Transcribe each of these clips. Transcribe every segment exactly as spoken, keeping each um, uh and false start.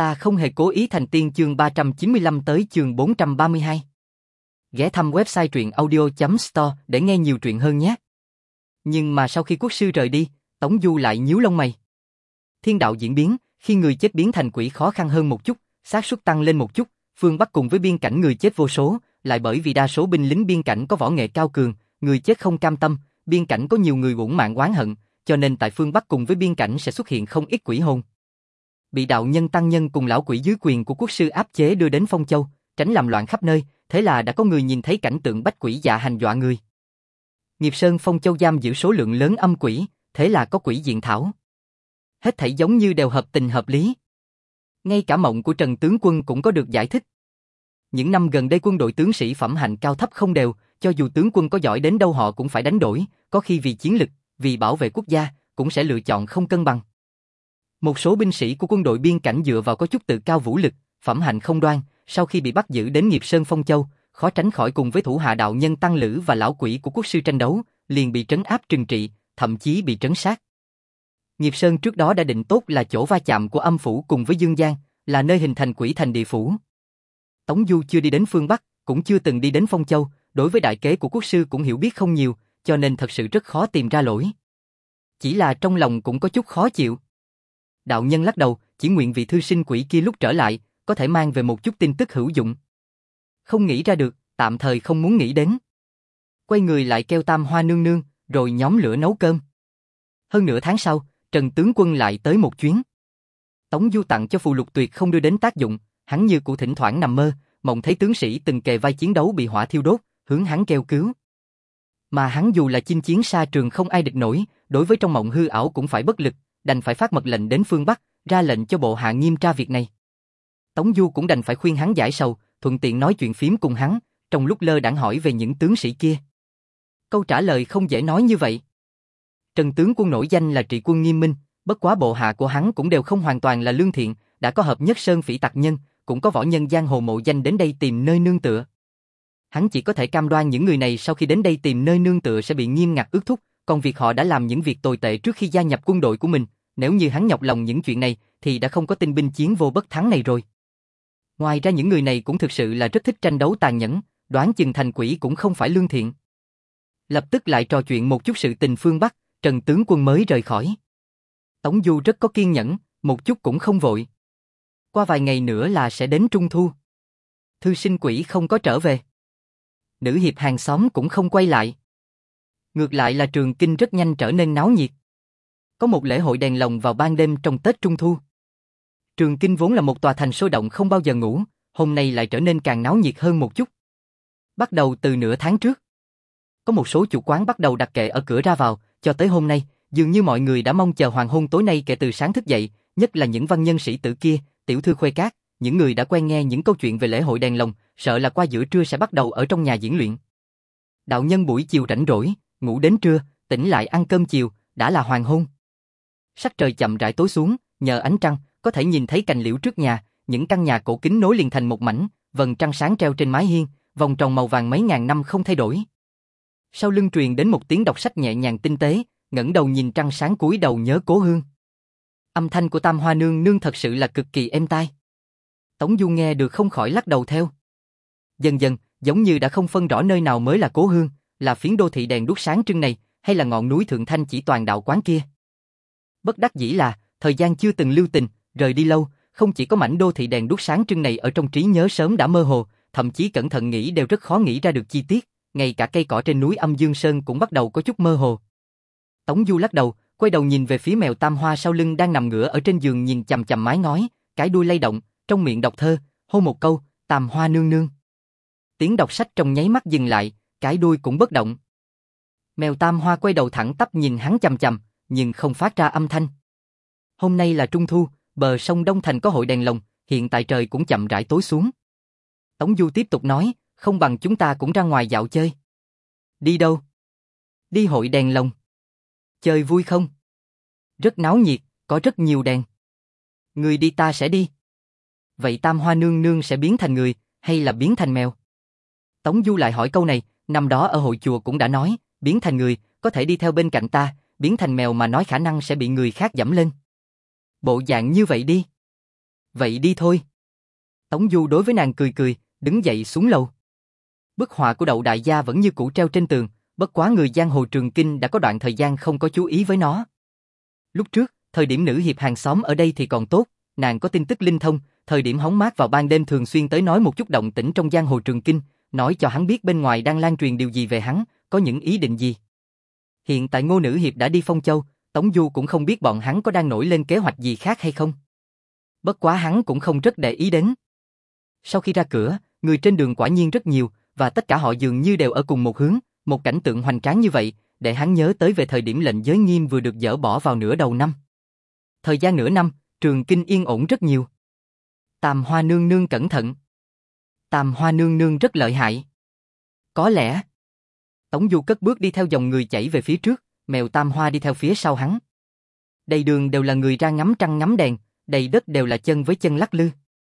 Ta không hề cố ý thành tiên chương ba trăm chín mươi lăm tới chương bốn trăm ba mươi hai. Ghé thăm website truyện audio chấm store để nghe nhiều truyện hơn nhé. Nhưng mà sau khi quốc sư rời đi, Tống Du lại nhíu lông mày. Thiên đạo diễn biến, khi người chết biến thành quỷ khó khăn hơn một chút, xác suất tăng lên một chút, phương Bắc cùng với biên cảnh người chết vô số, lại bởi vì đa số binh lính biên cảnh có võ nghệ cao cường, người chết không cam tâm, biên cảnh có nhiều người uổng mạng oán hận, cho nên tại phương Bắc cùng với biên cảnh sẽ xuất hiện không ít quỷ hồn. Bị đạo nhân tăng nhân cùng lão quỷ dưới quyền của quốc sư áp chế đưa đến Phong Châu, tránh làm loạn khắp nơi, thế là đã có người nhìn thấy cảnh tượng bách quỷ dạ hành dọa người. Nghiệp Sơn Phong Châu giam giữ số lượng lớn âm quỷ, thế là có quỷ diện thảo. Hết thảy giống như đều hợp tình hợp lý. Ngay cả mộng của Trần tướng quân cũng có được giải thích. Những năm gần đây quân đội tướng sĩ phẩm hạnh cao thấp không đều, cho dù tướng quân có giỏi đến đâu họ cũng phải đánh đổi, có khi vì chiến lực, vì bảo vệ quốc gia, cũng sẽ lựa chọn không cân bằng. Một số binh sĩ của quân đội biên cảnh dựa vào có chút tự cao vũ lực, phẩm hạnh không đoan, sau khi bị bắt giữ đến Nghiệp Sơn Phong Châu, khó tránh khỏi cùng với thủ hạ đạo nhân Tăng Lữ và lão quỷ của quốc sư tranh đấu, liền bị trấn áp trừng trị, thậm chí bị trấn sát. Nghiệp Sơn trước đó đã định tốt là chỗ va chạm của âm phủ cùng với Dương Giang, là nơi hình thành quỷ thành địa phủ. Tống Du chưa đi đến phương Bắc, cũng chưa từng đi đến Phong Châu, đối với đại kế của quốc sư cũng hiểu biết không nhiều, cho nên thật sự rất khó tìm ra lỗi. Chỉ là trong lòng cũng có chút khó chịu. Đạo nhân lắc đầu, chỉ nguyện vị thư sinh quỷ kia lúc trở lại, có thể mang về một chút tin tức hữu dụng. Không nghĩ ra được, tạm thời không muốn nghĩ đến. Quay người lại kêu Tam Hoa nương nương, rồi nhóm lửa nấu cơm. Hơn nửa tháng sau, Trần tướng quân lại tới một chuyến. Tống Du tặng cho phù lục tuyệt không đưa đến tác dụng, hắn như cụ thỉnh thoảng nằm mơ, mộng thấy tướng sĩ từng kề vai chiến đấu bị hỏa thiêu đốt, hướng hắn kêu cứu. Mà hắn dù là chinh chiến xa trường không ai địch nổi, đối với trong mộng hư ảo cũng phải bất lực, đành phải phát mật lệnh đến phương Bắc, ra lệnh cho bộ hạ nghiêm tra việc này. Tống Du cũng đành phải khuyên hắn giải sầu, thuận tiện nói chuyện phím cùng hắn, trong lúc lơ đãng hỏi về những tướng sĩ kia. Câu trả lời không dễ nói như vậy. Trần tướng quân nổi danh là trị quân nghiêm minh, bất quá bộ hạ của hắn cũng đều không hoàn toàn là lương thiện, đã có hợp nhất sơn phỉ tặc nhân, cũng có võ nhân giang hồ mộ danh đến đây tìm nơi nương tựa. Hắn chỉ có thể cam đoan những người này sau khi đến đây tìm nơi nương tựa sẽ bị nghiêm ngặt ước thúc, còn việc họ đã làm những việc tồi tệ trước khi gia nhập quân đội của mình, nếu như hắn nhọc lòng những chuyện này thì đã không có tinh binh chiến vô bất thắng này rồi. Ngoài ra những người này cũng thực sự là rất thích tranh đấu tàn nhẫn, đoán chừng thành quỷ cũng không phải lương thiện. Lập tức lại trò chuyện một chút sự tình phương Bắc, Trần tướng quân mới rời khỏi. Tống Du rất có kiên nhẫn, một chút cũng không vội. Qua vài ngày nữa là sẽ đến Trung Thu. Thư sinh quỷ không có trở về. Nữ hiệp hàng xóm cũng không quay lại. Ngược lại là Trường Kinh rất nhanh trở nên náo nhiệt. Có một lễ hội đèn lồng vào ban đêm trong Tết Trung Thu. Trường Kinh vốn là một tòa thành sôi động không bao giờ ngủ, hôm nay lại trở nên càng náo nhiệt hơn một chút. Bắt đầu từ nửa tháng trước, có một số chủ quán bắt đầu đặt kệ ở cửa ra vào, cho tới hôm nay, dường như mọi người đã mong chờ hoàng hôn tối nay kể từ sáng thức dậy, nhất là những văn nhân sĩ tử kia, tiểu thư Khuê Cát, những người đã quen nghe những câu chuyện về lễ hội đèn lồng, sợ là qua giữa trưa sẽ bắt đầu ở trong nhà diễn luyện. Đạo nhân buổi chiều rảnh rỗi, ngủ đến trưa, tỉnh lại ăn cơm chiều, đã là hoàng hôn. Sắc trời chậm rãi tối xuống, nhờ ánh trăng, có thể nhìn thấy cành liễu trước nhà, những căn nhà cổ kính nối liền thành một mảnh, vầng trăng sáng treo trên mái hiên, vòng tròn màu vàng mấy ngàn năm không thay đổi. Sau lưng truyền đến một tiếng đọc sách nhẹ nhàng tinh tế, ngẩng đầu nhìn trăng sáng cúi đầu nhớ cố hương. Âm thanh của Tam Hoa nương nương thật sự là cực kỳ êm tai. Tống Du nghe được không khỏi lắc đầu theo. Dần dần, giống như đã không phân rõ nơi nào mới là cố hương, là phiến đô thị đèn đuốc sáng trưng này, hay là ngọn núi Thượng Thanh Chỉ Toàn đạo quán kia. Bất đắc dĩ là, thời gian chưa từng lưu tình, rời đi lâu, không chỉ có mảnh đô thị đèn đuốc sáng trưng này ở trong trí nhớ sớm đã mơ hồ, thậm chí cẩn thận nghĩ đều rất khó nghĩ ra được chi tiết, ngay cả cây cỏ trên núi Âm Dương Sơn cũng bắt đầu có chút mơ hồ. Tống Du lắc đầu, quay đầu nhìn về phía mèo Tam Hoa sau lưng đang nằm ngửa ở trên giường nhìn chằm chằm mái ngói, cái đuôi lay động, trong miệng đọc thơ, hô một câu, Tam Hoa nương nương. Tiếng đọc sách trong nháy mắt dừng lại, cái đuôi cũng bất động. Mèo Tam Hoa quay đầu thẳng tắp nhìn hắn chằm chằm, nhưng không phát ra âm thanh. Hôm nay là Trung Thu, bờ sông Đông Thành có hội đèn lồng, hiện tại trời cũng chậm rãi tối xuống. Tống Du tiếp tục nói, không bằng chúng ta cũng ra ngoài dạo chơi. Đi đâu? Đi hội đèn lồng. Chơi vui không? Rất náo nhiệt, có rất nhiều đèn. Người đi ta sẽ đi. Vậy Tam Hoa nương nương sẽ biến thành người, hay là biến thành mèo? Tống Du lại hỏi câu này, năm đó ở hội chùa cũng đã nói, biến thành người, có thể đi theo bên cạnh ta, biến thành mèo mà nói khả năng sẽ bị người khác dẫm lên. Bộ dạng như vậy đi. Vậy đi thôi. Tống Du đối với nàng cười cười, đứng dậy xuống lầu. Bức họa của Đậu đại gia vẫn như cũ treo trên tường, bất quá người giang hồ Trường Kinh đã có đoạn thời gian không có chú ý với nó. Lúc trước, thời điểm nữ hiệp hàng xóm ở đây thì còn tốt, nàng có tin tức linh thông, thời điểm hóng mát vào ban đêm thường xuyên tới nói một chút động tĩnh trong giang hồ Trường Kinh, nói cho hắn biết bên ngoài đang lan truyền điều gì về hắn, có những ý định gì. Hiện tại Ngô nữ hiệp đã đi Phong Châu, Tống Du cũng không biết bọn hắn có đang nổi lên kế hoạch gì khác hay không. Bất quá hắn cũng không rất để ý đến. Sau khi ra cửa, người trên đường quả nhiên rất nhiều, và tất cả họ dường như đều ở cùng một hướng, một cảnh tượng hoành tráng như vậy, để hắn nhớ tới về thời điểm lệnh giới nghiêm vừa được dỡ bỏ vào nửa đầu năm. Thời gian nửa năm, Trường Kinh yên ổn rất nhiều. Tam Hoa nương nương cẩn thận. Tam Hoa nương nương rất lợi hại. Có lẽ. Tống Du cất bước đi theo dòng người chảy về phía trước, mèo Tam Hoa đi theo phía sau hắn. Đầy đường đều là người ra ngắm trăng ngắm đèn, đầy đất đều là chân với chân lắc lư.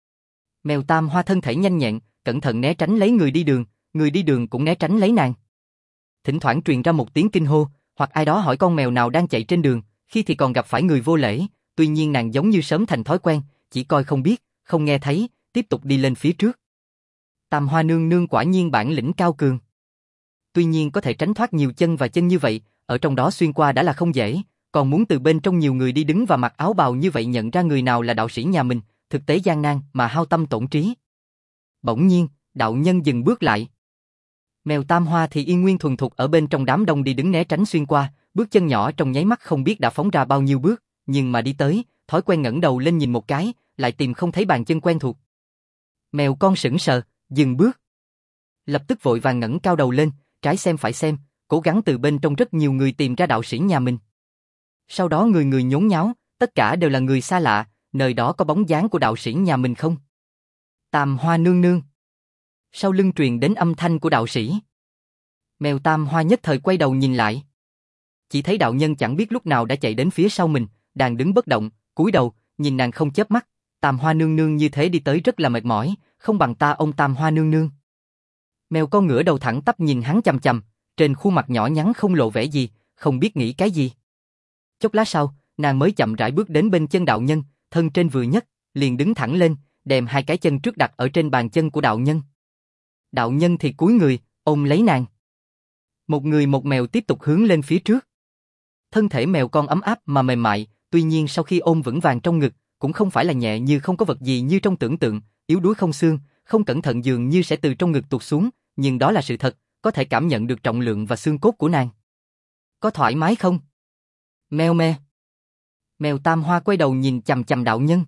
Mèo Tam Hoa thân thể nhanh nhẹn, cẩn thận né tránh lấy người đi đường, người đi đường cũng né tránh lấy nàng. Thỉnh thoảng truyền ra một tiếng kinh hô, hoặc ai đó hỏi con mèo nào đang chạy trên đường, khi thì còn gặp phải người vô lễ, tuy nhiên nàng giống như sớm thành thói quen, chỉ coi không biết, không nghe thấy, tiếp tục đi lên phía trước. Tam Hoa nương nương quả nhiên bản lĩnh cao cường. Tuy nhiên có thể tránh thoát nhiều chân và chân như vậy, ở trong đó xuyên qua đã là không dễ, còn muốn từ bên trong nhiều người đi đứng và mặc áo bào như vậy nhận ra người nào là đạo sĩ nhà mình, thực tế gian nan mà hao tâm tổn trí. Bỗng nhiên, đạo nhân dừng bước lại. Mèo Tam Hoa thì yên nguyên thuần thục ở bên trong đám đông đi đứng né tránh xuyên qua, bước chân nhỏ trong nháy mắt không biết đã phóng ra bao nhiêu bước, nhưng mà đi tới, thói quen ngẩng đầu lên nhìn một cái, lại tìm không thấy bàn chân quen thuộc. Mèo con sững sờ, dừng bước. Lập tức vội vàng ngẩng cao đầu lên, trái xem phải xem, cố gắng từ bên trong rất nhiều người tìm ra đạo sĩ nhà mình. Sau đó người người nhốn nháo, tất cả đều là người xa lạ, nơi đó có bóng dáng của đạo sĩ nhà mình không? Tam Hoa nương nương. Sau lưng truyền đến âm thanh của đạo sĩ. Mèo Tam Hoa nhất thời quay đầu nhìn lại. Chỉ thấy đạo nhân chẳng biết lúc nào đã chạy đến phía sau mình, đang đứng bất động, cúi đầu, nhìn nàng không chớp mắt. Tam Hoa nương nương như thế đi tới rất là mệt mỏi, không bằng ta ông Tam Hoa nương nương. Mèo con ngửa đầu thẳng tắp nhìn hắn chằm chằm, trên khuôn mặt nhỏ nhắn không lộ vẻ gì, không biết nghĩ cái gì. Chốc lát sau, nàng mới chậm rãi bước đến bên chân đạo nhân, thân trên vừa nhấc, liền đứng thẳng lên, đem hai cái chân trước đặt ở trên bàn chân của đạo nhân. Đạo nhân thì cúi người, ôm lấy nàng. Một người một mèo tiếp tục hướng lên phía trước. Thân thể mèo con ấm áp mà mềm mại, tuy nhiên sau khi ôm vững vàng trong ngực, cũng không phải là nhẹ như không có vật gì như trong tưởng tượng, yếu đuối không xương, không cẩn thận dường như sẽ từ trong ngực tuột xuống, nhưng đó là sự thật, có thể cảm nhận được trọng lượng và xương cốt của nàng. Có thoải mái không? Meo me. Mèo Tam Hoa quay đầu nhìn chằm chằm đạo nhân.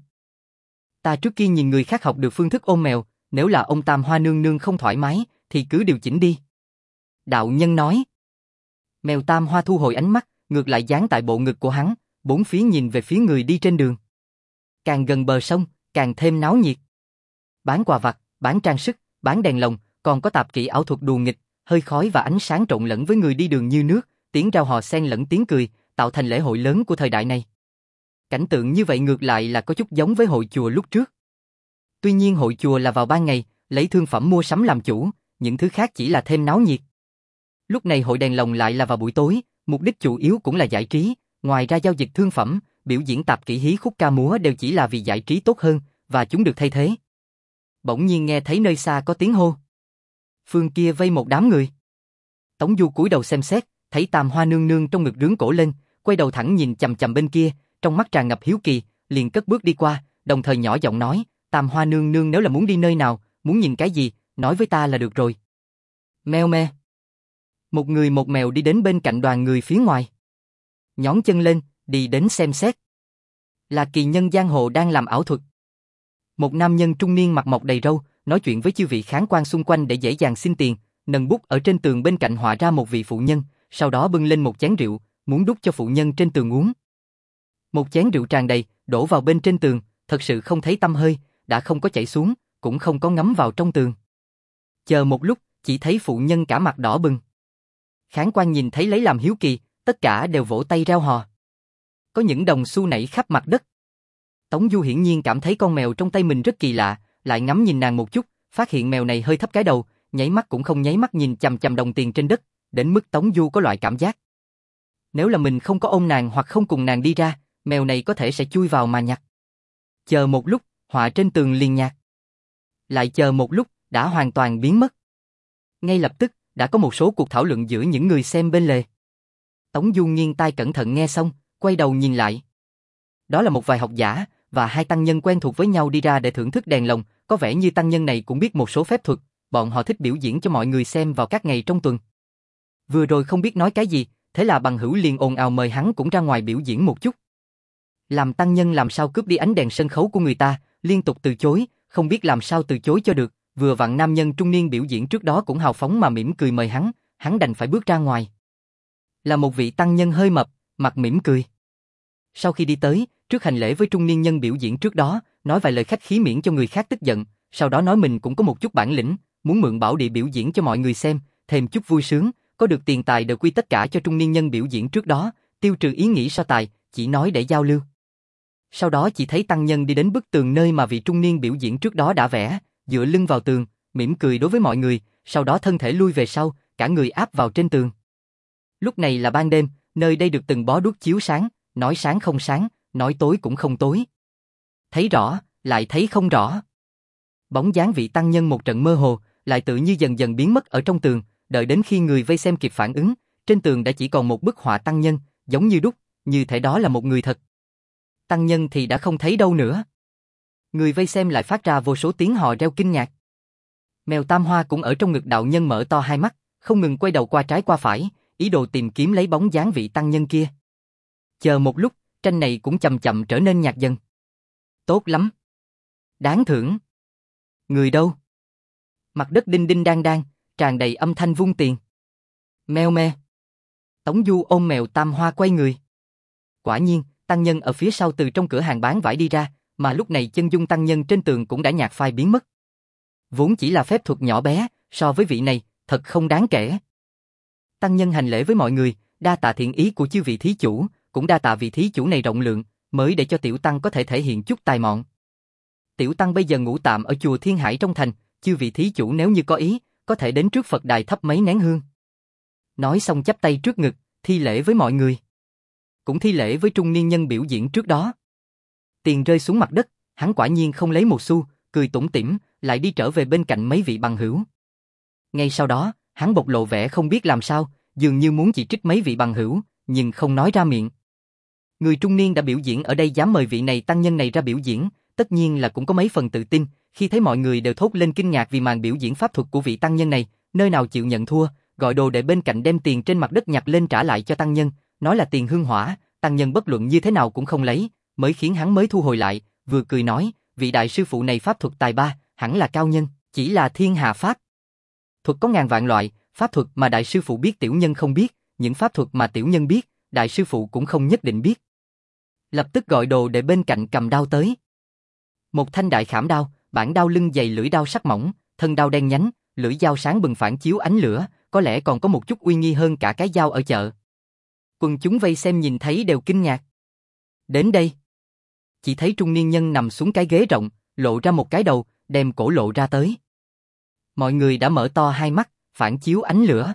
Ta trước kia nhìn người khác học được phương thức ôm mèo, nếu là ông Tam Hoa nương nương không thoải mái, thì cứ điều chỉnh đi. Đạo nhân nói. Mèo Tam Hoa thu hồi ánh mắt, ngược lại dán tại bộ ngực của hắn, bốn phía nhìn về phía người đi trên đường. Càng gần bờ sông, càng thêm náo nhiệt. Bán quà vặt, bán trang sức, bán đèn lồng, còn có tạp kỹ ảo thuật đùa nghịch, hơi khói và ánh sáng trộn lẫn với người đi đường như nước, tiếng rao hò xen lẫn tiếng cười, tạo thành lễ hội lớn của thời đại này. Cảnh tượng như vậy ngược lại là có chút giống với hội chùa lúc trước. Tuy nhiên hội chùa là vào ban ngày, lấy thương phẩm mua sắm làm chủ, những thứ khác chỉ là thêm náo nhiệt. Lúc này hội đèn lồng lại là vào buổi tối, mục đích chủ yếu cũng là giải trí, ngoài ra giao dịch thương phẩm, biểu diễn tạp kỹ hí khúc ca múa đều chỉ là vì giải trí tốt hơn, và chúng được thay thế. Bỗng nhiên nghe thấy nơi xa có tiếng hô. Phương kia vây một đám người. Tống Du cúi đầu xem xét, thấy Tam Hoa nương nương trong ngực rướn cổ lên, quay đầu thẳng nhìn chằm chằm bên kia, trong mắt tràn ngập hiếu kỳ, liền cất bước đi qua, đồng thời nhỏ giọng nói, Tam Hoa nương nương nếu là muốn đi nơi nào, muốn nhìn cái gì, nói với ta là được rồi. Meo me. Một người một mèo đi đến bên cạnh đoàn người phía ngoài. Nhón chân lên, đi đến xem xét. Là kỳ nhân giang hồ đang làm ảo thuật. Một nam nhân trung niên mặt mọc đầy râu, nói chuyện với chư vị khán quan xung quanh để dễ dàng xin tiền, nâng bút ở trên tường bên cạnh họa ra một vị phụ nhân, sau đó bưng lên một chén rượu, muốn đút cho phụ nhân trên tường uống. Một chén rượu tràn đầy, đổ vào bên trên tường, thật sự không thấy tăm hơi, đã không có chảy xuống, cũng không có ngấm vào trong tường. Chờ một lúc, chỉ thấy phụ nhân cả mặt đỏ bừng. Khán quan nhìn thấy lấy làm hiếu kỳ, tất cả đều vỗ tay reo hò. Có những đồng xu nảy khắp mặt đất. Tống Du hiển nhiên cảm thấy con mèo trong tay mình rất kỳ lạ, lại ngắm nhìn nàng một chút, phát hiện mèo này hơi thấp cái đầu, nháy mắt cũng không nháy mắt nhìn chằm chằm đồng tiền trên đất, đến mức Tống Du có loại cảm giác. Nếu là mình không có ôm nàng hoặc không cùng nàng đi ra, mèo này có thể sẽ chui vào mà nhặt. Chờ một lúc, họa trên tường liền nhạt. Lại chờ một lúc, đã hoàn toàn biến mất. Ngay lập tức, đã có một số cuộc thảo luận giữa những người xem bên lề. Tống Du nghiêng tai cẩn thận nghe xong, quay đầu nhìn lại. Đó là một vài học giả, và hai tăng nhân quen thuộc với nhau đi ra để thưởng thức đèn lồng, có vẻ như tăng nhân này cũng biết một số phép thuật, bọn họ thích biểu diễn cho mọi người xem vào các ngày trong tuần. Vừa rồi không biết nói cái gì, thế là bằng hữu liền ồn ào mời hắn cũng ra ngoài biểu diễn một chút. Làm tăng nhân làm sao cướp đi ánh đèn sân khấu của người ta, liên tục từ chối, không biết làm sao từ chối cho được, vừa vặn nam nhân trung niên biểu diễn trước đó cũng hào phóng mà mỉm cười mời hắn, hắn đành phải bước ra ngoài. Là một vị tăng nhân hơi mập, mặt mỉm cười. Sau khi đi tới, trước hành lễ với trung niên nhân biểu diễn trước đó, nói vài lời khách khí miễn cho người khác tức giận, sau đó nói mình cũng có một chút bản lĩnh, muốn mượn bảo địa biểu diễn cho mọi người xem, thêm chút vui sướng, có được tiền tài đều quy tất cả cho trung niên nhân biểu diễn trước đó, tiêu trừ ý nghĩ so tài, chỉ nói để giao lưu. Sau đó chỉ thấy tăng nhân đi đến bức tường nơi mà vị trung niên biểu diễn trước đó đã vẽ, dựa lưng vào tường, mỉm cười đối với mọi người, sau đó thân thể lui về sau, cả người áp vào trên tường. Lúc này là ban đêm, nơi đây được từng bó đuốc chiếu sáng, nói sáng không sáng, nói tối cũng không tối. Thấy rõ, lại thấy không rõ. Bóng dáng vị tăng nhân một trận mơ hồ, lại tự như dần dần biến mất ở trong tường, đợi đến khi người vây xem kịp phản ứng, trên tường đã chỉ còn một bức họa tăng nhân, giống như đúc, như thể đó là một người thật. Tăng nhân thì đã không thấy đâu nữa. Người vây xem lại phát ra vô số tiếng hò reo kinh ngạc. Mèo Tam Hoa cũng ở trong ngực đạo nhân mở to hai mắt, không ngừng quay đầu qua trái qua phải, ý đồ tìm kiếm lấy bóng dáng vị tăng nhân kia. Chờ một lúc, tranh này cũng chậm chậm trở nên nhạt dần. Tốt lắm. Đáng thưởng. Người đâu? Mặt đất đinh đinh đang đang, tràn đầy âm thanh vung tiền. Meo me. Tống Du ôm mèo Tam Hoa quay người. Quả nhiên, tăng nhân ở phía sau từ trong cửa hàng bán vải đi ra, mà lúc này chân dung tăng nhân trên tường cũng đã nhạt phai biến mất. Vốn chỉ là phép thuật nhỏ bé, so với vị này, thật không đáng kể. Tăng nhân hành lễ với mọi người, đa tạ thiện ý của chư vị thí chủ, cũng đa tạ vị thí chủ này rộng lượng, mới để cho tiểu tăng có thể thể hiện chút tài mọn. Tiểu tăng bây giờ ngủ tạm ở chùa Thiên Hải trong thành, chư vị thí chủ nếu như có ý, có thể đến trước Phật đài thắp mấy nén hương. Nói xong chắp tay trước ngực, thi lễ với mọi người. Cũng thi lễ với trung niên nhân biểu diễn trước đó. Tiền rơi xuống mặt đất, hắn quả nhiên không lấy một xu, cười tủm tỉm, lại đi trở về bên cạnh mấy vị bằng hữu. Ngay sau đó, hắn bộc lộ vẻ không biết làm sao, dường như muốn chỉ trích mấy vị bằng hữu, nhưng không nói ra miệng. Người trung niên đã biểu diễn ở đây dám mời vị này tăng nhân này ra biểu diễn, tất nhiên là cũng có mấy phần tự tin, khi thấy mọi người đều thốt lên kinh ngạc vì màn biểu diễn pháp thuật của vị tăng nhân này, nơi nào chịu nhận thua, gọi đồ đệ bên cạnh đem tiền trên mặt đất nhặt lên trả lại cho tăng nhân, nói là tiền hương hỏa, tăng nhân bất luận như thế nào cũng không lấy, mới khiến hắn mới thu hồi lại, vừa cười nói, vị đại sư phụ này pháp thuật tài ba, hẳn là cao nhân, chỉ là thiên hạ pháp. Thuật có ngàn vạn loại, pháp thuật mà đại sư phụ biết tiểu nhân không biết, những pháp thuật mà tiểu nhân biết, đại sư phụ cũng không nhất định biết. Lập tức gọi đồ để bên cạnh cầm đao tới. Một thanh đại khảm đao, bản đao lưng dày lưỡi đao sắc mỏng, thân đao đen nhánh, lưỡi dao sáng bừng phản chiếu ánh lửa, có lẽ còn có một chút uy nghi hơn cả cái dao ở chợ. Quần chúng vây xem nhìn thấy đều kinh ngạc. Đến đây, chỉ thấy trung niên nhân nằm xuống cái ghế rộng, lộ ra một cái đầu, đem cổ lộ ra tới. Mọi người đã mở to hai mắt, phản chiếu ánh lửa.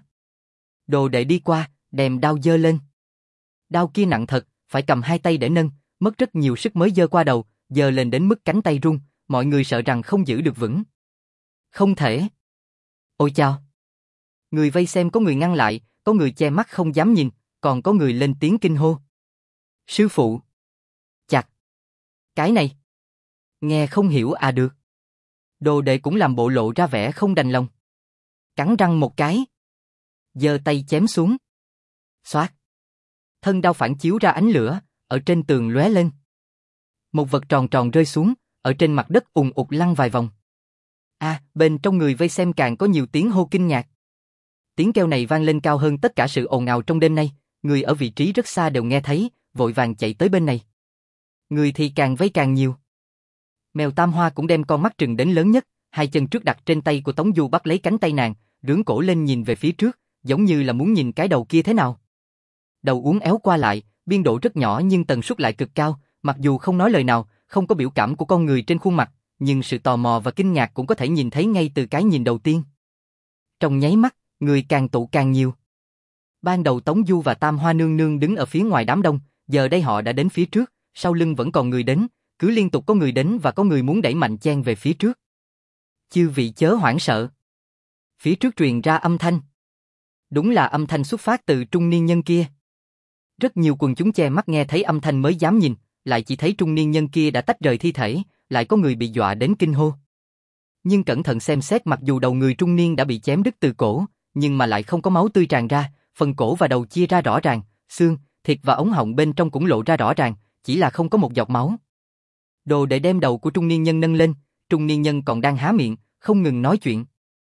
Đồ đệ đi qua, đem đao giơ lên. Đao kia nặng thật, phải cầm hai tay để nâng, mất rất nhiều sức mới giơ qua đầu, giơ lên đến mức cánh tay run, mọi người sợ rằng không giữ được vững. Không thể. Ôi chao. Người vây xem có người ngăn lại, có người che mắt không dám nhìn, còn có người lên tiếng kinh hô. Sư phụ. Chặt. Cái này. Nghe không hiểu à được. Đồ đệ cũng làm bộ lộ ra vẻ không đành lòng. Cắn răng một cái. Giơ tay chém xuống. Xoát. Thân đao phản chiếu ra ánh lửa, ở trên tường lóe lên. Một vật tròn tròn rơi xuống, ở trên mặt đất ùn ụt lăn vài vòng. À, bên trong người vây xem càng có nhiều tiếng hô kinh ngạc. Tiếng kêu này vang lên cao hơn tất cả sự ồn ào trong đêm nay, người ở vị trí rất xa đều nghe thấy, vội vàng chạy tới bên này. Người thì càng vây càng nhiều. Mèo Tam Hoa cũng đem con mắt trừng đến lớn nhất, hai chân trước đặt trên tay của Tống Du bắt lấy cánh tay nàng, rướn cổ lên nhìn về phía trước, giống như là muốn nhìn cái đầu kia thế nào. Đầu uốn éo qua lại, biên độ rất nhỏ nhưng tần suất lại cực cao, mặc dù không nói lời nào, không có biểu cảm của con người trên khuôn mặt, nhưng sự tò mò và kinh ngạc cũng có thể nhìn thấy ngay từ cái nhìn đầu tiên. Trong nháy mắt, người càng tụ càng nhiều. Ban đầu Tống Du và Tam Hoa nương nương đứng ở phía ngoài đám đông, giờ đây họ đã đến phía trước, sau lưng vẫn còn người đến, cứ liên tục có người đến và có người muốn đẩy mạnh chen về phía trước. Chư vị chớ hoảng sợ. Phía trước truyền ra âm thanh. Đúng là âm thanh xuất phát từ trung niên nhân kia. Rất nhiều quần chúng che mắt nghe thấy âm thanh mới dám nhìn, lại chỉ thấy trung niên nhân kia đã tách rời thi thể, lại có người bị dọa đến kinh hô. Nhưng cẩn thận xem xét, mặc dù đầu người trung niên đã bị chém đứt từ cổ, nhưng mà lại không có máu tươi tràn ra, phần cổ và đầu chia ra rõ ràng, xương, thịt và ống họng bên trong cũng lộ ra rõ ràng, chỉ là không có một giọt máu. Đồ đệ đem đầu của trung niên nhân nâng lên, trung niên nhân còn đang há miệng, không ngừng nói chuyện.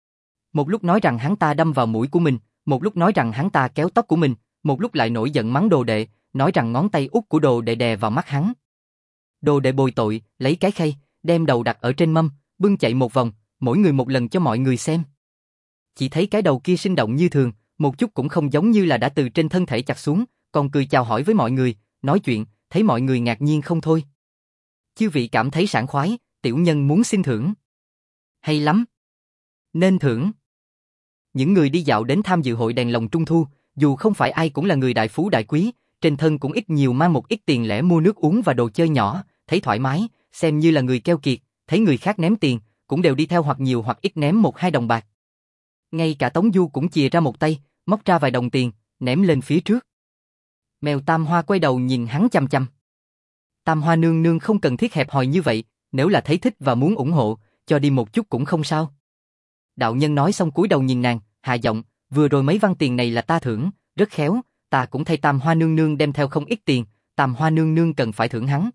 Một lúc nói rằng hắn ta đâm vào mũi của mình, một lúc nói rằng hắn ta kéo tóc của mình, một lúc lại nổi giận mắng đồ đệ, nói rằng ngón tay út của đồ đệ đè vào mắt hắn. Đồ đệ bồi tội, lấy cái khay, đem đầu đặt ở trên mâm, bưng chạy một vòng, mỗi người một lần cho mọi người xem. Chỉ thấy cái đầu kia sinh động như thường, một chút cũng không giống như là đã từ trên thân thể chặt xuống, còn cười chào hỏi với mọi người, nói chuyện, thấy mọi người ngạc nhiên không thôi. Chư vị cảm thấy sảng khoái, tiểu nhân muốn xin thưởng. Hay lắm. Nên thưởng. Những người đi dạo đến tham dự hội đèn lồng trung thu, dù không phải ai cũng là người đại phú đại quý, trên thân cũng ít nhiều mang một ít tiền lẻ mua nước uống và đồ chơi nhỏ, thấy thoải mái, xem như là người keo kiệt, thấy người khác ném tiền, cũng đều đi theo hoặc nhiều hoặc ít ném một hai đồng bạc. Ngay cả Tống Du cũng chìa ra một tay, móc ra vài đồng tiền, ném lên phía trước. Mèo Tam Hoa quay đầu nhìn hắn chăm chăm. Tam Hoa nương nương không cần thiết hẹp hòi như vậy, nếu là thấy thích và muốn ủng hộ, cho đi một chút cũng không sao. Đạo nhân nói xong cúi đầu nhìn nàng, hạ giọng, vừa rồi mấy văn tiền này là ta thưởng, rất khéo, ta cũng thay Tam Hoa nương nương đem theo không ít tiền, Tam Hoa nương nương cần phải thưởng hắn.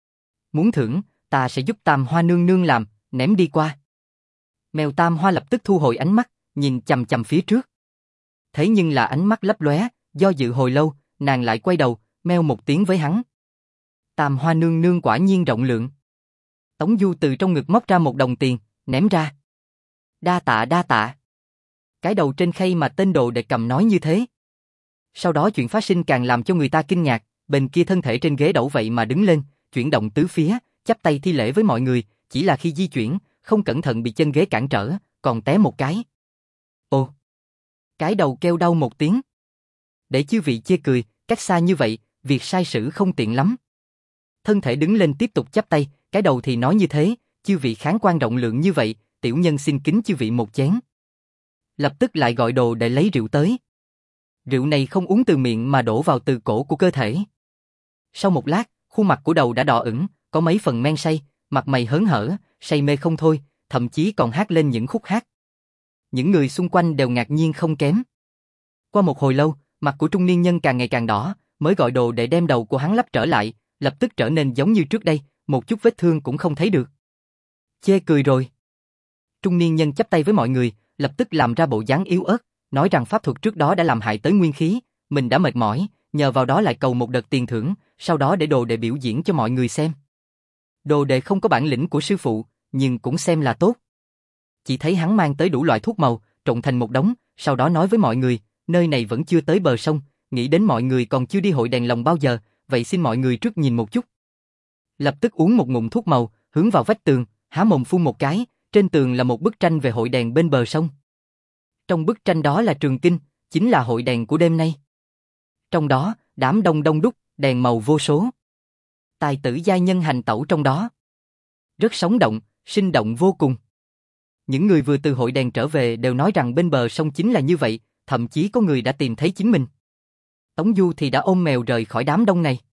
Muốn thưởng, ta sẽ giúp Tam Hoa nương nương làm, ném đi qua. Mèo Tam Hoa lập tức thu hồi ánh mắt, nhìn chằm chằm phía trước. Thế nhưng là ánh mắt lấp lóe, do dự hồi lâu, nàng lại quay đầu, meo một tiếng với hắn. Tam Hoa nương nương quả nhiên rộng lượng. Tống Du từ trong ngực móc ra một đồng tiền, ném ra. Đa tạ đa tạ. Cái đầu trên khay mà tên đồ đệ cầm nói như thế. Sau đó chuyện phát sinh càng làm cho người ta kinh ngạc, bên kia thân thể trên ghế đẩu vậy mà đứng lên, chuyển động tứ phía, chắp tay thi lễ với mọi người, chỉ là khi di chuyển, không cẩn thận bị chân ghế cản trở, còn té một cái. Ồ! Cái đầu kêu đau một tiếng. Để chư vị chê cười, cách xa như vậy, việc sai sử không tiện lắm. Thân thể đứng lên tiếp tục chắp tay, cái đầu thì nói như thế, chư vị khán quan rộng lượng như vậy, tiểu nhân xin kính chư vị một chén. Lập tức lại gọi đồ để lấy rượu tới. Rượu này không uống từ miệng mà đổ vào từ cổ của cơ thể. Sau một lát, khuôn mặt của đầu đã đỏ ửng, có mấy phần men say, mặt mày hớn hở, say mê không thôi, thậm chí còn hát lên những khúc hát. Những người xung quanh đều ngạc nhiên không kém. Qua một hồi lâu, mặt của trung niên nhân càng ngày càng đỏ, mới gọi đồ để đem đầu của hắn lắp trở lại, lập tức trở nên giống như trước đây, một chút vết thương cũng không thấy được. Chê cười rồi. Trung niên nhân chắp tay với mọi người, lập tức làm ra bộ dáng yếu ớt, nói rằng pháp thuật trước đó đã làm hại tới nguyên khí, mình đã mệt mỏi, nhờ vào đó lại cầu một đợt tiền thưởng, sau đó để đồ đệ biểu diễn cho mọi người xem. Đồ đệ không có bản lĩnh của sư phụ, nhưng cũng xem là tốt. Chỉ thấy hắn mang tới đủ loại thuốc màu, trộn thành một đống, sau đó nói với mọi người, nơi này vẫn chưa tới bờ sông, nghĩ đến mọi người còn chưa đi hội đèn lồng bao giờ, vậy xin mọi người trước nhìn một chút. Lập tức uống một ngụm thuốc màu, hướng vào vách tường, há mồm phun một cái, trên tường là một bức tranh về hội đèn bên bờ sông. Trong bức tranh đó là trường kinh, chính là hội đèn của đêm nay. Trong đó, đám đông đông đúc, đèn màu vô số. Tài tử giai nhân hành tẩu trong đó. Rất sống động, sinh động vô cùng. Những người vừa từ hội đèn trở về đều nói rằng bên bờ sông chính là như vậy, thậm chí có người đã tìm thấy chính mình. Tống Du thì đã ôm mèo rời khỏi đám đông này.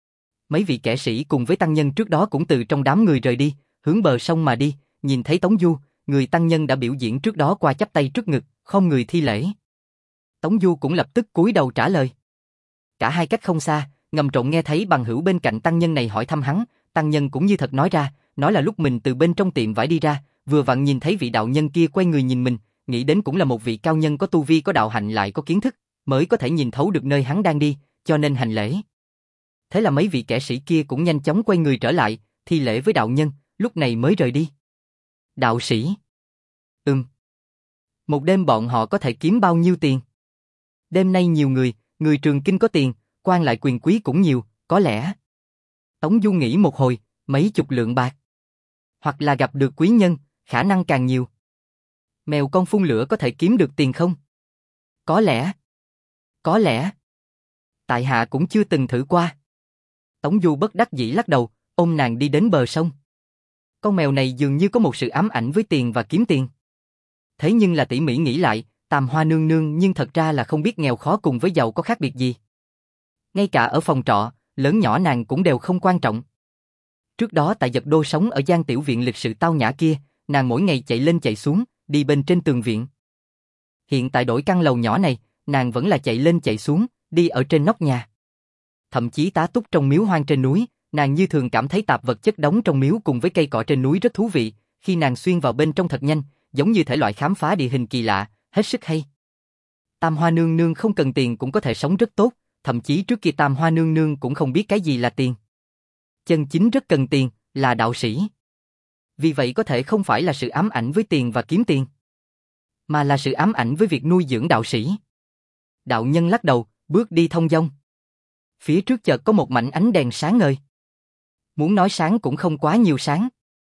Mấy vị kẻ sĩ cùng với tăng nhân trước đó cũng từ trong đám người rời đi, hướng bờ sông mà đi, nhìn thấy Tống Du, người tăng nhân đã biểu diễn trước đó qua chắp tay trước ngực, không người thi lễ. Tống Du cũng lập tức cúi đầu trả lời. Cả hai cách không xa, ngầm trộn nghe thấy bằng hữu bên cạnh tăng nhân này hỏi thăm hắn, tăng nhân cũng như thật nói ra, nói là lúc mình từ bên trong tiệm vải đi ra, vừa vặn nhìn thấy vị đạo nhân kia quay người nhìn mình, nghĩ đến cũng là một vị cao nhân có tu vi có đạo hạnh lại có kiến thức, mới có thể nhìn thấu được nơi hắn đang đi, cho nên hành lễ. Thế là mấy vị kẻ sĩ kia cũng nhanh chóng quay người trở lại, thi lễ với đạo nhân, lúc này mới rời đi. Đạo sĩ? Ừm. Một đêm bọn họ có thể kiếm bao nhiêu tiền? Đêm nay nhiều người, người trường kinh có tiền, quan lại quyền quý cũng nhiều, có lẽ. Tống Du nghĩ một hồi, mấy chục lượng bạc. Hoặc là gặp được quý nhân, khả năng càng nhiều. Mèo con phun lửa có thể kiếm được tiền không? Có lẽ. Có lẽ. Tại hạ cũng chưa từng thử qua. Tống Du bất đắc dĩ lắc đầu, ôm nàng đi đến bờ sông. Con mèo này dường như có một sự ám ảnh với tiền và kiếm tiền. Thế nhưng là tỉ mỉ nghĩ lại, Tam Hoa nương nương nhưng thật ra là không biết nghèo khó cùng với giàu có khác biệt gì. Ngay cả ở phòng trọ, lớn nhỏ nàng cũng đều không quan trọng. Trước đó tại Dật Đô sống ở gian tiểu viện lịch sự tao nhã kia, nàng mỗi ngày chạy lên chạy xuống, đi bên trên tường viện. Hiện tại đổi căn lầu nhỏ này, nàng vẫn là chạy lên chạy xuống, đi ở trên nóc nhà. Thậm chí tá túc trong miếu hoang trên núi, nàng như thường cảm thấy tạp vật chất đóng trong miếu cùng với cây cỏ trên núi rất thú vị, khi nàng xuyên vào bên trong thật nhanh, giống như thể loại khám phá địa hình kỳ lạ, hết sức hay. Tam Hoa nương nương không cần tiền cũng có thể sống rất tốt, thậm chí trước kia Tam Hoa nương nương cũng không biết cái gì là tiền. Chân chính rất cần tiền, là đạo sĩ. Vì vậy có thể không phải là sự ám ảnh với tiền và kiếm tiền, mà là sự ám ảnh với việc nuôi dưỡng đạo sĩ. Đạo nhân lắc đầu, bước đi thong dong. Phía trước chợt có một mảnh ánh đèn sáng ngời. Muốn nói sáng cũng không quá nhiều sáng.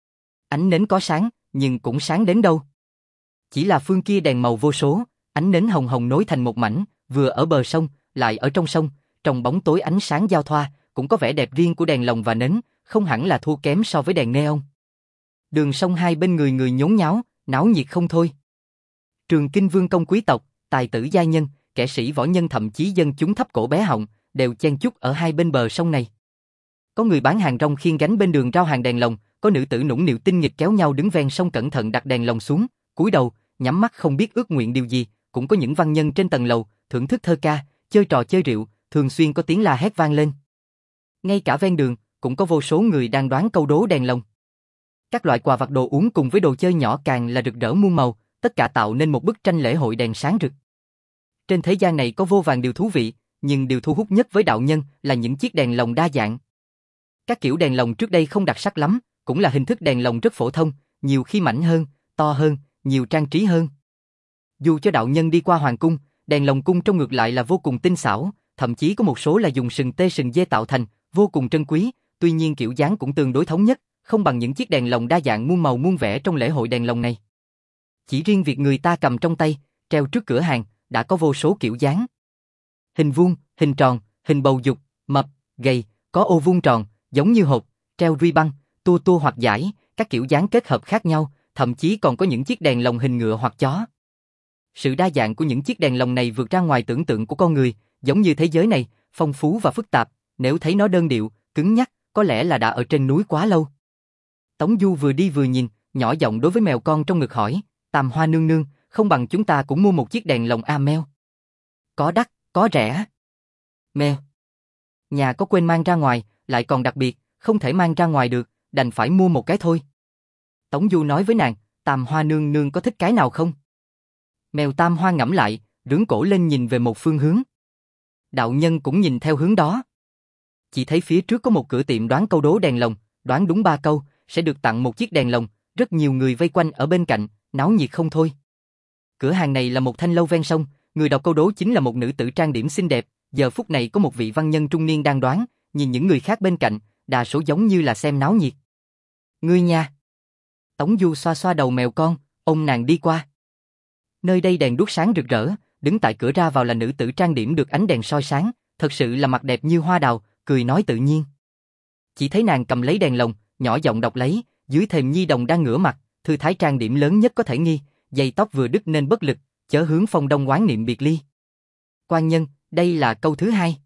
Ánh nến có sáng, nhưng cũng sáng đến đâu. Chỉ là phương kia đèn màu vô số, ánh nến hồng hồng nối thành một mảnh, vừa ở bờ sông, lại ở trong sông, trong bóng tối ánh sáng giao thoa, cũng có vẻ đẹp riêng của đèn lồng và nến, không hẳn là thua kém so với đèn neon. Đường sông hai bên người người nhốn nháo, náo nhiệt không thôi. Trường Kinh vương công quý tộc, tài tử gia nhân, kẻ sĩ võ nhân thậm chí dân chúng thấp cổ bé họng, đều chen chúc ở hai bên bờ sông này. Có người bán hàng rong khiêng gánh bên đường rao hàng đèn lồng, có nữ tử nũng nịu tinh nghịch kéo nhau đứng ven sông cẩn thận đặt đèn lồng xuống, cúi đầu, nhắm mắt không biết ước nguyện điều gì, cũng có những văn nhân trên tầng lầu, thưởng thức thơ ca, chơi trò chơi rượu, thường xuyên có tiếng la hét vang lên. Ngay cả ven đường, cũng có vô số người đang đoán câu đố đèn lồng. Các loại quà vặt đồ uống cùng với đồ chơi nhỏ càng là rực rỡ muôn màu, tất cả tạo nên một bức tranh lễ hội đèn sáng rực. Trên thế gian này có vô vàn điều thú vị, nhưng điều thu hút nhất với đạo nhân là những chiếc đèn lồng đa dạng. Các kiểu đèn lồng trước đây không đặc sắc lắm, cũng là hình thức đèn lồng rất phổ thông, nhiều khi mảnh hơn, to hơn, nhiều trang trí hơn. Dù cho đạo nhân đi qua hoàng cung, đèn lồng cung trông ngược lại là vô cùng tinh xảo, thậm chí có một số là dùng sừng tê sừng dê tạo thành, vô cùng trân quý, tuy nhiên kiểu dáng cũng tương đối thống nhất, không bằng những chiếc đèn lồng đa dạng muôn màu muôn vẻ trong lễ hội đèn lồng này. Chỉ riêng việc người ta cầm trong tay, treo trước cửa hàng, đã có vô số kiểu dáng. Hình vuông, hình tròn, hình bầu dục, mập, gầy, có ô vuông tròn, giống như hộp, treo ruy băng, tua tua hoặc dải, các kiểu dáng kết hợp khác nhau, thậm chí còn có những chiếc đèn lồng hình ngựa hoặc chó. Sự đa dạng của những chiếc đèn lồng này vượt ra ngoài tưởng tượng của con người, giống như thế giới này, phong phú và phức tạp, nếu thấy nó đơn điệu, cứng nhắc, có lẽ là đã ở trên núi quá lâu. Tống Du vừa đi vừa nhìn, nhỏ giọng đối với mèo con trong ngực hỏi, Tam Hoa nương nương, không bằng chúng ta cũng mua một chiếc đèn lồng a mèo. Có đắt, có rẻ. Mèo. Nhà có quên mang ra ngoài, lại còn đặc biệt, không thể mang ra ngoài được, đành phải mua một cái thôi. Tống Du nói với nàng, Tam Hoa nương nương có thích cái nào không? Mèo Tam Hoa ngẫm lại, rướn cổ lên nhìn về một phương hướng. Đạo nhân cũng nhìn theo hướng đó. Chỉ thấy phía trước có một cửa tiệm đoán câu đố đèn lồng, đoán đúng ba câu, sẽ được tặng một chiếc đèn lồng, rất nhiều người vây quanh ở bên cạnh, náo nhiệt không thôi. Cửa hàng này là một thanh lâu ven sông, người đọc câu đố chính là một nữ tử trang điểm xinh đẹp, giờ phút này có một vị văn nhân trung niên đang đoán, nhìn những người khác bên cạnh, đa số giống như là xem náo nhiệt. Ngươi nha. Tống Du xoa xoa đầu mèo con, ôm nàng đi qua. Nơi đây đèn đuốc sáng rực rỡ, đứng tại cửa ra vào là nữ tử trang điểm được ánh đèn soi sáng, thật sự là mặt đẹp như hoa đào, cười nói tự nhiên. Chỉ thấy nàng cầm lấy đèn lồng, nhỏ giọng đọc lấy, dưới thềm nhi đồng đang ngửa mặt, thư thái trang điểm lớn nhất có thể nghi, dây tóc vừa đứt nên bất lực, chớ hướng phong đông oán niệm biệt ly. Quan nhân, đây là câu thứ hai.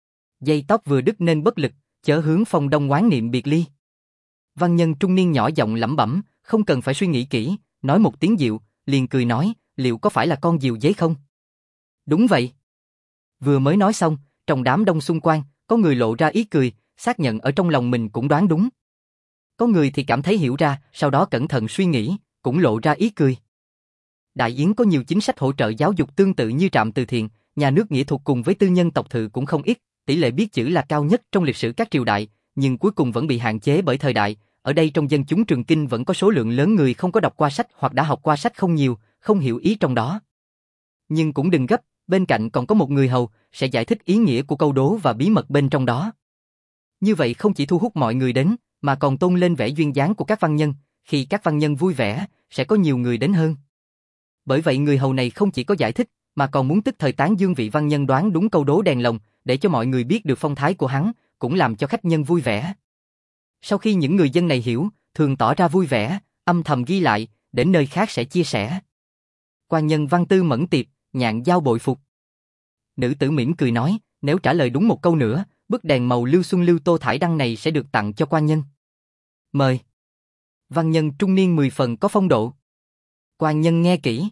Dây tóc vừa đứt nên bất lực, chớ hướng phong đông oán niệm biệt ly. Văn nhân trung niên nhỏ giọng lẩm bẩm, không cần phải suy nghĩ kỹ, nói một tiếng dịu, liền cười nói, liệu có phải là con diều giấy không? Đúng vậy. Vừa mới nói xong, trong đám đông xung quanh, có người lộ ra ý cười, xác nhận ở trong lòng mình cũng đoán đúng. Có người thì cảm thấy hiểu ra, sau đó cẩn thận suy nghĩ, cũng lộ ra ý cười. Đại Yến có nhiều chính sách hỗ trợ giáo dục tương tự như trạm từ thiện, nhà nước nghĩa thuật cùng với tư nhân tộc thự cũng không ít, tỷ lệ biết chữ là cao nhất trong lịch sử các triều đại, nhưng cuối cùng vẫn bị hạn chế bởi thời đại. Ở đây trong dân chúng Trường Kinh vẫn có số lượng lớn người không có đọc qua sách hoặc đã học qua sách không nhiều, không hiểu ý trong đó. Nhưng cũng đừng gấp, bên cạnh còn có một người hầu sẽ giải thích ý nghĩa của câu đố và bí mật bên trong đó. Như vậy không chỉ thu hút mọi người đến, mà còn tôn lên vẻ duyên dáng của các văn nhân, khi các văn nhân vui vẻ, sẽ có nhiều người đến hơn. Bởi vậy người hầu này không chỉ có giải thích, mà còn muốn tức thời tán dương vị văn nhân đoán đúng câu đố đèn lồng, để cho mọi người biết được phong thái của hắn, cũng làm cho khách nhân vui vẻ. Sau khi những người dân này hiểu, thường tỏ ra vui vẻ, âm thầm ghi lại, đến nơi khác sẽ chia sẻ. Quan nhân văn tư mẫn tiệp, nhạn giao bội phục. Nữ tử mỉm cười nói, nếu trả lời đúng một câu nữa, bức đèn màu lưu xuân lưu tô thải đăng này sẽ được tặng cho quan nhân. Mời. Văn nhân trung niên mười phần có phong độ. Quan nhân nghe kỹ.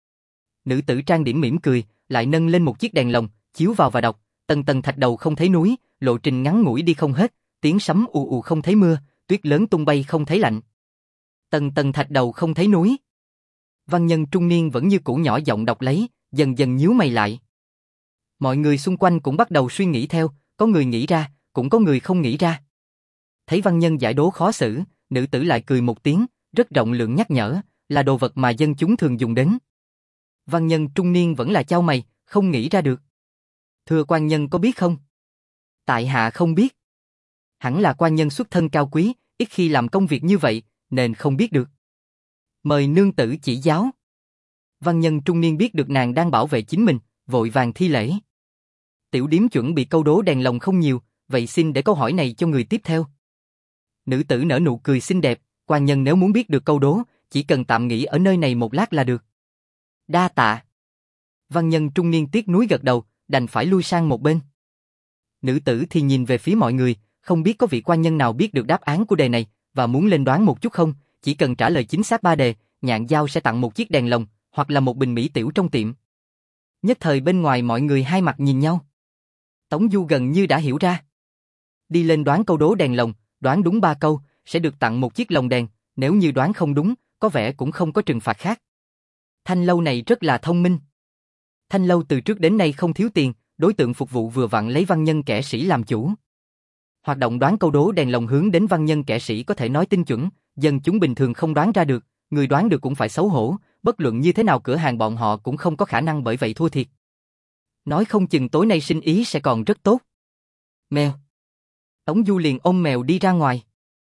Nữ tử trang điểm mỉm cười, lại nâng lên một chiếc đèn lồng, chiếu vào và đọc, tầng tầng thạch đầu không thấy núi, lộ trình ngắn ngủi đi không hết, tiếng sấm ù ù không thấy mưa, tuyết lớn tung bay không thấy lạnh. Tầng tầng thạch đầu không thấy núi. Văn nhân trung niên vẫn như cũ nhỏ giọng đọc lấy, dần dần nhíu mày lại. Mọi người xung quanh cũng bắt đầu suy nghĩ theo, có người nghĩ ra, cũng có người không nghĩ ra. Thấy văn nhân giải đố khó xử, nữ tử lại cười một tiếng, rất rộng lượng nhắc nhở, là đồ vật mà dân chúng thường dùng đến. Văn nhân trung niên vẫn là chau mày, không nghĩ ra được. Thưa quan nhân có biết không? Tại hạ không biết. Hẳn là quan nhân xuất thân cao quý, ít khi làm công việc như vậy, nên không biết được. Mời nương tử chỉ giáo. Văn nhân trung niên biết được nàng đang bảo vệ chính mình, vội vàng thi lễ. Tiểu điếm chuẩn bị câu đố đèn lồng không nhiều, vậy xin để câu hỏi này cho người tiếp theo. Nữ tử nở nụ cười xinh đẹp, quan nhân nếu muốn biết được câu đố, chỉ cần tạm nghỉ ở nơi này một lát là được. Đa tạ. Văn nhân trung niên tiếc nuối gật đầu, đành phải lui sang một bên. Nữ tử thì nhìn về phía mọi người, không biết có vị quan nhân nào biết được đáp án của đề này, và muốn lên đoán một chút không, chỉ cần trả lời chính xác ba đề, nhạn giao sẽ tặng một chiếc đèn lồng, hoặc là một bình mỹ tiểu trong tiệm. Nhất thời bên ngoài mọi người hai mặt nhìn nhau. Tống Du gần như đã hiểu ra. Đi lên đoán câu đố đèn lồng, đoán đúng ba câu, sẽ được tặng một chiếc lồng đèn, nếu như đoán không đúng, có vẻ cũng không có trừng phạt khác. Thanh lâu này rất là thông minh. Thanh lâu từ trước đến nay không thiếu tiền, đối tượng phục vụ vừa vặn lấy văn nhân kẻ sĩ làm chủ. Hoạt động đoán câu đố đèn lồng hướng đến văn nhân kẻ sĩ có thể nói tinh chuẩn, dân chúng bình thường không đoán ra được, người đoán được cũng phải xấu hổ, bất luận như thế nào cửa hàng bọn họ cũng không có khả năng bởi vậy thua thiệt. Nói không chừng tối nay sinh ý sẽ còn rất tốt. Mèo. Tống Du liền ôm mèo đi ra ngoài.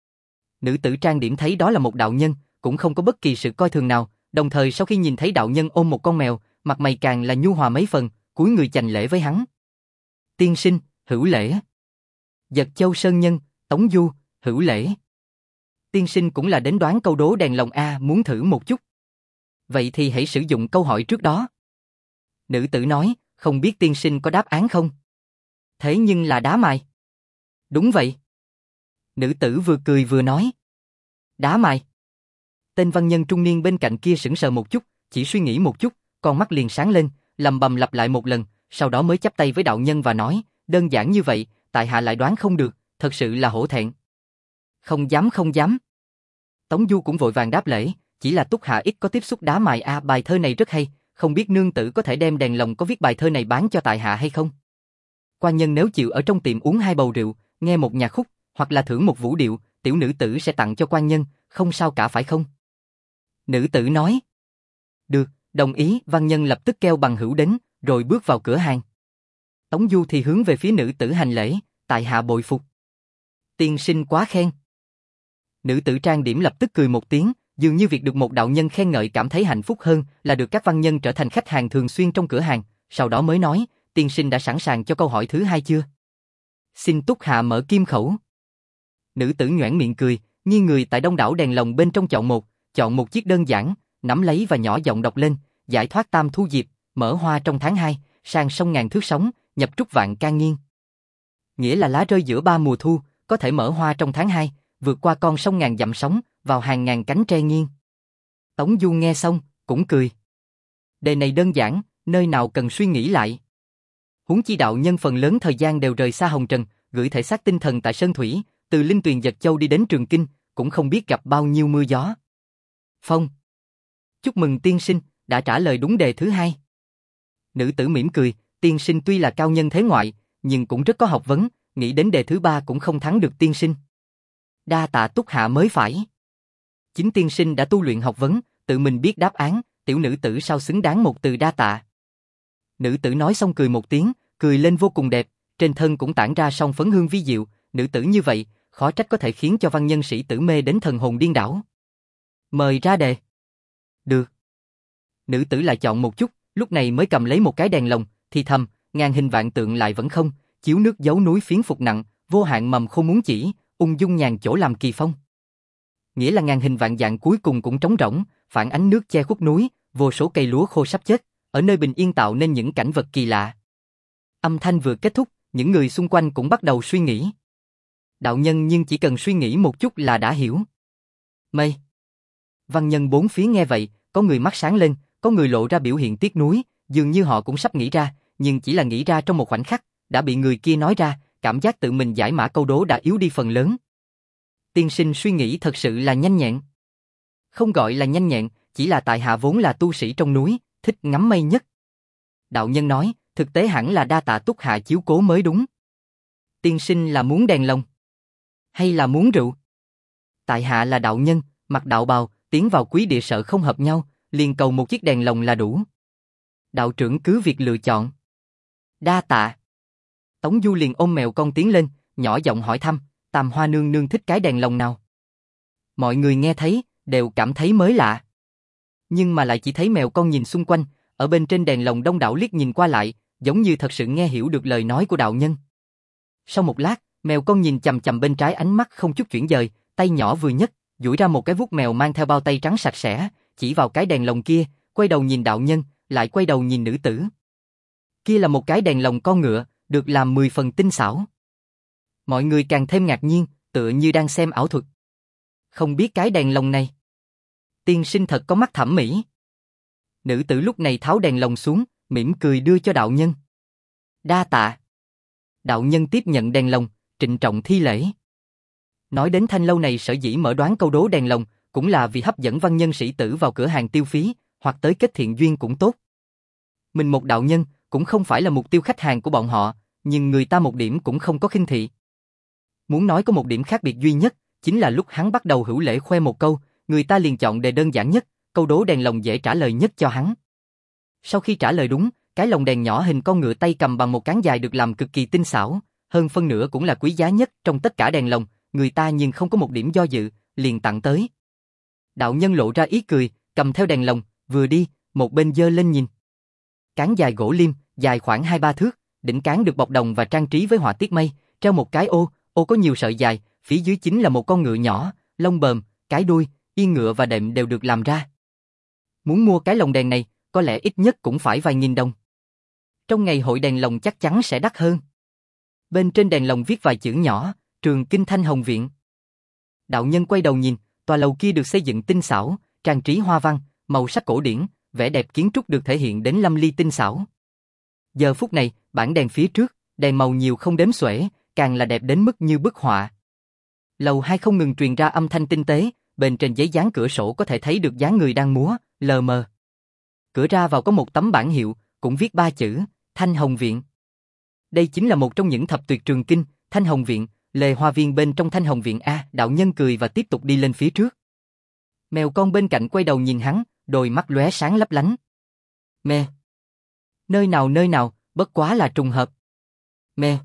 Nữ tử trang điểm thấy đó là một đạo nhân, cũng không có bất kỳ sự coi thường nào, đồng thời sau khi nhìn thấy đạo nhân ôm một con mèo, mặt mày càng là nhu hòa mấy phần, cúi người chành lễ với hắn. Tiên sinh, hữu lễ. Dật Châu Sơn Nhân, Tống Du, hữu lễ. Tiên sinh cũng là đến đoán câu đố đèn lồng a, muốn thử một chút. Vậy thì hãy sử dụng câu hỏi trước đó. Nữ tử nói, không biết tiên sinh có đáp án không? Thế nhưng là đá mài. Đúng vậy. Nữ tử vừa cười vừa nói. Đá mài. Tên văn nhân trung niên bên cạnh kia sững sờ một chút, chỉ suy nghĩ một chút, con mắt liền sáng lên, lầm bầm lặp lại một lần, sau đó mới chắp tay với đạo nhân và nói, đơn giản như vậy, tại hạ lại đoán không được, thật sự là hổ thẹn. Không dám không dám. Tống Du cũng vội vàng đáp lễ, chỉ là Túc Hạ ít có tiếp xúc đá mài a, bài thơ này rất hay, không biết nương tử có thể đem đèn lồng có viết bài thơ này bán cho tại hạ hay không? Quan nhân nếu chịu ở trong tiệm uống hai bầu rượu, nghe một nhạc khúc, hoặc là thưởng một vũ điệu, tiểu nữ tử sẽ tặng cho quan nhân, không sao cả phải không? Nữ tử nói. Được, đồng ý, văn nhân lập tức kêu bằng hữu đến, rồi bước vào cửa hàng. Tống Du thì hướng về phía nữ tử hành lễ, tại hạ bội phục. Tiên sinh quá khen. Nữ tử trang điểm lập tức cười một tiếng, dường như việc được một đạo nhân khen ngợi cảm thấy hạnh phúc hơn là được các văn nhân trở thành khách hàng thường xuyên trong cửa hàng, sau đó mới nói, tiên sinh đã sẵn sàng cho câu hỏi thứ hai chưa? Xin Túc Hạ mở kim khẩu. Nữ tử nhoẻn miệng cười, nghiêng người tại đông đảo đèn lồng bên trong chọn một, chọn một chiếc đơn giản, nắm lấy và nhỏ giọng đọc lên, giải thoát tam thu diệp, mở hoa trong tháng hai, sang sông ngàn thước sóng, nhập trúc vạn can nghiêng. Nghĩa là lá rơi giữa ba mùa thu, có thể mở hoa trong tháng hai, vượt qua con sông ngàn dặm sóng, vào hàng ngàn cánh tre nghiêng. Tống Du nghe xong, cũng cười. Đề này đơn giản, nơi nào cần suy nghĩ lại. Huống chi đạo nhân phần lớn thời gian đều rời xa hồng trần, gửi thể xác tinh thần tại sơn thủy, từ Linh Tuyền Dật Châu đi đến Trường Kinh, cũng không biết gặp bao nhiêu mưa gió. Phong. Chúc mừng tiên sinh, đã trả lời đúng đề thứ hai. Nữ tử mỉm cười, tiên sinh tuy là cao nhân thế ngoại, nhưng cũng rất có học vấn, nghĩ đến đề thứ ba cũng không thắng được tiên sinh. Đa tạ Túc Hạ mới phải. Chính tiên sinh đã tu luyện học vấn, tự mình biết đáp án, tiểu nữ tử sao xứng đáng một từ đa tạ. Nữ tử nói xong cười một tiếng, cười lên vô cùng đẹp, trên thân cũng tản ra song phấn hương vi diệu, nữ tử như vậy, khó trách có thể khiến cho văn nhân sĩ tử mê đến thần hồn điên đảo. Mời ra đề. Được. Nữ tử lại chọn một chút, lúc này mới cầm lấy một cái đèn lồng, thì thầm, ngàn hình vạn tượng lại vẫn không, chiếu nước dấu núi phiến phục nặng, vô hạn mầm không muốn chỉ, ung dung nhàn chỗ làm kỳ phong. Nghĩa là ngàn hình vạn dạng cuối cùng cũng trống rỗng, phản ánh nước che khuất núi, vô số cây lúa khô sắp chết, ở nơi bình yên tạo nên những cảnh vật kỳ lạ. Âm thanh vừa kết thúc, những người xung quanh cũng bắt đầu suy nghĩ. Đạo nhân nhưng chỉ cần suy nghĩ một chút là đã hiểu. Mây. Văn nhân bốn phía nghe vậy, có người mắt sáng lên, có người lộ ra biểu hiện tiếc nuối, dường như họ cũng sắp nghĩ ra, nhưng chỉ là nghĩ ra trong một khoảnh khắc, đã bị người kia nói ra, cảm giác tự mình giải mã câu đố đã yếu đi phần lớn. Tiên sinh suy nghĩ thật sự là nhanh nhẹn. Không gọi là nhanh nhẹn, chỉ là tại hạ vốn là tu sĩ trong núi, thích ngắm mây nhất. Đạo nhân nói, thực tế hẳn là đa tạ túc hạ chiếu cố mới đúng. Tiên sinh là muốn đèn lồng, hay là muốn rượu? Tại hạ là đạo nhân, mặc đạo bào, tiến vào quý địa sợ không hợp nhau, liền cầu một chiếc đèn lồng là đủ. Đạo trưởng cứ việc lựa chọn. Đa tạ. Tống Du liền ôm mèo con tiến lên, nhỏ giọng hỏi thăm, Tam Hoa nương nương thích cái đèn lồng nào? Mọi người nghe thấy, đều cảm thấy mới lạ. Nhưng mà lại chỉ thấy mèo con nhìn xung quanh, ở bên trên đèn lồng đông đảo liếc nhìn qua lại, giống như thật sự nghe hiểu được lời nói của đạo nhân. Sau một lát, mèo con nhìn chằm chằm bên trái ánh mắt không chút chuyển dời, tay nhỏ vừa nhấc, duỗi ra một cái vuốt mèo mang theo bao tay trắng sạch sẽ, chỉ vào cái đèn lồng kia, quay đầu nhìn đạo nhân, lại quay đầu nhìn nữ tử. Kia là một cái đèn lồng con ngựa, được làm mười phần tinh xảo. Mọi người càng thêm ngạc nhiên, tựa như đang xem ảo thuật. Không biết cái đèn lồng này. Tiên sinh thật có mắt thẩm mỹ. Nữ tử lúc này tháo đèn lồng xuống, mỉm cười đưa cho đạo nhân. Đa tạ. Đạo nhân tiếp nhận đèn lồng, trịnh trọng thi lễ. Nói đến thanh lâu này sở dĩ mở đoán câu đố đèn lồng, cũng là vì hấp dẫn văn nhân sĩ tử vào cửa hàng tiêu phí, hoặc tới kết thiện duyên cũng tốt. Mình một đạo nhân, cũng không phải là mục tiêu khách hàng của bọn họ, nhưng người ta một điểm cũng không có khinh thị. Muốn nói có một điểm khác biệt duy nhất, chính là lúc hắn bắt đầu hữu lễ khoe một câu, người ta liền chọn đề đơn giản nhất, câu đố đèn lồng dễ trả lời nhất cho hắn. Sau khi trả lời đúng, cái lồng đèn nhỏ hình con ngựa tay cầm bằng một cán dài được làm cực kỳ tinh xảo, hơn phân nửa cũng là quý giá nhất trong tất cả đèn lồng, người ta nhưng không có một điểm do dự, liền tặng tới. Đạo nhân lộ ra ý cười, cầm theo đèn lồng, vừa đi, một bên giơ lên nhìn. Cán dài gỗ liêm, dài khoảng hai ba thước, đỉnh cán được bọc đồng và trang trí với họa tiết mây, treo một cái ô, ô có nhiều sợi dài, phía dưới chính là một con ngựa nhỏ, lông bờm, cái đuôi, yên ngựa và đệm đều được làm ra. Muốn mua cái lồng đèn này, có lẽ ít nhất cũng phải vài nghìn đồng. Trong ngày hội đèn lồng chắc chắn sẽ đắt hơn. Bên trên đèn lồng viết vài chữ nhỏ, Trường Kinh Thanh Hồng Viện. Đạo nhân quay đầu nhìn, tòa lầu kia được xây dựng tinh xảo, trang trí hoa văn, màu sắc cổ điển, vẻ đẹp kiến trúc được thể hiện đến lâm ly tinh xảo. Giờ phút này, bảng đèn phía trước, đèn màu nhiều không đếm xuể, càng là đẹp đến mức như bức họa. Lầu hai không ngừng truyền ra âm thanh tinh tế, bên trên giấy dán cửa sổ có thể thấy được dáng người đang múa, lờ mờ. Cửa ra vào có một tấm bảng hiệu, cũng viết ba chữ, Thanh Hồng Viện. Đây chính là một trong những thập tuyệt trường kinh, Thanh Hồng Viện, lề hoa viên bên trong Thanh Hồng Viện A. Đạo nhân cười và tiếp tục đi lên phía trước. Mèo con bên cạnh quay đầu nhìn hắn, đôi mắt lóe sáng lấp lánh. Mè. Nơi nào nơi nào, bất quá là trùng hợp. Mè.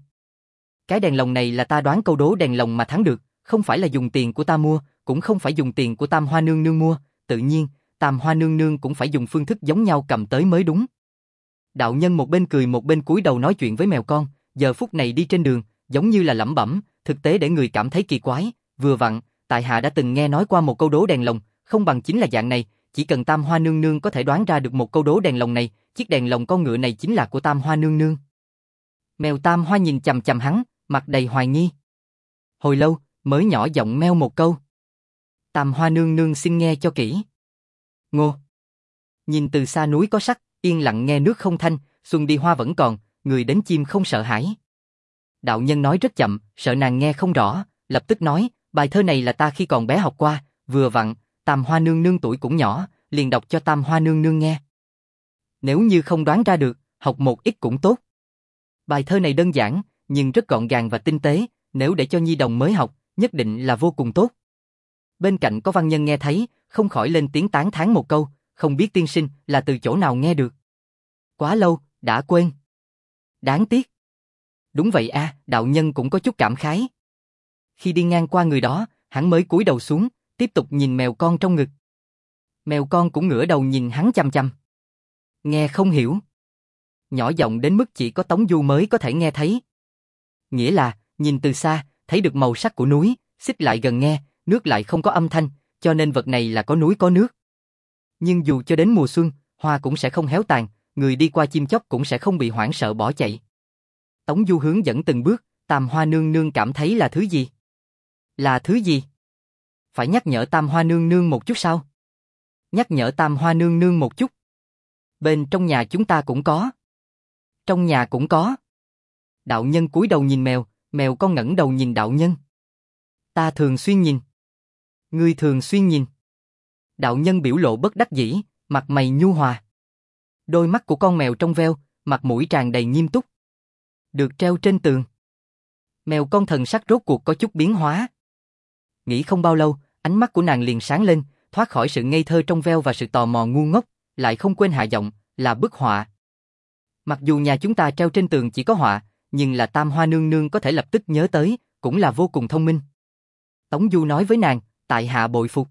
Cái đèn lồng này là ta đoán câu đố đèn lồng mà thắng được, không phải là dùng tiền của ta mua, cũng không phải dùng tiền của Tam Hoa nương nương mua, tự nhiên, Tam Hoa nương nương cũng phải dùng phương thức giống nhau cầm tới mới đúng. Đạo nhân một bên cười một bên cúi đầu nói chuyện với mèo con, giờ phút này đi trên đường, giống như là lẩm bẩm, thực tế để người cảm thấy kỳ quái, vừa vặn, tại hạ đã từng nghe nói qua một câu đố đèn lồng, không bằng chính là dạng này, chỉ cần Tam Hoa nương nương có thể đoán ra được một câu đố đèn lồng này, chiếc đèn lồng con ngựa này chính là của Tam Hoa nương nương. Mèo Tam Hoa nhìn chằm chằm hắn, mặt đầy hoài nghi. Hồi lâu, mới nhỏ giọng meo một câu. Tam Hoa nương nương xin nghe cho kỹ. Ngô. Nhìn từ xa núi có sắc, yên lặng nghe nước không thanh, xuân đi hoa vẫn còn, người đến chim không sợ hãi. Đạo nhân nói rất chậm, sợ nàng nghe không rõ, lập tức nói, bài thơ này là ta khi còn bé học qua, vừa vặn, Tam Hoa nương nương tuổi cũng nhỏ, liền đọc cho Tam Hoa nương nương nghe. Nếu như không đoán ra được, học một ít cũng tốt. Bài thơ này đơn giản, nhưng rất gọn gàng và tinh tế, nếu để cho nhi đồng mới học, nhất định là vô cùng tốt. Bên cạnh có văn nhân nghe thấy, không khỏi lên tiếng tán thán một câu, không biết tiên sinh là từ chỗ nào nghe được. Quá lâu, đã quên. Đáng tiếc. Đúng vậy a, đạo nhân cũng có chút cảm khái. Khi đi ngang qua người đó, hắn mới cúi đầu xuống, tiếp tục nhìn mèo con trong ngực. Mèo con cũng ngửa đầu nhìn hắn chăm chăm. Nghe không hiểu. Nhỏ giọng đến mức chỉ có Tống Du mới có thể nghe thấy. Nghĩa là, nhìn từ xa, thấy được màu sắc của núi, xích lại gần nghe, nước lại không có âm thanh, cho nên vật này là có núi có nước. Nhưng dù cho đến mùa xuân, hoa cũng sẽ không héo tàn, người đi qua chim chóc cũng sẽ không bị hoảng sợ bỏ chạy. Tống Du hướng dẫn từng bước, Tam Hoa Nương Nương cảm thấy là thứ gì? Là thứ gì? Phải nhắc nhở Tam Hoa Nương Nương một chút sao? Nhắc nhở Tam Hoa Nương Nương một chút. Bên trong nhà chúng ta cũng có. Trong nhà cũng có. Đạo nhân cúi đầu nhìn mèo, mèo con ngẩng đầu nhìn đạo nhân. Ta thường xuyên nhìn. Ngươi thường xuyên nhìn. Đạo nhân biểu lộ bất đắc dĩ, mặt mày nhu hòa. Đôi mắt của con mèo trong veo, mặt mũi tràn đầy nghiêm túc. Được treo trên tường. Mèo con thần sắc rốt cuộc có chút biến hóa. Nghĩ không bao lâu, ánh mắt của nàng liền sáng lên, thoát khỏi sự ngây thơ trong veo và sự tò mò ngu ngốc, lại không quên hạ giọng, là bức họa. Mặc dù nhà chúng ta treo trên tường chỉ có họa, nhưng là Tam Hoa Nương Nương có thể lập tức nhớ tới, cũng là vô cùng thông minh. Tống Du nói với nàng, tại hạ bội phục.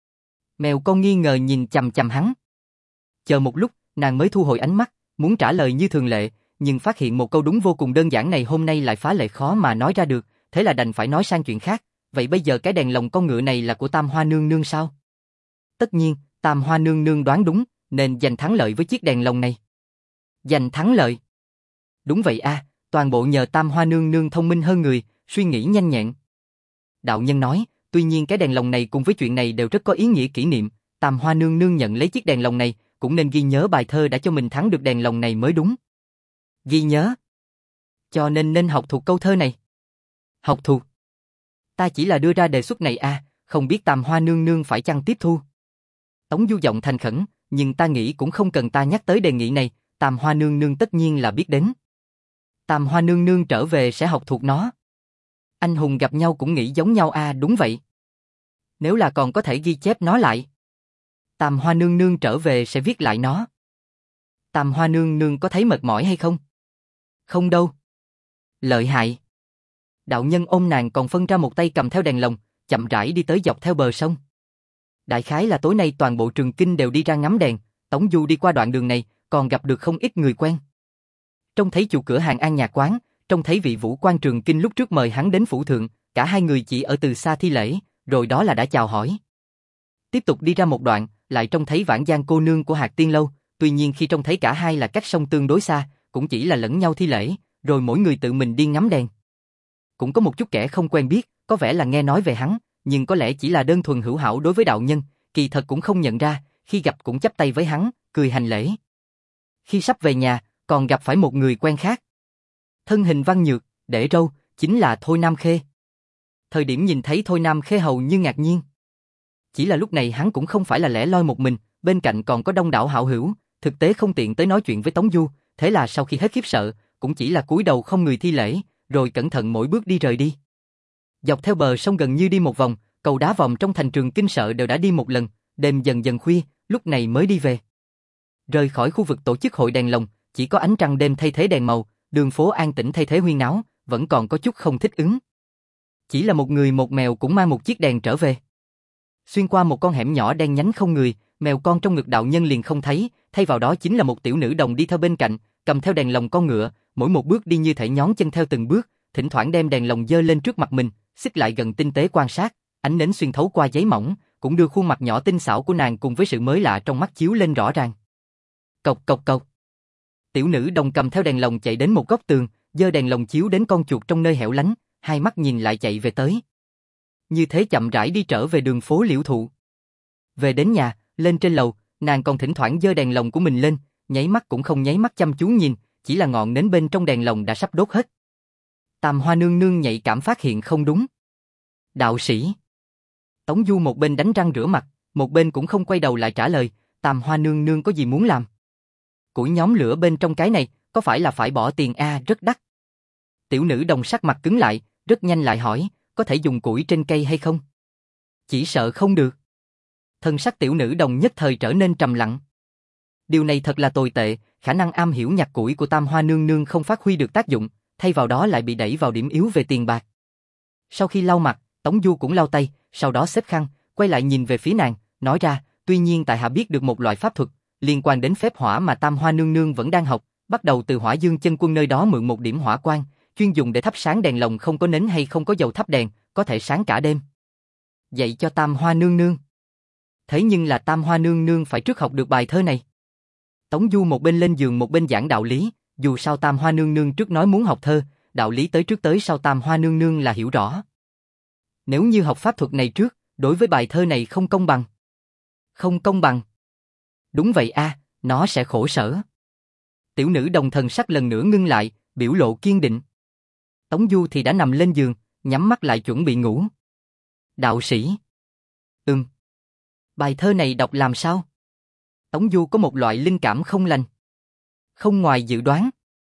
Mèo con nghi ngờ nhìn chằm chằm hắn. Chờ một lúc, nàng mới thu hồi ánh mắt, muốn trả lời như thường lệ, nhưng phát hiện một câu đúng vô cùng đơn giản này hôm nay lại phá lệ khó mà nói ra được, thế là đành phải nói sang chuyện khác. Vậy bây giờ cái đèn lồng con ngựa này là của Tam Hoa Nương Nương sao? Tất nhiên, Tam Hoa Nương Nương đoán đúng, nên giành thắng lợi với chiếc đèn lồng này. Giành thắng lợi? Đúng vậy a, à, toàn bộ nhờ Tam Hoa Nương Nương thông minh hơn người, suy nghĩ nhanh nhẹn. Đạo nhân nói, tuy nhiên cái đèn lồng này cùng với chuyện này đều rất có ý nghĩa kỷ niệm, Tam Hoa Nương Nương nhận lấy chiếc đèn lồng này, cũng nên ghi nhớ bài thơ đã cho mình thắng được đèn lồng này mới đúng. Ghi nhớ? Cho nên nên học thuộc câu thơ này. Học thuộc? Ta chỉ là đưa ra đề xuất này à, không biết Tam Hoa Nương Nương phải chăng tiếp thu. Tống Du giọng thành khẩn, nhưng ta nghĩ cũng không cần ta nhắc tới đề nghị này, Tam Hoa Nương Nương tất nhiên là biết đến. Tam Hoa Nương Nương trở về sẽ học thuộc nó. Anh hùng gặp nhau cũng nghĩ giống nhau à, đúng vậy. Nếu là còn có thể ghi chép nó lại. Tam Hoa Nương Nương trở về sẽ viết lại nó. Tam Hoa Nương Nương có thấy mệt mỏi hay không? Không đâu. Lợi hại. Đạo nhân ôm nàng còn phân ra một tay cầm theo đèn lồng, chậm rãi đi tới dọc theo bờ sông. Đại khái là tối nay toàn bộ Trường Kinh đều đi ra ngắm đèn, Tống Du đi qua đoạn đường này, còn gặp được không ít người quen. Trông thấy chủ cửa hàng An Nhạc Quán, trông thấy vị Vũ Quan Trường Kinh lúc trước mời hắn đến phủ thượng, cả hai người chỉ ở từ xa thi lễ, rồi đó là đã chào hỏi. Tiếp tục đi ra một đoạn, lại trông thấy Vãn Giang cô nương của Hạc Tiên Lâu, tuy nhiên khi trông thấy cả hai là cách sông tương đối xa, cũng chỉ là lẫn nhau thi lễ, rồi mỗi người tự mình đi ngắm đèn. Cũng có một chút kẻ không quen biết, có vẻ là nghe nói về hắn, nhưng có lẽ chỉ là đơn thuần hữu hảo đối với đạo nhân, kỳ thật cũng không nhận ra, khi gặp cũng chắp tay với hắn, cười hành lễ. Khi sắp về nhà, còn gặp phải một người quen khác. Thân hình văn nhược, để râu, chính là Thôi Nam Khê. Thời điểm nhìn thấy Thôi Nam Khê hầu như ngạc nhiên. Chỉ là lúc này hắn cũng không phải là lẻ loi một mình, bên cạnh còn có đông đảo hảo hữu, thực tế không tiện tới nói chuyện với Tống Du, thế là sau khi hết khiếp sợ, cũng chỉ là cúi đầu không người thi lễ, rồi cẩn thận mỗi bước đi rời đi. Dọc theo bờ sông gần như đi một vòng, cầu đá vòng trong thành Trường Kinh sợ đều đã đi một lần, đêm dần dần khuya, lúc này mới đi về. Rời khỏi khu vực tổ chức hội đèn lồng, chỉ có ánh trăng đêm thay thế đèn màu, đường phố an tĩnh thay thế huyên náo, vẫn còn có chút không thích ứng. Chỉ là một người một mèo cũng mang một chiếc đèn trở về. Xuyên qua một con hẻm nhỏ đen nhánh không người, mèo con trong ngực đạo nhân liền không thấy, thay vào đó chính là một tiểu nữ đồng đi theo bên cạnh, cầm theo đèn lồng con ngựa, mỗi một bước đi như thể nhón chân theo từng bước, thỉnh thoảng đem đèn lồng giơ lên trước mặt mình, xích lại gần tinh tế quan sát, ánh nến xuyên thấu qua giấy mỏng, cũng đưa khuôn mặt nhỏ tinh xảo của nàng cùng với sự mới lạ trong mắt chiếu lên rõ ràng. Cộc cộc cộc. Tiểu nữ đồng cầm theo đèn lồng chạy đến một góc tường, giơ đèn lồng chiếu đến con chuột trong nơi hẻo lánh, hai mắt nhìn lại chạy về tới. Như thế chậm rãi đi trở về đường phố Liễu Thụ. Về đến nhà, lên trên lầu, nàng còn thỉnh thoảng giơ đèn lồng của mình lên, nháy mắt cũng không nháy mắt chăm chú nhìn, chỉ là ngọn nến bên trong đèn lồng đã sắp đốt hết. Tam Hoa Nương Nương nhạy cảm phát hiện không đúng. Đạo sĩ. Tống Du một bên đánh răng rửa mặt, một bên cũng không quay đầu lại trả lời, Tam Hoa Nương Nương có gì muốn làm? Củi nhóm lửa bên trong cái này, có phải là phải bỏ tiền a, à, rất đắt. Tiểu nữ đồng sắc mặt cứng lại, rất nhanh lại hỏi, có thể dùng củi trên cây hay không? Chỉ sợ không được. Thân sắc tiểu nữ đồng nhất thời trở nên trầm lặng. Điều này thật là tồi tệ, khả năng am hiểu nhặt củi của Tam Hoa Nương Nương không phát huy được tác dụng, thay vào đó lại bị đẩy vào điểm yếu về tiền bạc. Sau khi lau mặt, Tống Du cũng lau tay, sau đó xếp khăn, quay lại nhìn về phía nàng, nói ra, tuy nhiên tại hạ biết được một loại pháp thuật, liên quan đến phép hỏa mà Tam Hoa Nương Nương vẫn đang học, bắt đầu từ Hỏa Dương Chân Quân nơi đó mượn một điểm hỏa quan, chuyên dùng để thắp sáng đèn lồng không có nến hay không có dầu thắp đèn, có thể sáng cả đêm. Dạy cho Tam Hoa nương nương. Thế nhưng là Tam Hoa nương nương phải trước học được bài thơ này. Tống Du một bên lên giường một bên giảng đạo lý, dù sao Tam Hoa nương nương trước nói muốn học thơ, đạo lý tới trước tới sau Tam Hoa nương nương là hiểu rõ. Nếu như học pháp thuật này trước, đối với bài thơ này không công bằng. Không công bằng. Đúng vậy a, à, nó sẽ khổ sở. Tiểu nữ đồng thần sắc lần nữa ngưng lại, biểu lộ kiên định. Tống Du thì đã nằm lên giường, nhắm mắt lại chuẩn bị ngủ. Đạo sĩ. Ừm. Bài thơ này đọc làm sao? Tống Du có một loại linh cảm không lành. Không ngoài dự đoán.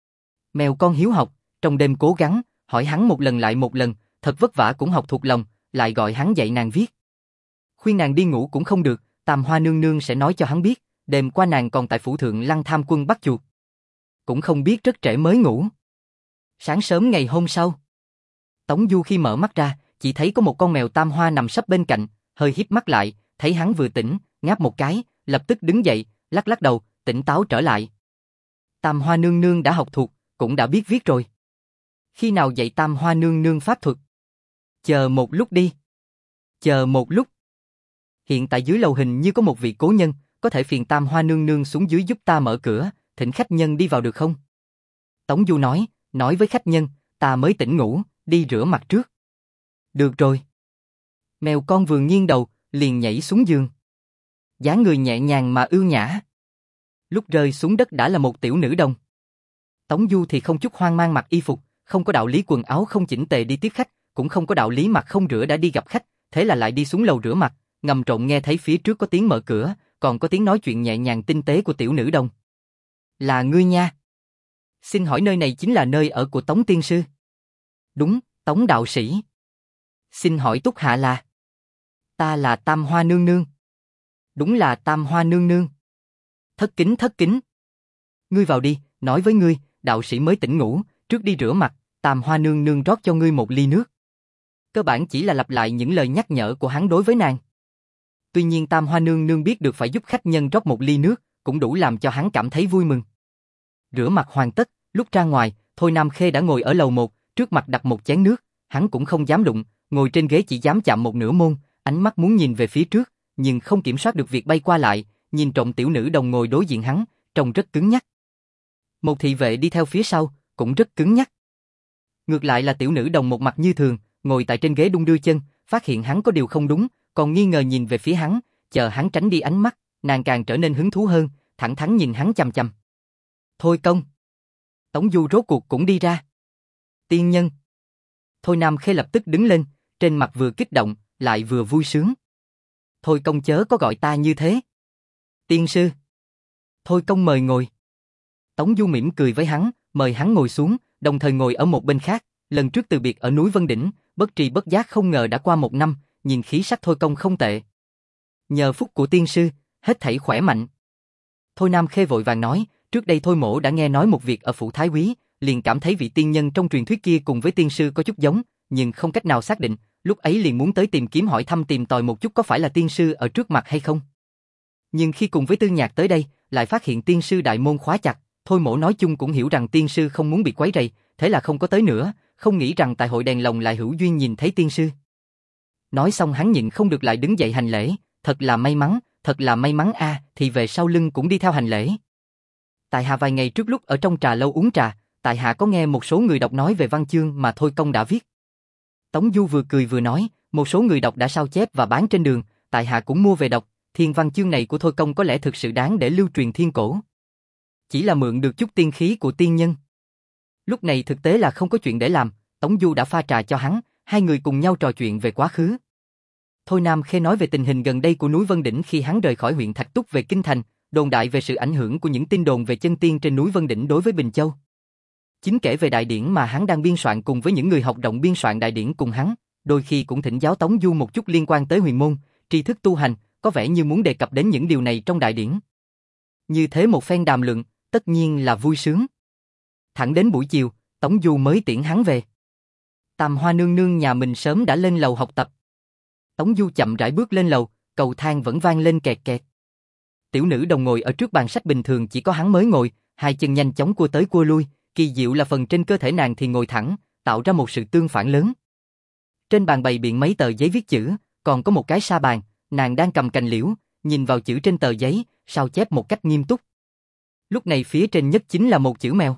Mèo con hiếu học, trong đêm cố gắng, hỏi hắn một lần lại một lần, thật vất vả cũng học thuộc lòng, lại gọi hắn dạy nàng viết. Khuyên nàng đi ngủ cũng không được, Tam Hoa nương nương sẽ nói cho hắn biết, đêm qua nàng còn tại phủ thượng Lăng Tham Quân bắt chuột. Cũng không biết rất trễ mới ngủ. Sáng sớm ngày hôm sau, Tống Du khi mở mắt ra, chỉ thấy có một con mèo tam hoa nằm sấp bên cạnh, hơi híp mắt lại, thấy hắn vừa tỉnh, ngáp một cái, lập tức đứng dậy, lắc lắc đầu, tỉnh táo trở lại. Tam Hoa nương nương đã học thuộc, cũng đã biết viết rồi. Khi nào dạy Tam Hoa nương nương pháp thuật? Chờ một lúc đi. Chờ một lúc. Hiện tại dưới lầu hình như có một vị cố nhân, có thể phiền Tam Hoa nương nương xuống dưới giúp ta mở cửa, thỉnh khách nhân đi vào được không? Tống Du nói, nói với khách nhân, ta mới tỉnh ngủ, đi rửa mặt trước. Được rồi. Mèo con vừa nghiêng đầu, liền nhảy xuống giường. Dáng người nhẹ nhàng mà ưu nhã. Lúc rơi xuống đất đã là một tiểu nữ đồng. Tống Du thì không chút hoang mang mặc y phục, không có đạo lý quần áo không chỉnh tề đi tiếp khách, cũng không có đạo lý mặt không rửa đã đi gặp khách, thế là lại đi xuống lầu rửa mặt, ngầm trộn nghe thấy phía trước có tiếng mở cửa, còn có tiếng nói chuyện nhẹ nhàng tinh tế của tiểu nữ đồng. Là ngươi nha. Xin hỏi nơi này chính là nơi ở của Tống tiên sư? Đúng, Tống đạo sĩ. Xin hỏi Túc Hạ là? Ta là Tam Hoa nương nương. Đúng là Tam Hoa nương nương. Thất kính thất kính. Ngươi vào đi, nói với ngươi, đạo sĩ mới tỉnh ngủ, trước đi rửa mặt, Tam Hoa nương nương rót cho ngươi một ly nước. Cơ bản chỉ là lặp lại những lời nhắc nhở của hắn đối với nàng. Tuy nhiên Tam Hoa nương nương biết được phải giúp khách nhân rót một ly nước, cũng đủ làm cho hắn cảm thấy vui mừng. Rửa mặt hoàn tất, lúc ra ngoài, Thôi Nam Khê đã ngồi ở lầu một, trước mặt đặt một chén nước, hắn cũng không dám đụng, ngồi trên ghế chỉ dám chạm một nửa môn, ánh mắt muốn nhìn về phía trước, nhưng không kiểm soát được việc bay qua lại, nhìn trộm tiểu nữ đồng ngồi đối diện hắn, trông rất cứng nhắc. Một thị vệ đi theo phía sau, cũng rất cứng nhắc. Ngược lại là tiểu nữ đồng một mặt như thường, ngồi tại trên ghế đung đưa chân, phát hiện hắn có điều không đúng, còn nghi ngờ nhìn về phía hắn, chờ hắn tránh đi ánh mắt, nàng càng trở nên hứng thú hơn, thẳng thắn nhìn hắn chằm chằm. Thôi công. Tống Du rốt cuộc cũng đi ra. Tiên nhân. Thôi Nam Khê lập tức đứng lên, trên mặt vừa kích động, lại vừa vui sướng. Thôi công chớ có gọi ta như thế. Tiên sư. Thôi công mời ngồi. Tống Du mỉm cười với hắn, mời hắn ngồi xuống, đồng thời ngồi ở một bên khác. Lần trước từ biệt ở núi Vân Đỉnh, bất tri bất giác không ngờ đã qua một năm, nhìn khí sắc Thôi công không tệ. Nhờ phúc của tiên sư, hết thảy khỏe mạnh. Thôi Nam Khê vội vàng nói, trước đây Thôi mỗ đã nghe nói một việc ở phủ Thái Quý, liền cảm thấy vị tiên nhân trong truyền thuyết kia cùng với tiên sư có chút giống, nhưng không cách nào xác định, lúc ấy liền muốn tới tìm kiếm hỏi thăm tìm tòi một chút có phải là tiên sư ở trước mặt hay không. Nhưng khi cùng với Tư Nhạc tới đây, lại phát hiện tiên sư đại môn khóa chặt, Thôi mỗ nói chung cũng hiểu rằng tiên sư không muốn bị quấy rầy, thế là không có tới nữa, không nghĩ rằng tại hội đèn lồng lại hữu duyên nhìn thấy tiên sư. Nói xong hắn nhịn không được lại đứng dậy hành lễ, thật là may mắn, thật là may mắn a, à, thì về sau lưng cũng đi theo hành lễ. Tại hạ vài ngày trước lúc ở trong trà lâu uống trà, tại hạ có nghe một số người đọc nói về văn chương mà Thôi công đã viết. Tống Du vừa cười vừa nói, một số người đọc đã sao chép và bán trên đường, tại hạ cũng mua về đọc, thiên văn chương này của Thôi công có lẽ thực sự đáng để lưu truyền thiên cổ. Chỉ là mượn được chút tiên khí của tiên nhân. Lúc này thực tế là không có chuyện để làm, Tống Du đã pha trà cho hắn, hai người cùng nhau trò chuyện về quá khứ. Thôi Nam Khê nói về tình hình gần đây của núi Vân Đỉnh khi hắn rời khỏi huyện Thạch Túc về Kinh Thành, đồn đại về sự ảnh hưởng của những tin đồn về chân tiên trên núi Vân Đỉnh đối với Bình Châu. Chính kể về đại điển mà hắn đang biên soạn cùng với những người học động biên soạn đại điển cùng hắn, đôi khi cũng thỉnh giáo Tống Du một chút liên quan tới huyền môn, tri thức tu hành, có vẻ như muốn đề cập đến những điều này trong đại điển. Như thế một phen đàm luận, tất nhiên là vui sướng. Thẳng đến buổi chiều, Tống Du mới tiễn hắn về. Tam Hoa nương nương nhà mình sớm đã lên lầu học tập. Tống Du chậm rãi bước lên lầu, cầu thang vẫn vang lên kẹt kẹt. Tiểu nữ đồng ngồi ở trước bàn sách bình thường chỉ có hắn mới ngồi, hai chân nhanh chóng cua tới cua lui, Kỳ diệu là phần trên cơ thể nàng thì ngồi thẳng, tạo ra một sự tương phản lớn. Trên bàn bày biện mấy tờ giấy viết chữ, còn có một cái sa bàn, nàng đang cầm cành liễu, nhìn vào chữ trên tờ giấy, sao chép một cách nghiêm túc. Lúc này phía trên nhất chính là một chữ mèo.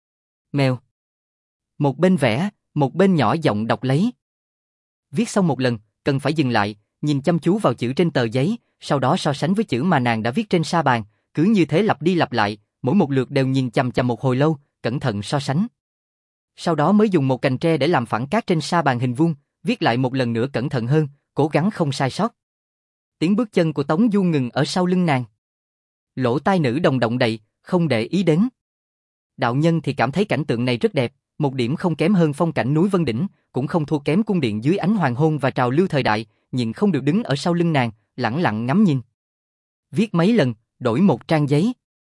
Mèo. Một bên vẽ, một bên nhỏ giọng đọc lấy. Viết xong một lần, cần phải dừng lại, nhìn chăm chú vào chữ trên tờ giấy, sau đó so sánh với chữ mà nàng đã viết trên sa bàn, cứ như thế lặp đi lặp lại, mỗi một lượt đều nhìn chằm chằm một hồi lâu, cẩn thận so sánh. Sau đó mới dùng một cành tre để làm phản cát trên sa bàn hình vuông, viết lại một lần nữa cẩn thận hơn, cố gắng không sai sót. Tiếng bước chân của Tống Du ngừng ở sau lưng nàng. Lỗ tai nữ đồng động đậy, không để ý đến. Đạo nhân thì cảm thấy cảnh tượng này rất đẹp, một điểm không kém hơn phong cảnh núi Vân Đỉnh, cũng không thua kém cung điện dưới ánh hoàng hôn và trào lưu thời đại, nhưng không được đứng ở sau lưng nàng, lẳng lặng ngắm nhìn. Viết mấy lần, đổi một trang giấy.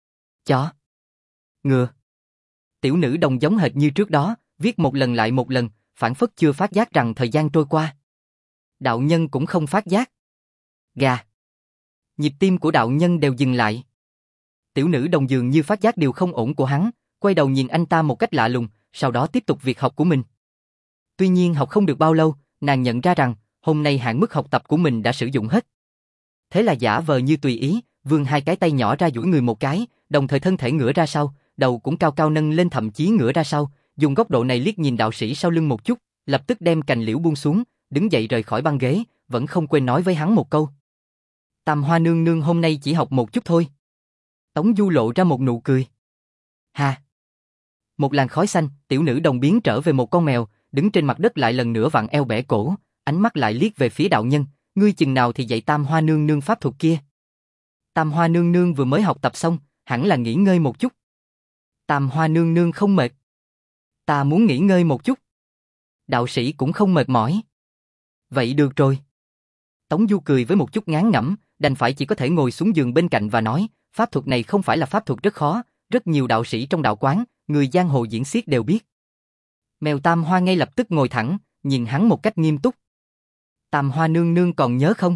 Chó. Ngựa. Tiểu nữ đồng giống hệt như trước đó, viết một lần lại một lần, phản phất chưa phát giác rằng thời gian trôi qua. Đạo nhân cũng không phát giác. Gà. Nhịp tim của đạo nhân đều dừng lại. Tiểu nữ đồng dường như phát giác điều không ổn của hắn, quay đầu nhìn anh ta một cách lạ lùng, sau đó tiếp tục việc học của mình. Tuy nhiên học không được bao lâu, nàng nhận ra rằng, hôm nay hạn mức học tập của mình đã sử dụng hết. Thế là giả vờ như tùy ý, vươn hai cái tay nhỏ ra duỗi người một cái, đồng thời thân thể ngửa ra sau, đầu cũng cao cao nâng lên thậm chí ngửa ra sau, dùng góc độ này liếc nhìn đạo sĩ sau lưng một chút, lập tức đem cành liễu buông xuống, đứng dậy rời khỏi băng ghế, vẫn không quên nói với hắn một câu. Tam Hoa nương nương hôm nay chỉ học một chút thôi. Tống Du lộ ra một nụ cười. Ha! Một làn khói xanh, tiểu nữ đồng biến trở về một con mèo, đứng trên mặt đất lại lần nữa vặn eo bẻ cổ, ánh mắt lại liếc về phía đạo nhân, ngươi chừng nào thì dạy Tam Hoa nương nương pháp thuật kia. Tam Hoa nương nương vừa mới học tập xong, hẳn là nghỉ ngơi một chút. Tam Hoa nương nương không mệt. Ta muốn nghỉ ngơi một chút. Đạo sĩ cũng không mệt mỏi. Vậy được rồi. Tống Du cười với một chút ngán ngẩm, đành phải chỉ có thể ngồi xuống giường bên cạnh và nói, pháp thuật này không phải là pháp thuật rất khó, rất nhiều đạo sĩ trong đạo quán, người giang hồ diễn xiết đều biết. Mèo Tam Hoa ngay lập tức ngồi thẳng, nhìn hắn một cách nghiêm túc. Tam Hoa nương nương còn nhớ không?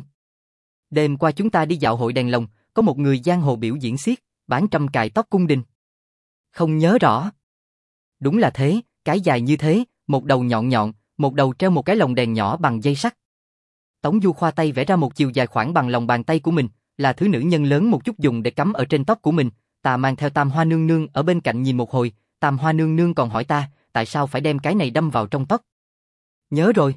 Đêm qua chúng ta đi dạo hội đèn lồng, có một người giang hồ biểu diễn xiết, bán trăm cài tóc cung đình. Không nhớ rõ. Đúng là thế, cái dài như thế, một đầu nhọn nhọn, một đầu treo một cái lồng đèn nhỏ bằng dây sắt. Tống Du khoa tay vẽ ra một chiều dài khoảng bằng lòng bàn tay của mình, là thứ nữ nhân lớn một chút dùng để cắm ở trên tóc của mình. Ta mang theo Tam Hoa nương nương ở bên cạnh nhìn một hồi, Tam Hoa nương nương còn hỏi ta, tại sao phải đem cái này đâm vào trong tóc? Nhớ rồi.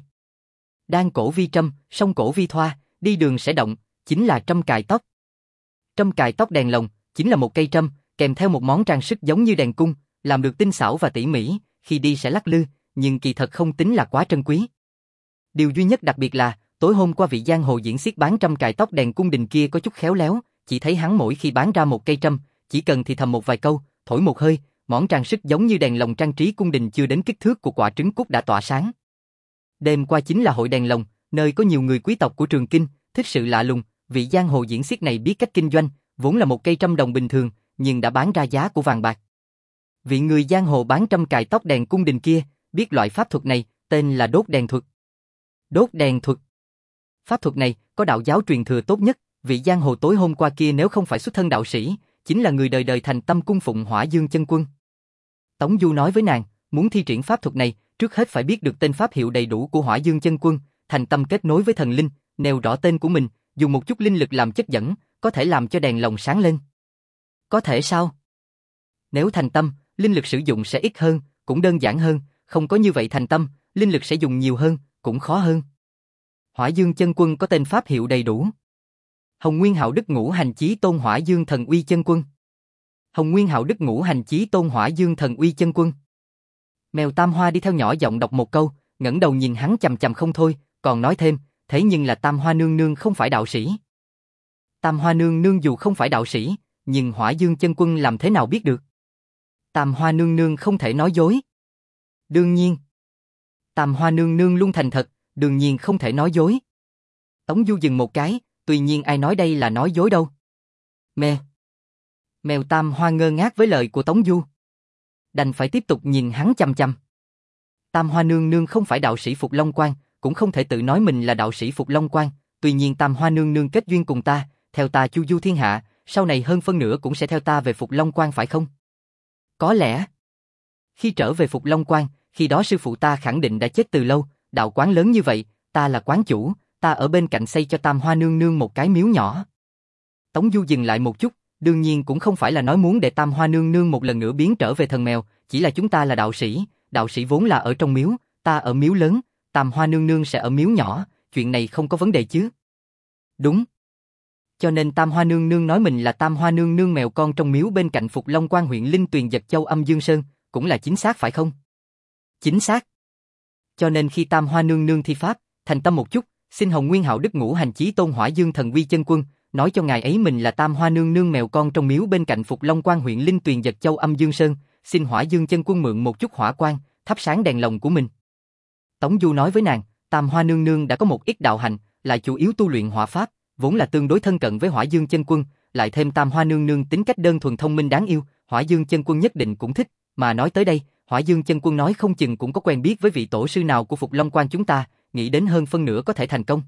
Đan cổ vi trâm, song cổ vi thoa, đi đường sẽ động, chính là trâm cài tóc. Trâm cài tóc đèn lồng, chính là một cây trâm, kèm theo một món trang sức giống như đèn cung, làm được tinh xảo và tỉ mỉ, khi đi sẽ lắc lư, nhưng kỳ thật không tính là quá trân quý. Điều duy nhất đặc biệt là, tối hôm qua vị giang hồ diễn xiết bán trâm cài tóc đèn cung đình kia có chút khéo léo, chỉ thấy hắn mỗi khi bán ra một cây trâm, chỉ cần thì thầm một vài câu, thổi một hơi, món trang sức giống như đèn lồng trang trí cung đình chưa đến kích thước của quả trứng cút đã tỏa sáng. Đêm qua chính là hội đèn lồng, nơi có nhiều người quý tộc của Trường Kinh, thích sự lạ lùng, vị giang hồ diễn xiết này biết cách kinh doanh, vốn là một cây trâm đồng bình thường, nhưng đã bán ra giá của vàng bạc. Vị người giang hồ bán trâm cài tóc đèn cung đình kia, biết loại pháp thuật này, tên là đốt đèn thuật. Đốt đèn thuật. Pháp thuật này, có đạo giáo truyền thừa tốt nhất, vị giang hồ tối hôm qua kia nếu không phải xuất thân đạo sĩ, chính là người đời đời thành tâm cung phụng Hỏa Dương chân quân. Tống Du nói với nàng, muốn thi triển pháp thuật này, trước hết phải biết được tên pháp hiệu đầy đủ của Hỏa Dương chân quân, thành tâm kết nối với thần linh, nêu rõ tên của mình, dùng một chút linh lực làm chất dẫn, có thể làm cho đèn lồng sáng lên. Có thể sao? Nếu thành tâm, linh lực sử dụng sẽ ít hơn, cũng đơn giản hơn, không có như vậy thành tâm, linh lực sẽ dùng nhiều hơn, cũng khó hơn. Hỏa Dương chân quân có tên pháp hiệu đầy đủ. Hồng Nguyên Hạo Đức Ngũ Hành Chí Tôn Hỏa Dương Thần Uy chân quân. Hồng Nguyên Hạo Đức Ngũ Hành Chí Tôn Hỏa Dương Thần Uy chân quân. Mèo Tam Hoa đi theo nhỏ giọng đọc một câu, ngẩng đầu nhìn hắn chằm chằm không thôi, còn nói thêm, thế nhưng là Tam Hoa nương nương không phải đạo sĩ. Tam Hoa nương nương dù không phải đạo sĩ, nhưng Hỏa Dương chân quân làm thế nào biết được? Tam Hoa nương nương không thể nói dối. Đương nhiên. Tam Hoa nương nương luôn thành thật, đương nhiên không thể nói dối. Tống Du dừng một cái, tuy nhiên ai nói đây là nói dối đâu. Mèo. Mèo Tam Hoa ngơ ngác với lời của Tống Du. Đành phải tiếp tục nhìn hắn chằm chằm. Tam Hoa nương nương không phải đạo sĩ Phục Long Quan, cũng không thể tự nói mình là đạo sĩ Phục Long Quan, tuy nhiên Tam Hoa nương nương kết duyên cùng ta, theo ta chu du thiên hạ, sau này hơn phân nửa cũng sẽ theo ta về Phục Long Quan phải không? Có lẽ. Khi trở về Phục Long Quan, khi đó sư phụ ta khẳng định đã chết từ lâu, đạo quán lớn như vậy, ta là quán chủ, ta ở bên cạnh xây cho Tam Hoa Nương Nương một cái miếu nhỏ. Tống Du dừng lại một chút, đương nhiên cũng không phải là nói muốn để Tam Hoa Nương Nương một lần nữa biến trở về thần mèo, chỉ là chúng ta là đạo sĩ, đạo sĩ vốn là ở trong miếu, ta ở miếu lớn, Tam Hoa Nương Nương sẽ ở miếu nhỏ, chuyện này không có vấn đề chứ? Đúng. Cho nên Tam Hoa Nương Nương nói mình là Tam Hoa Nương Nương mèo con trong miếu bên cạnh Phục Long Quan huyện Linh Tuyền Giật Châu Âm Dương Sơn, cũng là chính xác phải không? Chính xác. Cho nên khi Tam Hoa Nương Nương thi pháp, thành tâm một chút, xin Hồng Nguyên Hạo Đức Ngũ Hành Chí Tôn Hỏa Dương Thần Vi Chân Quân, nói cho ngài ấy mình là Tam Hoa Nương Nương mèo con trong miếu bên cạnh Phục Long Quan huyện Linh Tuyền Giật Châu Âm Dương Sơn, xin Hỏa Dương Chân Quân mượn một chút hỏa quang, thắp sáng đèn lồng của mình. Tống Du nói với nàng, Tam Hoa Nương Nương đã có một ít đạo hành, lại chủ yếu tu luyện hỏa pháp, vốn là tương đối thân cận với Hỏa Dương Chân Quân, lại thêm Tam Hoa Nương Nương tính cách đơn thuần thông minh đáng yêu, Hỏa Dương Chân Quân nhất định cũng thích, mà nói tới đây, Hỏa Dương Chân Quân nói không chừng cũng có quen biết với vị tổ sư nào của Phục Long Quan chúng ta, nghĩ đến hơn phân nửa có thể thành công.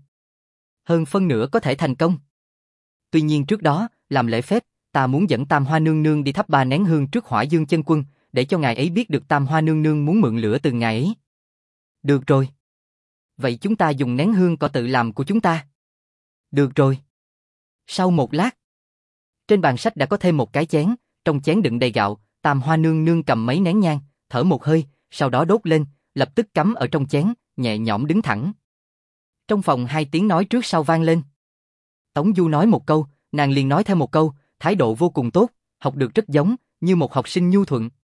Hơn phân nửa có thể thành công. Tuy nhiên trước đó, làm lễ phép, ta muốn dẫn Tam Hoa Nương Nương đi thắp ba nén hương trước Hỏa Dương Chân Quân, để cho ngài ấy biết được Tam Hoa Nương Nương muốn mượn lửa từ ngài ấy. Được rồi. Vậy chúng ta dùng nén hương cỏ tự làm của chúng ta. Được rồi. Sau một lát, trên bàn sách đã có thêm một cái chén, trong chén đựng đầy gạo, Tam Hoa Nương Nương cầm mấy nén nhang, thở một hơi, sau đó đốt lên, lập tức cắm ở trong chén, nhẹ nhõm đứng thẳng. Trong phòng hai tiếng nói trước sau vang lên. Tống Du nói một câu, nàng liền nói theo một câu, thái độ vô cùng tốt, học được rất giống, như một học sinh nhu thuận.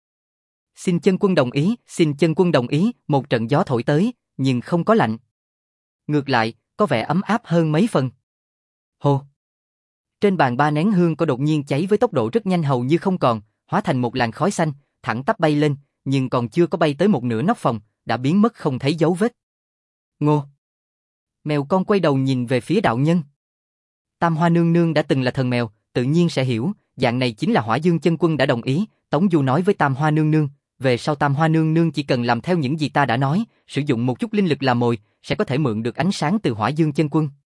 Xin Chân Quân đồng ý, xin Chân Quân đồng ý, một trận gió thổi tới, nhưng không có lạnh. Ngược lại, có vẻ ấm áp hơn mấy phần. Hồ! Trên bàn ba nén hương có đột nhiên cháy với tốc độ rất nhanh hầu như không còn, hóa thành một làn khói xanh, thẳng tắp bay lên, nhưng còn chưa có bay tới một nửa nóc phòng, đã biến mất không thấy dấu vết. Ngô! Mèo con quay đầu nhìn về phía đạo nhân. Tam Hoa Nương Nương đã từng là thần mèo, tự nhiên sẽ hiểu, dạng này chính là Hỏa Dương Chân Quân đã đồng ý, Tống Du nói với Tam Hoa Nương Nương, về sau Tam Hoa Nương Nương chỉ cần làm theo những gì ta đã nói, sử dụng một chút linh lực làm mồi, sẽ có thể mượn được ánh sáng từ Hỏa Dương Chân Quân.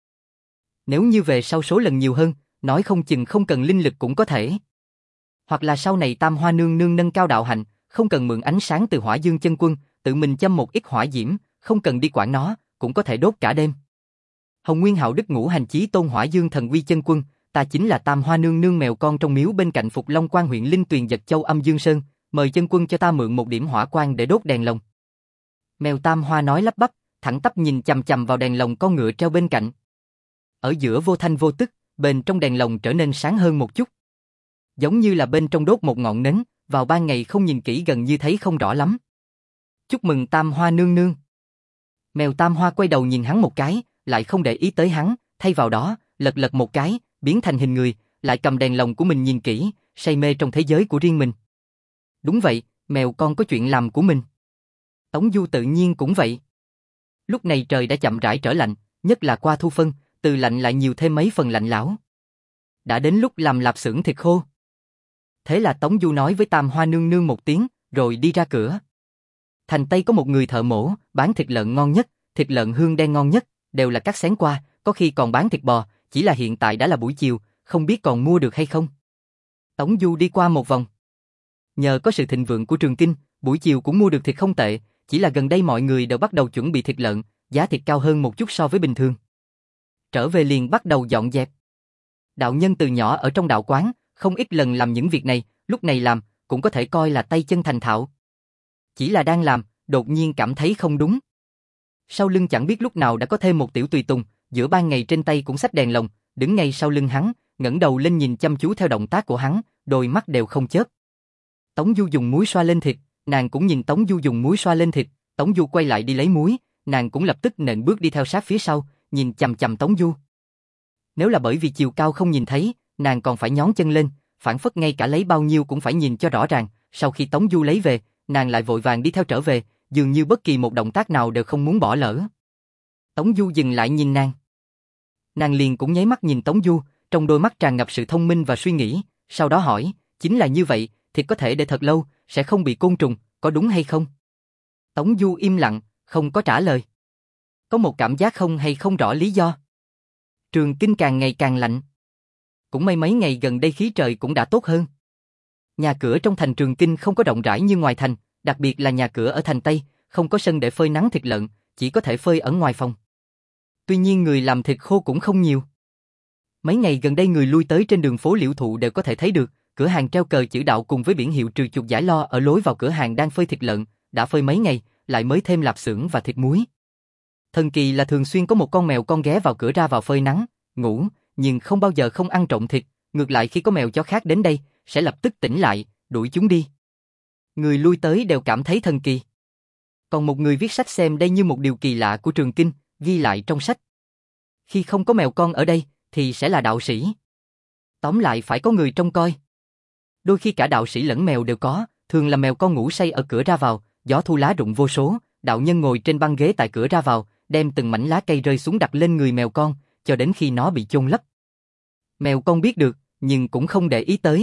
Nếu như về sau số lần nhiều hơn, nói không chừng không cần linh lực cũng có thể. Hoặc là sau này Tam Hoa Nương Nương nâng cao đạo hạnh, không cần mượn ánh sáng từ Hỏa Dương Chân Quân, tự mình châm một ít hỏa diễm, không cần đi quản nó, cũng có thể đốt cả đêm. Hồng Nguyên Hạo Đức Ngũ Hành Chí Tôn Hỏa Dương Thần Vi Chân Quân, ta chính là Tam Hoa Nương Nương mèo con trong miếu bên cạnh Phục Long Quan huyện Linh Tuyền Giật Châu Âm Dương Sơn, mời Chân Quân cho ta mượn một điểm hỏa quang để đốt đèn lồng. Mèo Tam Hoa nói lắp bắp, thẳng tắp nhìn chằm chằm vào đèn lồng con ngựa treo bên cạnh. Ở giữa vô thanh vô tức, bên trong đèn lồng trở nên sáng hơn một chút. Giống như là bên trong đốt một ngọn nến, vào ban ngày không nhìn kỹ gần như thấy không rõ lắm. Chúc mừng Tam Hoa Nương Nương. Mèo Tam Hoa quay đầu nhìn hắn một cái, lại không để ý tới hắn, thay vào đó, lật lật một cái, biến thành hình người, lại cầm đèn lồng của mình nhìn kỹ, say mê trong thế giới của riêng mình. Đúng vậy, mèo con có chuyện làm của mình. Tống Du tự nhiên cũng vậy. Lúc này trời đã chậm rãi trở lạnh, nhất là qua thu phân, từ lạnh lại nhiều thêm mấy phần lạnh lẽo. Đã đến lúc làm lạp xưởng thịt khô. Thế là Tống Du nói với Tam Hoa Nương Nương một tiếng, rồi đi ra cửa. Thành Tây có một người thợ mổ, bán thịt lợn ngon nhất, thịt lợn hương đen ngon nhất, đều là cắt xén qua, có khi còn bán thịt bò, chỉ là hiện tại đã là buổi chiều, không biết còn mua được hay không. Tống Du đi qua một vòng. Nhờ có sự thịnh vượng của Trường Kinh, buổi chiều cũng mua được thịt không tệ, chỉ là gần đây mọi người đều bắt đầu chuẩn bị thịt lợn, giá thịt cao hơn một chút so với bình thường. Trở về liền bắt đầu dọn dẹp. Đạo nhân từ nhỏ ở trong đạo quán, không ít lần làm những việc này, lúc này làm, cũng có thể coi là tay chân thành thạo. Chỉ là đang làm, đột nhiên cảm thấy không đúng. Sau lưng chẳng biết lúc nào đã có thêm một tiểu tùy tùng, giữa ban ngày trên tay cũng xách đèn lồng, đứng ngay sau lưng hắn, ngẩng đầu lên nhìn chăm chú theo động tác của hắn, đôi mắt đều không chớp. Tống Du dùng muối xoa lên thịt, nàng cũng nhìn Tống Du dùng muối xoa lên thịt, Tống Du quay lại đi lấy muối, nàng cũng lập tức nện bước đi theo sát phía sau, nhìn chằm chằm Tống Du. Nếu là bởi vì chiều cao không nhìn thấy, nàng còn phải nhón chân lên, phản phất ngay cả lấy bao nhiêu cũng phải nhìn cho rõ ràng, sau khi Tống Du lấy về, nàng lại vội vàng đi theo trở về, dường như bất kỳ một động tác nào đều không muốn bỏ lỡ. Tống Du dừng lại nhìn nàng. Nàng liền cũng nháy mắt nhìn Tống Du, trong đôi mắt tràn ngập sự thông minh và suy nghĩ, sau đó hỏi, chính là như vậy, thịt có thể để thật lâu, sẽ không bị côn trùng, có đúng hay không? Tống Du im lặng, không có trả lời. Có một cảm giác không hay không rõ lý do. Trường Kinh càng ngày càng lạnh. Cũng may mấy ngày gần đây khí trời cũng đã tốt hơn. Nhà cửa trong thành Trường Kinh không có rộng rãi như ngoài thành, Đặc biệt là nhà cửa ở thành Tây, không có sân để phơi nắng thịt lợn, chỉ có thể phơi ở ngoài phòng. Tuy nhiên người làm thịt khô cũng không nhiều. Mấy ngày gần đây người lui tới trên đường phố Liễu Thụ đều có thể thấy được, cửa hàng treo cờ chữ đạo cùng với biển hiệu trừ chuột giải lo ở lối vào cửa hàng đang phơi thịt lợn, đã phơi mấy ngày, lại mới thêm lạp xưởng và thịt muối. Thần kỳ là thường xuyên có một con mèo con ghé vào cửa ra vào phơi nắng, ngủ, nhưng không bao giờ không ăn trộm thịt, ngược lại khi có mèo chó khác đến đây, sẽ lập tức tỉnh lại, đuổi chúng đi. Người lui tới đều cảm thấy thần kỳ. Còn một người viết sách xem đây như một điều kỳ lạ của Trường Kinh, ghi lại trong sách. Khi không có mèo con ở đây, thì sẽ là đạo sĩ. Tóm lại phải có người trông coi. Đôi khi cả đạo sĩ lẫn mèo đều có, thường là mèo con ngủ say ở cửa ra vào, gió thu lá rụng vô số, đạo nhân ngồi trên băng ghế tại cửa ra vào, đem từng mảnh lá cây rơi xuống đặt lên người mèo con, cho đến khi nó bị chôn lấp. Mèo con biết được, nhưng cũng không để ý tới.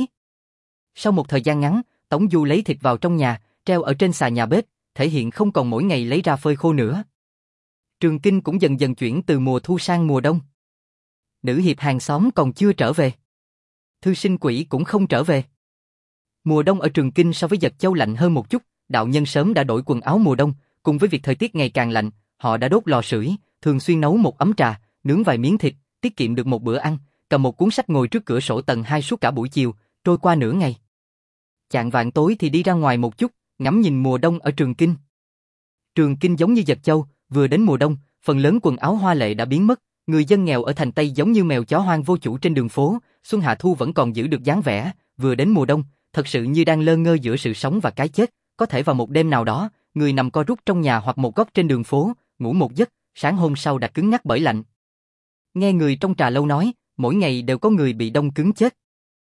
Sau một thời gian ngắn, Tống Du lấy thịt vào trong nhà, treo ở trên xà nhà bếp, thể hiện không còn mỗi ngày lấy ra phơi khô nữa. Trường Kinh cũng dần dần chuyển từ mùa thu sang mùa đông. Nữ hiệp hàng xóm còn chưa trở về. Thư sinh quỷ cũng không trở về. Mùa đông ở Trường Kinh so với Dật Châu lạnh hơn một chút, đạo nhân sớm đã đổi quần áo mùa đông, cùng với việc thời tiết ngày càng lạnh, họ đã đốt lò sưởi, thường xuyên nấu một ấm trà, nướng vài miếng thịt, tiết kiệm được một bữa ăn, cầm một cuốn sách ngồi trước cửa sổ tầng hai suốt cả buổi chiều, trôi qua nửa ngày. Chạng vạng tối thì đi ra ngoài một chút, ngắm nhìn mùa đông ở Trường Kinh. Trường Kinh giống như Dật Châu, vừa đến mùa đông, phần lớn quần áo hoa lệ đã biến mất, người dân nghèo ở thành Tây giống như mèo chó hoang vô chủ trên đường phố, xuân hạ thu vẫn còn giữ được dáng vẻ, vừa đến mùa đông, thật sự như đang lơ ngơ giữa sự sống và cái chết, có thể vào một đêm nào đó, người nằm co rút trong nhà hoặc một góc trên đường phố, ngủ một giấc, sáng hôm sau đã cứng ngắc bởi lạnh. Nghe người trong trà lâu nói, mỗi ngày đều có người bị đông cứng chết.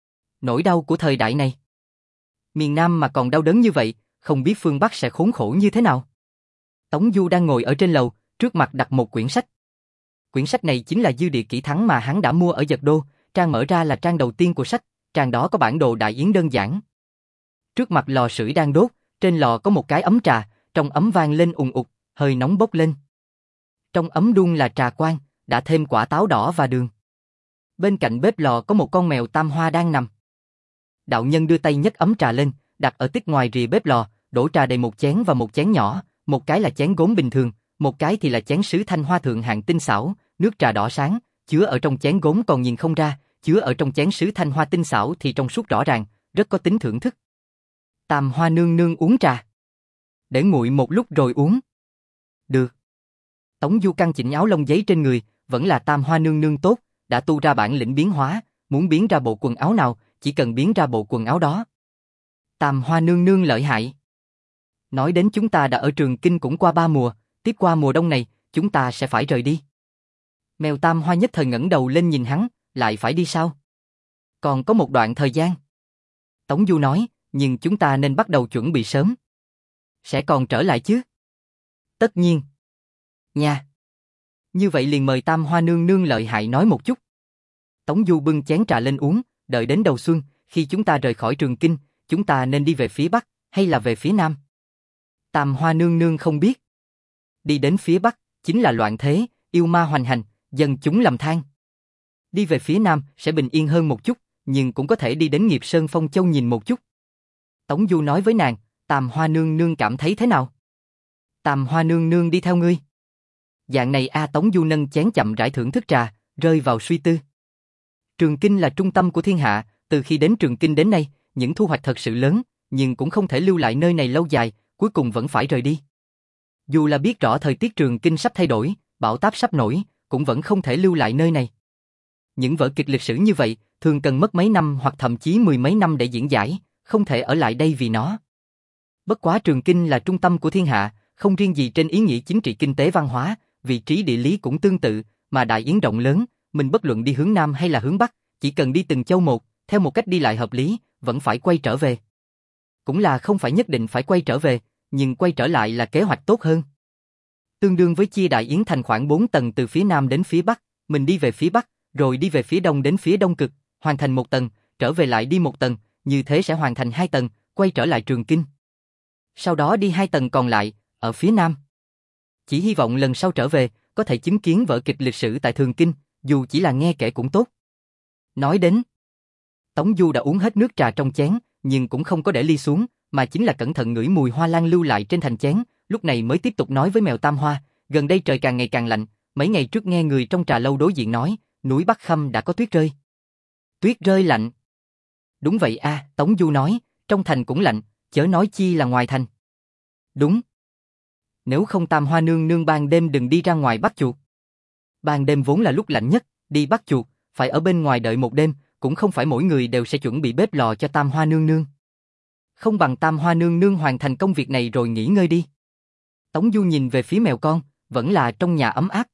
Nỗi đau của thời đại này. Miền Nam mà còn đau đớn như vậy, không biết phương Bắc sẽ khốn khổ như thế nào. Tống Du đang ngồi ở trên lầu, trước mặt đặt một quyển sách. Quyển sách này chính là Dư Địa Kỷ Thắng mà hắn đã mua ở Dật Đô, trang mở ra là trang đầu tiên của sách, trang đó có bản đồ đại yến đơn giản. Trước mặt lò sưởi đang đốt, trên lò có một cái ấm trà, trong ấm vang lên ùn ụt, hơi nóng bốc lên. Trong ấm đun là trà quan, đã thêm quả táo đỏ và đường. Bên cạnh bếp lò có một con mèo tam hoa đang nằm. Đạo nhân đưa tay nhấc ấm trà lên, đặt ở tích ngoài rìa bếp lò, đổ trà đầy một chén và một chén nhỏ, một cái là chén gốm bình thường, một cái thì là chén sứ thanh hoa thượng hạng tinh xảo, nước trà đỏ sáng, chứa ở trong chén gốm còn nhìn không ra, chứa ở trong chén sứ thanh hoa tinh xảo thì trong suốt rõ ràng, rất có tính thưởng thức. Tam Hoa nương nương uống trà. Để nguội một lúc rồi uống. Được. Tống Du căng chỉnh áo lông giấy trên người, vẫn là Tam Hoa nương nương tốt, đã tu ra bản lĩnh biến hóa, muốn biến ra bộ quần áo nào, chỉ cần biến ra bộ quần áo đó. Tam Hoa nương nương lợi hại. Nói đến chúng ta đã ở Trường Kinh cũng qua ba mùa, tiếp qua mùa đông này, chúng ta sẽ phải rời đi. Mèo Tam Hoa nhất thời ngẩng đầu lên nhìn hắn, lại phải đi sao? Còn có một đoạn thời gian. Tống Du nói, nhưng chúng ta nên bắt đầu chuẩn bị sớm. Sẽ còn trở lại chứ? Tất nhiên. Nha. Như vậy liền mời Tam Hoa nương nương lợi hại nói một chút. Tống Du bưng chén trà lên uống, đợi đến đầu xuân, khi chúng ta rời khỏi Trường Kinh, chúng ta nên đi về phía Bắc, hay là về phía Nam? Tam Hoa nương nương không biết. Đi đến phía Bắc, chính là loạn thế, yêu ma hoành hành, dân chúng lầm than. Đi về phía Nam sẽ bình yên hơn một chút, nhưng cũng có thể đi đến Nghiệp Sơn Phong Châu nhìn một chút. Tống Du nói với nàng, Tam Hoa nương nương cảm thấy thế nào? Tam Hoa nương nương đi theo ngươi. Dạng này a Tống Du nâng chén chậm rãi thưởng thức trà, rơi vào suy tư. Trường Kinh là trung tâm của thiên hạ, từ khi đến Trường Kinh đến nay, những thu hoạch thật sự lớn, nhưng cũng không thể lưu lại nơi này lâu dài, cuối cùng vẫn phải rời đi. Dù là biết rõ thời tiết Trường Kinh sắp thay đổi, bão táp sắp nổi, cũng vẫn không thể lưu lại nơi này. Những vở kịch lịch sử như vậy, thường cần mất mấy năm hoặc thậm chí mười mấy năm để diễn giải, không thể ở lại đây vì nó. Bất quá Trường Kinh là trung tâm của thiên hạ, không riêng gì trên ý nghĩa chính trị kinh tế văn hóa, vị trí địa lý cũng tương tự, mà Đại Yến rộng lớn, mình bất luận đi hướng Nam hay là hướng Bắc, chỉ cần đi từng châu một, theo một cách đi lại hợp lý, vẫn phải quay trở về. Cũng là không phải nhất định phải quay trở về, nhưng quay trở lại là kế hoạch tốt hơn. Tương đương với chia Đại Yến thành khoảng bốn tầng từ phía Nam đến phía Bắc, mình đi về phía Bắc, rồi đi về phía Đông đến phía Đông Cực, hoàn thành một tầng, trở về lại đi một tầng, như thế sẽ hoàn thành hai tầng, quay trở lại Trường Kinh. Sau đó đi hai tầng còn lại, ở phía Nam. Chỉ hy vọng lần sau trở về, có thể chứng kiến vở kịch lịch sử tại Trường Kinh, dù chỉ là nghe kể cũng tốt. Nói đến, Tống Du đã uống hết nước trà trong chén, nhưng cũng không có để ly xuống, mà chính là cẩn thận ngửi mùi hoa lan lưu lại trên thành chén, lúc này mới tiếp tục nói với mèo Tam Hoa, gần đây trời càng ngày càng lạnh, mấy ngày trước nghe người trong trà lâu đối diện nói, núi Bắc Khâm đã có tuyết rơi. Tuyết rơi lạnh. Đúng vậy a, à, Tống Du nói, trong thành cũng lạnh, chớ nói chi là ngoài thành. Đúng. Nếu không Tam Hoa nương nương ban đêm đừng đi ra ngoài bắt chuột. Ban đêm vốn là lúc lạnh nhất, đi bắt chuột, phải ở bên ngoài đợi một đêm, cũng không phải mỗi người đều sẽ chuẩn bị bếp lò cho Tam Hoa nương nương. Không bằng Tam Hoa nương nương hoàn thành công việc này rồi nghỉ ngơi đi. Tống Du nhìn về phía mèo con, vẫn là trong nhà ấm áp.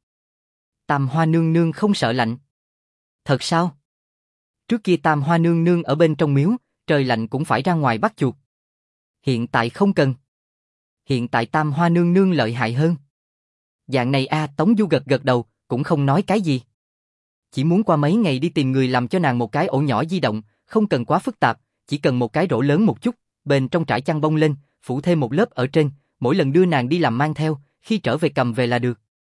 Tam Hoa nương nương không sợ lạnh. Thật sao? Trước kia Tam Hoa nương nương ở bên trong miếu, trời lạnh cũng phải ra ngoài bắt chuột. Hiện tại không cần. Hiện tại Tam Hoa nương nương lợi hại hơn. Dạng này a, à, Tống Du gật gật đầu, cũng không nói cái gì. Chỉ muốn qua mấy ngày đi tìm người làm cho nàng một cái ổ nhỏ di động, không cần quá phức tạp, chỉ cần một cái rổ lớn một chút, bên trong trải chăn bông lên, phủ thêm một lớp ở trên, mỗi lần đưa nàng đi làm mang theo, khi trở về cầm về là được.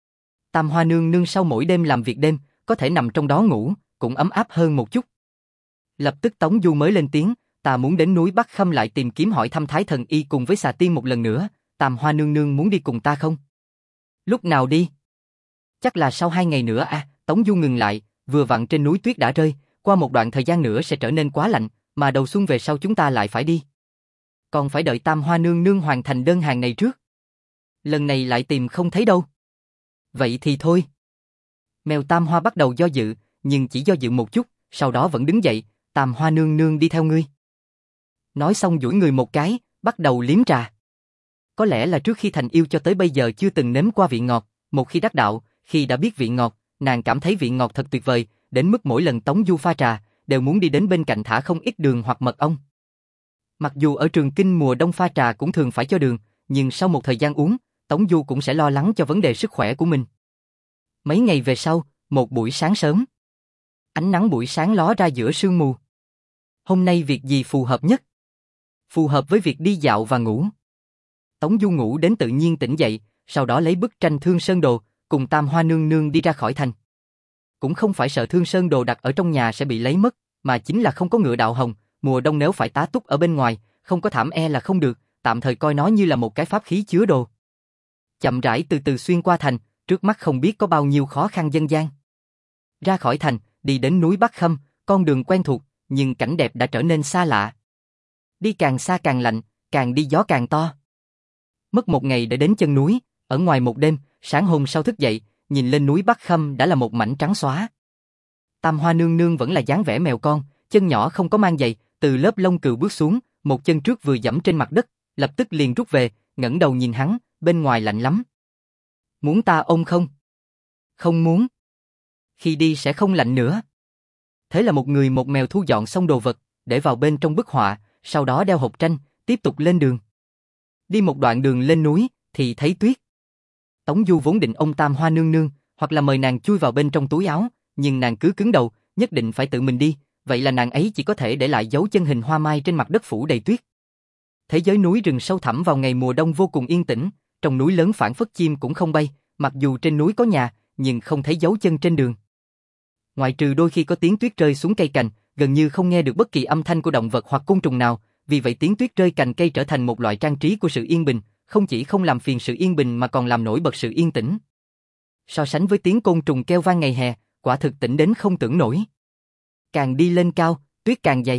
Tam Hoa nương nương sau mỗi đêm làm việc đêm, có thể nằm trong đó ngủ, cũng ấm áp hơn một chút. Lập tức Tống Du mới lên tiếng, ta muốn đến núi Bắc Khâm lại tìm kiếm hỏi thăm Thái Thần Y cùng với Xà Tiên một lần nữa, Tam Hoa nương nương muốn đi cùng ta không? Lúc nào đi? Chắc là sau hai ngày nữa a. À, Tống Du ngừng lại, vừa vặn trên núi tuyết đã rơi, qua một đoạn thời gian nữa sẽ trở nên quá lạnh, mà đầu xuân về sau chúng ta lại phải đi. Còn phải đợi Tam Hoa nương nương hoàn thành đơn hàng này trước. Lần này lại tìm không thấy đâu. Vậy thì thôi. Mèo Tam Hoa bắt đầu do dự, nhưng chỉ do dự một chút, sau đó vẫn đứng dậy, Tam Hoa nương nương đi theo ngươi. Nói xong duỗi người một cái, bắt đầu liếm trà. Có lẽ là trước khi thành yêu cho tới bây giờ chưa từng nếm qua vị ngọt, một khi đắc đạo, khi đã biết vị ngọt, nàng cảm thấy vị ngọt thật tuyệt vời, đến mức mỗi lần Tống Du pha trà, đều muốn đi đến bên cạnh thả không ít đường hoặc mật ong. Mặc dù ở Trường Kinh mùa đông pha trà cũng thường phải cho đường, nhưng sau một thời gian uống, Tống Du cũng sẽ lo lắng cho vấn đề sức khỏe của mình. Mấy ngày về sau, một buổi sáng sớm, ánh nắng buổi sáng ló ra giữa sương mù. Hôm nay việc gì phù hợp nhất? Phù hợp với việc đi dạo và ngủ. Tống Du ngủ đến tự nhiên tỉnh dậy, sau đó lấy bức tranh Thương Sơn Đồ, cùng Tam Hoa nương nương đi ra khỏi thành. Cũng không phải sợ Thương Sơn Đồ đặt ở trong nhà sẽ bị lấy mất, mà chính là không có ngựa đạo hồng, mùa đông nếu phải tá túc ở bên ngoài, không có thảm e là không được, tạm thời coi nó như là một cái pháp khí chứa đồ. Chậm rãi từ từ xuyên qua thành, trước mắt không biết có bao nhiêu khó khăn dân gian. Ra khỏi thành, đi đến núi Bắc Khâm, con đường quen thuộc, nhưng cảnh đẹp đã trở nên xa lạ. Đi càng xa càng lạnh, càng đi gió càng to. Mất một ngày để đến chân núi, ở ngoài một đêm, sáng hôm sau thức dậy, nhìn lên núi Bắc Khâm đã là một mảnh trắng xóa. Tam Hoa nương nương vẫn là dáng vẻ mèo con, chân nhỏ không có mang giày, từ lớp lông cừu bước xuống, một chân trước vừa giẫm trên mặt đất, lập tức liền rút về, ngẩng đầu nhìn hắn, bên ngoài lạnh lắm. Muốn ta ôm không? Không muốn. Khi đi sẽ không lạnh nữa. Thế là một người một mèo thu dọn xong đồ vật, để vào bên trong bức họa, sau đó đeo hộp tranh, tiếp tục lên đường. Đi một đoạn đường lên núi, thì thấy tuyết. Tống Du vốn định ôm Tam Hoa nương nương, hoặc là mời nàng chui vào bên trong túi áo, nhưng nàng cứ cứng đầu, nhất định phải tự mình đi, vậy là nàng ấy chỉ có thể để lại dấu chân hình hoa mai trên mặt đất phủ đầy tuyết. Thế giới núi rừng sâu thẳm vào ngày mùa đông vô cùng yên tĩnh, trong núi lớn phảng phất chim cũng không bay, mặc dù trên núi có nhà, nhưng không thấy dấu chân trên đường. Ngoại trừ đôi khi có tiếng tuyết rơi xuống cây cành, gần như không nghe được bất kỳ âm thanh của động vật hoặc côn trùng nào, vì vậy tiếng tuyết rơi cành cây trở thành một loại trang trí của sự yên bình, không chỉ không làm phiền sự yên bình mà còn làm nổi bật sự yên tĩnh. So sánh với tiếng côn trùng kêu vang ngày hè, quả thực tĩnh đến không tưởng nổi. Càng đi lên cao, tuyết càng dày.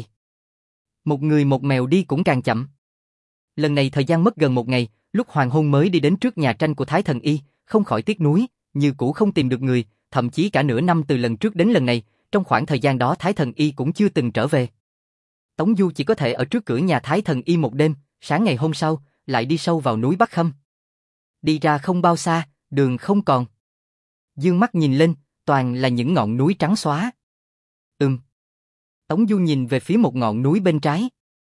Một người một mèo đi cũng càng chậm. Lần này thời gian mất gần một ngày, lúc hoàng hôn mới đi đến trước nhà tranh của Thái Thần Y, không khỏi tiếc nuối, như cũ không tìm được người, thậm chí cả nửa năm từ lần trước đến lần này, trong khoảng thời gian đó Thái Thần Y cũng chưa từng trở về. Tống Du chỉ có thể ở trước cửa nhà Thái Thần Y một đêm, sáng ngày hôm sau, lại đi sâu vào núi Bắc Khâm. Đi ra không bao xa, đường không còn. Dương mắt nhìn lên, toàn là những ngọn núi trắng xóa. Ừm. Tống Du nhìn về phía một ngọn núi bên trái.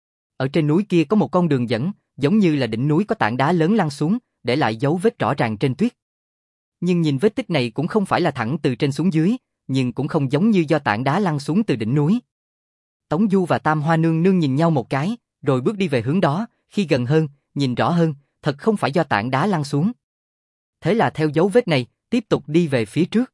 Ở trên núi kia có một con đường dẫn, giống như là đỉnh núi có tảng đá lớn lăn xuống, để lại dấu vết rõ ràng trên tuyết. Nhưng nhìn vết tích này cũng không phải là thẳng từ trên xuống dưới, nhưng cũng không giống như do tảng đá lăn xuống từ đỉnh núi. Tống Du và Tam Hoa nương nương nhìn nhau một cái, rồi bước đi về hướng đó, khi gần hơn, nhìn rõ hơn, thật không phải do tảng đá lăn xuống. Thế là theo dấu vết này, tiếp tục đi về phía trước.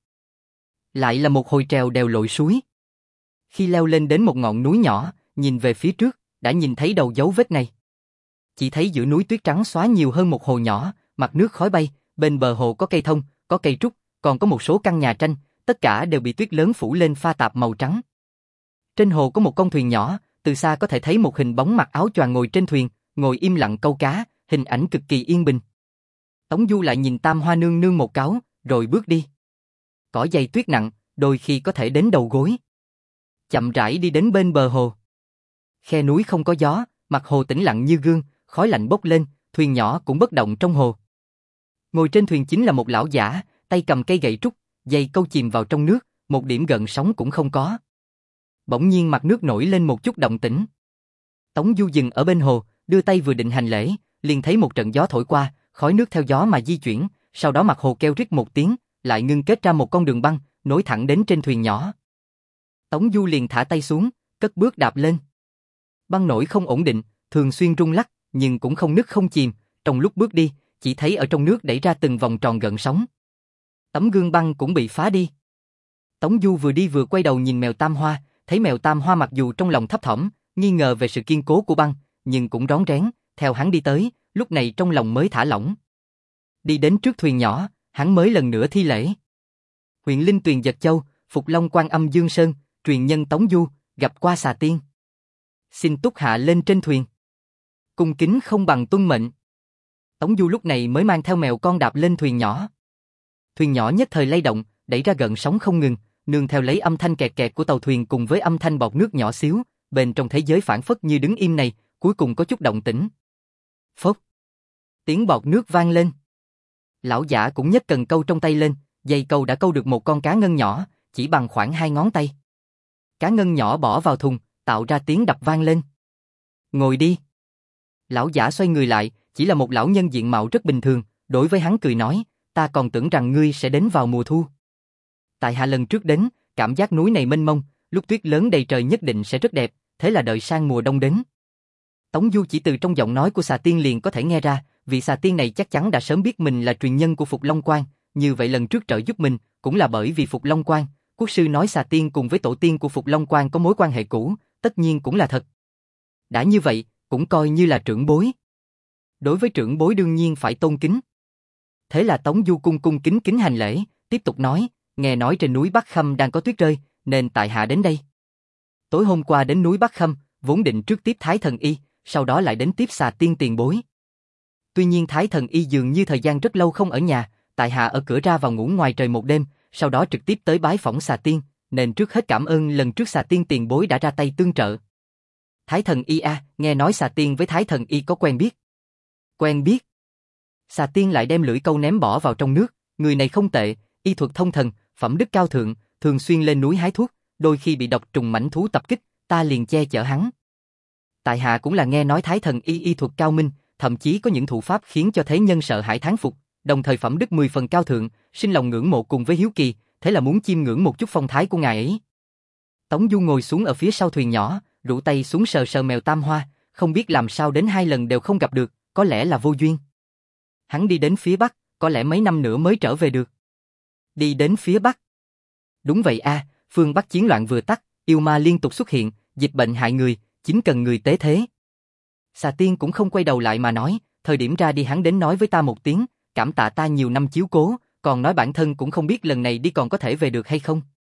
Lại là một hồi trèo đèo lội suối. Khi leo lên đến một ngọn núi nhỏ, nhìn về phía trước, đã nhìn thấy đầu dấu vết này. Chỉ thấy giữa núi tuyết trắng xóa nhiều hơn một hồ nhỏ, mặt nước khói bay, bên bờ hồ có cây thông, có cây trúc, còn có một số căn nhà tranh, tất cả đều bị tuyết lớn phủ lên pha tạp màu trắng. Trên hồ có một con thuyền nhỏ, từ xa có thể thấy một hình bóng mặc áo choàng ngồi trên thuyền, ngồi im lặng câu cá, hình ảnh cực kỳ yên bình. Tống Du lại nhìn Tam Hoa nương nương một cái, rồi bước đi. Cỏ dày tuyết nặng, đôi khi có thể đến đầu gối. Chậm rãi đi đến bên bờ hồ. Khe núi không có gió, mặt hồ tĩnh lặng như gương, khói lạnh bốc lên, thuyền nhỏ cũng bất động trong hồ. Ngồi trên thuyền chính là một lão giả, tay cầm cây gậy trúc, dây câu chìm vào trong nước, một điểm gợn sóng cũng không có. Bỗng nhiên mặt nước nổi lên một chút động tĩnh. Tống Du dừng ở bên hồ, đưa tay vừa định hành lễ, liền thấy một trận gió thổi qua, khói nước theo gió mà di chuyển, sau đó mặt hồ kêu rít một tiếng, lại ngưng kết ra một con đường băng, nối thẳng đến trên thuyền nhỏ. Tống Du liền thả tay xuống, cất bước đạp lên. Băng nổi không ổn định, thường xuyên rung lắc, nhưng cũng không nứt không chìm, trong lúc bước đi, chỉ thấy ở trong nước đẩy ra từng vòng tròn gợn sóng. Tấm gương băng cũng bị phá đi. Tống Du vừa đi vừa quay đầu nhìn mèo Tam Hoa, thấy mèo Tam Hoa mặc dù trong lòng thấp thỏm, nghi ngờ về sự kiên cố của băng, nhưng cũng rón rén, theo hắn đi tới, lúc này trong lòng mới thả lỏng. Đi đến trước thuyền nhỏ, hắn mới lần nữa thi lễ. Huyện Linh Tuyền Giật Châu, Phục Long Quan Âm Dương Sơn, truyền nhân Tống Du, gặp qua xà tiên. Xin túc hạ lên trên thuyền. Cung kính không bằng tuân mệnh. Tống Du lúc này mới mang theo mèo con đạp lên thuyền nhỏ. Thuyền nhỏ nhất thời lay động, đẩy ra gợn sóng không ngừng, nương theo lấy âm thanh kẹt kẹt của tàu thuyền cùng với âm thanh bọt nước nhỏ xíu, bên trong thế giới phản phất như đứng im này, cuối cùng có chút động tĩnh. Phốc. Tiếng bọt nước vang lên. Lão giả cũng nhấc cần câu trong tay lên, dây câu đã câu được một con cá ngân nhỏ, chỉ bằng khoảng hai ngón tay. Cá ngân nhỏ bỏ vào thùng, tạo ra tiếng đập vang lên. Ngồi đi. Lão giả xoay người lại, chỉ là một lão nhân diện mạo rất bình thường, đối với hắn cười nói, ta còn tưởng rằng ngươi sẽ đến vào mùa thu. Tại hạ lần trước đến, cảm giác núi này mênh mông, lúc tuyết lớn đầy trời nhất định sẽ rất đẹp, thế là đợi sang mùa đông đến. Tống Du chỉ từ trong giọng nói của xà tiên liền có thể nghe ra, vị xà tiên này chắc chắn đã sớm biết mình là truyền nhân của Phục Long Quan, như vậy lần trước trợ giúp mình, cũng là bởi vì Phục Long Quan. Quốc sư nói xà tiên cùng với tổ tiên của Phục Long Quan có mối quan hệ cũ, tất nhiên cũng là thật. Đã như vậy, cũng coi như là trưởng bối. Đối với trưởng bối đương nhiên phải tôn kính. Thế là Tống Du cung cung kính kính hành lễ, tiếp tục nói, nghe nói trên núi Bắc Khâm đang có tuyết rơi, nên tại hạ đến đây. Tối hôm qua đến núi Bắc Khâm, vốn định trước tiếp Thái Thần Y, sau đó lại đến tiếp xà tiên tiền bối. Tuy nhiên Thái Thần Y dường như thời gian rất lâu không ở nhà, tại hạ ở cửa ra vào ngủ ngoài trời một đêm, sau đó trực tiếp tới bái phỏng xà tiên, nên trước hết cảm ơn lần trước xà tiên tiền bối đã ra tay tương trợ. Thái Thần Y a, nghe nói xà tiên với Thái Thần Y có quen biết. Quen biết. Xà tiên lại đem lưỡi câu ném bỏ vào trong nước, người này không tệ, y thuật thông thần, phẩm đức cao thượng, thường xuyên lên núi hái thuốc, đôi khi bị độc trùng mãnh thú tập kích, ta liền che chở hắn. Tại hạ cũng là nghe nói Thái Thần Y y thuật cao minh, thậm chí có những thủ pháp khiến cho thế nhân sợ hãi thán phục, đồng thời phẩm đức mười phần cao thượng, sinh lòng ngưỡng mộ cùng với hiếu kỳ, thế là muốn chiêm ngưỡng một chút phong thái của ngài ấy. Tống Du ngồi xuống ở phía sau thuyền nhỏ, rũ tay xuống sờ sờ mèo Tam Hoa, không biết làm sao đến hai lần đều không gặp được, có lẽ là vô duyên. Hắn đi đến phía Bắc, có lẽ mấy năm nữa mới trở về được. Đi đến phía Bắc. Đúng vậy a, à, phương Bắc chiến loạn vừa tắt, yêu ma liên tục xuất hiện, dịch bệnh hại người, chính cần người tế thế. Xà tiên cũng không quay đầu lại mà nói, thời điểm ra đi hắn đến nói với ta một tiếng, cảm tạ ta nhiều năm chiếu cố, còn nói bản thân cũng không biết lần này đi còn có thể về được hay không.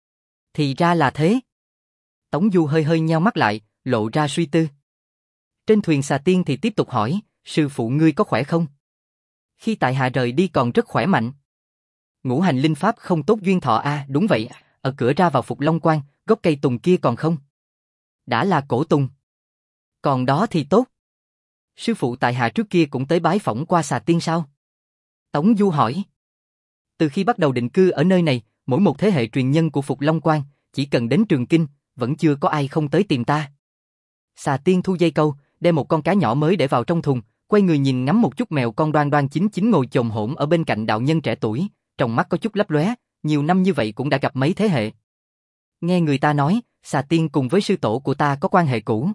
Thì ra là thế. Tống Du hơi hơi nheo mắt lại, lộ ra suy tư. Trên thuyền xà tiên thì tiếp tục hỏi, sư phụ ngươi có khỏe không? Khi tại hạ rời đi còn rất khỏe mạnh. Ngũ hành linh pháp không tốt duyên thọ a, à, đúng vậy, ở cửa ra vào Phục Long Quan, gốc cây tùng kia còn không? Đã là cổ tùng. Còn đó thì tốt. Sư phụ tại hạ trước kia cũng tới bái phỏng qua xà tiên sao? Tống Du hỏi. Từ khi bắt đầu định cư ở nơi này, mỗi một thế hệ truyền nhân của Phục Long Quan, chỉ cần đến Trường Kinh, vẫn chưa có ai không tới tìm ta. Xà tiên thu dây câu, đem một con cá nhỏ mới để vào trong thùng, quay người nhìn ngắm một chút mèo con đoan đoan chính chính ngồi chồm hổm ở bên cạnh đạo nhân trẻ tuổi, trong mắt có chút lấp lóe, nhiều năm như vậy cũng đã gặp mấy thế hệ. Nghe người ta nói, xà tiên cùng với sư tổ của ta có quan hệ cũ.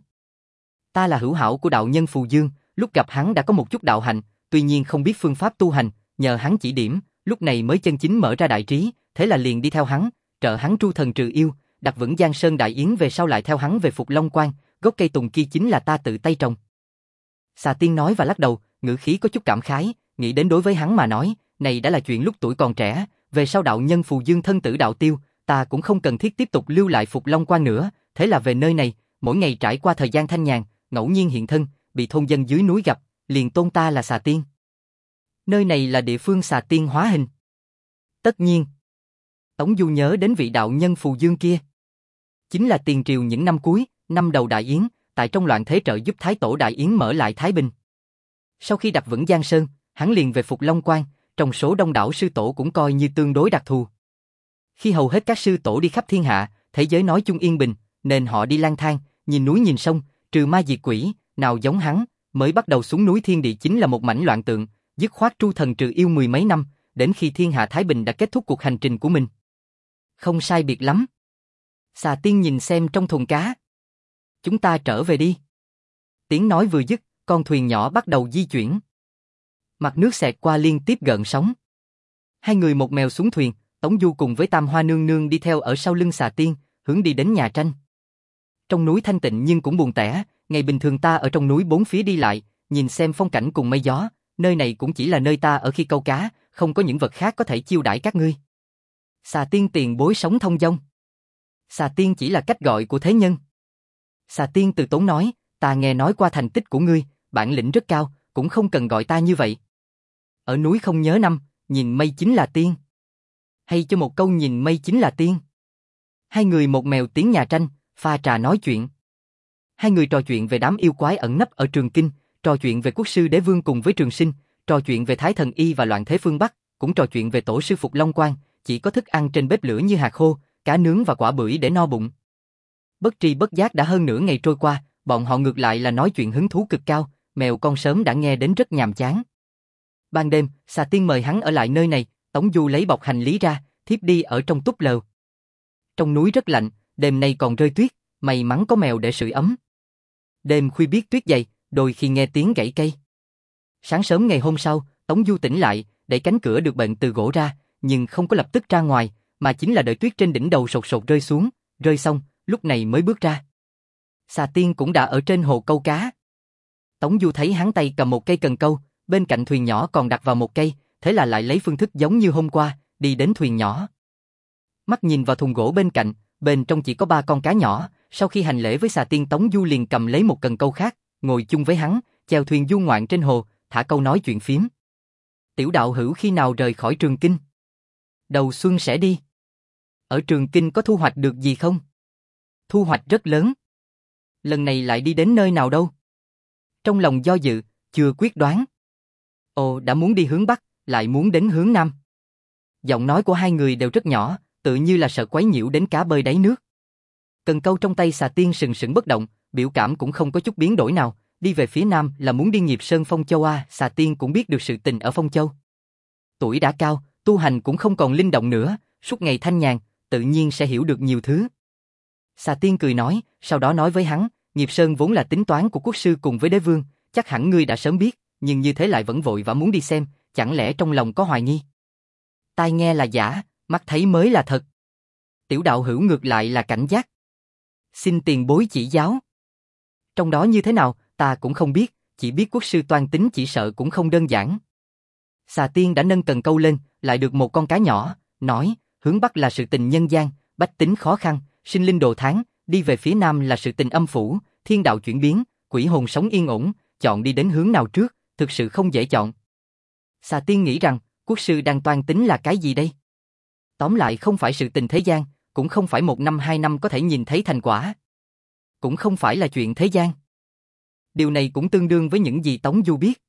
Ta là hữu hảo của đạo nhân Phù Dương, lúc gặp hắn đã có một chút đạo hành, tuy nhiên không biết phương pháp tu hành, nhờ hắn chỉ điểm, lúc này mới chân chính mở ra đại trí, thế là liền đi theo hắn, trợ hắn tru thần trừ yêu, đặt vững Giang Sơn đại yến về sau lại theo hắn về Phục Long Quan, gốc cây tùng kia chính là ta tự tay trồng. Xà Tiên nói và lắc đầu, ngữ khí có chút cảm khái, nghĩ đến đối với hắn mà nói, này đã là chuyện lúc tuổi còn trẻ, về sau đạo nhân phù dương thân tử đạo tiêu, ta cũng không cần thiết tiếp tục lưu lại Phục Long Quan nữa, thế là về nơi này, mỗi ngày trải qua thời gian thanh nhàn, ngẫu nhiên hiện thân, bị thôn dân dưới núi gặp, liền tôn ta là Xà Tiên. Nơi này là địa phương Xà Tiên hóa hình. Tất nhiên. Tống Du nhớ đến vị đạo nhân phù dương kia. Chính là tiền triều những năm cuối, năm đầu Đại Yến, tại trong loạn thế trợ giúp Thái Tổ Đại Yến mở lại Thái Bình. Sau khi đặt vững Giang Sơn, hắn liền về Phục Long Quan, trong số đông đảo sư tổ cũng coi như tương đối đặc thù. Khi hầu hết các sư tổ đi khắp thiên hạ, thế giới nói chung yên bình, nên họ đi lang thang, nhìn núi nhìn sông, trừ ma diệt quỷ, nào giống hắn, mới bắt đầu xuống núi thiên địa chính là một mảnh loạn tượng, dứt khoát tru thần trừ yêu mười mấy năm, đến khi thiên hạ Thái Bình đã kết thúc cuộc hành trình của mình. Không sai biệt lắm. Xà Tiên nhìn xem trong thùng cá. Chúng ta trở về đi. Tiếng nói vừa dứt, con thuyền nhỏ bắt đầu di chuyển. Mặt nước xẹt qua liên tiếp gợn sóng. Hai người một mèo xuống thuyền, Tống Du cùng với Tam Hoa Nương Nương đi theo ở sau lưng Xà Tiên, hướng đi đến nhà tranh. Trong núi thanh tịnh nhưng cũng buồn tẻ, ngày bình thường ta ở trong núi bốn phía đi lại, nhìn xem phong cảnh cùng mây gió, nơi này cũng chỉ là nơi ta ở khi câu cá, không có những vật khác có thể chiêu đãi các ngươi. Xà Tiên tiền bối sống thông dong. Xà Tiên chỉ là cách gọi của thế nhân. Xà Tiên từ tốn nói, ta nghe nói qua thành tích của ngươi, bản lĩnh rất cao, cũng không cần gọi ta như vậy. Ở núi không nhớ năm, nhìn mây chính là tiên. Hay cho một câu nhìn mây chính là tiên. Hai người một mèo tiếng nhà tranh, pha trà nói chuyện. Hai người trò chuyện về đám yêu quái ẩn nấp ở Trường Kinh, trò chuyện về quốc sư đế vương cùng với Trường Sinh, trò chuyện về Thái Thần Y và loạn thế phương Bắc, cũng trò chuyện về tổ sư Phục Long Quan, chỉ có thức ăn trên bếp lửa như hạt khô, cá nướng và quả bưởi để no bụng. Bất tri bất giác đã hơn nửa ngày trôi qua, bọn họ ngược lại là nói chuyện hứng thú cực cao, mèo con sớm đã nghe đến rất nhàm chán. Ban đêm, Xà Tiên mời hắn ở lại nơi này, Tống Du lấy bọc hành lý ra, thiếp đi ở trong túp lều. Trong núi rất lạnh, đêm nay còn rơi tuyết, may mắn có mèo để sưởi ấm. Đêm khuya biết tuyết dày, đôi khi nghe tiếng gãy cây. Sáng sớm ngày hôm sau, Tống Du tỉnh lại, đẩy cánh cửa được bện từ gỗ ra, nhưng không có lập tức ra ngoài, mà chính là đợi tuyết trên đỉnh đầu sột sột rơi xuống, rơi xong, lúc này mới bước ra. Xà Tiên cũng đã ở trên hồ câu cá. Tống Du thấy hắn tay cầm một cây cần câu, bên cạnh thuyền nhỏ còn đặt vào một cây, thế là lại lấy phương thức giống như hôm qua, đi đến thuyền nhỏ. Mắt nhìn vào thùng gỗ bên cạnh, bên trong chỉ có ba con cá nhỏ, sau khi hành lễ với Xà Tiên, Tống Du liền cầm lấy một cần câu khác, ngồi chung với hắn, chèo thuyền du ngoạn trên hồ, thả câu nói chuyện phiếm. Tiểu đạo hữu khi nào rời khỏi Trường Kinh? Đầu xuân sẽ đi. Ở Trường Kinh có thu hoạch được gì không? Thu hoạch rất lớn. Lần này lại đi đến nơi nào đâu? Trong lòng do dự, chưa quyết đoán. Ồ, đã muốn đi hướng Bắc, lại muốn đến hướng Nam. Giọng nói của hai người đều rất nhỏ, tự như là sợ quấy nhiễu đến cá bơi đáy nước. Cần câu trong tay Xà Tiên sừng sững bất động, biểu cảm cũng không có chút biến đổi nào, đi về phía Nam là muốn đi Nghiệp Sơn Phong Châu a. Xà Tiên cũng biết được sự tình ở Phong Châu. Tuổi đã cao, tu hành cũng không còn linh động nữa, suốt ngày thanh nhàn, tự nhiên sẽ hiểu được nhiều thứ. Xà Tiên cười nói, sau đó nói với hắn, Nghiệp Sơn vốn là tính toán của quốc sư cùng với đế vương, chắc hẳn ngươi đã sớm biết, nhưng như thế lại vẫn vội vã muốn đi xem, chẳng lẽ trong lòng có hoài nghi? Tai nghe là giả, mắt thấy mới là thật. Tiểu đạo hữu ngược lại là cảnh giác. Xin tiền bối chỉ giáo. Trong đó như thế nào, ta cũng không biết, chỉ biết quốc sư toan tính chỉ sợ cũng không đơn giản. Xà Tiên đã nâng cần câu lên, lại được một con cá nhỏ, nói, hướng Bắc là sự tình nhân gian, bách tính khó khăn, sinh linh đồ tháng, đi về phía Nam là sự tình âm phủ, thiên đạo chuyển biến, quỷ hồn sống yên ổn, chọn đi đến hướng nào trước, thực sự không dễ chọn. Xà Tiên nghĩ rằng, quốc sư đang toan tính là cái gì đây? Tóm lại không phải sự tình thế gian, cũng không phải một năm hai năm có thể nhìn thấy thành quả. Cũng không phải là chuyện thế gian. Điều này cũng tương đương với những gì Tống Du biết.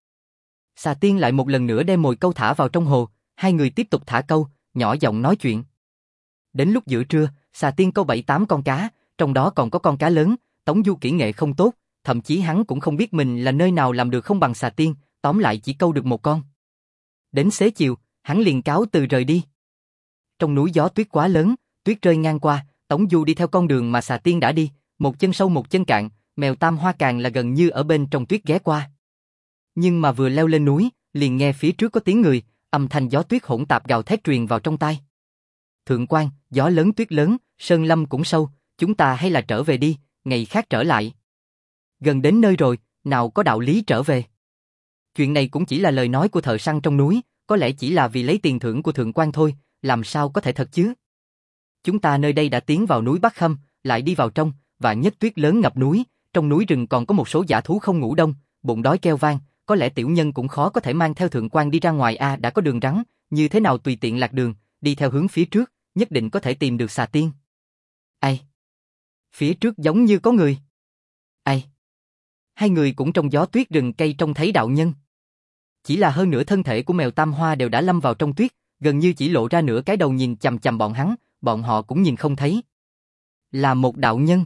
Xà Tiên lại một lần nữa đem mồi câu thả vào trong hồ, hai người tiếp tục thả câu, nhỏ giọng nói chuyện. Đến lúc giữa trưa, Xà Tiên câu bảy tám con cá, trong đó còn có con cá lớn, Tống Du kỹ nghệ không tốt, thậm chí hắn cũng không biết mình là nơi nào làm được không bằng Xà Tiên, tóm lại chỉ câu được một con. Đến xế chiều, hắn liền cáo từ rời đi. Trong núi gió tuyết quá lớn, tuyết rơi ngang qua, Tống Du đi theo con đường mà Xà Tiên đã đi, một chân sâu một chân cạn, mèo Tam Hoa càng là gần như ở bên trong tuyết ghé qua. Nhưng mà vừa leo lên núi, liền nghe phía trước có tiếng người, âm thanh gió tuyết hỗn tạp gào thét truyền vào trong tai. Thượng quan, gió lớn tuyết lớn, sơn lâm cũng sâu, chúng ta hay là trở về đi, ngày khác trở lại. Gần đến nơi rồi, Nào có đạo lý trở về. Chuyện này cũng chỉ là lời nói của thợ săn trong núi, có lẽ chỉ là vì lấy tiền thưởng của thượng quan thôi, làm sao có thể thật chứ? Chúng ta nơi đây đã tiến vào núi Bắc Khâm, lại đi vào trong, và nhất tuyết lớn ngập núi, trong núi rừng còn có một số dã thú không ngủ đông, bụng đói kêu vang, có lẽ tiểu nhân cũng khó có thể mang theo thượng quan đi ra ngoài a, đã có đường rắn, như thế nào tùy tiện lạc đường, đi theo hướng phía trước, nhất định có thể tìm được xà tiên. Ai? Phía trước giống như có người. Ai? Hai người cũng trong gió tuyết rừng cây trông thấy đạo nhân. Chỉ là hơn nửa thân thể của mèo tam hoa đều đã lâm vào trong tuyết, gần như chỉ lộ ra nửa cái đầu nhìn chằm chằm bọn hắn, bọn họ cũng nhìn không thấy. Là một đạo nhân.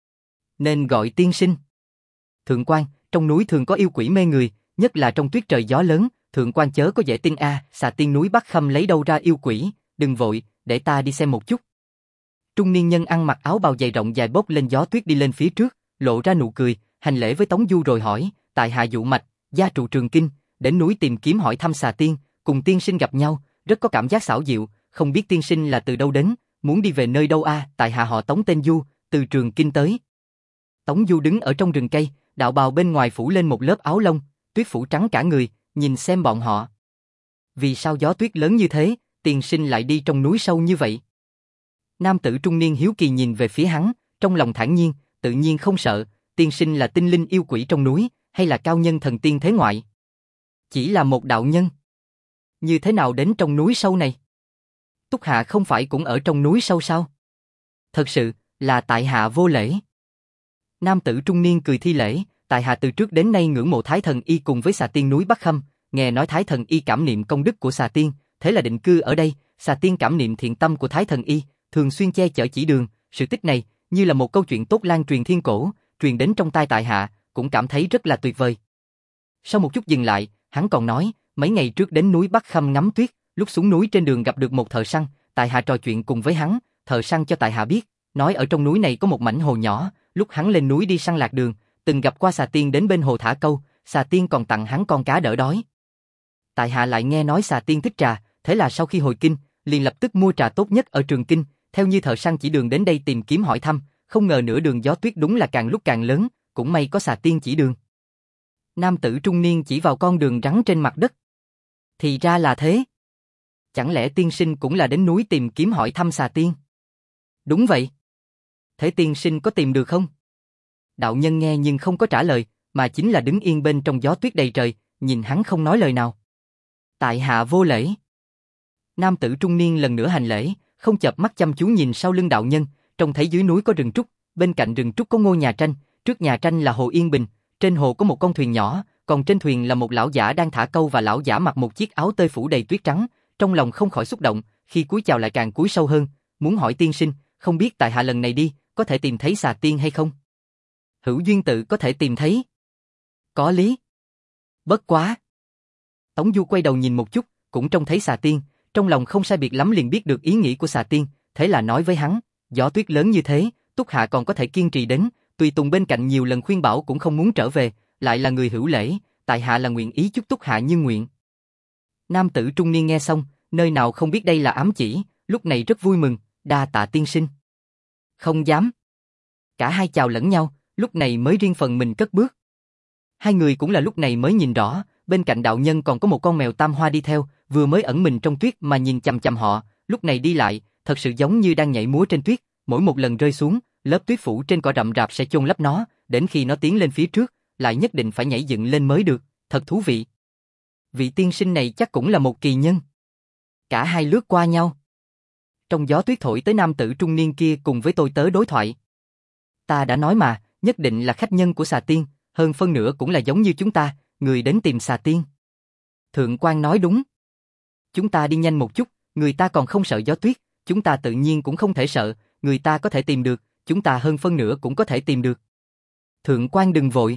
Nên gọi tiên sinh. Thượng quan, trong núi thường có yêu quỷ mê người, nhất là trong tuyết trời gió lớn, thượng quan chớ có dễ tin a, xà tiên núi Bắc Khâm lấy đâu ra yêu quỷ, đừng vội, để ta đi xem một chút. Trung niên nhân ăn mặc áo bào dày rộng dài bốc lên gió tuyết đi lên phía trước, lộ ra nụ cười, hành lễ với Tống Du rồi hỏi, tại hạ Dụ Mạch, gia trụ Trường Kinh, đến núi tìm kiếm hỏi thăm xà tiên, cùng tiên sinh gặp nhau, rất có cảm giác xảo diệu, không biết tiên sinh là từ đâu đến, muốn đi về nơi đâu a, tại hạ họ Tống tên Du, từ Trường Kinh tới. Tống Du đứng ở trong rừng cây, đạo bào bên ngoài phủ lên một lớp áo lông, tuyết phủ trắng cả người, nhìn xem bọn họ. Vì sao gió tuyết lớn như thế, tiên sinh lại đi trong núi sâu như vậy? Nam tử trung niên hiếu kỳ nhìn về phía hắn, trong lòng thản nhiên, tự nhiên không sợ, tiên sinh là tinh linh yêu quỷ trong núi, hay là cao nhân thần tiên thế ngoại? Chỉ là một đạo nhân. Như thế nào đến trong núi sâu này? Túc Hạ không phải cũng ở trong núi sâu sao? Thật sự, là tại hạ vô lễ. Nam tử trung niên cười thi lễ, tại hạ từ trước đến nay ngưỡng mộ Thái Thần Y cùng với xà tiên núi Bắc Khâm, nghe nói Thái Thần Y cảm niệm công đức của xà tiên, thế là định cư ở đây, xà tiên cảm niệm thiện tâm của Thái Thần Y, thường xuyên che chở chỉ đường, sự tích này, như là một câu chuyện tốt lan truyền thiên cổ, truyền đến trong tai tại hạ, cũng cảm thấy rất là tuyệt vời. Sau một chút dừng lại, hắn còn nói, mấy ngày trước đến núi Bắc Khâm ngắm tuyết, lúc xuống núi trên đường gặp được một thợ săn, tại hạ trò chuyện cùng với hắn, thợ săn cho tại hạ biết, nói ở trong núi này có một mảnh hồ nhỏ, lúc hắn lên núi đi săn lạc đường, từng gặp qua xà tiên đến bên hồ thả câu, xà tiên còn tặng hắn con cá đỡ đói. Tại hạ lại nghe nói xà tiên thích trà, thế là sau khi hồi kinh, liền lập tức mua trà tốt nhất ở Trường Kinh, theo như thợ săn chỉ đường đến đây tìm kiếm hỏi thăm, không ngờ nửa đường gió tuyết đúng là càng lúc càng lớn, cũng may có xà tiên chỉ đường. Nam tử trung niên chỉ vào con đường rắn trên mặt đất. Thì ra là thế. Chẳng lẽ tiên sinh cũng là đến núi tìm kiếm hỏi thăm xà tiên? Đúng vậy. Thế tiên sinh có tìm được không? Đạo nhân nghe nhưng không có trả lời, mà chính là đứng yên bên trong gió tuyết đầy trời, nhìn hắn không nói lời nào. Tại hạ vô lễ. Nam tử trung niên lần nữa hành lễ, không chợp mắt chăm chú nhìn sau lưng đạo nhân, trông thấy dưới núi có rừng trúc, bên cạnh rừng trúc có ngôi nhà tranh, trước nhà tranh là hồ yên bình, trên hồ có một con thuyền nhỏ, còn trên thuyền là một lão giả đang thả câu và lão giả mặc một chiếc áo tơi phủ đầy tuyết trắng, trong lòng không khỏi xúc động, khi cúi chào lại càng cúi sâu hơn, muốn hỏi tiên sinh, không biết tại hạ lần này đi, có thể tìm thấy xà tiên hay không? Hữu duyên tự có thể tìm thấy. Có lý. Bất quá. Tống Du quay đầu nhìn một chút, cũng trông thấy xà tiên, trong lòng không sai biệt lắm liền biết được ý nghĩ của xà tiên, thế là nói với hắn, gió tuyết lớn như thế, Túc Hạ còn có thể kiên trì đến, tùy tùng bên cạnh nhiều lần khuyên bảo cũng không muốn trở về, lại là người hữu lễ, tại hạ là nguyện ý chúc Túc Hạ như nguyện. Nam tử trung niên nghe xong, nơi nào không biết đây là ám chỉ, lúc này rất vui mừng, đa tạ tiên sinh. Không dám. Cả hai chào lẫn nhau, lúc này mới riêng phần mình cất bước. Hai người cũng là lúc này mới nhìn rõ, bên cạnh đạo nhân còn có một con mèo tam hoa đi theo, vừa mới ẩn mình trong tuyết mà nhìn chằm chằm họ, lúc này đi lại, thật sự giống như đang nhảy múa trên tuyết, mỗi một lần rơi xuống, lớp tuyết phủ trên cỏ rậm rạp sẽ chôn lấp nó, đến khi nó tiến lên phía trước, lại nhất định phải nhảy dựng lên mới được, thật thú vị. Vị tiên sinh này chắc cũng là một kỳ nhân. Cả hai lướt qua nhau. Trong gió tuyết thổi tới nam tử trung niên kia cùng với tôi tớ đối thoại. Ta đã nói mà, nhất định là khách nhân của xà tiên, hơn phân nửa cũng là giống như chúng ta, người đến tìm xà tiên. Thượng quan nói đúng. Chúng ta đi nhanh một chút, người ta còn không sợ gió tuyết, chúng ta tự nhiên cũng không thể sợ, người ta có thể tìm được, chúng ta hơn phân nửa cũng có thể tìm được. Thượng quan đừng vội.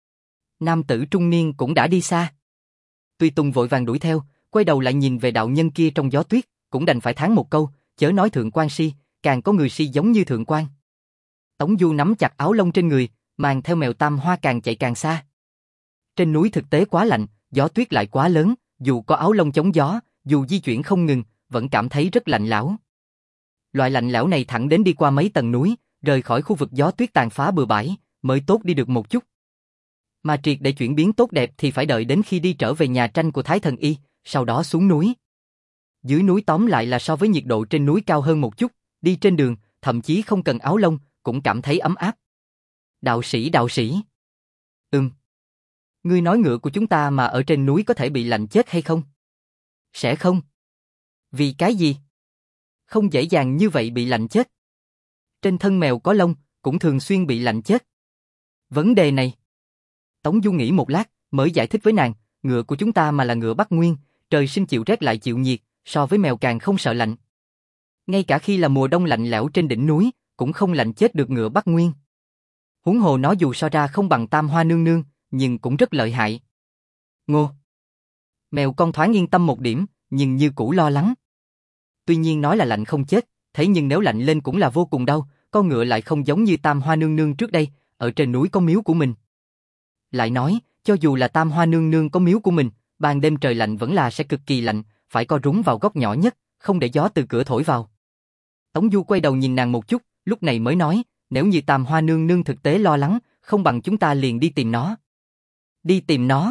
Nam tử trung niên cũng đã đi xa. Tùy tùng vội vàng đuổi theo, quay đầu lại nhìn về đạo nhân kia trong gió tuyết, cũng đành phải thán một câu, chớ nói thượng quan si, càng có người si giống như thượng quan. Tống Du nắm chặt áo lông trên người, mang theo mèo tam hoa càng chạy càng xa. Trên núi thực tế quá lạnh, gió tuyết lại quá lớn, dù có áo lông chống gió, dù di chuyển không ngừng, vẫn cảm thấy rất lạnh lẽo. Loại lạnh lẽo này thẳng đến đi qua mấy tầng núi, rời khỏi khu vực gió tuyết tàn phá bừa bãi, mới tốt đi được một chút. Mà triệt để chuyển biến tốt đẹp thì phải đợi đến khi đi trở về nhà tranh của Thái Thần Y, sau đó xuống núi. Dưới núi tóm lại là so với nhiệt độ trên núi cao hơn một chút, đi trên đường, thậm chí không cần áo lông, cũng cảm thấy ấm áp. Đạo sĩ đạo sĩ. Ừm. Ngươi nói ngựa của chúng ta mà ở trên núi có thể bị lạnh chết hay không? Sẽ không. Vì cái gì? Không dễ dàng như vậy bị lạnh chết. Trên thân mèo có lông, cũng thường xuyên bị lạnh chết. Vấn đề này. Tống Du nghĩ một lát, mới giải thích với nàng, ngựa của chúng ta mà là ngựa Bắc Nguyên, trời sinh chịu rét lại chịu nhiệt, so với mèo càng không sợ lạnh. Ngay cả khi là mùa đông lạnh lẽo trên đỉnh núi, cũng không lạnh chết được ngựa Bắc Nguyên. Huống hồ nó dù so ra không bằng Tam Hoa Nương Nương, nhưng cũng rất lợi hại. Ngô. Mèo con thoáng yên tâm một điểm, nhưng như cũ lo lắng. Tuy nhiên nói là lạnh không chết, thế nhưng nếu lạnh lên cũng là vô cùng đau, con ngựa lại không giống như Tam Hoa Nương Nương trước đây, ở trên núi có miếu của mình. Lại nói, cho dù là Tam Hoa Nương Nương có miếu của mình, ban đêm trời lạnh vẫn là sẽ cực kỳ lạnh, phải co rúm vào góc nhỏ nhất, không để gió từ cửa thổi vào. Tống Du quay đầu nhìn nàng một chút, lúc này mới nói, nếu như Tam Hoa Nương Nương thực tế lo lắng, không bằng chúng ta liền đi tìm nó. Đi tìm nó?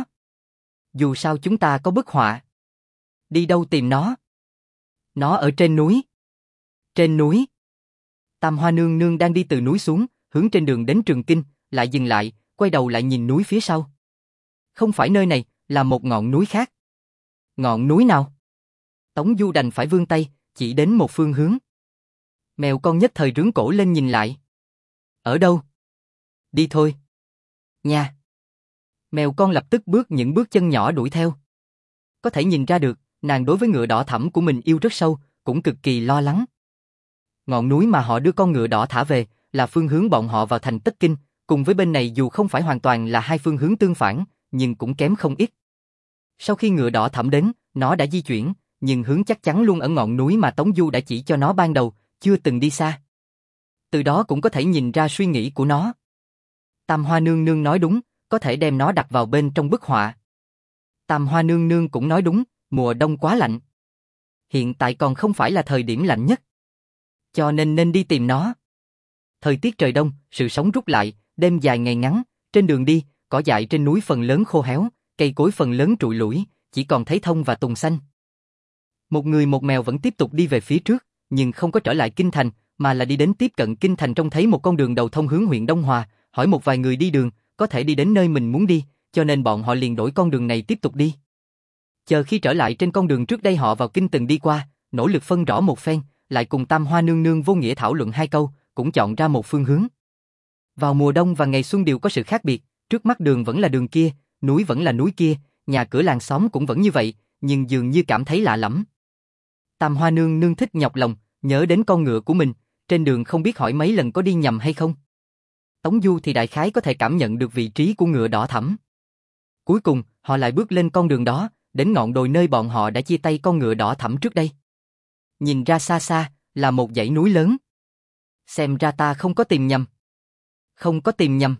Dù sao chúng ta có bức họa. Đi đâu tìm nó? Nó ở trên núi. Trên núi? Tam Hoa Nương Nương đang đi từ núi xuống, hướng trên đường đến Trường Kinh, lại dừng lại, quay đầu lại nhìn núi phía sau. Không phải nơi này, là một ngọn núi khác. Ngọn núi nào? Tống Du đành phải vươn tay, chỉ đến một phương hướng. Mèo con nhất thời rướn cổ lên nhìn lại. Ở đâu? Đi thôi. Nha. Mèo con lập tức bước những bước chân nhỏ đuổi theo. Có thể nhìn ra được, nàng đối với ngựa đỏ thẫm của mình yêu rất sâu, cũng cực kỳ lo lắng. Ngọn núi mà họ đưa con ngựa đỏ thả về, là phương hướng bọn họ vào thành Tất Kinh, cùng với bên này dù không phải hoàn toàn là hai phương hướng tương phản, nhưng cũng kém không ít. Sau khi ngựa đỏ thẫm đến, nó đã di chuyển, nhưng hướng chắc chắn luôn ở ngọn núi mà Tống Du đã chỉ cho nó ban đầu, chưa từng đi xa. Từ đó cũng có thể nhìn ra suy nghĩ của nó. Tam Hoa Nương Nương nói đúng, có thể đem nó đặt vào bên trong bức họa. Tam Hoa Nương Nương cũng nói đúng, mùa đông quá lạnh. Hiện tại còn không phải là thời điểm lạnh nhất. Cho nên nên đi tìm nó. Thời tiết trời đông, sự sống rút lại, đêm dài ngày ngắn, trên đường đi, cỏ dại trên núi phần lớn khô héo, cây cối phần lớn trụi lủi, chỉ còn thấy thông và tùng xanh. Một người một mèo vẫn tiếp tục đi về phía trước, nhưng không có trở lại kinh thành, mà là đi đến tiếp cận kinh thành trông thấy một con đường đầu thông hướng huyện Đông Hòa, hỏi một vài người đi đường, có thể đi đến nơi mình muốn đi, cho nên bọn họ liền đổi con đường này tiếp tục đi. Chờ khi trở lại trên con đường trước đây họ vào kinh từng đi qua, nỗ lực phân rõ một phen, lại cùng Tam Hoa Nương Nương vô nghĩa thảo luận hai câu, cũng chọn ra một phương hướng. Vào mùa đông và ngày xuân đều có sự khác biệt, trước mắt đường vẫn là đường kia, núi vẫn là núi kia, nhà cửa làng xóm cũng vẫn như vậy, nhưng dường như cảm thấy lạ lẫm. Tam Hoa Nương Nương thích nhọc lòng, nhớ đến con ngựa của mình, trên đường không biết hỏi mấy lần có đi nhầm hay không. Tống Du thì đại khái có thể cảm nhận được vị trí của ngựa đỏ thẫm. Cuối cùng, họ lại bước lên con đường đó, đến ngọn đồi nơi bọn họ đã chia tay con ngựa đỏ thẫm trước đây. Nhìn ra xa xa, là một dãy núi lớn. Xem ra ta không có tìm nhầm. Không có tìm nhầm.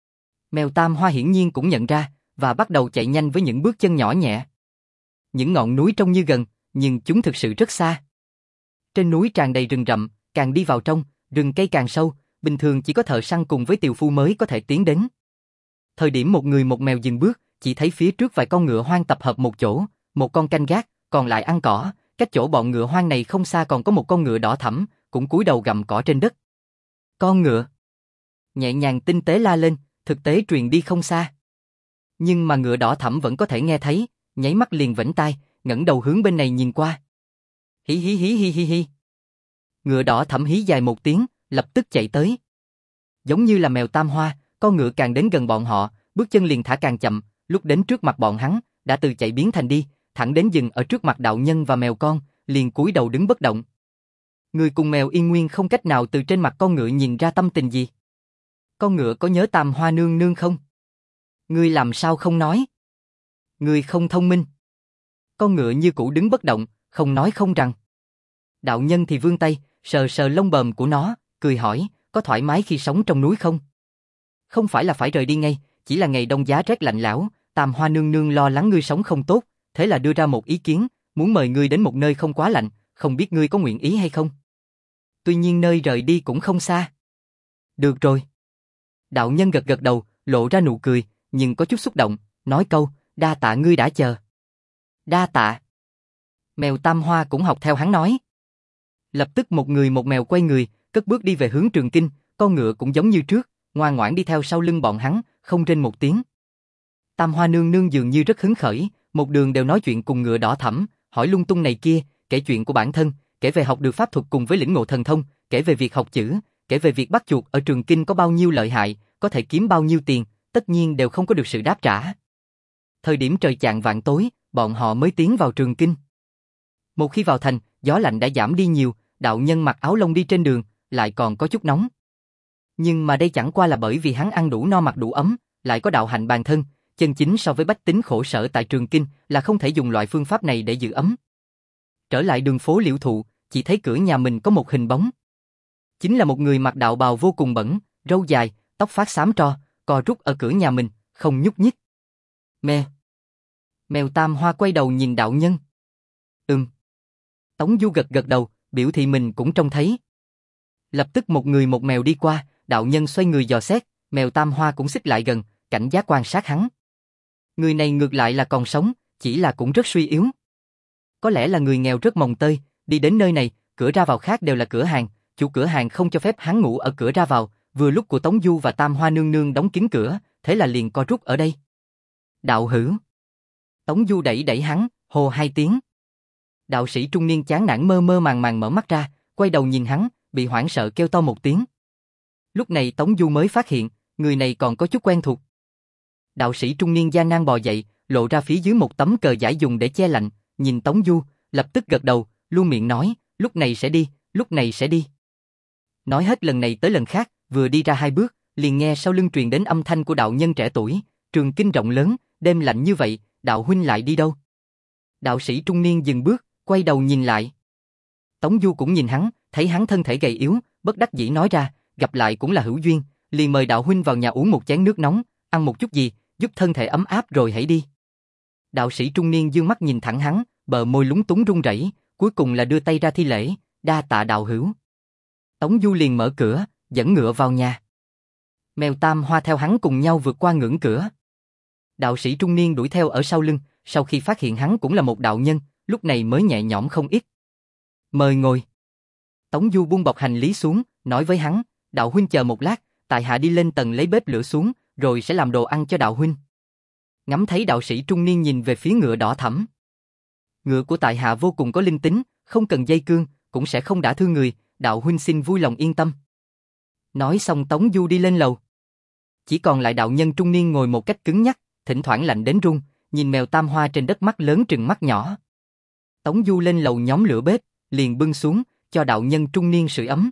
Mèo Tam Hoa hiển nhiên cũng nhận ra, và bắt đầu chạy nhanh với những bước chân nhỏ nhẹ. Những ngọn núi trông như gần, nhưng chúng thực sự rất xa. Trên núi tràn đầy rừng rậm, càng đi vào trong, rừng cây càng sâu, bình thường chỉ có thợ săn cùng với tiều phu mới có thể tiến đến. Thời điểm một người một mèo dừng bước, chỉ thấy phía trước vài con ngựa hoang tập hợp một chỗ, một con canh gác, còn lại ăn cỏ, cách chỗ bọn ngựa hoang này không xa còn có một con ngựa đỏ thẫm, cũng cúi đầu gặm cỏ trên đất. Con ngựa nhẹ nhàng tinh tế la lên, thực tế truyền đi không xa. Nhưng mà ngựa đỏ thẫm vẫn có thể nghe thấy, nháy mắt liền vểnh tai, ngẩng đầu hướng bên này nhìn qua. Hí hí hí hí hí hí. Ngựa đỏ thẫm hí dài một tiếng, lập tức chạy tới. Giống như là mèo Tam Hoa, con ngựa càng đến gần bọn họ, bước chân liền thả càng chậm, lúc đến trước mặt bọn hắn, đã từ chạy biến thành đi, thẳng đến dừng ở trước mặt đạo nhân và mèo con, liền cúi đầu đứng bất động. Người cùng mèo yên nguyên không cách nào từ trên mặt con ngựa nhìn ra tâm tình gì. Con ngựa có nhớ Tam Hoa Nương Nương không? Ngươi làm sao không nói? Ngươi không thông minh. Con ngựa như cũ đứng bất động, không nói không rằng. Đạo nhân thì vươn tay, sờ sờ lông bờm của nó, cười hỏi, có thoải mái khi sống trong núi không? Không phải là phải rời đi ngay, chỉ là ngày đông giá rét lạnh lẽo, Tam Hoa Nương Nương lo lắng ngươi sống không tốt, thế là đưa ra một ý kiến, muốn mời ngươi đến một nơi không quá lạnh, không biết ngươi có nguyện ý hay không? Tuy nhiên nơi rời đi cũng không xa. Được rồi. Đạo nhân gật gật đầu, lộ ra nụ cười, nhưng có chút xúc động, nói câu, đa tạ ngươi đã chờ. Đa tạ. Mèo Tam Hoa cũng học theo hắn nói. Lập tức một người một mèo quay người, cất bước đi về hướng Trường Kinh, con ngựa cũng giống như trước, ngoan ngoãn đi theo sau lưng bọn hắn, không rên một tiếng. Tam Hoa nương nương dường như rất hứng khởi, một đường đều nói chuyện cùng ngựa đỏ thẫm, hỏi lung tung này kia, kể chuyện của bản thân, kể về học được pháp thuật cùng với lĩnh ngộ thần thông, kể về việc học chữ, kể về việc bắt chuột ở Trường Kinh có bao nhiêu lợi hại, có thể kiếm bao nhiêu tiền, tất nhiên đều không có được sự đáp trả. Thời điểm trời chạng vạng tối, bọn họ mới tiến vào Trường Kinh. Một khi vào thành, gió lạnh đã giảm đi nhiều, đạo nhân mặc áo lông đi trên đường, lại còn có chút nóng. Nhưng mà đây chẳng qua là bởi vì hắn ăn đủ no mặc đủ ấm, lại có đạo hạnh bàn thân, chân chính so với bách tính khổ sở tại Trường Kinh là không thể dùng loại phương pháp này để giữ ấm. Trở lại đường phố Liễu Thụ, chỉ thấy cửa nhà mình có một hình bóng. Chính là một người mặc đạo bào vô cùng bẩn, râu dài, tóc phát xám tro, co rút ở cửa nhà mình, không nhúc nhích. Mèo. Mèo Tam Hoa quay đầu nhìn đạo nhân. Ừm. Tống Du gật gật đầu, biểu thị mình cũng trông thấy. Lập tức một người một mèo đi qua, đạo nhân xoay người dò xét, mèo Tam Hoa cũng xích lại gần, cảnh giác quan sát hắn. Người này ngược lại là còn sống, chỉ là cũng rất suy yếu. Có lẽ là người nghèo rất mồng tơi, đi đến nơi này, cửa ra vào khác đều là cửa hàng, chủ cửa hàng không cho phép hắn ngủ ở cửa ra vào, vừa lúc của Tống Du và Tam Hoa nương nương đóng kín cửa, thế là liền co rút ở đây. Đạo hữu. Tống Du đẩy đẩy hắn, hô hai tiếng. Đạo sĩ trung niên chán nản mơ mơ màng màng mở mắt ra, quay đầu nhìn hắn, bị hoảng sợ kêu to một tiếng. Lúc này Tống Du mới phát hiện, người này còn có chút quen thuộc. Đạo sĩ trung niên gian nan bò dậy, lộ ra phía dưới một tấm cờ giải dùng để che lạnh, nhìn Tống Du, lập tức gật đầu, luôn miệng nói, lúc này sẽ đi, lúc này sẽ đi. Nói hết lần này tới lần khác, vừa đi ra hai bước, liền nghe sau lưng truyền đến âm thanh của đạo nhân trẻ tuổi, Trường Kinh rộng lớn, đêm lạnh như vậy, đạo huynh lại đi đâu? Đạo sĩ trung niên dừng bước, quay đầu nhìn lại. Tống Du cũng nhìn hắn, thấy hắn thân thể gầy yếu, bất đắc dĩ nói ra, gặp lại cũng là hữu duyên, liền mời đạo huynh vào nhà uống một chén nước nóng, ăn một chút gì, giúp thân thể ấm áp rồi hãy đi. Đạo sĩ trung niên dương mắt nhìn thẳng hắn, bờ môi lúng túng run rẩy, cuối cùng là đưa tay ra thi lễ, đa tạ đạo hữu. Tống Du liền mở cửa, dẫn ngựa vào nhà. Mèo Tam Hoa theo hắn cùng nhau vượt qua ngưỡng cửa. Đạo sĩ trung niên đuổi theo ở sau lưng, sau khi phát hiện hắn cũng là một đạo nhân, lúc này mới nhẹ nhõm không ít. Mời ngồi. Tống Du buông bọc hành lý xuống, nói với hắn, đạo huynh chờ một lát, tại hạ đi lên tầng lấy bếp lửa xuống, rồi sẽ làm đồ ăn cho đạo huynh. Ngắm thấy đạo sĩ trung niên nhìn về phía ngựa đỏ thẫm. Ngựa của tại hạ vô cùng có linh tính, không cần dây cương, cũng sẽ không đả thương người, đạo huynh xin vui lòng yên tâm. Nói xong Tống Du đi lên lầu. Chỉ còn lại đạo nhân trung niên ngồi một cách cứng nhắc, thỉnh thoảng lạnh đến run, nhìn mèo Tam Hoa trên đất mắt lớn trừng mắt nhỏ. Tống Du lên lầu nhóm lửa bếp, liền bưng xuống, cho đạo nhân trung niên sưởi ấm.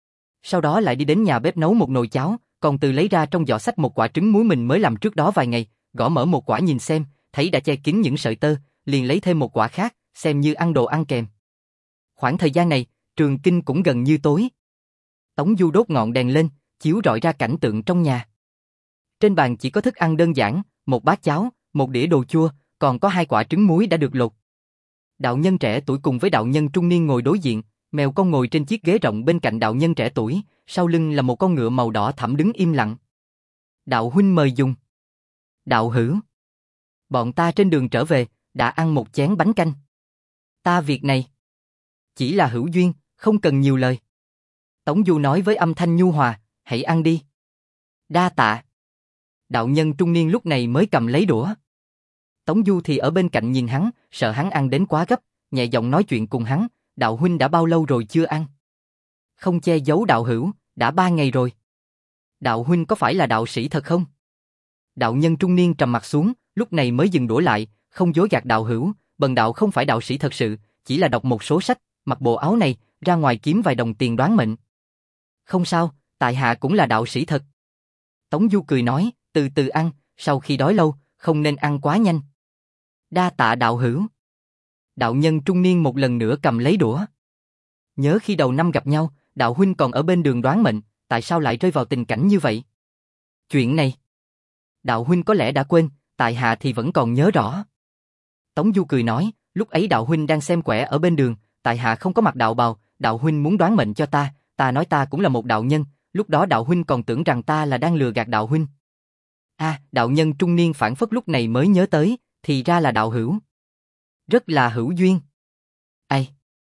Sau đó lại đi đến nhà bếp nấu một nồi cháo, còn từ lấy ra trong giỏ xách một quả trứng muối mình mới làm trước đó vài ngày, gõ mở một quả nhìn xem, thấy đã che kín những sợi tơ, liền lấy thêm một quả khác, xem như ăn đồ ăn kèm. Khoảng thời gian này, Trường Kinh cũng gần như tối. Tống Du đốt ngọn đèn lên, chiếu rọi ra cảnh tượng trong nhà. Trên bàn chỉ có thức ăn đơn giản, một bát cháo, một đĩa đồ chua, còn có hai quả trứng muối đã được lột. Đạo nhân trẻ tuổi cùng với đạo nhân trung niên ngồi đối diện, mèo con ngồi trên chiếc ghế rộng bên cạnh đạo nhân trẻ tuổi, sau lưng là một con ngựa màu đỏ thẫm đứng im lặng. Đạo huynh mời dùng. Đạo hữu. Bọn ta trên đường trở về, đã ăn một chén bánh canh. Ta việc này chỉ là hữu duyên, không cần nhiều lời. Tống Du nói với âm thanh nhu hòa, hãy ăn đi. Đa tạ. Đạo nhân trung niên lúc này mới cầm lấy đũa. Tống Du thì ở bên cạnh nhìn hắn, sợ hắn ăn đến quá gấp, nhẹ giọng nói chuyện cùng hắn, đạo huynh đã bao lâu rồi chưa ăn? Không che giấu đạo hữu, đã ba ngày rồi. Đạo huynh có phải là đạo sĩ thật không? Đạo nhân trung niên trầm mặt xuống, lúc này mới dừng đũa lại, không dối gạt đạo hữu, bần đạo không phải đạo sĩ thật sự, chỉ là đọc một số sách, mặc bộ áo này, ra ngoài kiếm vài đồng tiền đoán mệnh. Không sao, tại hạ cũng là đạo sĩ thật. Tống Du cười nói, từ từ ăn, sau khi đói lâu, không nên ăn quá nhanh. Đa tạ đạo hữu. Đạo nhân trung niên một lần nữa cầm lấy đũa. Nhớ khi đầu năm gặp nhau, đạo huynh còn ở bên đường đoán mệnh, tại sao lại rơi vào tình cảnh như vậy? Chuyện này, đạo huynh có lẽ đã quên, tại hạ thì vẫn còn nhớ rõ. Tống Du cười nói, lúc ấy đạo huynh đang xem quẻ ở bên đường, tại hạ không có mặc đạo bào, đạo huynh muốn đoán mệnh cho ta, ta nói ta cũng là một đạo nhân, lúc đó đạo huynh còn tưởng rằng ta là đang lừa gạt đạo huynh. À, đạo nhân trung niên phản phất lúc này mới nhớ tới, thì ra là đạo hữu. Rất là hữu duyên. Ai?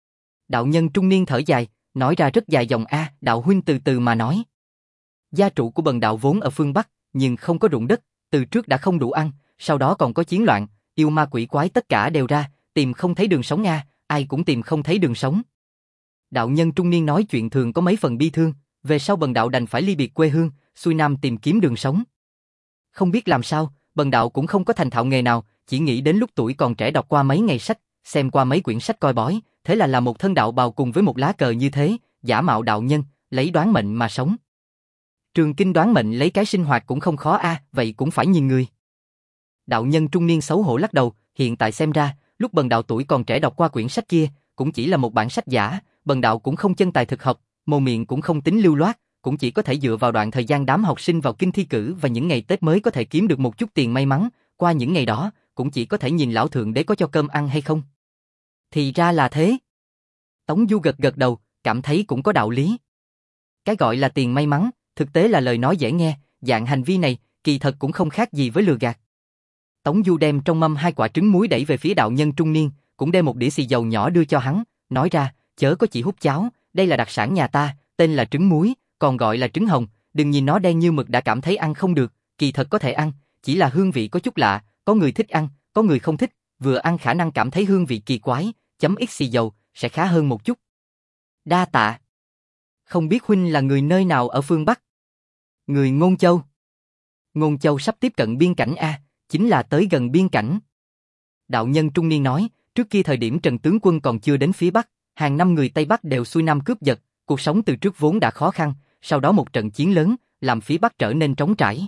Đạo nhân trung niên thở dài, nói ra rất dài dòng a, đạo huynh từ từ mà nói. Gia trụ của bần đạo vốn ở phương Bắc, nhưng không có ruộng đất, từ trước đã không đủ ăn, sau đó còn có chiến loạn, yêu ma quỷ quái tất cả đều ra, tìm không thấy đường sống a, ai cũng tìm không thấy đường sống. Đạo nhân trung niên nói chuyện thường có mấy phần bi thương, về sau bần đạo đành phải ly biệt quê hương, xuôi nam tìm kiếm đường sống. Không biết làm sao, bần đạo cũng không có thành thạo nghề nào, chỉ nghĩ đến lúc tuổi còn trẻ đọc qua mấy ngày sách, xem qua mấy quyển sách coi bói, thế là làm một thân đạo bào cùng với một lá cờ như thế, giả mạo đạo nhân, lấy đoán mệnh mà sống. Trường kinh đoán mệnh lấy cái sinh hoạt cũng không khó a, vậy cũng phải nhìn người. Đạo nhân trung niên xấu hổ lắc đầu, hiện tại xem ra, lúc bần đạo tuổi còn trẻ đọc qua quyển sách kia, cũng chỉ là một bản sách giả, bần đạo cũng không chân tài thực học, mồm miệng cũng không tính lưu loát, cũng chỉ có thể dựa vào đoạn thời gian đám học sinh vào kinh thi cử và những ngày Tết mới có thể kiếm được một chút tiền may mắn, qua những ngày đó, cũng chỉ có thể nhìn lão thượng đế có cho cơm ăn hay không. Thì ra là thế. Tống Du gật gật đầu, cảm thấy cũng có đạo lý. Cái gọi là tiền may mắn, thực tế là lời nói dễ nghe, dạng hành vi này, kỳ thật cũng không khác gì với lừa gạt. Tống Du đem trong mâm hai quả trứng muối đẩy về phía đạo nhân trung niên, cũng đem một đĩa xì dầu nhỏ đưa cho hắn, nói ra, chớ có chỉ hút cháo, đây là đặc sản nhà ta, tên là trứng muối, còn gọi là trứng hồng, đừng nhìn nó đen như mực đã cảm thấy ăn không được, kỳ thật có thể ăn, chỉ là hương vị có chút lạ, có người thích ăn, có người không thích, vừa ăn khả năng cảm thấy hương vị kỳ quái, chấm ít xì dầu, sẽ khá hơn một chút. Đa tạ. Không biết huynh là người nơi nào ở phương Bắc? Người Ngôn Châu. Ngôn Châu sắp tiếp cận biên cảnh a, chính là tới gần biên cảnh. Đạo nhân trung niên nói, trước kia thời điểm Trần tướng quân còn chưa đến phía Bắc, hàng năm người Tây Bắc đều xuôi nam cướp giật, cuộc sống từ trước vốn đã khó khăn, sau đó một trận chiến lớn, làm phía Bắc trở nên trống trải.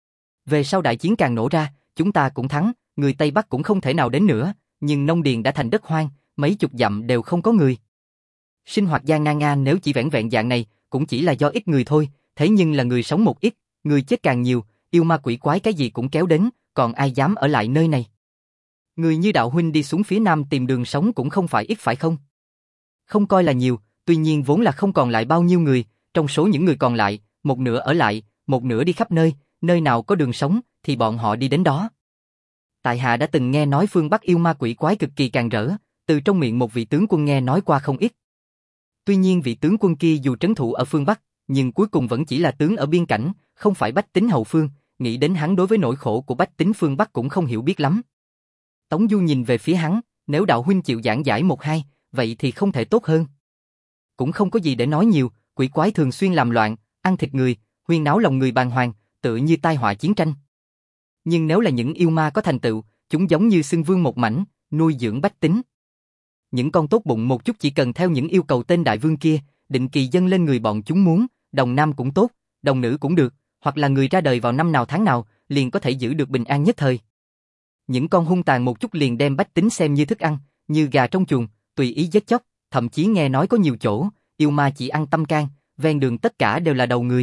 Về sau đại chiến càng nổ ra, chúng ta cũng thắng, người Tây Bắc cũng không thể nào đến nữa, nhưng nông điền đã thành đất hoang, mấy chục dặm đều không có người. Sinh hoạt gian nan nga nếu chỉ vẻn vẹn dạng này, cũng chỉ là do ít người thôi, thế nhưng là người sống một ít, người chết càng nhiều, yêu ma quỷ quái cái gì cũng kéo đến, còn ai dám ở lại nơi này. Người như đạo huynh đi xuống phía nam tìm đường sống cũng không phải ít phải không? Không coi là nhiều, tuy nhiên vốn là không còn lại bao nhiêu người, trong số những người còn lại, một nửa ở lại, một nửa đi khắp nơi, nơi nào có đường sống thì bọn họ đi đến đó. Tại hạ đã từng nghe nói phương Bắc yêu ma quỷ quái cực kỳ càn rỡ, từ trong miệng một vị tướng quân nghe nói qua không ít. Tuy nhiên vị tướng quân kia dù trấn thủ ở phương Bắc, nhưng cuối cùng vẫn chỉ là tướng ở biên cảnh, không phải bách tính hậu phương, nghĩ đến hắn đối với nỗi khổ của bách tính phương Bắc cũng không hiểu biết lắm. Tống Du nhìn về phía hắn, nếu đạo huynh chịu giảng giải một hai, vậy thì không thể tốt hơn. Cũng không có gì để nói nhiều, quỷ quái thường xuyên làm loạn, ăn thịt người, huyên náo lòng người bàng hoàng, tựa như tai họa chiến tranh. Nhưng nếu là những yêu ma có thành tựu, chúng giống như xưng vương một mảnh, nuôi dưỡng bách tính. Những con tốt bụng một chút chỉ cần theo những yêu cầu tên đại vương kia, định kỳ dâng lên người bọn chúng muốn, đồng nam cũng tốt, đồng nữ cũng được, hoặc là người ra đời vào năm nào tháng nào, liền có thể giữ được bình an nhất thời. Những con hung tàn một chút liền đem bách tính xem như thức ăn, như gà trong chuồng, tùy ý giết chóc, thậm chí nghe nói có nhiều chỗ, yêu ma chỉ ăn tâm can, ven đường tất cả đều là đầu người.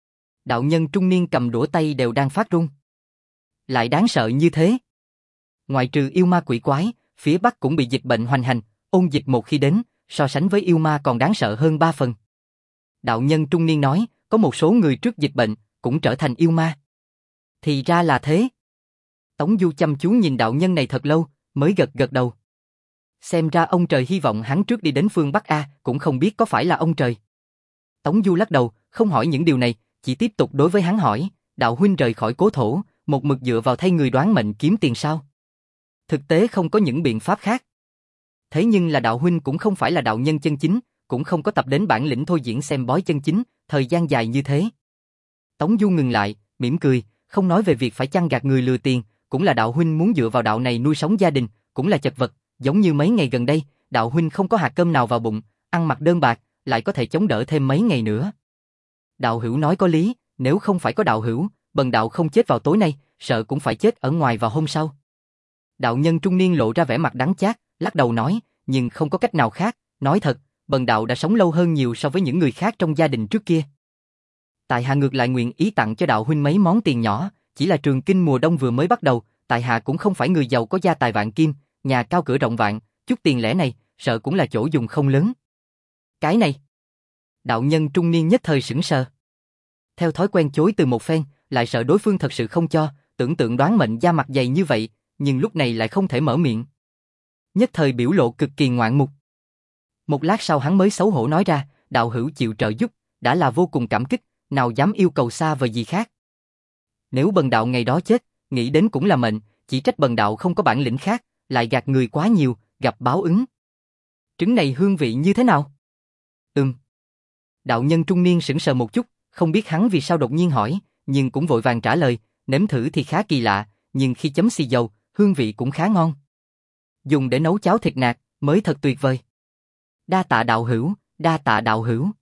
Đạo nhân trung niên cầm đũa tay đều đang phát run. Lại đáng sợ như thế. Ngoại trừ yêu ma quỷ quái, phía Bắc cũng bị dịch bệnh hoành hành, ôn dịch một khi đến, so sánh với yêu ma còn đáng sợ hơn ba phần. Đạo nhân trung niên nói, có một số người trước dịch bệnh, cũng trở thành yêu ma. Thì ra là thế. Tống Du chăm chú nhìn đạo nhân này thật lâu, mới gật gật đầu. Xem ra ông trời hy vọng hắn trước đi đến phương Bắc A, cũng không biết có phải là ông trời. Tống Du lắc đầu, không hỏi những điều này, chỉ tiếp tục đối với hắn hỏi, đạo huynh rời khỏi cố thổ, một mực dựa vào thay người đoán mệnh kiếm tiền sao? Thực tế không có những biện pháp khác. Thế nhưng là đạo huynh cũng không phải là đạo nhân chân chính, cũng không có tập đến bản lĩnh thôi diễn xem bói chân chính, thời gian dài như thế. Tống Du ngừng lại, mỉm cười, không nói về việc phải chăng gạt người lừa tiền, cũng là đạo huynh muốn dựa vào đạo này nuôi sống gia đình, cũng là chật vật, giống như mấy ngày gần đây, đạo huynh không có hạt cơm nào vào bụng, ăn mặc đơn bạc, lại có thể chống đỡ thêm mấy ngày nữa. Đạo hữu nói có lý, nếu không phải có đạo hữu, bần đạo không chết vào tối nay, sợ cũng phải chết ở ngoài vào hôm sau. Đạo nhân trung niên lộ ra vẻ mặt đắng chát, lắc đầu nói, nhưng không có cách nào khác, nói thật, bần đạo đã sống lâu hơn nhiều so với những người khác trong gia đình trước kia. Tại hạ ngược lại nguyện ý tặng cho đạo huynh mấy món tiền nhỏ, chỉ là trường kinh mùa đông vừa mới bắt đầu, tại hạ cũng không phải người giàu có gia tài vạn kim, nhà cao cửa rộng vạn, chút tiền lẻ này, sợ cũng là chỗ dùng không lớn. Cái này, đạo nhân trung niên nhất thời sững sờ. Theo thói quen chối từ một phen, lại sợ đối phương thật sự không cho, tưởng tượng đoán mệnh da mặt dày như vậy, nhưng lúc này lại không thể mở miệng. Nhất thời biểu lộ cực kỳ ngoạn mục. Một lát sau hắn mới xấu hổ nói ra, đạo hữu chịu trợ giúp, đã là vô cùng cảm kích, nào dám yêu cầu xa vời gì khác. Nếu bần đạo ngày đó chết, nghĩ đến cũng là mệnh, chỉ trách bần đạo không có bản lĩnh khác, lại gạt người quá nhiều, gặp báo ứng. Trứng này hương vị như thế nào? Ừm. Đạo nhân trung niên sững sờ một chút, không biết hắn vì sao đột nhiên hỏi, nhưng cũng vội vàng trả lời, nếm thử thì khá kỳ lạ, nhưng khi chấm xì dầu, hương vị cũng khá ngon. Dùng để nấu cháo thịt nạc, mới thật tuyệt vời. Đa tạ đạo hữu, đa tạ đạo hữu.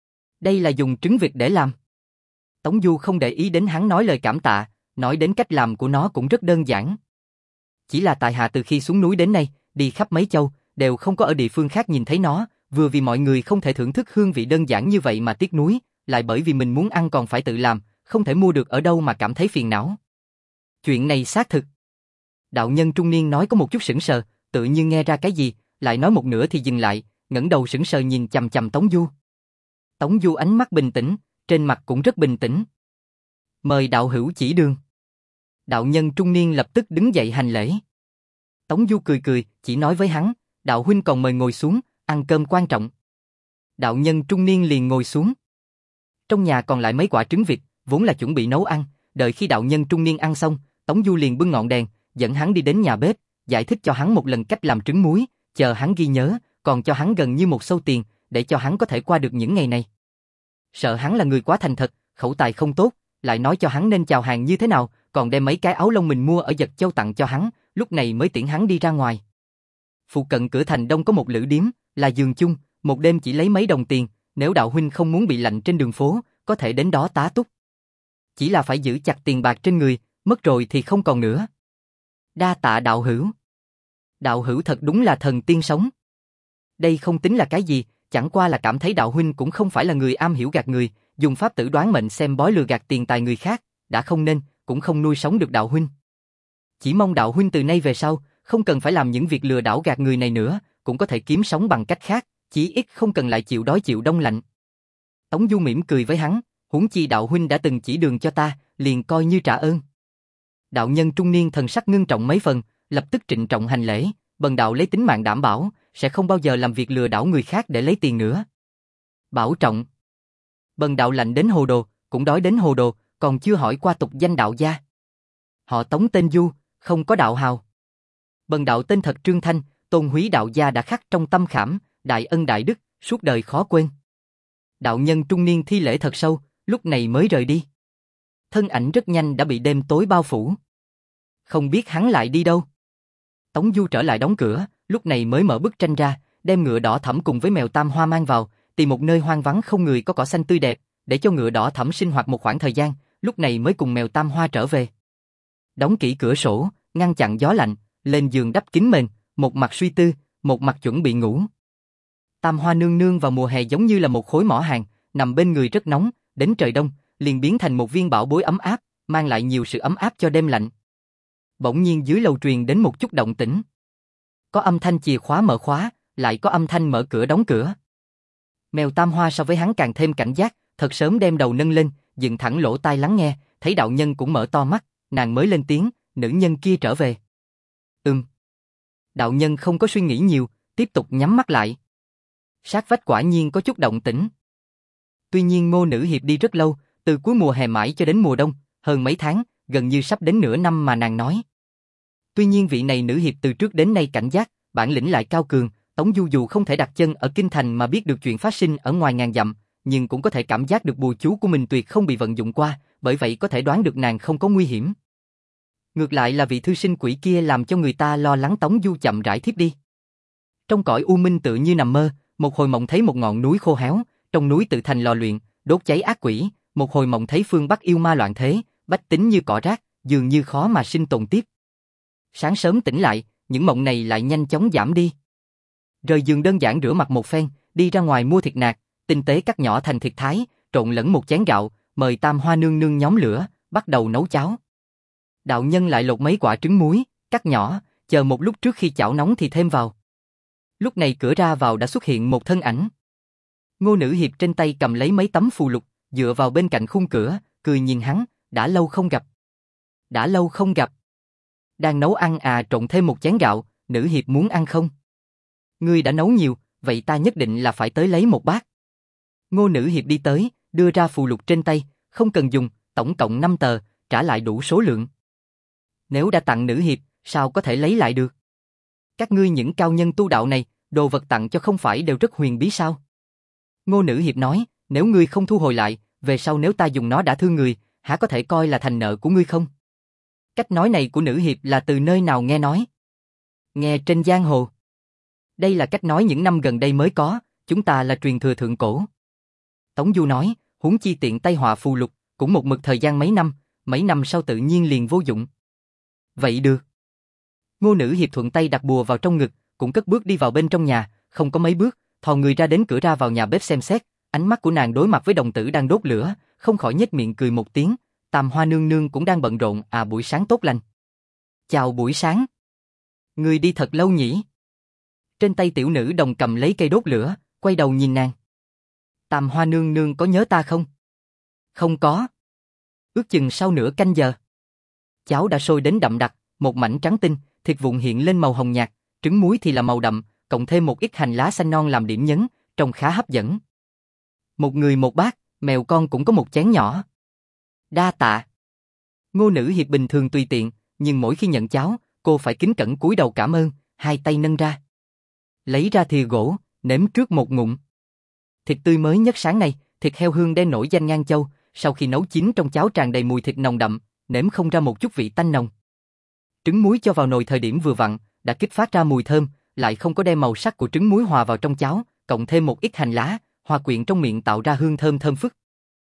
Đây là dùng trứng vịt để làm. Tống Du không để ý đến hắn nói lời cảm tạ, nói đến cách làm của nó cũng rất đơn giản. Chỉ là tại hạ từ khi xuống núi đến nay, đi khắp mấy châu, đều không có ở địa phương khác nhìn thấy nó, vừa vì mọi người không thể thưởng thức hương vị đơn giản như vậy mà tiếc nuối, lại bởi vì mình muốn ăn còn phải tự làm, không thể mua được ở đâu mà cảm thấy phiền não. Chuyện này xác thực. Đạo nhân trung niên nói có một chút sững sờ, tự như nghe ra cái gì, lại nói một nửa thì dừng lại, ngẩng đầu sững sờ nhìn chằm chằm Tống Du. Tống Du ánh mắt bình tĩnh, trên mặt cũng rất bình tĩnh. Mời đạo hữu chỉ đường. Đạo nhân trung niên lập tức đứng dậy hành lễ. Tống Du cười cười, chỉ nói với hắn, đạo huynh còn mời ngồi xuống, ăn cơm quan trọng. Đạo nhân trung niên liền ngồi xuống. Trong nhà còn lại mấy quả trứng vịt, vốn là chuẩn bị nấu ăn, đợi khi đạo nhân trung niên ăn xong, Tống Du liền bưng ngọn đèn, dẫn hắn đi đến nhà bếp, giải thích cho hắn một lần cách làm trứng muối, chờ hắn ghi nhớ, còn cho hắn gần như một xâu tiền, để cho hắn có thể qua được những ngày này. Sợ hắn là người quá thành thật, khẩu tài không tốt, lại nói cho hắn nên chào hàng như thế nào, còn đem mấy cái áo lông mình mua ở Dật Châu tặng cho hắn, lúc này mới tiễn hắn đi ra ngoài. Phụ cận cửa thành đông có một lữ điếm, là giường chung, một đêm chỉ lấy mấy đồng tiền, nếu đạo huynh không muốn bị lạnh trên đường phố, có thể đến đó tá túc. Chỉ là phải giữ chặt tiền bạc trên người, mất rồi thì không còn nữa. Đa tạ đạo hữu. Đạo hữu thật đúng là thần tiên sống. Đây không tính là cái gì, chẳng qua là cảm thấy đạo huynh cũng không phải là người am hiểu gạt người, dùng pháp tử đoán mệnh xem bói lừa gạt tiền tài người khác, đã không nên, cũng không nuôi sống được đạo huynh. Chỉ mong đạo huynh từ nay về sau, không cần phải làm những việc lừa đảo gạt người này nữa, cũng có thể kiếm sống bằng cách khác, chí ít không cần lại chịu đói chịu đông lạnh. Tống Du mỉm cười với hắn, huống chi đạo huynh đã từng chỉ đường cho ta, liền coi như trả ơn. Đạo nhân trung niên thần sắc ngưng trọng mấy phần, lập tức trịnh trọng hành lễ, bần đạo lấy tính mạng đảm bảo, sẽ không bao giờ làm việc lừa đảo người khác để lấy tiền nữa. Bảo trọng. Bần đạo lạnh đến hồ đồ, cũng đói đến hồ đồ, còn chưa hỏi qua tục danh đạo gia. Họ Tống tên Du, không có đạo hào. Bần đạo tên thật Trương Thanh, tôn húy đạo gia đã khắc trong tâm khảm, đại ân đại đức, suốt đời khó quên. Đạo nhân trung niên thi lễ thật sâu, lúc này mới rời đi. Thân ảnh rất nhanh đã bị đêm tối bao phủ. Không biết hắn lại đi đâu. Tống Du trở lại đóng cửa, lúc này mới mở bức tranh ra, đem ngựa đỏ thẫm cùng với mèo tam hoa mang vào, tìm một nơi hoang vắng không người có cỏ xanh tươi đẹp, để cho ngựa đỏ thẫm sinh hoạt một khoảng thời gian, lúc này mới cùng mèo tam hoa trở về. Đóng kỹ cửa sổ, ngăn chặn gió lạnh, lên giường đắp kín mền, một mặt suy tư, một mặt chuẩn bị ngủ. Tam hoa nương nương vào mùa hè giống như là một khối mỏ hàng, nằm bên người rất nóng, đến trời đông, liền biến thành một viên bảo bối ấm áp, mang lại nhiều sự ấm áp cho đêm lạnh. Bỗng nhiên dưới lầu truyền đến một chút động tĩnh. Có âm thanh chìa khóa mở khóa, lại có âm thanh mở cửa đóng cửa. Mèo tam hoa so với hắn càng thêm cảnh giác, thật sớm đem đầu nâng lên, dựng thẳng lỗ tai lắng nghe, thấy đạo nhân cũng mở to mắt, nàng mới lên tiếng, nữ nhân kia trở về. Ừm. Đạo nhân không có suy nghĩ nhiều, tiếp tục nhắm mắt lại. Sát vách quả nhiên có chút động tĩnh. Tuy nhiên Ngô Nữ Hiệp đi rất lâu, từ cuối mùa hè mãi cho đến mùa đông, hơn mấy tháng, gần như sắp đến nửa năm mà nàng nói. Tuy nhiên vị này nữ hiệp từ trước đến nay cảnh giác, bản lĩnh lại cao cường, Tống Du dù không thể đặt chân ở kinh thành mà biết được chuyện phát sinh ở ngoài ngàn dặm, nhưng cũng có thể cảm giác được bùa chú của mình tuyệt không bị vận dụng qua, bởi vậy có thể đoán được nàng không có nguy hiểm. Ngược lại là vị thư sinh quỷ kia làm cho người ta lo lắng Tống Du chậm rãi thiếp đi. Trong cõi u minh tự như nằm mơ, một hồi mộng thấy một ngọn núi khô héo, trong núi tự thành lò luyện, đốt cháy ác quỷ, một hồi mộng thấy phương Bắc yêu ma loạn thế, bách tính như cỏ rác, dường như khó mà sinh tồn tiếp. Sáng sớm tỉnh lại, những mộng này lại nhanh chóng giảm đi. Rời giường đơn giản rửa mặt một phen, đi ra ngoài mua thịt nạc, tinh tế cắt nhỏ thành thịt thái, trộn lẫn một chén gạo, mời Tam Hoa nương nương nhóm lửa, bắt đầu nấu cháo. Đạo nhân lại lột mấy quả trứng muối, cắt nhỏ, chờ một lúc trước khi chảo nóng thì thêm vào. Lúc này cửa ra vào đã xuất hiện một thân ảnh. Ngô Nữ Hiệp trên tay cầm lấy mấy tấm phù lục, dựa vào bên cạnh khung cửa, cười nhìn hắn, đã lâu không gặp. Đã lâu không gặp. Đang nấu ăn à, trộn thêm một chén gạo, nữ hiệp muốn ăn không? Ngươi đã nấu nhiều, vậy ta nhất định là phải tới lấy một bát. Ngô nữ hiệp đi tới, đưa ra phù lục trên tay, không cần dùng, tổng cộng năm tờ, trả lại đủ số lượng. Nếu đã tặng nữ hiệp, sao có thể lấy lại được? Các ngươi những cao nhân tu đạo này, đồ vật tặng cho không phải đều rất huyền bí sao? Ngô nữ hiệp nói, nếu ngươi không thu hồi lại, về sau nếu ta dùng nó đã thương người, hả có thể coi là thành nợ của ngươi không? Cách nói này của nữ hiệp là từ nơi nào nghe nói? Nghe trên giang hồ. Đây là cách nói những năm gần đây mới có, chúng ta là truyền thừa thượng cổ. Tống Du nói, huống chi tiện tay họa phù lục, cũng một mực thời gian mấy năm, mấy năm sau tự nhiên liền vô dụng. Vậy được. Ngô nữ hiệp thuận tay đặt bùa vào trong ngực, cũng cất bước đi vào bên trong nhà, không có mấy bước, thò người ra đến cửa ra vào nhà bếp xem xét, ánh mắt của nàng đối mặt với đồng tử đang đốt lửa, không khỏi nhếch miệng cười một tiếng. Tam Hoa nương nương cũng đang bận rộn, à buổi sáng tốt lành. Chào buổi sáng. Người đi thật lâu nhỉ? Trên tay tiểu nữ đồng cầm lấy cây đốt lửa, quay đầu nhìn nàng. Tam Hoa nương nương có nhớ ta không? Không có. Ước chừng sau nửa canh giờ. Cháo đã sôi đến đậm đặc, một mảnh trắng tinh, thịt vụn hiện lên màu hồng nhạt, trứng muối thì là màu đậm, cộng thêm một ít hành lá xanh non làm điểm nhấn, trông khá hấp dẫn. Một người một bát, mèo con cũng có một chén nhỏ. Đa tạ. Ngô nữ hiệp bình thường tùy tiện, nhưng mỗi khi nhận cháo, cô phải kính cẩn cúi đầu cảm ơn, hai tay nâng ra. Lấy ra thìa gỗ, nếm trước một ngụm. Thịt tươi mới nhất sáng nay, thịt heo hương đen nổi danh ngang châu, sau khi nấu chín trong cháo tràn đầy mùi thịt nồng đậm, nếm không ra một chút vị tanh nồng. Trứng muối cho vào nồi thời điểm vừa vặn, đã kích phát ra mùi thơm, lại không có đem màu sắc của trứng muối hòa vào trong cháo, cộng thêm một ít hành lá, hòa quyện trong miệng tạo ra hương thơm thơm phức.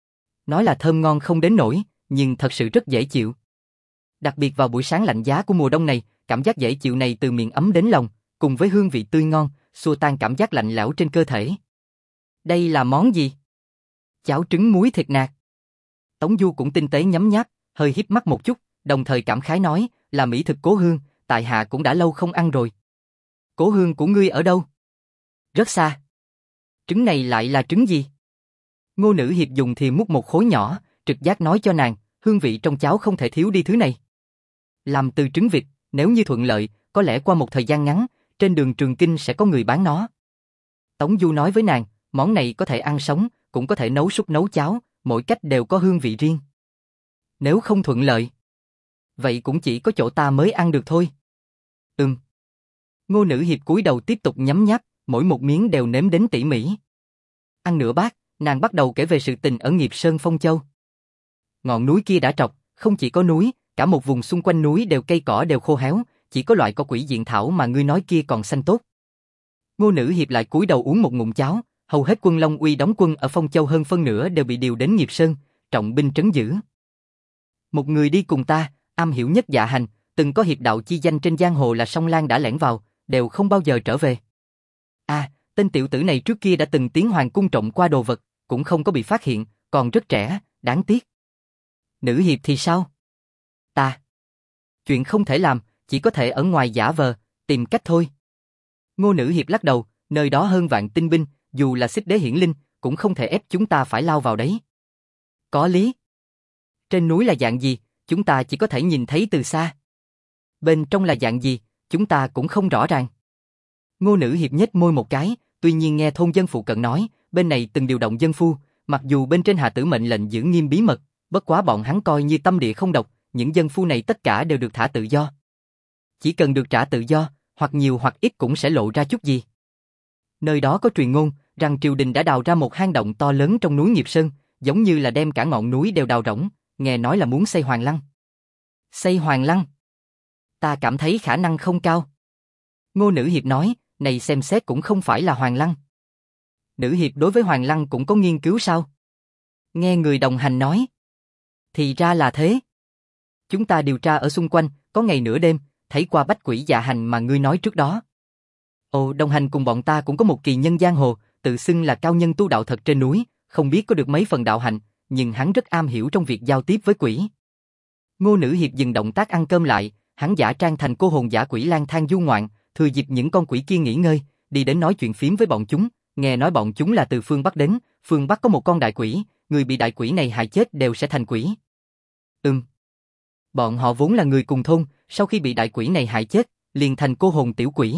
Nói là thơm ngon không đến nỗi, nhưng thật sự rất dễ chịu. Đặc biệt vào buổi sáng lạnh giá của mùa đông này, cảm giác dễ chịu này từ miệng ấm đến lòng, cùng với hương vị tươi ngon, xua tan cảm giác lạnh lẽo trên cơ thể. Đây là món gì? Cháo trứng muối thịt nạc. Tống Du cũng tinh tế nhấm nháp, hơi híp mắt một chút, đồng thời cảm khái nói, là mỹ thực Cố Hương, tại hạ cũng đã lâu không ăn rồi. Cố Hương của ngươi ở đâu? Rất xa. Trứng này lại là trứng gì? Ngô nữ hiệp dùng thìa múc một khối nhỏ, trực giác nói cho nàng, hương vị trong cháo không thể thiếu đi thứ này. Làm từ trứng vịt, nếu như thuận lợi, có lẽ qua một thời gian ngắn, trên đường Trường Kinh sẽ có người bán nó. Tống Du nói với nàng, món này có thể ăn sống, cũng có thể nấu súp nấu cháo, mỗi cách đều có hương vị riêng. Nếu không thuận lợi, vậy cũng chỉ có chỗ ta mới ăn được thôi. Ừm. Ngô nữ hiệp cúi đầu tiếp tục nhấm nháp, mỗi một miếng đều nếm đến tỉ mỉ. Ăn nửa bát, nàng bắt đầu kể về sự tình ở Nghiệp Sơn Phong Châu. Ngọn núi kia đã trọc, không chỉ có núi, cả một vùng xung quanh núi đều cây cỏ đều khô héo, chỉ có loại có quỷ diện thảo mà ngươi nói kia còn xanh tốt. Ngô nữ hiệp lại cúi đầu uống một ngụm cháo, hầu hết quân Long Uy đóng quân ở Phong Châu hơn phân nửa đều bị điều đến Nghiệp Sơn, trọng binh trấn giữ. Một người đi cùng ta, am hiểu nhất dạ hành, từng có hiệp đạo chi danh trên giang hồ là Song Lang đã lẻn vào, đều không bao giờ trở về. À, tên tiểu tử này trước kia đã từng tiến hoàng cung trộm qua đồ vật, cũng không có bị phát hiện, còn rất trẻ, đáng tiếc. Nữ hiệp thì sao? Ta. Chuyện không thể làm, chỉ có thể ở ngoài giả vờ, tìm cách thôi. Ngô nữ hiệp lắc đầu, nơi đó hơn vạn tinh binh, dù là Xích Đế hiển linh, cũng không thể ép chúng ta phải lao vào đấy. Có lý. Trên núi là dạng gì, chúng ta chỉ có thể nhìn thấy từ xa. Bên trong là dạng gì, chúng ta cũng không rõ ràng. Ngô nữ hiệp nhếch môi một cái, tuy nhiên nghe thôn dân phụ cận nói, bên này từng điều động dân phu, mặc dù bên trên hạ tử mệnh lệnh giữ nghiêm bí mật, bất quá bọn hắn coi như tâm địa không độc, những dân phu này tất cả đều được thả tự do. Chỉ cần được trả tự do, hoặc nhiều hoặc ít cũng sẽ lộ ra chút gì. Nơi đó có truyền ngôn, rằng triều đình đã đào ra một hang động to lớn trong núi Nghiệp Sơn, giống như là đem cả ngọn núi đều đào rỗng, nghe nói là muốn xây Hoàng Lăng. Xây Hoàng Lăng? Ta cảm thấy khả năng không cao. Ngô nữ hiệp nói, này xem xét cũng không phải là Hoàng Lăng. Nữ hiệp đối với Hoàng Lăng cũng có nghiên cứu sao? Nghe người đồng hành nói. Thì ra là thế. Chúng ta điều tra ở xung quanh, có ngày nửa đêm, thấy qua bách quỷ dạ hành mà ngươi nói trước đó. Ồ, đồng hành cùng bọn ta cũng có một kỳ nhân giang hồ, tự xưng là cao nhân tu đạo thật trên núi, không biết có được mấy phần đạo hạnh, nhưng hắn rất am hiểu trong việc giao tiếp với quỷ. Ngô nữ hiệp dừng động tác ăn cơm lại, hắn giả trang thành cô hồn giả quỷ lang thang du ngoạn, thừa dịp những con quỷ kia nghỉ ngơi, đi đến nói chuyện phiếm với bọn chúng, nghe nói bọn chúng là từ phương Bắc đến, phương Bắc có một con đại quỷ, người bị đại quỷ này hại chết đều sẽ thành quỷ. Ừm. Bọn họ vốn là người cùng thôn, sau khi bị đại quỷ này hại chết, liền thành cô hồn tiểu quỷ.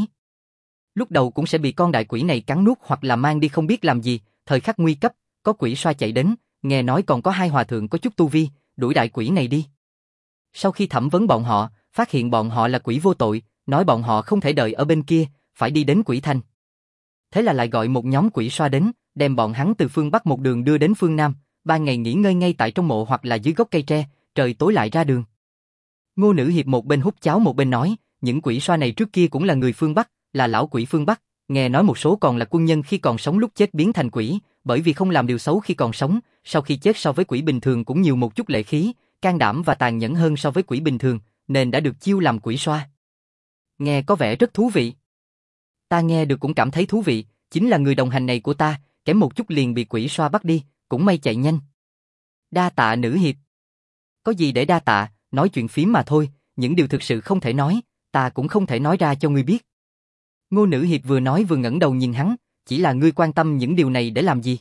Lúc đầu cũng sẽ bị con đại quỷ này cắn nuốt hoặc là mang đi không biết làm gì, thời khắc nguy cấp, có quỷ xoa chạy đến, nghe nói còn có hai hòa thượng có chút tu vi, đuổi đại quỷ này đi. Sau khi thẩm vấn bọn họ, phát hiện bọn họ là quỷ vô tội, nói bọn họ không thể đợi ở bên kia, phải đi đến quỷ thành. Thế là lại gọi một nhóm quỷ xoa đến, đem bọn hắn từ phương Bắc một đường đưa đến phương Nam, ba ngày nghỉ ngơi ngay tại trong mộ hoặc là dưới gốc cây tre, trời tối lại ra đường. Ngô Nữ Hiệp một bên hút cháo một bên nói, những quỷ xoa này trước kia cũng là người phương Bắc, là lão quỷ phương Bắc, nghe nói một số còn là quân nhân khi còn sống lúc chết biến thành quỷ, bởi vì không làm điều xấu khi còn sống, sau khi chết so với quỷ bình thường cũng nhiều một chút lệ khí, can đảm và tàn nhẫn hơn so với quỷ bình thường, nên đã được chiêu làm quỷ xoa. Nghe có vẻ rất thú vị. Ta nghe được cũng cảm thấy thú vị, chính là người đồng hành này của ta, kém một chút liền bị quỷ xoa bắt đi, cũng may chạy nhanh. Đa tạ Nữ Hiệp. Có gì để đa tạ, nói chuyện phím mà thôi, những điều thực sự không thể nói, ta cũng không thể nói ra cho ngươi biết. Ngô Nữ Hiệp vừa nói vừa ngẩng đầu nhìn hắn, chỉ là ngươi quan tâm những điều này để làm gì?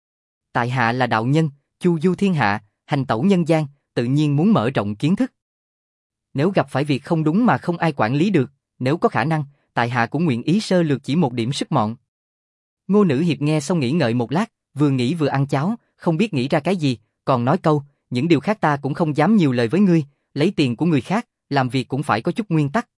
Tại hạ là đạo nhân, chu du thiên hạ, hành tẩu nhân gian, tự nhiên muốn mở rộng kiến thức. Nếu gặp phải việc không đúng mà không ai quản lý được, nếu có khả năng, tại hạ cũng nguyện ý sơ lược chỉ một điểm sức mọn. Ngô Nữ Hiệp nghe xong nghĩ ngợi một lát, vừa nghĩ vừa ăn cháo, không biết nghĩ ra cái gì, còn nói câu, những điều khác ta cũng không dám nhiều lời với ngươi, lấy tiền của người khác, làm việc cũng phải có chút nguyên tắc.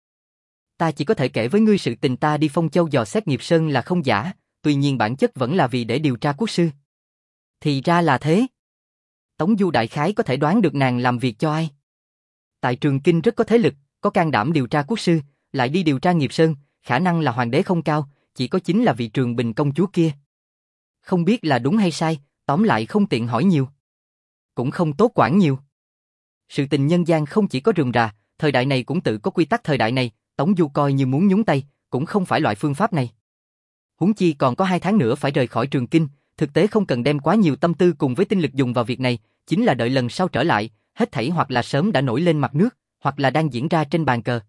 Ta chỉ có thể kể với ngươi sự tình ta đi Phong Châu dò xét Nghiệp Sơn là không giả, tuy nhiên bản chất vẫn là vì để điều tra quốc sư. Thì ra là thế. Tống Du đại khái có thể đoán được nàng làm việc cho ai. Tại Trường Kinh rất có thế lực, có can đảm điều tra quốc sư, lại đi điều tra Nghiệp Sơn, khả năng là hoàng đế không cao, chỉ có chính là vị Trường Bình công chúa kia. Không biết là đúng hay sai, tóm lại không tiện hỏi nhiều. Cũng không tốt quản nhiều. Sự tình nhân gian không chỉ có rườm rà, thời đại này cũng tự có quy tắc thời đại này, Tống Du coi như muốn nhúng tay, cũng không phải loại phương pháp này. Huống chi còn có hai tháng nữa phải rời khỏi Trường Kinh, thực tế không cần đem quá nhiều tâm tư cùng với tinh lực dùng vào việc này, chính là đợi lần sau trở lại, hết thảy hoặc là sớm đã nổi lên mặt nước, hoặc là đang diễn ra trên bàn cờ.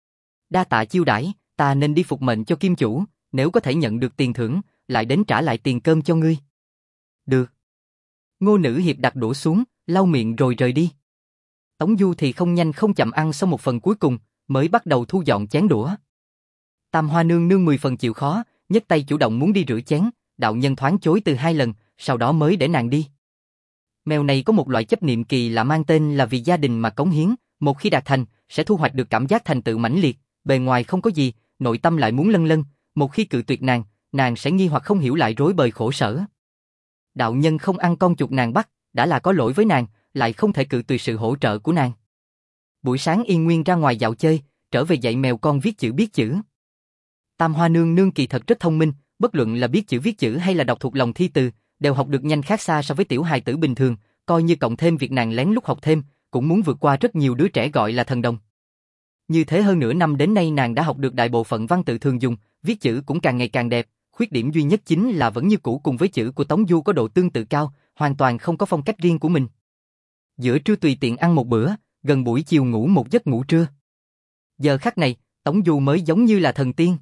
Đa tạ chiêu đãi, ta nên đi phục mệnh cho kim chủ, nếu có thể nhận được tiền thưởng, lại đến trả lại tiền cơm cho ngươi. Được. Ngô Nữ Hiệp đặt đũa xuống, lau miệng rồi rời đi. Tống Du thì không nhanh không chậm ăn xong một phần cuối cùng, mới bắt đầu thu dọn chén đũa. Tam Hoa nương nương mười phần chịu khó, nhấc tay chủ động muốn đi rửa chén, đạo nhân thoáng chối từ hai lần, sau đó mới để nàng đi. Mèo này có một loại chấp niệm kỳ lạ mang tên là vì gia đình mà cống hiến, một khi đạt thành, sẽ thu hoạch được cảm giác thành tựu mãnh liệt, bề ngoài không có gì, nội tâm lại muốn lân lân, một khi cự tuyệt nàng, nàng sẽ nghi hoặc không hiểu lại rối bời khổ sở. Đạo nhân không ăn con chuột nàng bắt, đã là có lỗi với nàng, lại không thể cự tuyệt sự hỗ trợ của nàng. Buổi sáng Yên Nguyên ra ngoài dạo chơi, trở về dạy mèo con viết chữ biết chữ. Tam Hoa nương nương kỳ thật rất thông minh, bất luận là biết chữ viết chữ hay là đọc thuộc lòng thi từ, đều học được nhanh khác xa so với tiểu hài tử bình thường, coi như cộng thêm việc nàng lén lút học thêm, cũng muốn vượt qua rất nhiều đứa trẻ gọi là thần đồng. Như thế hơn nửa năm đến nay nàng đã học được đại bộ phận văn tự thường dùng, viết chữ cũng càng ngày càng đẹp, khuyết điểm duy nhất chính là vẫn như cũ cùng với chữ của Tống Du có độ tương tự cao, hoàn toàn không có phong cách riêng của mình. Giữa trưa tùy tiện ăn một bữa, gần buổi chiều ngủ một giấc ngủ trưa. Giờ khắc này, Tống Du mới giống như là thần tiên.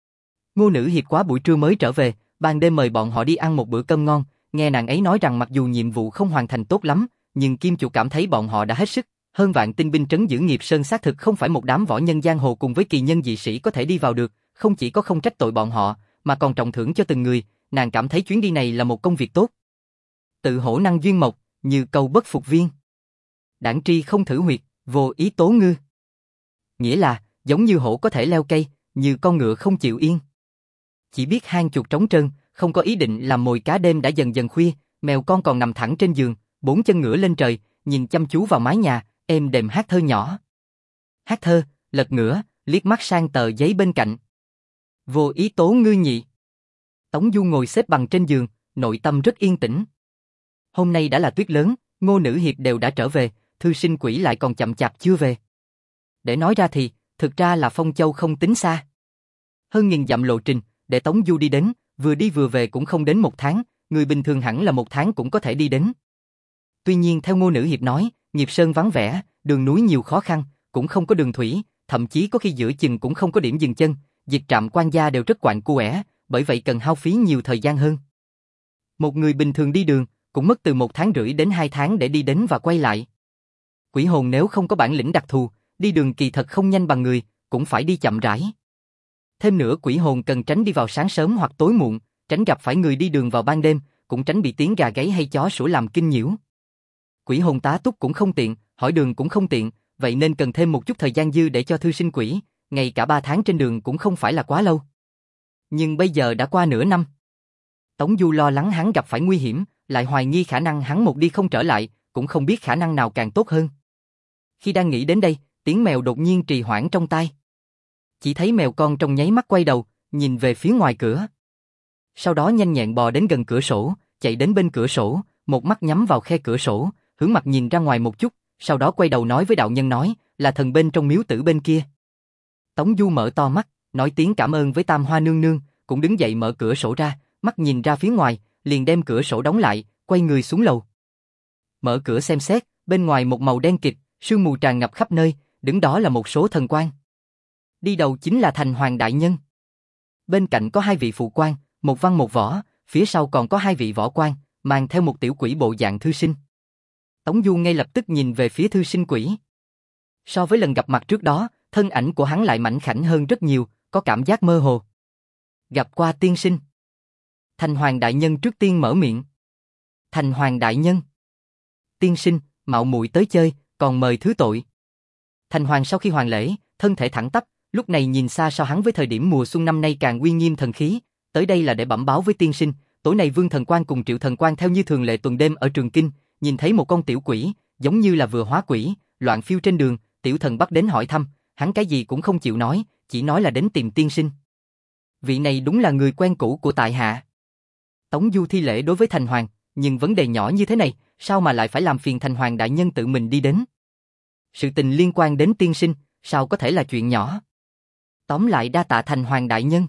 Ngô Nữ Hiệp quá buổi trưa mới trở về, ban đêm mời bọn họ đi ăn một bữa cơm ngon, nghe nàng ấy nói rằng mặc dù nhiệm vụ không hoàn thành tốt lắm, nhưng Kim chủ cảm thấy bọn họ đã hết sức, hơn vạn tinh binh trấn giữ Nghiệp Sơn xác thực không phải một đám võ nhân giang hồ cùng với kỳ nhân dị sĩ có thể đi vào được, không chỉ có không trách tội bọn họ, mà còn trọng thưởng cho từng người, nàng cảm thấy chuyến đi này là một công việc tốt. Tự hổ năng duyên mộc, như câu bất phục viên. Đảng tri không thử huyệt, vô ý tố ngư. Nghĩa là, giống như hổ có thể leo cây, như con ngựa không chịu yên. Chỉ biết hang chuột trống trơn, không có ý định làm mồi cá. Đêm đã dần dần khuya, mèo con còn nằm thẳng trên giường, bốn chân ngửa lên trời, nhìn chăm chú vào mái nhà, êm đềm hát thơ nhỏ. Hát thơ, lật ngửa, liếc mắt sang tờ giấy bên cạnh. Vô ý tố ngư nhị. Tống Du ngồi xếp bằng trên giường, nội tâm rất yên tĩnh. Hôm nay đã là tuyết lớn, Ngô Nữ Hiệp đều đã trở về, thư sinh quỷ lại còn chậm chạp chưa về. Để nói ra thì, thực ra là Phong Châu không tính xa. Hơn nghìn dặm lộ trình, để Tống Du đi đến, vừa đi vừa về cũng không đến một tháng, người bình thường hẳn là một tháng cũng có thể đi đến. Tuy nhiên theo Ngô Nữ Hiệp nói, Nghiệp Sơn vắng vẻ, đường núi nhiều khó khăn, cũng không có đường thủy, thậm chí có khi giữa chừng cũng không có điểm dừng chân, dịch trạm quan gia đều rất quạnh quẻ, bởi vậy cần hao phí nhiều thời gian hơn. Một người bình thường đi đường, cũng mất từ một tháng rưỡi đến hai tháng để đi đến và quay lại. Quỷ hồn nếu không có bản lĩnh đặc thù, đi đường kỳ thật không nhanh bằng người, cũng phải đi chậm rãi. Thêm nữa quỷ hồn cần tránh đi vào sáng sớm hoặc tối muộn, tránh gặp phải người đi đường vào ban đêm, cũng tránh bị tiếng gà gáy hay chó sủa làm kinh nhiễu. Quỷ hồn tá túc cũng không tiện, hỏi đường cũng không tiện, vậy nên cần thêm một chút thời gian dư để cho thư sinh quỷ, ngay cả ba tháng trên đường cũng không phải là quá lâu. Nhưng bây giờ đã qua nửa năm. Tống Du lo lắng hắn gặp phải nguy hiểm, lại hoài nghi khả năng hắn một đi không trở lại, cũng không biết khả năng nào càng tốt hơn. Khi đang nghĩ đến đây, tiếng mèo đột nhiên trì hoãn trong tai. Chỉ thấy mèo con trong nháy mắt quay đầu, nhìn về phía ngoài cửa. Sau đó nhanh nhẹn bò đến gần cửa sổ, chạy đến bên cửa sổ, một mắt nhắm vào khe cửa sổ, hướng mặt nhìn ra ngoài một chút, sau đó quay đầu nói với đạo nhân nói, là thần bên trong miếu tử bên kia. Tống Du mở to mắt, nói tiếng cảm ơn với Tam Hoa nương nương, cũng đứng dậy mở cửa sổ ra, mắt nhìn ra phía ngoài, liền đem cửa sổ đóng lại, quay người xuống lầu. Mở cửa xem xét, bên ngoài một màu đen kịt, sương mù tràn ngập khắp nơi, đứng đó là một số thần quan. Đi đầu chính là Thành Hoàng đại nhân. Bên cạnh có hai vị phụ quan, một văn một võ, phía sau còn có hai vị võ quan, mang theo một tiểu quỷ bộ dạng thư sinh. Tống Du ngay lập tức nhìn về phía thư sinh quỷ. So với lần gặp mặt trước đó, thân ảnh của hắn lại mảnh khảnh hơn rất nhiều, có cảm giác mơ hồ. Gặp qua tiên sinh. Thành Hoàng đại nhân trước tiên mở miệng. Thành Hoàng đại nhân. Tiên sinh, mạo muội tới chơi, còn mời thứ tội. Thành Hoàng sau khi hoàn lễ, thân thể thẳng tắp, lúc này nhìn xa so hắn với thời điểm mùa xuân năm nay càng uy nghiêm thần khí, tới đây là để bẩm báo với tiên sinh, tối nay Vương Thần Quan cùng Triệu Thần Quan theo như thường lệ tuần đêm ở Trường Kinh, nhìn thấy một con tiểu quỷ, giống như là vừa hóa quỷ, loạn phiêu trên đường, tiểu thần bắt đến hỏi thăm, hắn cái gì cũng không chịu nói, chỉ nói là đến tìm tiên sinh. Vị này đúng là người quen cũ của tại hạ. Tống Du thi lễ đối với Thành Hoàng, nhưng vấn đề nhỏ như thế này, sao mà lại phải làm phiền Thành Hoàng đại nhân tự mình đi đến? Sự tình liên quan đến tiên sinh, sao có thể là chuyện nhỏ? Tóm lại đa tạ Thành Hoàng đại nhân.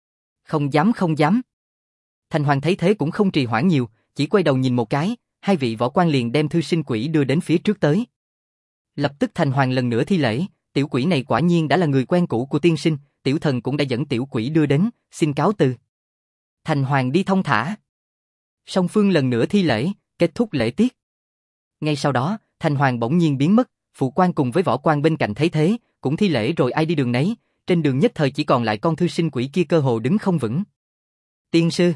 Không dám không dám. Thành Hoàng thấy thế cũng không trì hoãn nhiều, chỉ quay đầu nhìn một cái, hai vị võ quan liền đem thư sinh quỷ đưa đến phía trước tới. Lập tức Thành Hoàng lần nữa thi lễ, tiểu quỷ này quả nhiên đã là người quen cũ của tiên sinh, tiểu thần cũng đã dẫn tiểu quỷ đưa đến, xin cáo từ. Thành Hoàng đi thông thả. Song phương lần nữa thi lễ, kết thúc lễ tiết. Ngay sau đó, Thành Hoàng bỗng nhiên biến mất, phụ quan cùng với võ quan bên cạnh thấy thế, cũng thi lễ rồi ai đi đường nấy, trên đường nhất thời chỉ còn lại con thư sinh quỷ kia cơ hồ đứng không vững. Tiên sư.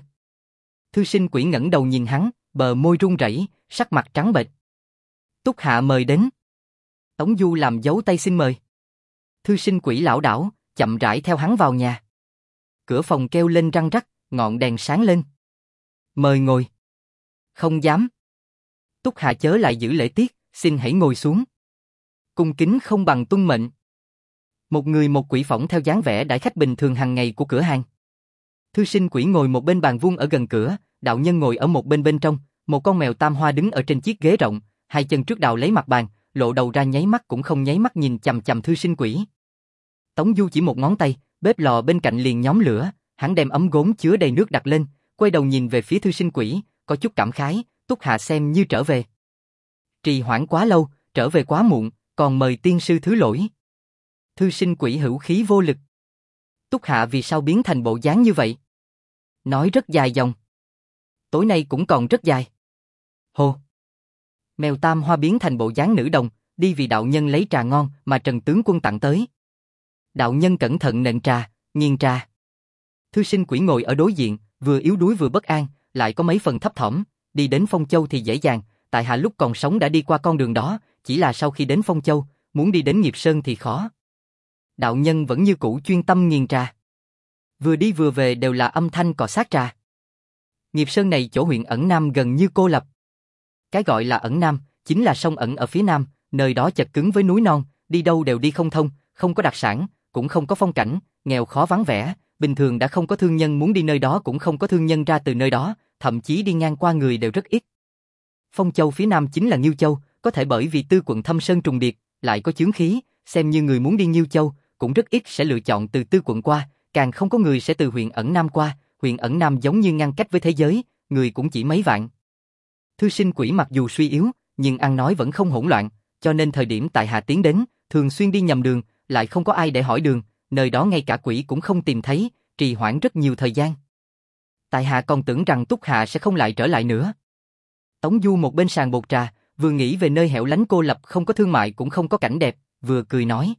Thư sinh quỷ ngẩng đầu nhìn hắn, bờ môi run rẩy, sắc mặt trắng bệch. Túc hạ mời đến. Tống Du làm dấu tay xin mời. Thư sinh quỷ lảo đảo, chậm rãi theo hắn vào nhà. Cửa phòng kêu lên răng rắc, ngọn đèn sáng lên. Mời ngồi. Không dám. Túc hạ chớ lại giữ lễ tiết, xin hãy ngồi xuống. Cung kính không bằng tuân mệnh. Một người một quỷ phỏng theo dáng vẻ đại khách bình thường hàng ngày của cửa hàng. Thư sinh quỷ ngồi một bên bàn vuông ở gần cửa, đạo nhân ngồi ở một bên bên trong, một con mèo tam hoa đứng ở trên chiếc ghế rộng, hai chân trước đào lấy mặt bàn, lộ đầu ra nháy mắt cũng không nháy mắt nhìn chằm chằm thư sinh quỷ. Tống Du chỉ một ngón tay, bếp lò bên cạnh liền nhóm lửa, hắn đem ấm gốm chứa đầy nước đặt lên, quay đầu nhìn về phía thư sinh quỷ, có chút cảm khái, Túc hạ xem như trở về. Trì hoãn quá lâu, trở về quá muộn, còn mời tiên sư thứ lỗi. Thư sinh quỷ hữu khí vô lực. Túc hạ vì sao biến thành bộ dáng như vậy? Nói rất dài dòng. Tối nay cũng còn rất dài. Hồ. Mèo tam hoa biến thành bộ dáng nữ đồng, đi vì đạo nhân lấy trà ngon mà Trần tướng quân tặng tới. Đạo nhân cẩn thận nện trà, nghiêng trà. Thư sinh quỷ ngồi ở đối diện, vừa yếu đuối vừa bất an, lại có mấy phần thấp thỏm, đi đến Phong Châu thì dễ dàng, tại hạ lúc còn sống đã đi qua con đường đó, chỉ là sau khi đến Phong Châu, muốn đi đến Nghiệp Sơn thì khó. Đạo nhân vẫn như cũ chuyên tâm nghiền trà. Vừa đi vừa về đều là âm thanh cọ sát trà. Nghiệp Sơn này chỗ huyện Ẩn Nam gần như cô lập. Cái gọi là Ẩn Nam, chính là sông ẩn ở phía nam, nơi đó chật cứng với núi non, đi đâu đều đi không thông, không có đặc sản, cũng không có phong cảnh, nghèo khó vắng vẻ, bình thường đã không có thương nhân muốn đi nơi đó cũng không có thương nhân ra từ nơi đó, thậm chí đi ngang qua người đều rất ít. Phong Châu phía nam chính là Nghiêu Châu, có thể bởi vì tư quận thâm sơn trùng điệp, lại có chướng khí, xem như người muốn đi Nghiêu Châu, cũng rất ít sẽ lựa chọn từ tư quận qua, càng không có người sẽ từ huyện Ẩn Nam qua, huyện Ẩn Nam giống như ngăn cách với thế giới, người cũng chỉ mấy vạn. Thư sinh quỷ mặc dù suy yếu, nhưng ăn nói vẫn không hỗn loạn, cho nên thời điểm tại hạ tiến đến, thường xuyên đi nhầm đường, lại không có ai để hỏi đường, nơi đó ngay cả quỷ cũng không tìm thấy, trì hoãn rất nhiều thời gian. Tại hạ còn tưởng rằng Túc hạ sẽ không lại trở lại nữa. Tống Du một bên sàn bột trà, vừa nghĩ về nơi hẻo lánh cô lập không có thương mại cũng không có cảnh đẹp, vừa cười nói.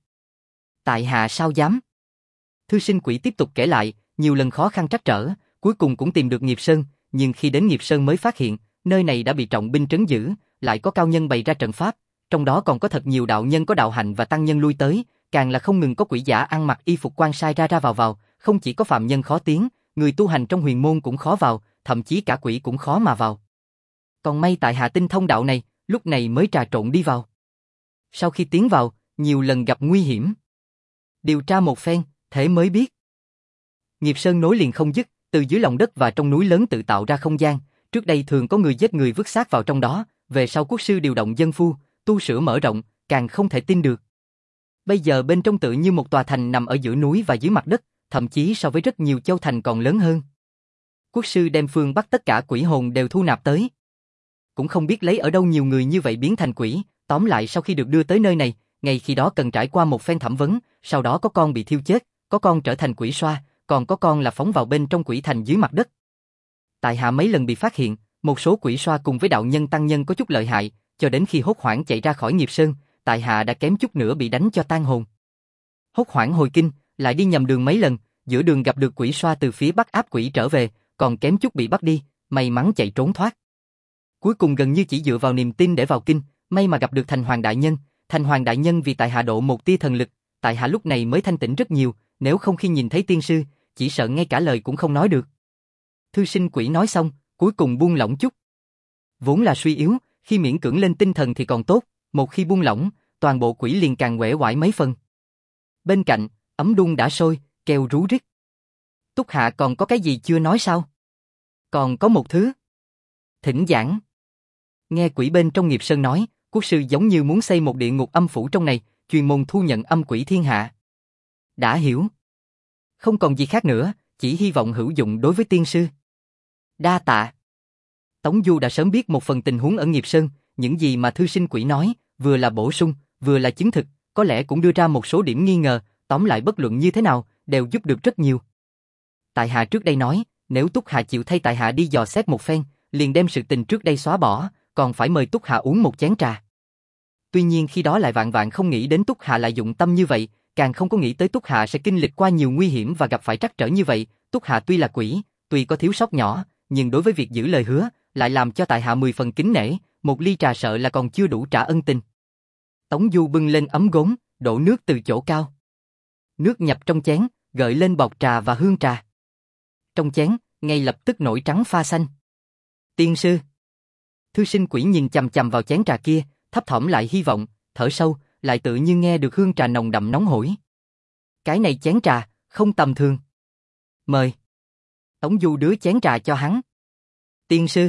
Tại hạ sao dám? Thư sinh quỷ tiếp tục kể lại, nhiều lần khó khăn trắc trở, cuối cùng cũng tìm được Nghiệp Sơn, nhưng khi đến Nghiệp Sơn mới phát hiện, nơi này đã bị trọng binh trấn giữ, lại có cao nhân bày ra trận pháp, trong đó còn có thật nhiều đạo nhân có đạo hạnh và tăng nhân lui tới, càng là không ngừng có quỷ giả ăn mặc y phục quan sai ra ra vào vào, không chỉ có phạm nhân khó tiến, người tu hành trong huyền môn cũng khó vào, thậm chí cả quỷ cũng khó mà vào. Còn may tại hạ tinh thông đạo này, lúc này mới trà trộn đi vào. Sau khi tiến vào, nhiều lần gặp nguy hiểm. Điều tra một phen, thế mới biết. Nghiệp Sơn nối liền không dứt, từ dưới lòng đất và trong núi lớn tự tạo ra không gian, trước đây thường có người giết người vứt xác vào trong đó, về sau quốc sư điều động dân phu, tu sửa mở rộng, càng không thể tin được. Bây giờ bên trong tự như một tòa thành nằm ở giữa núi và dưới mặt đất, thậm chí so với rất nhiều châu thành còn lớn hơn. Quốc sư đem phương Bắc tất cả quỷ hồn đều thu nạp tới. Cũng không biết lấy ở đâu nhiều người như vậy biến thành quỷ, tóm lại sau khi được đưa tới nơi này, ngay khi đó cần trải qua một phen thẩm vấn, sau đó có con bị thiêu chết, có con trở thành quỷ xoa, còn có con là phóng vào bên trong quỷ thành dưới mặt đất. Tại hạ mấy lần bị phát hiện, một số quỷ xoa cùng với đạo nhân tăng nhân có chút lợi hại, cho đến khi hốt hoảng chạy ra khỏi Nghiệp Sơn, tại hạ đã kém chút nữa bị đánh cho tan hồn. Hốt hoảng hồi kinh, lại đi nhầm đường mấy lần, giữa đường gặp được quỷ xoa từ phía bắc áp quỷ trở về, còn kém chút bị bắt đi, may mắn chạy trốn thoát. Cuối cùng gần như chỉ dựa vào niềm tin để vào kinh, may mà gặp được Thành Hoàng đại nhân, Thành Hoàng đại nhân vì tại hạ độ một tia thần lực, tại hạ lúc này mới thanh tĩnh rất nhiều, nếu không khi nhìn thấy tiên sư, chỉ sợ ngay cả lời cũng không nói được. Thư sinh quỷ nói xong, cuối cùng buông lỏng chút. Vốn là suy yếu, khi miễn cưỡng lên tinh thần thì còn tốt, một khi buông lỏng, toàn bộ quỷ liền càng uể oải mấy phần. Bên cạnh, ấm đun đã sôi, kêu rú rít. Túc hạ còn có cái gì chưa nói sao? Còn có một thứ. Thỉnh giảng. Nghe quỷ bên trong Nghiệp Sơn nói, quốc sư giống như muốn xây một địa ngục âm phủ trong này, chuyên môn thu nhận âm quỷ thiên hạ. Đã hiểu. Không còn gì khác nữa, chỉ hy vọng hữu dụng đối với tiên sư. Đa tạ. Tống Du đã sớm biết một phần tình huống ở Nghiệp Sơn, những gì mà thư sinh quỷ nói, vừa là bổ sung, vừa là chứng thực, có lẽ cũng đưa ra một số điểm nghi ngờ, tóm lại bất luận như thế nào, đều giúp được rất nhiều. Tại hạ trước đây nói, nếu Túc hạ chịu thay tại hạ đi dò xét một phen, liền đem sự tình trước đây xóa bỏ, còn phải mời Túc hạ uống một chén trà. Tuy nhiên khi đó lại vạn vạn không nghĩ đến Túc hạ lại dụng tâm như vậy, càng không có nghĩ tới Túc hạ sẽ kinh lịch qua nhiều nguy hiểm và gặp phải trắc trở như vậy. Túc hạ tuy là quỷ, tuy có thiếu sót nhỏ, nhưng đối với việc giữ lời hứa, lại làm cho tại hạ mười phần kính nể, một ly trà sợ là còn chưa đủ trả ân tình. Tống Du bưng lên ấm gốm, đổ nước từ chỗ cao. Nước nhập trong chén, gợi lên bọt trà và hương trà. Trong chén, ngay lập tức nổi trắng pha xanh. Tiên sư. Thư sinh quỷ nhìn chằm chằm vào chén trà kia, thấp thỏm lại hy vọng, thở sâu, lại tự như nghe được hương trà nồng đậm nóng hổi. Cái này chén trà, không tầm thường. Mời. Tống Du đưa chén trà cho hắn. Tiên sư.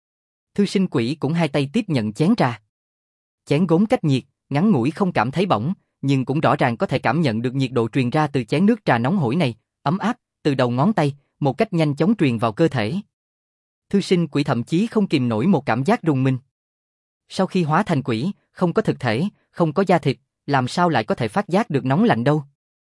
Thư sinh quỷ cũng hai tay tiếp nhận chén trà. Chén gốm cách nhiệt, ngắn ngủi không cảm thấy bỏng, nhưng cũng rõ ràng có thể cảm nhận được nhiệt độ truyền ra từ chén nước trà nóng hổi này, ấm áp, từ đầu ngón tay, một cách nhanh chóng truyền vào cơ thể. Thư sinh quỷ thậm chí không kìm nổi một cảm giác rùng mình. Sau khi hóa thành quỷ, không có thực thể, không có da thịt, làm sao lại có thể phát giác được nóng lạnh đâu.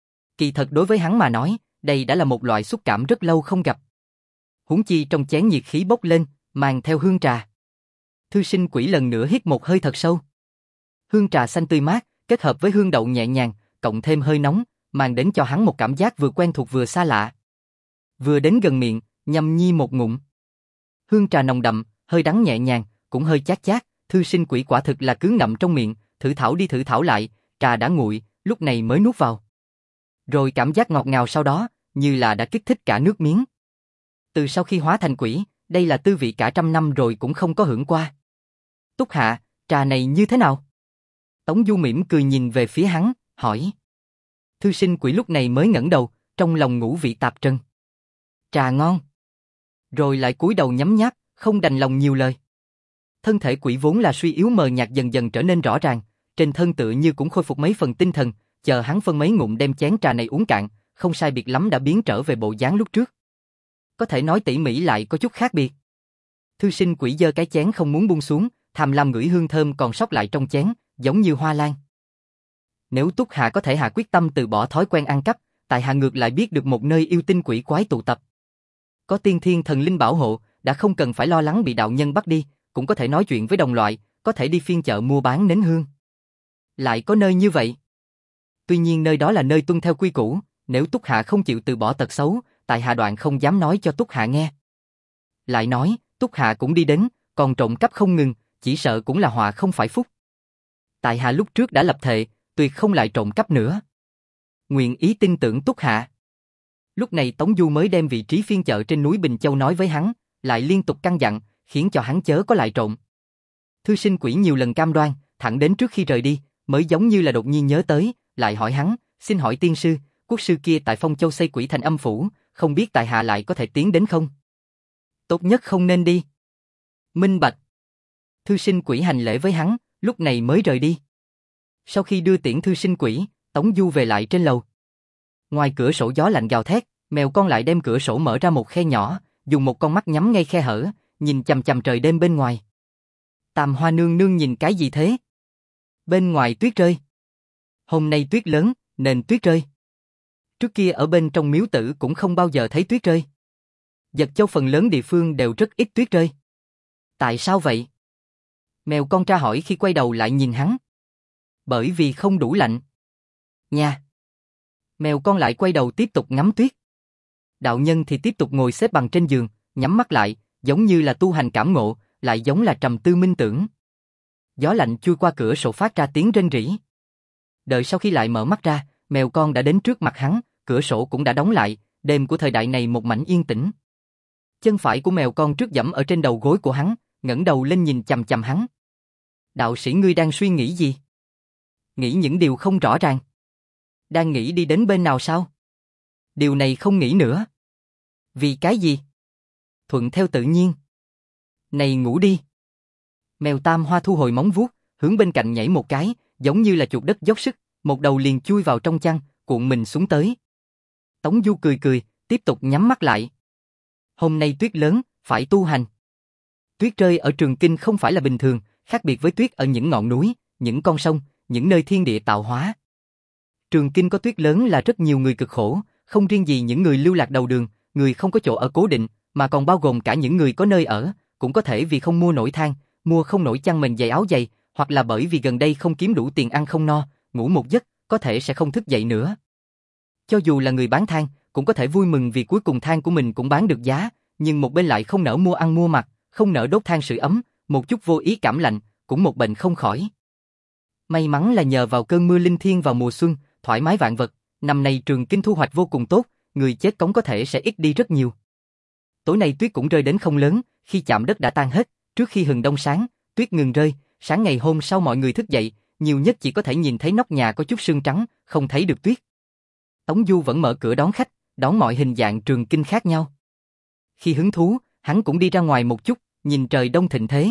Kỳ thật đối với hắn mà nói, đây đã là một loại xúc cảm rất lâu không gặp. Huống chi trong chén nhiệt khí bốc lên, mang theo hương trà. Thư sinh quỷ lần nữa hít một hơi thật sâu. Hương trà xanh tươi mát, kết hợp với hương đậu nhẹ nhàng, cộng thêm hơi nóng, mang đến cho hắn một cảm giác vừa quen thuộc vừa xa lạ. Vừa đến gần miệng, nhâm nhi một ngụm. Hương trà nồng đậm, hơi đắng nhẹ nhàng, cũng hơi chát chát, thư sinh quỷ quả thực là cứ ngậm trong miệng, thử thảo đi thử thảo lại, trà đã nguội, lúc này mới nuốt vào. Rồi cảm giác ngọt ngào sau đó, như là đã kích thích cả nước miếng. Từ sau khi hóa thành quỷ, đây là tư vị cả trăm năm rồi cũng không có hưởng qua. Túc hạ, trà này như thế nào? Tống Du mỉm cười nhìn về phía hắn, hỏi. Thư sinh quỷ lúc này mới ngẩng đầu, trong lòng ngũ vị tạp trần. Trà ngon. Rồi lại cúi đầu nhấm nháp, không đành lòng nhiều lời. Thân thể quỷ vốn là suy yếu mờ nhạt dần dần trở nên rõ ràng, trên thân tự như cũng khôi phục mấy phần tinh thần, chờ hắn phân mấy ngụm đem chén trà này uống cạn, không sai biệt lắm đã biến trở về bộ dáng lúc trước. Có thể nói tỉ mỉ lại có chút khác biệt. Thư sinh quỷ giơ cái chén không muốn buông xuống, tham lam ngửi hương thơm còn sót lại trong chén, giống như hoa lan. Nếu Túc hạ có thể hạ quyết tâm từ bỏ thói quen ăn cắp, tại hạ ngược lại biết được một nơi yêu tinh quỷ quái tụ tập. Có tiên thiên thần linh bảo hộ, đã không cần phải lo lắng bị đạo nhân bắt đi, cũng có thể nói chuyện với đồng loại, có thể đi phiên chợ mua bán nến hương. Lại có nơi như vậy. Tuy nhiên nơi đó là nơi tuân theo quy củ, nếu Túc Hạ không chịu từ bỏ tật xấu, tại hạ đoạn không dám nói cho Túc Hạ nghe. Lại nói, Túc Hạ cũng đi đến, còn trộm cắp không ngừng, chỉ sợ cũng là họa không phải phúc. Tại hạ lúc trước đã lập thệ, tuyệt không lại trộm cắp nữa. Nguyện ý tin tưởng Túc Hạ. Lúc này Tống Du mới đem vị trí phiên chợ trên núi Bình Châu nói với hắn, lại liên tục căn dặn, khiến cho hắn chớ có lại trộm. Thư sinh quỷ nhiều lần cam đoan, thẳng đến trước khi rời đi, mới giống như là đột nhiên nhớ tới, lại hỏi hắn, xin hỏi tiên sư, quốc sư kia tại Phong Châu xây quỷ thành âm phủ, không biết tại hạ lại có thể tiến đến không? Tốt nhất không nên đi. Minh bạch. Thư sinh quỷ hành lễ với hắn, lúc này mới rời đi. Sau khi đưa tiễn thư sinh quỷ, Tống Du về lại trên lầu. Ngoài cửa sổ gió lạnh gào thét, mèo con lại đem cửa sổ mở ra một khe nhỏ, dùng một con mắt nhắm ngay khe hở, nhìn chằm chằm trời đêm bên ngoài. Tam Hoa nương nương nhìn cái gì thế? Bên ngoài tuyết rơi. Hôm nay tuyết lớn, nên tuyết rơi. Trước kia ở bên trong miếu tử cũng không bao giờ thấy tuyết rơi. Giật Châu phần lớn địa phương đều rất ít tuyết rơi. Tại sao vậy? Mèo con tra hỏi khi quay đầu lại nhìn hắn. Bởi vì không đủ lạnh. Nha. Mèo con lại quay đầu tiếp tục ngắm tuyết. Đạo nhân thì tiếp tục ngồi xếp bằng trên giường, nhắm mắt lại, giống như là tu hành cảm ngộ, lại giống là trầm tư minh tưởng. Gió lạnh chui qua cửa sổ phát ra tiếng rên rỉ. Đợi sau khi lại mở mắt ra, mèo con đã đến trước mặt hắn, cửa sổ cũng đã đóng lại, đêm của thời đại này một mảnh yên tĩnh. Chân phải của mèo con trước giẫm ở trên đầu gối của hắn, ngẩng đầu lên nhìn chằm chằm hắn. Đạo sĩ ngươi đang suy nghĩ gì? Nghĩ những điều không rõ ràng. Đang nghĩ đi đến bên nào sao? Điều này không nghĩ nữa. Vì cái gì? Thuận theo tự nhiên. Này ngủ đi. Mèo Tam Hoa thu hồi móng vuốt, hướng bên cạnh nhảy một cái, giống như là chuột đất dốc sức, một đầu liền chui vào trong chăn, cuộn mình xuống tới. Tống Du cười cười, tiếp tục nhắm mắt lại. Hôm nay tuyết lớn, phải tu hành. Tuyết rơi ở Trường Kinh không phải là bình thường, khác biệt với tuyết ở những ngọn núi, những con sông, những nơi thiên địa tạo hóa. Trường Kinh có tuyết lớn là rất nhiều người cực khổ, không riêng gì những người lưu lạc đầu đường, người không có chỗ ở cố định, mà còn bao gồm cả những người có nơi ở, cũng có thể vì không mua nổi than, mua không nổi chăn mền giày áo giày, hoặc là bởi vì gần đây không kiếm đủ tiền ăn không no, ngủ một giấc, có thể sẽ không thức dậy nữa. Cho dù là người bán than, cũng có thể vui mừng vì cuối cùng than của mình cũng bán được giá, nhưng một bên lại không nỡ mua ăn mua mặc, không nỡ đốt than sưởi ấm, một chút vô ý cảm lạnh, cũng một bệnh không khỏi. May mắn là nhờ vào cơn mưa linh thiêng vào mùa xuân, thoải mái vạn vật, năm nay Trường Kinh thu hoạch vô cùng tốt, người chết cống có thể sẽ ít đi rất nhiều. Tối nay tuyết cũng rơi đến không lớn, khi chạm đất đã tan hết, trước khi hừng đông sáng, tuyết ngừng rơi, sáng ngày hôm sau mọi người thức dậy, nhiều nhất chỉ có thể nhìn thấy nóc nhà có chút sương trắng, không thấy được tuyết. Tống Du vẫn mở cửa đón khách, đón mọi hình dạng Trường Kinh khác nhau. Khi hứng thú, hắn cũng đi ra ngoài một chút, nhìn trời đông thịnh thế.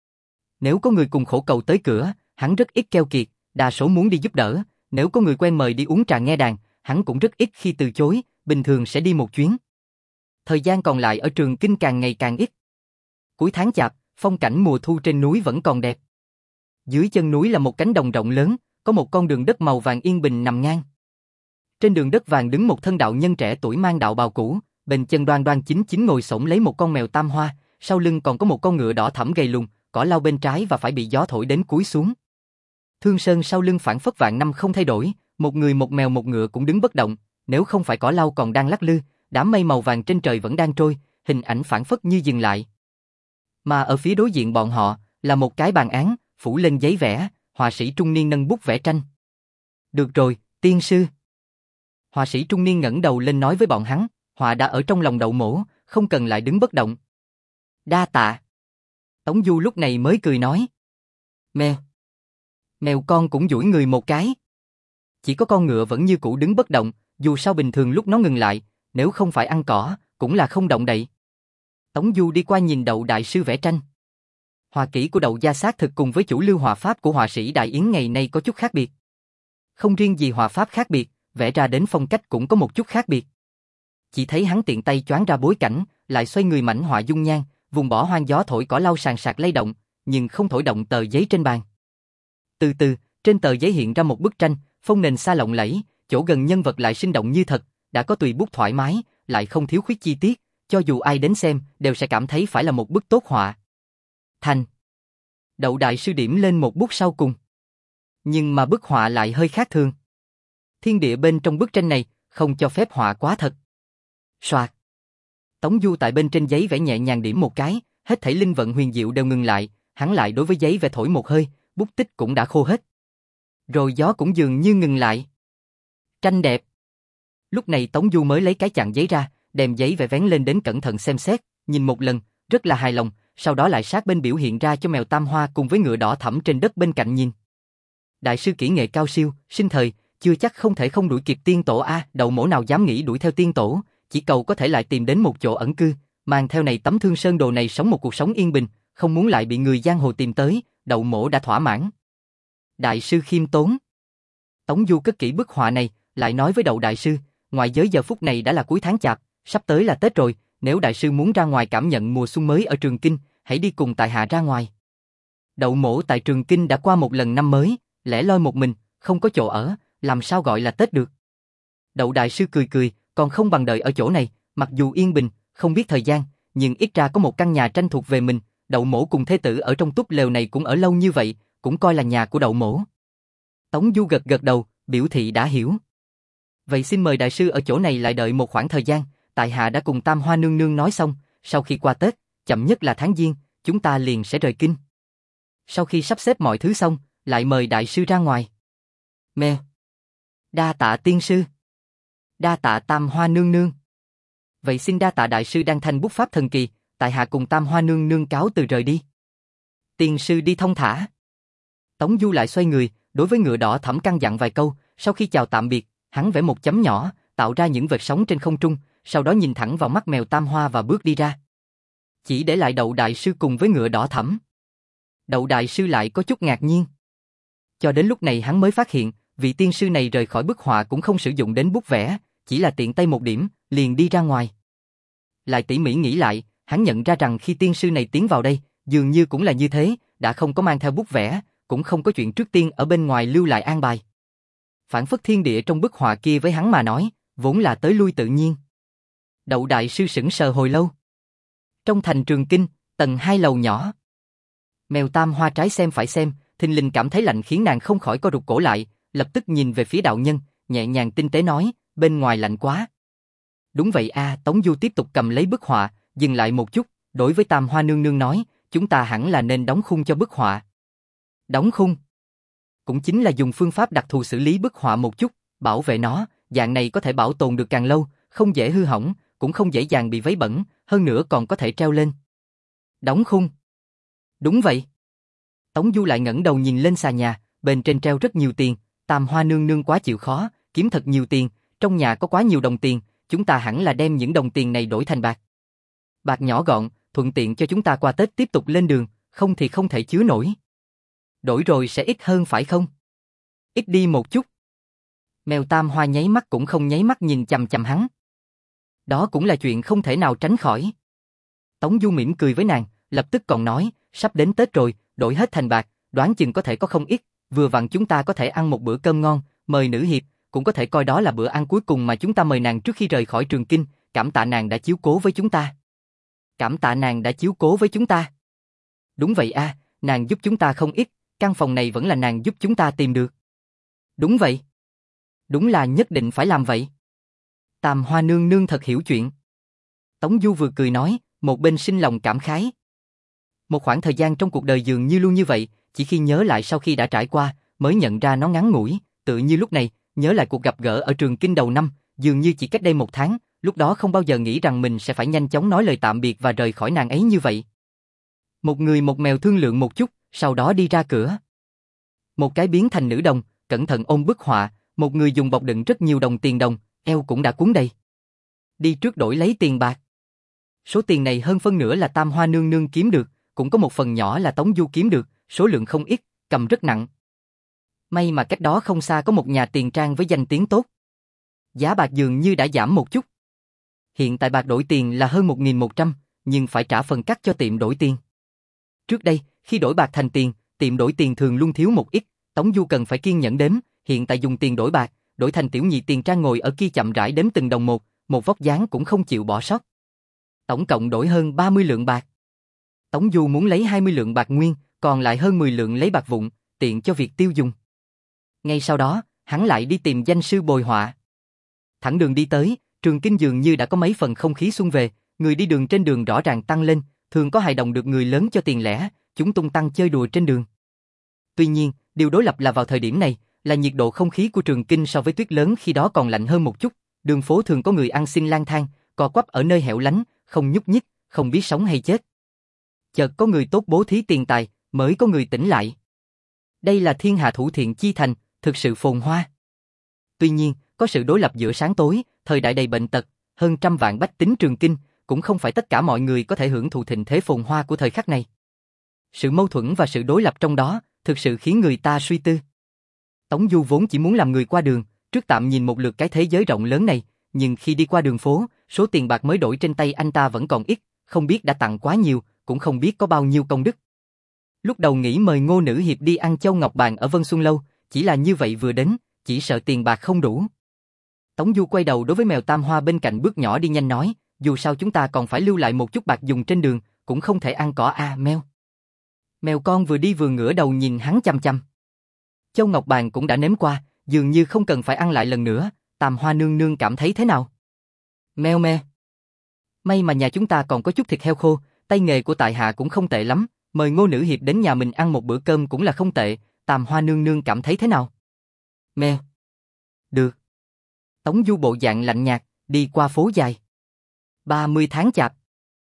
Nếu có người cùng khổ cầu tới cửa, hắn rất ít keo kiệt, đa số muốn đi giúp đỡ, nếu có người quen mời đi uống trà nghe đàn, hắn cũng rất ít khi từ chối, bình thường sẽ đi một chuyến. Thời gian còn lại ở Trường Kinh càng ngày càng ít. Cuối tháng Chạp, phong cảnh mùa thu trên núi vẫn còn đẹp. Dưới chân núi là một cánh đồng rộng lớn, có một con đường đất màu vàng yên bình nằm ngang. Trên đường đất vàng đứng một thân đạo nhân trẻ tuổi mang đạo bào cũ, bên chân đoan đoan chính chính ngồi xổm lấy một con mèo tam hoa, sau lưng còn có một con ngựa đỏ thẫm gầy lùn, cỏ lau bên trái và phải bị gió thổi đến cúi xuống. Thương sơn sau lưng phảng phất vạn năm không thay đổi, một người một mèo một ngựa cũng đứng bất động, nếu không phải cỏ lau còn đang lắc lư, đám mây màu vàng trên trời vẫn đang trôi, hình ảnh phảng phất như dừng lại. Mà ở phía đối diện bọn họ là một cái bàn án, phủ lên giấy vẽ, họa sĩ trung niên nâng bút vẽ tranh. Được rồi, tiên sư. Họa sĩ trung niên ngẩng đầu lên nói với bọn hắn, họa đã ở trong lòng đậu mổ, không cần lại đứng bất động. Đa tạ. Tống Du lúc này mới cười nói. Mèo. Mèo con cũng duỗi người một cái. Chỉ có con ngựa vẫn như cũ đứng bất động, dù sao bình thường lúc nó ngừng lại, nếu không phải ăn cỏ, cũng là không động đậy. Tống Du đi qua nhìn Đậu đại sư vẽ tranh. Họa kỹ của Đậu gia xác thực cùng với chủ lưu họa pháp của họa sĩ Đại Yến ngày nay có chút khác biệt. Không riêng gì họa pháp khác biệt, vẽ ra đến phong cách cũng có một chút khác biệt. Chỉ thấy hắn tiện tay choáng ra bối cảnh, lại xoay người mảnh họa dung nhan, vùng bỏ hoang gió thổi cỏ lau sàn sạc lay động, nhưng không thổi động tờ giấy trên bàn. Từ từ, trên tờ giấy hiện ra một bức tranh, phông nền xa lộng lẫy, chỗ gần nhân vật lại sinh động như thật, đã có tùy bút thoải mái, lại không thiếu khuyết chi tiết, cho dù ai đến xem đều sẽ cảm thấy phải là một bức tốt họa. Thành. Đậu đại sư điểm lên một bút sau cùng. Nhưng mà bức họa lại hơi khác thường. Thiên địa bên trong bức tranh này không cho phép họa quá thật. Soạt. Tống Du tại bên trên giấy vẽ nhẹ nhàng điểm một cái, hết thảy linh vận huyền diệu đều ngừng lại, hắn lại đối với giấy vẽ thổi một hơi, bút tích cũng đã khô hết. Rồi gió cũng dường như ngừng lại. Tranh đẹp. Lúc này Tống Du mới lấy cái chặn giấy ra, đem giấy vẽ vén lên đến cẩn thận xem xét, nhìn một lần, rất là hài lòng, sau đó lại sát bên biểu hiện ra cho mèo tam hoa cùng với ngựa đỏ thẫm trên đất bên cạnh nhìn. Đại sư kỹ nghệ cao siêu, sinh thời, chưa chắc không thể không đuổi kịp tiên tổ a, đậu mổ nào dám nghĩ đuổi theo tiên tổ, chỉ cầu có thể lại tìm đến một chỗ ẩn cư, mang theo này tấm Thương Sơn đồ này sống một cuộc sống yên bình, không muốn lại bị người giang hồ tìm tới, đậu mổ đã thỏa mãn. Đại sư khiêm tốn. Tống Du cất kỹ bức họa này, lại nói với đậu đại sư, ngoại giới giờ phút này đã là cuối tháng chạp, sắp tới là Tết rồi, nếu đại sư muốn ra ngoài cảm nhận mùa xuân mới ở Trường Kinh, hãy đi cùng tại hạ ra ngoài. Đậu mổ tại Trường Kinh đã qua một lần năm mới, lẻ loi một mình, không có chỗ ở, làm sao gọi là Tết được. Đậu đại sư cười cười, còn không bằng đợi ở chỗ này, mặc dù yên bình, không biết thời gian, nhưng ít ra có một căn nhà tranh thuộc về mình, đậu mổ cùng thế tử ở trong túp lều này cũng ở lâu như vậy, cũng coi là nhà của đậu mổ. Tống Du gật gật đầu, biểu thị đã hiểu. Vậy xin mời đại sư ở chỗ này lại đợi một khoảng thời gian, tại hạ đã cùng Tam Hoa nương nương nói xong, sau khi qua Tết, chậm nhất là tháng Giêng, chúng ta liền sẽ rời kinh. Sau khi sắp xếp mọi thứ xong, lại mời đại sư ra ngoài. Mèo. Đa tạ tiên sư. Đa tạ Tam Hoa nương nương. Vậy xin đa tạ đại sư đang thanh bút pháp thần kỳ, tại hạ cùng Tam Hoa nương nương cáo từ rời đi. Tiên sư đi thông thả. Tống Du lại xoay người, đối với ngựa đỏ thẫm căn dặn vài câu, sau khi chào tạm biệt, hắn vẽ một chấm nhỏ, tạo ra những vệt sóng trên không trung, sau đó nhìn thẳng vào mắt mèo Tam Hoa và bước đi ra. Chỉ để lại đậu đại sư cùng với ngựa đỏ thẫm. Đậu đại sư lại có chút ngạc nhiên. Cho đến lúc này hắn mới phát hiện, vị tiên sư này rời khỏi bức họa cũng không sử dụng đến bút vẽ, chỉ là tiện tay một điểm, liền đi ra ngoài. Lại tỉ mỉ nghĩ lại, hắn nhận ra rằng khi tiên sư này tiến vào đây, dường như cũng là như thế, đã không có mang theo bút vẽ, cũng không có chuyện trước tiên ở bên ngoài lưu lại an bài. Phản phất thiên địa trong bức họa kia với hắn mà nói, vốn là tới lui tự nhiên. Đậu đại sư sững sờ hồi lâu. Trong thành Trường Kinh, tầng hai lầu nhỏ. Mèo Tam Hoa trái xem phải xem, thình lình cảm thấy lạnh khiến nàng không khỏi co rụt cổ lại, lập tức nhìn về phía đạo nhân, nhẹ nhàng tinh tế nói, bên ngoài lạnh quá. Đúng vậy a, à, Tống Du tiếp tục cầm lấy bức họa, dừng lại một chút, đối với Tam Hoa nương nương nói, chúng ta hẳn là nên đóng khung cho bức họa. Đóng khung? Cũng chính là dùng phương pháp đặc thù xử lý bức họa một chút, bảo vệ nó, dạng này có thể bảo tồn được càng lâu, không dễ hư hỏng, cũng không dễ dàng bị vấy bẩn, hơn nữa còn có thể treo lên. Đóng khung? Đúng vậy. Tống Du lại ngẩng đầu nhìn lên xà nhà, bên trên treo rất nhiều tiền, Tam Hoa nương nương quá chịu khó, kiếm thật nhiều tiền, trong nhà có quá nhiều đồng tiền, chúng ta hẳn là đem những đồng tiền này đổi thành bạc. Bạc nhỏ gọn, thuận tiện cho chúng ta qua Tết tiếp tục lên đường, không thì không thể chứa nổi. Đổi rồi sẽ ít hơn phải không? Ít đi một chút. Mèo Tam Hoa nháy mắt cũng không nháy mắt nhìn chằm chằm hắn. Đó cũng là chuyện không thể nào tránh khỏi. Tống Du mỉm cười với nàng, lập tức còn nói, sắp đến Tết rồi, đổi hết thành bạc, đoán chừng có thể có không ít, vừa vặn chúng ta có thể ăn một bữa cơm ngon, mời nữ hiệp, cũng có thể coi đó là bữa ăn cuối cùng mà chúng ta mời nàng trước khi rời khỏi Trường Kinh, cảm tạ nàng đã chiếu cố với chúng ta. Cảm tạ nàng đã chiếu cố với chúng ta. Đúng vậy a, à, nàng giúp chúng ta không ít, căn phòng này vẫn là nàng giúp chúng ta tìm được. Đúng vậy. Đúng là nhất định phải làm vậy. Tam Hoa nương nương thật hiểu chuyện. Tống Du vừa cười nói, một bên sinh lòng cảm khái. Một khoảng thời gian trong cuộc đời dường như luôn như vậy, chỉ khi nhớ lại sau khi đã trải qua, mới nhận ra nó ngắn ngủi, tự như lúc này, nhớ lại cuộc gặp gỡ ở Trường Kinh đầu năm, dường như chỉ cách đây một tháng, lúc đó không bao giờ nghĩ rằng mình sẽ phải nhanh chóng nói lời tạm biệt và rời khỏi nàng ấy như vậy. Một người một mèo thương lượng một chút, sau đó đi ra cửa. Một cái biến thành nữ đồng, cẩn thận ôm bức họa, một người dùng bọc đựng rất nhiều đồng tiền đồng, eo cũng đã cuốn đầy. Đi trước đổi lấy tiền bạc. Số tiền này hơn phân nửa là Tam Hoa nương nương kiếm được, cũng có một phần nhỏ là Tống Du kiếm được, số lượng không ít, cầm rất nặng. May mà cách đó không xa có một nhà tiền trang với danh tiếng tốt. Giá bạc dường như đã giảm một chút. Hiện tại bạc đổi tiền là hơn một nghìn một trăm, nhưng phải trả phần cắt cho tiệm đổi tiền. Trước đây, khi đổi bạc thành tiền, tiệm đổi tiền thường luôn thiếu một ít, Tống Du cần phải kiên nhẫn đếm, hiện tại dùng tiền đổi bạc, đổi thành tiểu nhị tiền trang ngồi ở kia chậm rãi đếm từng đồng một, một vóc dáng cũng không chịu bỏ sót. Tổng cộng đổi hơn ba mươi lượng bạc. Tống Du muốn lấy hai mươi lượng bạc nguyên, còn lại hơn mười lượng lấy bạc vụn, tiện cho việc tiêu dùng. Ngay sau đó, hắn lại đi tìm danh sư bồi họa. Thẳng đường đi tới, Trường Kinh dường như đã có mấy phần không khí xuân về, người đi đường trên đường rõ ràng tăng lên, thường có hài đồng được người lớn cho tiền lẻ, chúng tung tăng chơi đùa trên đường. Tuy nhiên, điều đối lập là vào thời điểm này, là nhiệt độ không khí của Trường Kinh so với tuyết lớn khi đó còn lạnh hơn một chút, đường phố thường có người ăn xin lang thang, co quắp ở nơi hẻo lánh, không nhúc nhích, không biết sống hay chết. Chợt có người tốt bố thí tiền tài, mới có người tỉnh lại. Đây là thiên hạ thủ thiện chi thành, thực sự phồn hoa. Tuy nhiên, có sự đối lập giữa sáng tối, thời đại đầy bệnh tật, hơn trăm vạn bách tính Trường Kinh, cũng không phải tất cả mọi người có thể hưởng thụ thịnh thế phồn hoa của thời khắc này. Sự mâu thuẫn và sự đối lập trong đó, thực sự khiến người ta suy tư. Tống Du vốn chỉ muốn làm người qua đường, trước tạm nhìn một lượt cái thế giới rộng lớn này, nhưng khi đi qua đường phố, số tiền bạc mới đổi trên tay anh ta vẫn còn ít, không biết đã tặng quá nhiều, cũng không biết có bao nhiêu công đức. Lúc đầu nghĩ mời Ngô Nữ Hiệp đi ăn châu ngọc bàn ở Vân Xuân Lâu, chỉ là như vậy vừa đến, chỉ sợ tiền bạc không đủ. Tống Du quay đầu đối với mèo Tam Hoa bên cạnh bước nhỏ đi nhanh nói, dù sao chúng ta còn phải lưu lại một chút bạc dùng trên đường, cũng không thể ăn cỏ a à, mèo. Mèo con vừa đi vừa ngửa đầu nhìn hắn chăm chăm. Châu ngọc bàn cũng đã nếm qua, dường như không cần phải ăn lại lần nữa, Tam Hoa nương nương cảm thấy thế nào? Meo me. May mà nhà chúng ta còn có chút thịt heo khô, tay nghề của tại hạ cũng không tệ lắm, mời Ngô Nữ Hiệp đến nhà mình ăn một bữa cơm cũng là không tệ, Tam Hoa nương nương cảm thấy thế nào? Meo. Được. Tống Du bộ dạng lạnh nhạt, đi qua phố dài. ba mươi tháng chạp.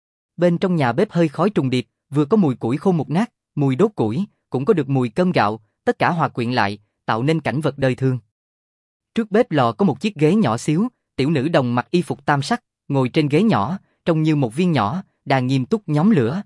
Bên trong nhà bếp hơi khói trùng điệp, vừa có mùi củi khô mục nát, mùi đốt củi, cũng có được mùi cơm gạo, tất cả hòa quyện lại, tạo nên cảnh vật đời thường. Trước bếp lò có một chiếc ghế nhỏ xíu, tiểu nữ đồng mặc y phục tam sắc, ngồi trên ghế nhỏ, trông như một viên nhỏ, đang nghiêm túc nhóm lửa.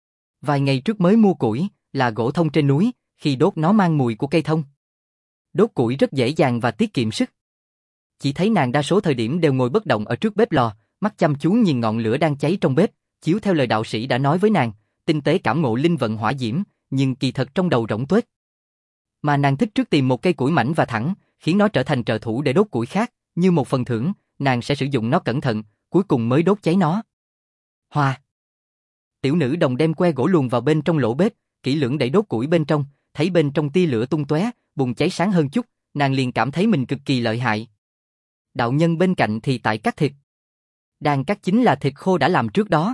Vài ngày trước mới mua củi, là gỗ thông trên núi, khi đốt nó mang mùi của cây thông. Đốt củi rất dễ dàng và tiết kiệm sức. Chỉ thấy nàng đa số thời điểm đều ngồi bất động ở trước bếp lò, mắt chăm chú nhìn ngọn lửa đang cháy trong bếp, chiếu theo lời đạo sĩ đã nói với nàng, tinh tế cảm ngộ linh vận hỏa diễm, nhưng kỳ thật trong đầu rỗng tuếch. Mà nàng thích trước tìm một cây củi mảnh và thẳng, khiến nó trở thành trợ thủ để đốt củi khác, như một phần thưởng, nàng sẽ sử dụng nó cẩn thận, cuối cùng mới đốt cháy nó. Hoa. Tiểu nữ đồng đem que gỗ luồn vào bên trong lỗ bếp, kỹ lưỡng đẩy đốt củi bên trong, thấy bên trong tia lửa tung tóe, bùng cháy sáng hơn chút, nàng liền cảm thấy mình cực kỳ lợi hại. Đạo nhân bên cạnh thì tại cắt thịt. Đang cắt chính là thịt khô đã làm trước đó.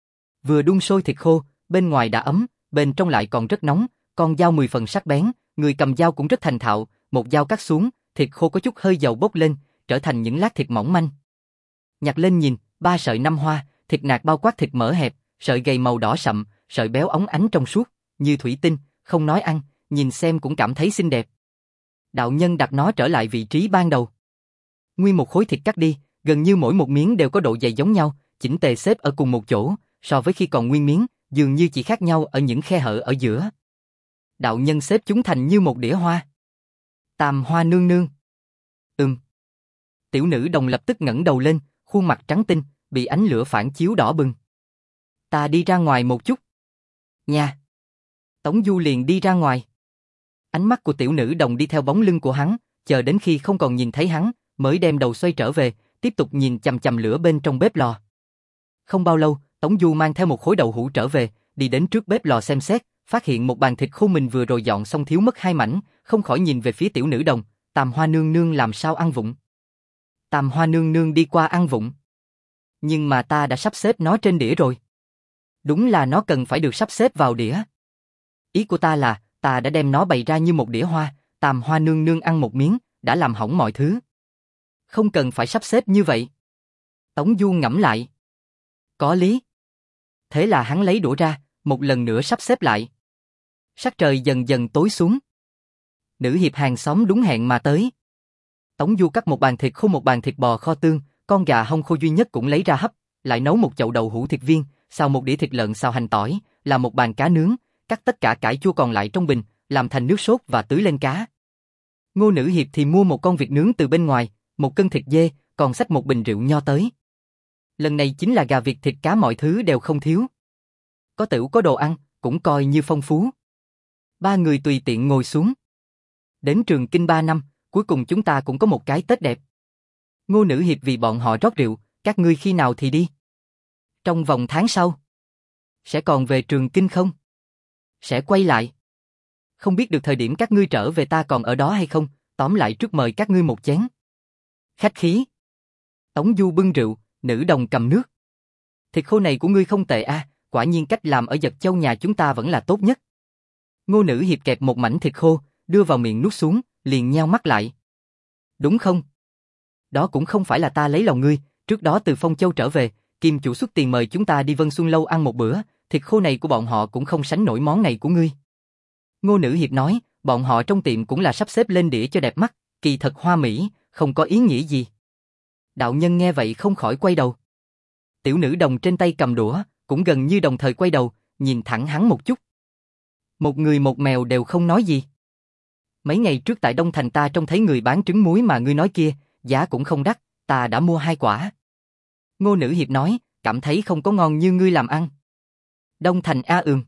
Vừa đun sôi thịt khô, bên ngoài đã ấm, bên trong lại còn rất nóng, con dao mười phần sắc bén, người cầm dao cũng rất thành thạo, một dao cắt xuống, thịt khô có chút hơi dầu bốc lên, trở thành những lát thịt mỏng manh. Nhặt lên nhìn, ba sợi năm hoa, thịt nạc bao quát thịt mỡ hẹp, sợi gầy màu đỏ sậm, sợi béo óng ánh trong suốt, như thủy tinh, không nói ăn, nhìn xem cũng cảm thấy xinh đẹp. Đạo nhân đặt nó trở lại vị trí ban đầu. Nguyên một khối thịt cắt đi, gần như mỗi một miếng đều có độ dày giống nhau, chỉnh tề xếp ở cùng một chỗ, so với khi còn nguyên miếng, dường như chỉ khác nhau ở những khe hở ở giữa. Đạo nhân xếp chúng thành như một đĩa hoa. Tam Hoa nương nương. Ừm. Tiểu nữ đồng lập tức ngẩng đầu lên, khuôn mặt trắng tinh, bị ánh lửa phản chiếu đỏ bừng. Ta đi ra ngoài một chút. Nha. Tống Du liền đi ra ngoài. Ánh mắt của tiểu nữ đồng đi theo bóng lưng của hắn, chờ đến khi không còn nhìn thấy hắn, mới đem đầu xoay trở về, tiếp tục nhìn chằm chằm lửa bên trong bếp lò. Không bao lâu, Tống Du mang theo một khối đậu hũ trở về, đi đến trước bếp lò xem xét, phát hiện một bàn thịt khô mình vừa rồi dọn xong thiếu mất hai mảnh, không khỏi nhìn về phía tiểu nữ đồng, Tam Hoa nương nương làm sao ăn vụng. Tam Hoa nương nương đi qua ăn vụng. Nhưng mà ta đã sắp xếp nó trên đĩa rồi. Đúng là nó cần phải được sắp xếp vào đĩa. Ý của ta là, ta đã đem nó bày ra như một đĩa hoa, Tam Hoa nương nương ăn một miếng, đã làm hỏng mọi thứ. Không cần phải sắp xếp như vậy. Tống Du ngẫm lại. Có lý. Thế là hắn lấy đũa ra, một lần nữa sắp xếp lại. Sắc trời dần dần tối xuống. Nữ hiệp hàng xóm đúng hẹn mà tới. Tống Du cắt một bàn thịt khô một bàn thịt bò kho tương, con gà hông khô duy nhất cũng lấy ra hấp, lại nấu một chậu đậu hũ thịt viên, xào một đĩa thịt lợn xào hành tỏi, làm một bàn cá nướng, cắt tất cả cải chua còn lại trong bình, làm thành nước sốt và tưới lên cá. Ngô Nữ Hiệp thì mua một con vịt nướng từ bên ngoài, một cân thịt dê, còn xách một bình rượu nho tới. Lần này chính là gà vịt thịt cá mọi thứ đều không thiếu. Có tửu có đồ ăn, cũng coi như phong phú. Ba người tùy tiện ngồi xuống. Đến Trường Kinh ba năm, cuối cùng chúng ta cũng có một cái Tết đẹp. Ngô Nữ Hiệp vì bọn họ rót rượu, các ngươi khi nào thì đi? Trong vòng tháng sau. Sẽ còn về Trường Kinh không? Sẽ quay lại. Không biết được thời điểm các ngươi trở về ta còn ở đó hay không, tóm lại trước mời các ngươi một chén. Khách khí. Tống Du bưng rượu, nữ đồng cầm nước. Thịt khô này của ngươi không tệ a, à, quả nhiên cách làm ở Dật Châu nhà chúng ta vẫn là tốt nhất. Ngô Nữ Hiệp kẹp một mảnh thịt khô, đưa vào miệng nuốt xuống, liền nheo mắt lại. Đúng không? Đó cũng không phải là ta lấy lòng ngươi, trước đó từ Phong Châu trở về, Kim chủ xuất tiền mời chúng ta đi Vân Xuân Lâu ăn một bữa, thịt khô này của bọn họ cũng không sánh nổi món này của ngươi. Ngô Nữ Hiệp nói, bọn họ trong tiệm cũng là sắp xếp lên đĩa cho đẹp mắt, kỳ thật hoa mỹ, không có ý nghĩa gì. Đạo nhân nghe vậy không khỏi quay đầu. Tiểu nữ đồng trên tay cầm đũa, cũng gần như đồng thời quay đầu, nhìn thẳng hắn một chút. Một người một mèo đều không nói gì. Mấy ngày trước tại Đông Thành ta trông thấy người bán trứng muối mà ngươi nói kia, giá cũng không đắt, ta đã mua hai quả. Ngô Nữ Hiệp nói, cảm thấy không có ngon như ngươi làm ăn. Đông Thành a ừm.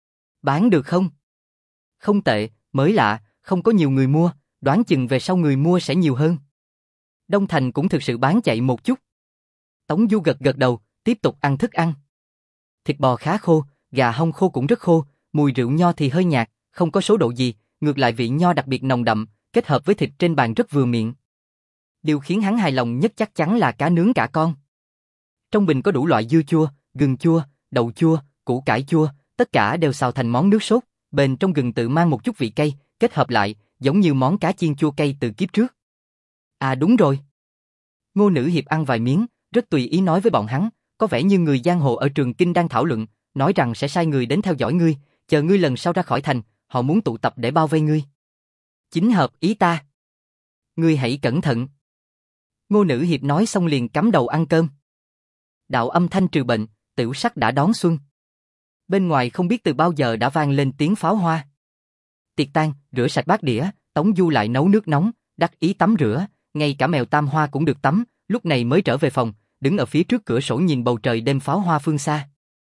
Bán được không? Không tệ, mới lạ, không có nhiều người mua, đoán chừng về sau người mua sẽ nhiều hơn. Đông Thành cũng thực sự bán chạy một chút. Tống Du gật gật đầu, tiếp tục ăn thức ăn. Thịt bò khá khô, gà hông khô cũng rất khô, mùi rượu nho thì hơi nhạt, không có số độ gì, ngược lại vị nho đặc biệt nồng đậm, kết hợp với thịt trên bàn rất vừa miệng. Điều khiến hắn hài lòng nhất chắc chắn là cá nướng cả con. Trong bình có đủ loại dưa chua, gừng chua, đậu chua, củ cải chua, tất cả đều xào thành món nước sốt, bên trong gừng tự mang một chút vị cay, kết hợp lại, giống như món cá chiên chua cay từ kiếp trước. À đúng rồi. Ngô Nữ Hiệp ăn vài miếng, rất tùy ý nói với bọn hắn, có vẻ như người giang hồ ở Trường Kinh đang thảo luận, nói rằng sẽ sai người đến theo dõi ngươi, chờ ngươi lần sau ra khỏi thành, họ muốn tụ tập để bao vây ngươi. Chính hợp ý ta. Ngươi hãy cẩn thận. Ngô Nữ Hiệp nói xong liền cắm đầu ăn cơm. Đạo âm thanh trừ bệnh, tiểu sắc đã đón xuân. Bên ngoài không biết từ bao giờ đã vang lên tiếng pháo hoa. Tiệc tan, rửa sạch bát đĩa, Tống Du lại nấu nước nóng, đắc ý tắm rửa, ngay cả mèo Tam Hoa cũng được tắm, lúc này mới trở về phòng, đứng ở phía trước cửa sổ nhìn bầu trời đêm pháo hoa phương xa.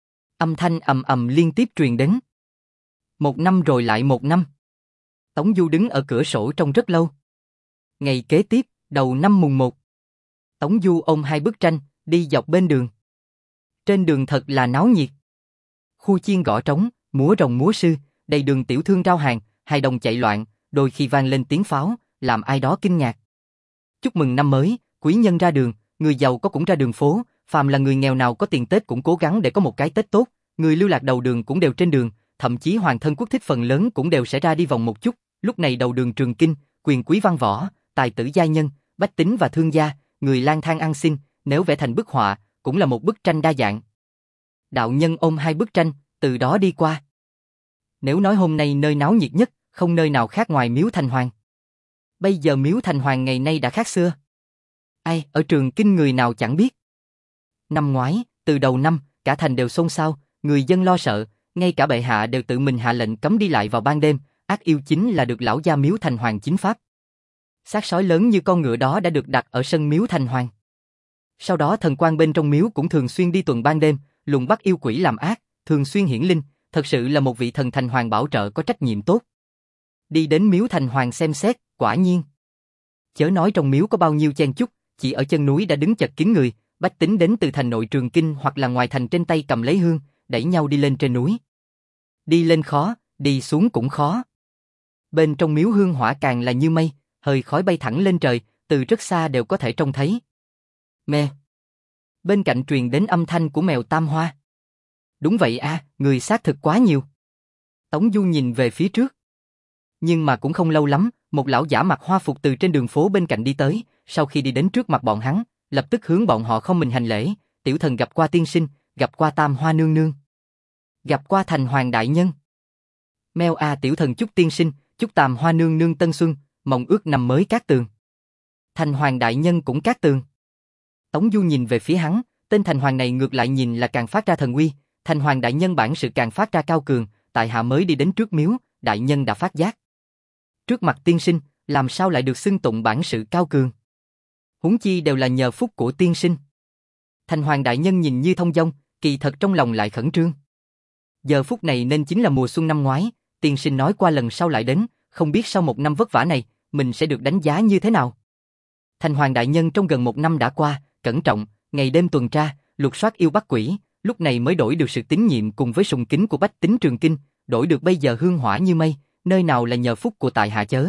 Âm thanh ầm ầm liên tiếp truyền đến. Một năm rồi lại một năm. Tống Du đứng ở cửa sổ trong rất lâu. Ngày kế tiếp, đầu năm mùng một. Tống Du ôm hai bức tranh, đi dọc bên đường. Trên đường thật là náo nhiệt. Khu chiên gõ trống, múa rồng múa sư, đầy đường tiểu thương rao hàng, hài đồng chạy loạn, đôi khi vang lên tiếng pháo, làm ai đó kinh ngạc. Chúc mừng năm mới, quý nhân ra đường, người giàu có cũng ra đường phố, phàm là người nghèo nào có tiền Tết cũng cố gắng để có một cái Tết tốt, người lưu lạc đầu đường cũng đều trên đường, thậm chí hoàng thân quốc thích phần lớn cũng đều sẽ ra đi vòng một chút. Lúc này đầu đường Trường Kinh, quyền quý văn võ, tài tử giai nhân, bách tính và thương gia, người lang thang ăn xin, nếu vẽ thành bức họa, cũng là một bức tranh đa dạng. Đạo nhân ôm hai bức tranh, từ đó đi qua. Nếu nói hôm nay nơi náo nhiệt nhất, không nơi nào khác ngoài Miếu Thành Hoàng. Bây giờ Miếu Thành Hoàng ngày nay đã khác xưa. Ai, ở Trường Kinh người nào chẳng biết. Năm ngoái, từ đầu năm, cả thành đều xôn xao, người dân lo sợ, ngay cả bệ hạ đều tự mình hạ lệnh cấm đi lại vào ban đêm, ác yêu chính là được lão gia Miếu Thành Hoàng chính pháp. Xác sói lớn như con ngựa đó đã được đặt ở sân Miếu Thành Hoàng. Sau đó thần quan bên trong miếu cũng thường xuyên đi tuần ban đêm, lùng bắt yêu quỷ làm ác, thường xuyên hiển linh, thật sự là một vị thần Thành Hoàng bảo trợ có trách nhiệm tốt. Đi đến Miếu Thành Hoàng xem xét, quả nhiên. Chớ nói trong miếu có bao nhiêu chen chúc, chỉ ở chân núi đã đứng chật kín người, bách tính đến từ thành nội Trường Kinh hoặc là ngoài thành trên tay cầm lấy hương, đẩy nhau đi lên trên núi. Đi lên khó, đi xuống cũng khó. Bên trong miếu hương hỏa càng là như mây, hơi khói bay thẳng lên trời, từ rất xa đều có thể trông thấy. Mè. Bên cạnh truyền đến âm thanh của mèo Tam Hoa. Đúng vậy a, à, người xác thực quá nhiều. Tống Du nhìn về phía trước. Nhưng mà cũng không lâu lắm, một lão giả mặc hoa phục từ trên đường phố bên cạnh đi tới, sau khi đi đến trước mặt bọn hắn, lập tức hướng bọn họ không mình hành lễ, tiểu thần gặp qua tiên sinh, gặp qua Tam Hoa nương nương. Gặp qua Thành Hoàng đại nhân. Mèo a à, tiểu thần chúc tiên sinh, chúc Tam Hoa nương nương tân xuân, mong ước năm mới cát tường. Thành Hoàng đại nhân cũng cát tường. Tống Du nhìn về phía hắn, tên Thành Hoàng này ngược lại nhìn là càng phát ra thần uy, Thành Hoàng đại nhân bản sự càng phát ra cao cường, tại hạ mới đi đến trước miếu, đại nhân đã phát giác. Trước mặt tiên sinh, làm sao lại được xưng tụng bản sự cao cường? Huống chi đều là nhờ phúc của tiên sinh. Thành Hoàng đại nhân nhìn như thông dong, kỳ thật trong lòng lại khẩn trương. Giờ phút này nên chính là mùa xuân năm ngoái, tiên sinh nói qua lần sau lại đến, không biết sau một năm vất vả này, mình sẽ được đánh giá như thế nào. Thành Hoàng đại nhân trong gần một năm đã qua, cẩn trọng, ngày đêm tuần tra, lục soát yêu bắt quỷ, lúc này mới đổi được sự tín nhiệm cùng với sùng kính của bách tính Trường Kinh, đổi được bây giờ hương hỏa như mây, nơi nào là nhờ phúc của tại hạ chớ.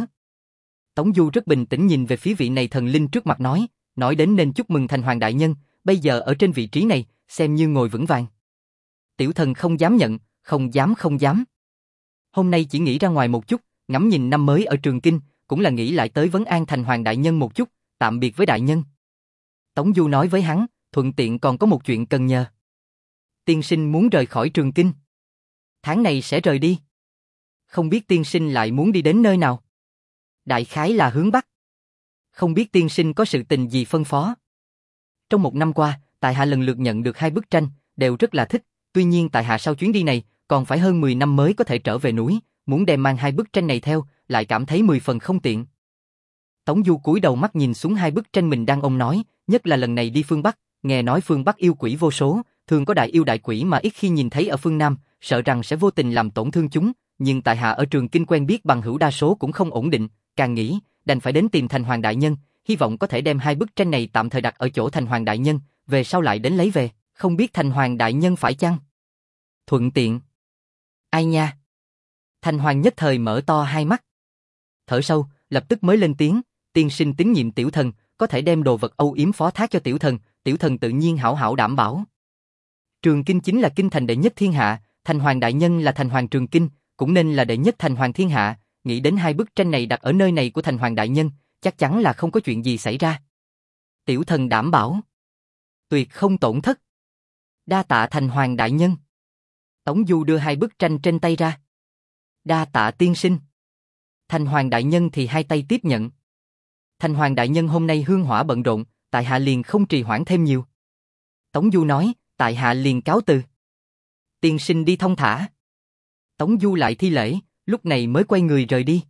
Tống Du rất bình tĩnh nhìn về phía vị này thần linh trước mặt nói, nói đến nên chúc mừng Thành Hoàng đại nhân, bây giờ ở trên vị trí này, xem như ngồi vững vàng. Tiểu thần không dám nhận, không dám không dám. Hôm nay chỉ nghĩ ra ngoài một chút, ngắm nhìn năm mới ở Trường Kinh, cũng là nghĩ lại tới vấn an Thành Hoàng đại nhân một chút, tạm biệt với đại nhân. Tống Du nói với hắn, thuận tiện còn có một chuyện cần nhờ. Tiên sinh muốn rời khỏi Trường Kinh. Tháng này sẽ rời đi. Không biết tiên sinh lại muốn đi đến nơi nào? Đại khái là hướng Bắc. Không biết tiên sinh có sự tình gì phân phó? Trong một năm qua, tại hạ lần lượt nhận được hai bức tranh, đều rất là thích, tuy nhiên tại hạ sau chuyến đi này, còn phải hơn mười năm mới có thể trở về núi, muốn đem mang hai bức tranh này theo, lại cảm thấy mười phần không tiện. Tống Du cúi đầu mắt nhìn xuống hai bức tranh mình đang ôm nói, nhất là lần này đi phương Bắc, nghe nói phương Bắc yêu quỷ vô số, thường có đại yêu đại quỷ mà ít khi nhìn thấy ở phương Nam, sợ rằng sẽ vô tình làm tổn thương chúng, nhưng tại hạ ở Trường Kinh quen biết bằng hữu đa số cũng không ổn định, càng nghĩ, đành phải đến tìm Thành Hoàng đại nhân, hy vọng có thể đem hai bức tranh này tạm thời đặt ở chỗ Thành Hoàng đại nhân, về sau lại đến lấy về, không biết Thành Hoàng đại nhân phải chăng? Thuận tiện. Ai nha? Thành Hoàng nhất thời mở to hai mắt. Thở sâu, lập tức mới lên tiếng, tiên sinh tín nhiệm tiểu thần, có thể đem đồ vật âu yếm phó thác cho tiểu thần, tiểu thần tự nhiên hảo hảo đảm bảo. Trường Kinh chính là kinh thành đệ nhất thiên hạ, Thành Hoàng đại nhân là Thành Hoàng Trường Kinh, cũng nên là đệ nhất Thành Hoàng thiên hạ, nghĩ đến hai bức tranh này đặt ở nơi này của Thành Hoàng đại nhân, chắc chắn là không có chuyện gì xảy ra. Tiểu thần đảm bảo. Tuyệt không tổn thất. Đa tạ Thành Hoàng đại nhân. Tống Du đưa hai bức tranh trên tay ra. Đa tạ tiên sinh. Thành Hoàng đại nhân thì hai tay tiếp nhận. Thành Hoàng đại nhân hôm nay hương hỏa bận rộn, tại hạ liền không trì hoãn thêm nhiều. Tống Du nói, tại hạ liền cáo từ. Tiên sinh đi thông thả. Tống Du lại thi lễ, lúc này mới quay người rời đi.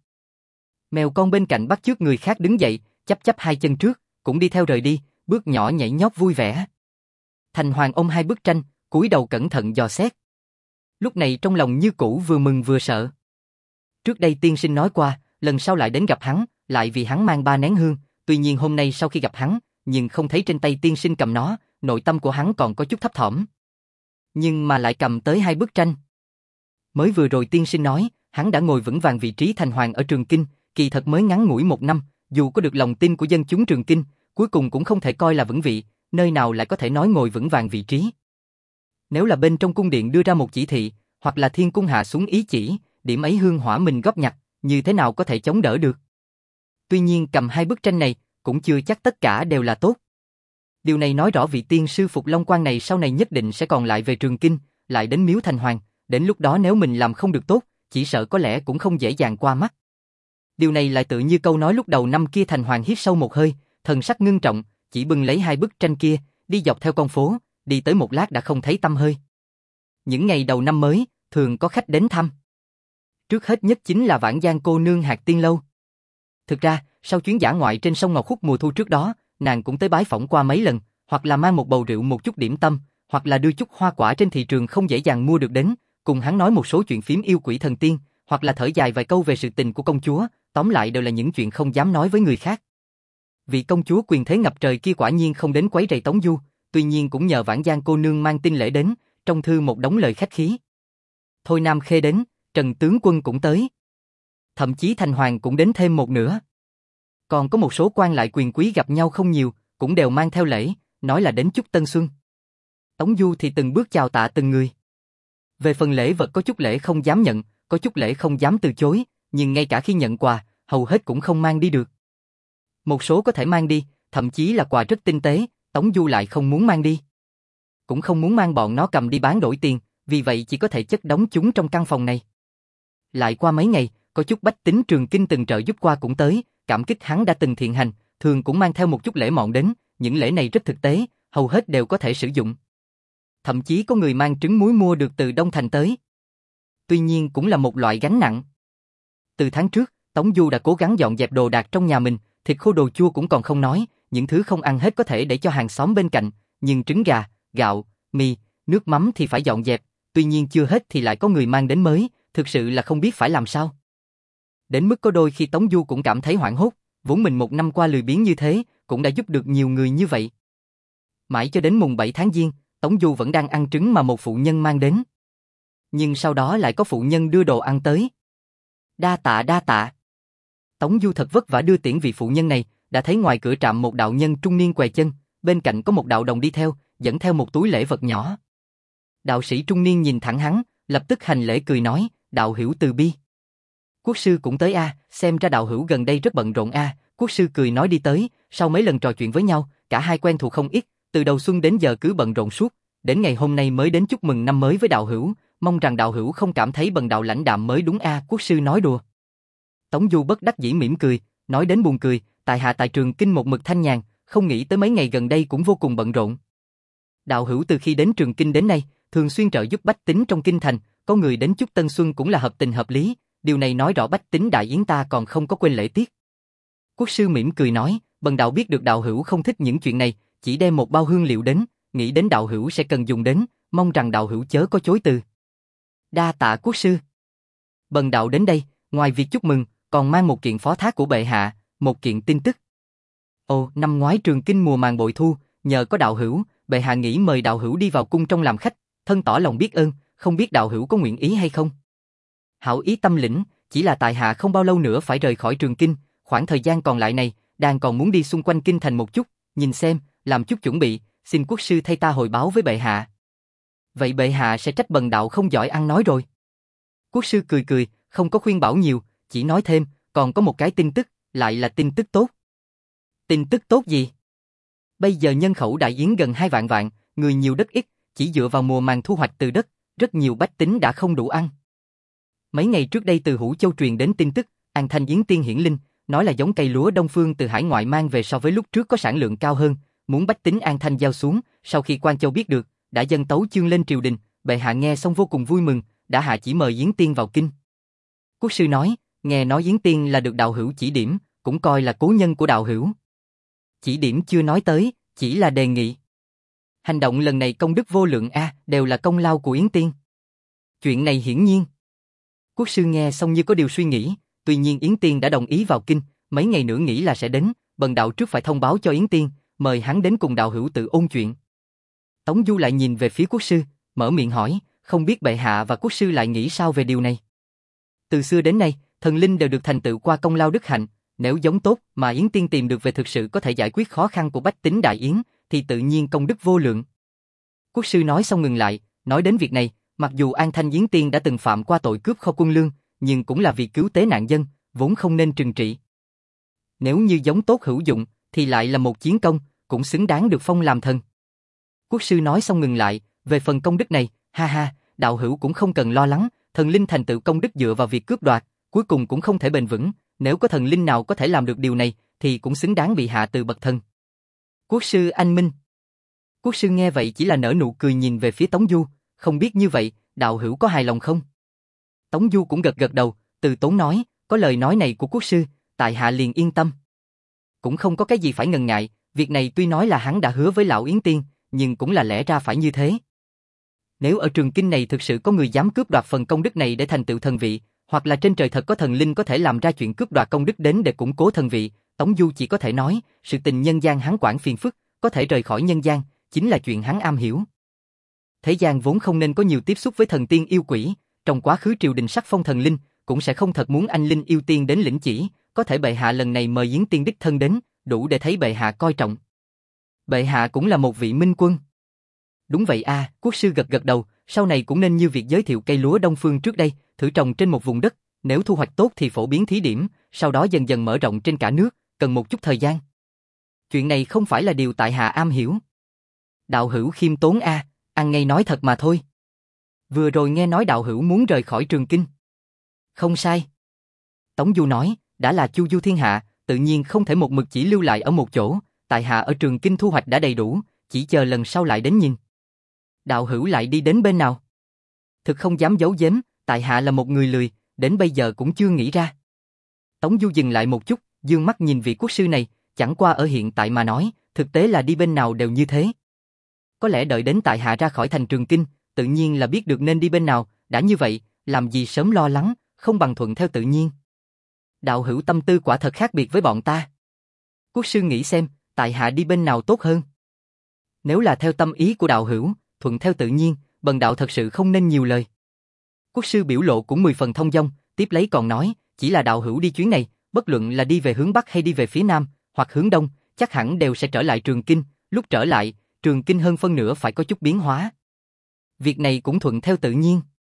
Mèo con bên cạnh bắt chước người khác đứng dậy, chắp chắp hai chân trước, cũng đi theo rời đi, bước nhỏ nhảy nhót vui vẻ. Thành Hoàng ôm hai bức tranh, cúi đầu cẩn thận dò xét. Lúc này trong lòng như cũ vừa mừng vừa sợ. Trước đây tiên sinh nói qua, lần sau lại đến gặp hắn, lại vì hắn mang ba nén hương, tuy nhiên hôm nay sau khi gặp hắn, nhưng không thấy trên tay tiên sinh cầm nó, nội tâm của hắn còn có chút thấp thỏm. Nhưng mà lại cầm tới hai bức tranh. Mới vừa rồi tiên sinh nói, hắn đã ngồi vững vàng vị trí Thành Hoàng ở Trường Kinh, kỳ thật mới ngắn ngủi một năm, dù có được lòng tin của dân chúng Trường Kinh, cuối cùng cũng không thể coi là vững vị, nơi nào lại có thể nói ngồi vững vàng vị trí. Nếu là bên trong cung điện đưa ra một chỉ thị, hoặc là thiên cung hạ xuống ý chỉ, điểm ấy hương hỏa mình góp nhặt, như thế nào có thể chống đỡ được. Tuy nhiên cầm hai bức tranh này, cũng chưa chắc tất cả đều là tốt. Điều này nói rõ vị tiên sư Phục Long Quan này sau này nhất định sẽ còn lại về Trường Kinh, lại đến miếu Thành Hoàng, đến lúc đó nếu mình làm không được tốt, chỉ sợ có lẽ cũng không dễ dàng qua mắt. Điều này lại tự như câu nói lúc đầu năm kia. Thành Hoàng hít sâu một hơi, thần sắc ngưng trọng, chỉ bưng lấy hai bức tranh kia, đi dọc theo con phố, đi tới một lát đã không thấy tăm hơi. Những ngày đầu năm mới, thường có khách đến thăm. Trước hết nhất chính là Vãn Giang cô nương Hạc Tiên Lâu. Thực ra, sau chuyến dã ngoại trên sông Ngọc Khúc mùa thu trước đó, nàng cũng tới bái phỏng qua mấy lần, hoặc là mang một bầu rượu một chút điểm tâm, hoặc là đưa chút hoa quả trên thị trường không dễ dàng mua được đến, cùng hắn nói một số chuyện phím yêu quỷ thần tiên, hoặc là thở dài vài câu về sự tình của công chúa, tóm lại đều là những chuyện không dám nói với người khác. Vị công chúa quyền thế ngập trời kia quả nhiên không đến quấy rầy Tống Du, tuy nhiên cũng nhờ Vãn Giang cô nương mang tin lễ đến, trong thư một đống lời khách khí. Thôi Nam Khê đến, Trần tướng quân cũng tới. Thậm chí Thành Hoàng cũng đến thêm một nửa. Còn có một số quan lại quyền quý gặp nhau không nhiều, cũng đều mang theo lễ, nói là đến chúc Tân Xuân. Tống Du thì từng bước chào tạ từng người. Về phần lễ vật có chút lễ không dám nhận, có chút lễ không dám từ chối, nhưng ngay cả khi nhận quà, hầu hết cũng không mang đi được. Một số có thể mang đi, thậm chí là quà rất tinh tế, Tống Du lại không muốn mang đi. Cũng không muốn mang bọn nó cầm đi bán đổi tiền, vì vậy chỉ có thể chất đóng chúng trong căn phòng này. Lại qua mấy ngày, có chút bách tính Trường Kinh từng trợ giúp qua cũng tới, cảm kích hắn đã từng thiện hành, thường cũng mang theo một chút lễ mọn đến, những lễ này rất thực tế, hầu hết đều có thể sử dụng. Thậm chí có người mang trứng muối mua được từ Đông Thành tới. Tuy nhiên cũng là một loại gánh nặng. Từ tháng trước, Tống Du đã cố gắng dọn dẹp đồ đạc trong nhà mình, thịt khô đồ chua cũng còn không nói, những thứ không ăn hết có thể để cho hàng xóm bên cạnh, nhưng trứng gà, gạo, mì, nước mắm thì phải dọn dẹp, tuy nhiên chưa hết thì lại có người mang đến mới, thực sự là không biết phải làm sao. Đến mức có đôi khi Tống Du cũng cảm thấy hoảng hốt, vốn mình một năm qua lười biếng như thế, cũng đã giúp được nhiều người như vậy. Mãi cho đến mùng bảy tháng Giêng, Tống Du vẫn đang ăn trứng mà một phụ nhân mang đến. nhưng sau đó lại có phụ nhân đưa đồ ăn tới. Đa tạ đa tạ. Tống Du thật vất vả đưa tiễn vị phụ nhân này, đã thấy ngoài cửa trạm một đạo nhân trung niên què chân, bên cạnh có một đạo đồng đi theo, dẫn theo một túi lễ vật nhỏ. Đạo sĩ trung niên nhìn thẳng hắn, lập tức hành lễ cười nói, đạo hữu từ bi. Quốc sư cũng tới a, à, xem ra đạo hữu gần đây rất bận rộn a. À. Quốc sư cười nói đi tới, sau mấy lần trò chuyện với nhau, cả hai quen thuộc không ít, từ đầu xuân đến giờ cứ bận rộn suốt, đến ngày hôm nay mới đến chúc mừng năm mới với đạo hữu, mong rằng đạo hữu không cảm thấy bần đạo lãnh đạm mới đúng a. À, quốc sư nói đùa. Tống Du bất đắc dĩ mỉm cười, nói đến buồn cười, tại hạ tại Trường Kinh một mực thanh nhàn, không nghĩ tới mấy ngày gần đây cũng vô cùng bận rộn. Đạo hữu từ khi đến Trường Kinh đến nay, thường xuyên trợ giúp bách tính trong kinh thành, có người đến chúc Tân Xuân cũng là hợp tình hợp lý, điều này nói rõ bách tính đại yến ta còn không có quên lễ tiết. Quốc sư mỉm cười nói, bần đạo biết được đạo hữu không thích những chuyện này, chỉ đem một bao hương liệu đến, nghĩ đến đạo hữu sẽ cần dùng đến, mong rằng đạo hữu chớ có chối từ. Đa tạ quốc sư. Bần đạo đến đây, ngoài việc chúc mừng, còn mang một kiện phó thác của bệ hạ, một kiện tin tức. Ồ, năm ngoái Trường Kinh mùa màng bội thu, nhờ có đạo hữu, bệ hạ nghĩ mời đạo hữu đi vào cung trong làm khách, thân tỏ lòng biết ơn, không biết đạo hữu có nguyện ý hay không? Hảo ý tâm lĩnh, chỉ là tại hạ không bao lâu nữa phải rời khỏi Trường Kinh, khoảng thời gian còn lại này, đang còn muốn đi xung quanh kinh thành một chút, nhìn xem, làm chút chuẩn bị, xin quốc sư thay ta hồi báo với bệ hạ. Vậy bệ hạ sẽ trách bần đạo không giỏi ăn nói rồi. Quốc sư cười cười, không có khuyên bảo nhiều, chỉ nói thêm, còn có một cái tin tức, lại là tin tức tốt. Tin tức tốt gì? Bây giờ nhân khẩu đại yến gần hai vạn vạn, người nhiều đất ít, chỉ dựa vào mùa màng thu hoạch từ đất, rất nhiều bách tính đã không đủ ăn. Mấy ngày trước đây từ Hữu Châu truyền đến tin tức, An Thanh Yến Tiên hiển linh, nói là giống cây lúa Đông Phương từ hải ngoại mang về so với lúc trước có sản lượng cao hơn, muốn bách tính An Thanh giao xuống, sau khi Quan Châu biết được, đã dâng tấu chương lên triều đình, bệ hạ nghe xong vô cùng vui mừng, đã hạ chỉ mời Yến Tiên vào kinh. Quốc sư nói, nghe nói Yến Tiên là được đạo hữu chỉ điểm, cũng coi là cố nhân của đạo hữu. Chỉ điểm chưa nói tới, chỉ là đề nghị. Hành động lần này công đức vô lượng a, à, đều là công lao của Yến Tiên. Chuyện này hiển nhiên. Quốc sư nghe xong như có điều suy nghĩ, tuy nhiên Yến Tiên đã đồng ý vào kinh, mấy ngày nữa nghĩ là sẽ đến, bần đạo trước phải thông báo cho Yến Tiên, mời hắn đến cùng đạo hữu tự ôn chuyện. Tống Du lại nhìn về phía quốc sư, mở miệng hỏi, không biết bệ hạ và quốc sư lại nghĩ sao về điều này. Từ xưa đến nay, thần linh đều được thành tựu qua công lao đức hạnh, nếu giống tốt mà Yến Tiên tìm được về thực sự có thể giải quyết khó khăn của bách tính đại yến, thì tự nhiên công đức vô lượng. Quốc sư nói xong ngừng lại, nói đến việc này, mặc dù An Thanh Yến Tiên đã từng phạm qua tội cướp kho quân lương, nhưng cũng là vì cứu tế nạn dân, vốn không nên trừng trị. Nếu như giống tốt hữu dụng, thì lại là một chiến công, cũng xứng đáng được phong làm thần. Quốc sư nói xong ngừng lại, về phần công đức này, ha ha, đạo hữu cũng không cần lo lắng, thần linh thành tựu công đức dựa vào việc cướp đoạt, cuối cùng cũng không thể bền vững, nếu có thần linh nào có thể làm được điều này, thì cũng xứng đáng bị hạ từ bậc thần. Quốc sư anh minh. Quốc sư nghe vậy chỉ là nở nụ cười nhìn về phía Tống Du, không biết như vậy, đạo hữu có hài lòng không? Tống Du cũng gật gật đầu, từ tốn nói, có lời nói này của quốc sư, tại hạ liền yên tâm. Cũng không có cái gì phải ngần ngại, việc này tuy nói là hắn đã hứa với lão Yến Tiên, nhưng cũng là lẽ ra phải như thế. Nếu ở Trường Kinh này thực sự có người dám cướp đoạt phần công đức này để thành tựu thần vị, hoặc là trên trời thật có thần linh có thể làm ra chuyện cướp đoạt công đức đến để củng cố thần vị, Tống Du chỉ có thể nói, sự tình nhân gian hắn quản phiền phức, có thể rời khỏi nhân gian, chính là chuyện hắn am hiểu. Thế gian vốn không nên có nhiều tiếp xúc với thần tiên yêu quỷ, trong quá khứ triều đình sắc phong thần linh, cũng sẽ không thật muốn anh linh yêu tiên đến lĩnh chỉ, có thể bệ hạ lần này mời Yến Tiên đích thân đến, đủ để thấy bệ hạ coi trọng. Bệ hạ cũng là một vị minh quân. Đúng vậy a, à, quốc sư gật gật đầu, sau này cũng nên như việc giới thiệu cây lúa Đông Phương trước đây, thử trồng trên một vùng đất, nếu thu hoạch tốt thì phổ biến thí điểm, sau đó dần dần mở rộng trên cả nước, cần một chút thời gian. Chuyện này không phải là điều tại hạ am hiểu. Đạo hữu khiêm tốn a, à, ăn ngay nói thật mà thôi. Vừa rồi nghe nói đạo hữu muốn rời khỏi Trường Kinh. Không sai. Tống Du nói, đã là Chu Du thiên hạ, tự nhiên không thể một mực chỉ lưu lại ở một chỗ, tại hạ ở Trường Kinh thu hoạch đã đầy đủ, chỉ chờ lần sau lại đến nhìn. Đạo hữu lại đi đến bên nào? Thực không dám giấu giếm, tại hạ là một người lười, đến bây giờ cũng chưa nghĩ ra. Tống Du dừng lại một chút, dương mắt nhìn vị quốc sư này, chẳng qua ở hiện tại mà nói, thực tế là đi bên nào đều như thế. Có lẽ đợi đến tại hạ ra khỏi thành Trường Kinh, tự nhiên là biết được nên đi bên nào, đã như vậy, làm gì sớm lo lắng, không bằng thuận theo tự nhiên. Đạo hữu tâm tư quả thật khác biệt với bọn ta. Quốc sư nghĩ xem, tại hạ đi bên nào tốt hơn? Nếu là theo tâm ý của đạo hữu, thuận theo tự nhiên, bần đạo thật sự không nên nhiều lời. Quốc sư biểu lộ cũng mười phần thông dong, tiếp lấy còn nói, chỉ là đạo hữu đi chuyến này, bất luận là đi về hướng Bắc hay đi về phía Nam, hoặc hướng Đông, chắc hẳn đều sẽ trở lại Trường Kinh, lúc trở lại, Trường Kinh hơn phân nửa phải có chút biến hóa. Việc này cũng thuận theo tự nhiên.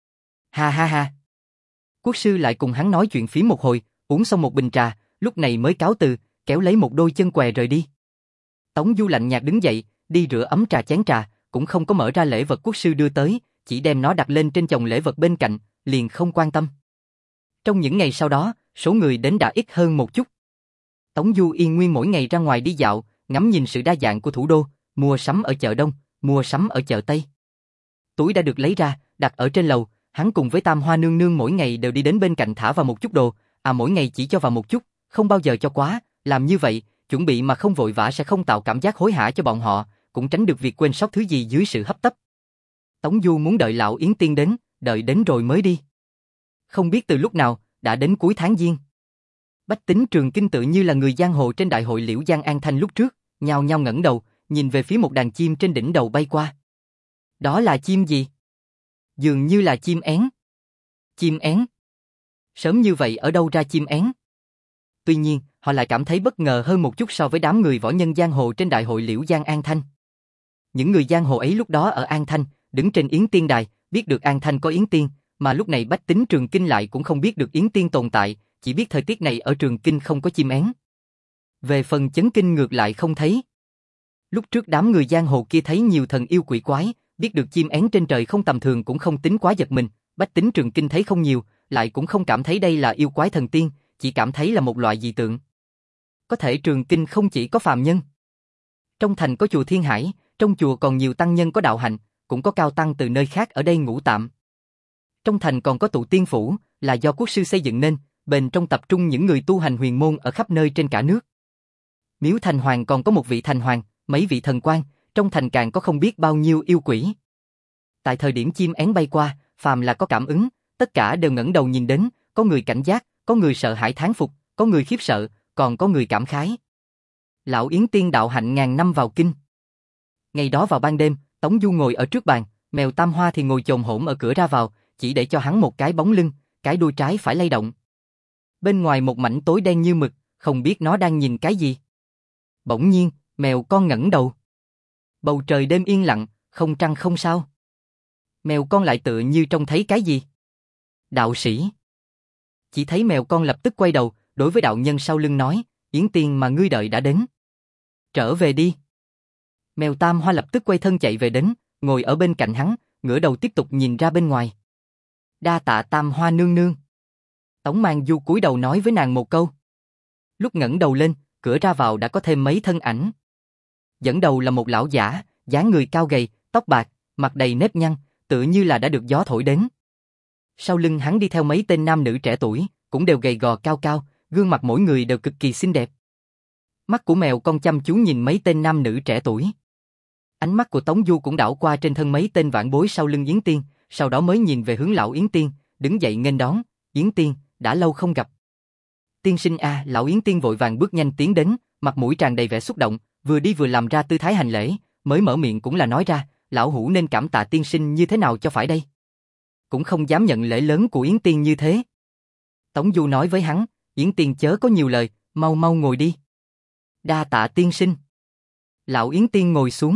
Ha ha ha. Quốc sư lại cùng hắn nói chuyện phím một hồi, uống xong một bình trà, lúc này mới cáo từ, kéo lấy một đôi chân què rời đi. Tống Du lạnh nhạt đứng dậy, đi rửa ấm trà chén trà, cũng không có mở ra lễ vật quốc sư đưa tới, chỉ đem nó đặt lên trên chồng lễ vật bên cạnh, liền không quan tâm. Trong những ngày sau đó, số người đến đã ít hơn một chút. Tống Du yên nguyên mỗi ngày ra ngoài đi dạo, ngắm nhìn sự đa dạng của thủ đô, mua sắm ở chợ Đông, mua sắm ở chợ Tây. Túi đã được lấy ra, đặt ở trên lầu, hắn cùng với Tam Hoa nương nương mỗi ngày đều đi đến bên cạnh thả vào một chút đồ, à mỗi ngày chỉ cho vào một chút, không bao giờ cho quá, làm như vậy, chuẩn bị mà không vội vã sẽ không tạo cảm giác hối hả cho bọn họ, cũng tránh được việc quên sót thứ gì dưới sự hấp tấp. Tống Du muốn đợi lão Yến Tiên đến, đợi đến rồi mới đi. Không biết từ lúc nào, đã đến cuối tháng Giêng. Bách tính Trường Kinh tự như là người giang hồ trên đại hội Liễu Giang An Thanh lúc trước, nhao nhao ngẩng đầu, nhìn về phía một đàn chim trên đỉnh đầu bay qua. Đó là chim gì? Dường như là chim én. Chim én? Sớm như vậy ở đâu ra chim én? Tuy nhiên, họ lại cảm thấy bất ngờ hơn một chút so với đám người võ nhân giang hồ trên đại hội Liễu Giang An Thanh. Những người giang hồ ấy lúc đó ở An Thanh, đứng trên Yến Tiên Đài, biết được An Thanh có Yến Tiên, mà lúc này bách tính Trường Kinh lại cũng không biết được Yến Tiên tồn tại, chỉ biết thời tiết này ở Trường Kinh không có chim én. Về phần chấn kinh ngược lại không thấy. Lúc trước đám người giang hồ kia thấy nhiều thần yêu quỷ quái, biết được chim én trên trời không tầm thường cũng không tính quá giật mình, bách tính Trường Kinh thấy không nhiều, lại cũng không cảm thấy đây là yêu quái thần tiên, chỉ cảm thấy là một loại dị tượng. Có thể Trường Kinh không chỉ có phàm nhân. Trong thành có chùa Thiên Hải, trong chùa còn nhiều tăng nhân có đạo hạnh, cũng có cao tăng từ nơi khác ở đây ngủ tạm. Trong thành còn có tụ tiên phủ, là do quốc sư xây dựng nên, bên trong tập trung những người tu hành huyền môn ở khắp nơi trên cả nước. Miếu Thành Hoàng còn có một vị thành hoàng, mấy vị thần quan, trong thành càng có không biết bao nhiêu yêu quỷ. Tại thời điểm chim én bay qua, phàm là có cảm ứng, tất cả đều ngẩng đầu nhìn đến, có người cảnh giác, có người sợ hãi thán phục, có người khiếp sợ, còn có người cảm khái. Lão Yến Tiên đạo hạnh ngàn năm vào kinh. Ngày đó vào ban đêm, Tống Du ngồi ở trước bàn, mèo Tam Hoa thì ngồi chồm hổm ở cửa ra vào, chỉ để cho hắn một cái bóng lưng, cái đuôi trái phải lay động. Bên ngoài một mảnh tối đen như mực, không biết nó đang nhìn cái gì. Bỗng nhiên, mèo con ngẩng đầu. Bầu trời đêm yên lặng, không trăng không sao. Mèo con lại tựa như trông thấy cái gì. Đạo sĩ. Chỉ thấy mèo con lập tức quay đầu, đối với đạo nhân sau lưng nói, Yến Tiên mà ngươi đợi đã đến. Trở về đi. Mèo Tam Hoa lập tức quay thân chạy về đến, ngồi ở bên cạnh hắn, ngửa đầu tiếp tục nhìn ra bên ngoài. Đa tạ Tam Hoa nương nương. Tống Mang Du cúi đầu nói với nàng một câu. Lúc ngẩng đầu lên, cửa ra vào đã có thêm mấy thân ảnh. Dẫn đầu là một lão giả, dáng người cao gầy, tóc bạc, mặt đầy nếp nhăn, tựa như là đã được gió thổi đến. Sau lưng hắn đi theo mấy tên nam nữ trẻ tuổi, cũng đều gầy gò cao cao, gương mặt mỗi người đều cực kỳ xinh đẹp. Mắt của mèo con chăm chú nhìn mấy tên nam nữ trẻ tuổi. Ánh mắt của Tống Du cũng đảo qua trên thân mấy tên vãn bối sau lưng Yến Tiên, sau đó mới nhìn về hướng lão Yến Tiên, đứng dậy nghênh đón, Yến Tiên, đã lâu không gặp. Tiên sinh a, à, lão Yến Tiên vội vàng bước nhanh tiến đến, mặt mũi tràn đầy vẻ xúc động, vừa đi vừa làm ra tư thái hành lễ, mới mở miệng cũng là nói ra, lão hủ nên cảm tạ tiên sinh như thế nào cho phải đây. Cũng không dám nhận lễ lớn của Yến Tiên như thế. Tống Du nói với hắn, Yến Tiên chớ có nhiều lời, mau mau ngồi đi. Đa tạ tiên sinh. Lão Yến Tiên ngồi xuống.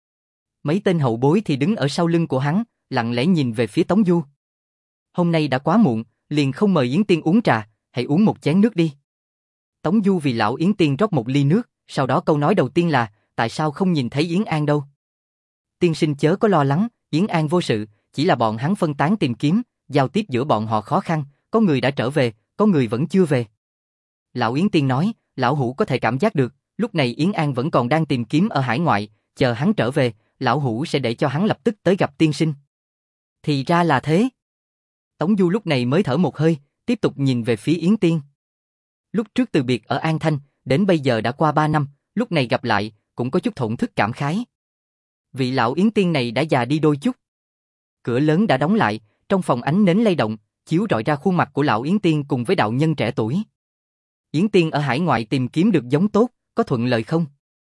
Mấy tên hậu bối thì đứng ở sau lưng của hắn, lặng lẽ nhìn về phía Tống Du. Hôm nay đã quá muộn, liền không mời Yến Tiên uống trà, hãy uống một chén nước đi. Tống Du vì lão Yến Tiên rót một ly nước, sau đó câu nói đầu tiên là, tại sao không nhìn thấy Yến An đâu? Tiên sinh chớ có lo lắng, Yến An vô sự, chỉ là bọn hắn phân tán tìm kiếm, giao tiếp giữa bọn họ khó khăn, có người đã trở về, có người vẫn chưa về. Lão Yến Tiên nói, lão hủ có thể cảm giác được, lúc này Yến An vẫn còn đang tìm kiếm ở hải ngoại, chờ hắn trở về, lão hủ sẽ để cho hắn lập tức tới gặp tiên sinh. Thì ra là thế. Tống Du lúc này mới thở một hơi, tiếp tục nhìn về phía Yến Tiên. Lúc trước từ biệt ở An Thanh, đến bây giờ đã qua ba năm, lúc này gặp lại, cũng có chút thổn thức cảm khái. Vị lão Yến Tiên này đã già đi đôi chút. Cửa lớn đã đóng lại, trong phòng ánh nến lay động, chiếu rọi ra khuôn mặt của lão Yến Tiên cùng với đạo nhân trẻ tuổi. Yến Tiên ở hải ngoại tìm kiếm được giống tốt, có thuận lợi không?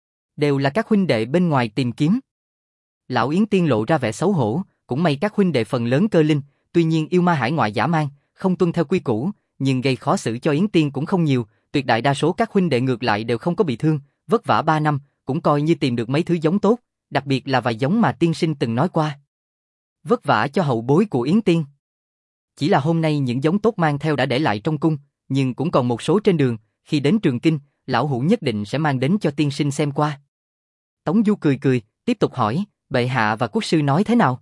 Đều là các huynh đệ bên ngoài tìm kiếm. Lão Yến Tiên lộ ra vẻ xấu hổ, cũng may các huynh đệ phần lớn cơ linh, tuy nhiên yêu ma hải ngoại dã man, không tuân theo quy củ, nhưng gây khó xử cho Yến Tiên cũng không nhiều, tuyệt đại đa số các huynh đệ ngược lại đều không có bị thương, vất vả ba năm, cũng coi như tìm được mấy thứ giống tốt, đặc biệt là vài giống mà tiên sinh từng nói qua. Vất vả cho hậu bối của Yến Tiên. Chỉ là hôm nay những giống tốt mang theo đã để lại trong cung, nhưng cũng còn một số trên đường, khi đến Trường Kinh, lão hủ nhất định sẽ mang đến cho tiên sinh xem qua. Tống Du cười cười, tiếp tục hỏi, bệ hạ và quốc sư nói thế nào?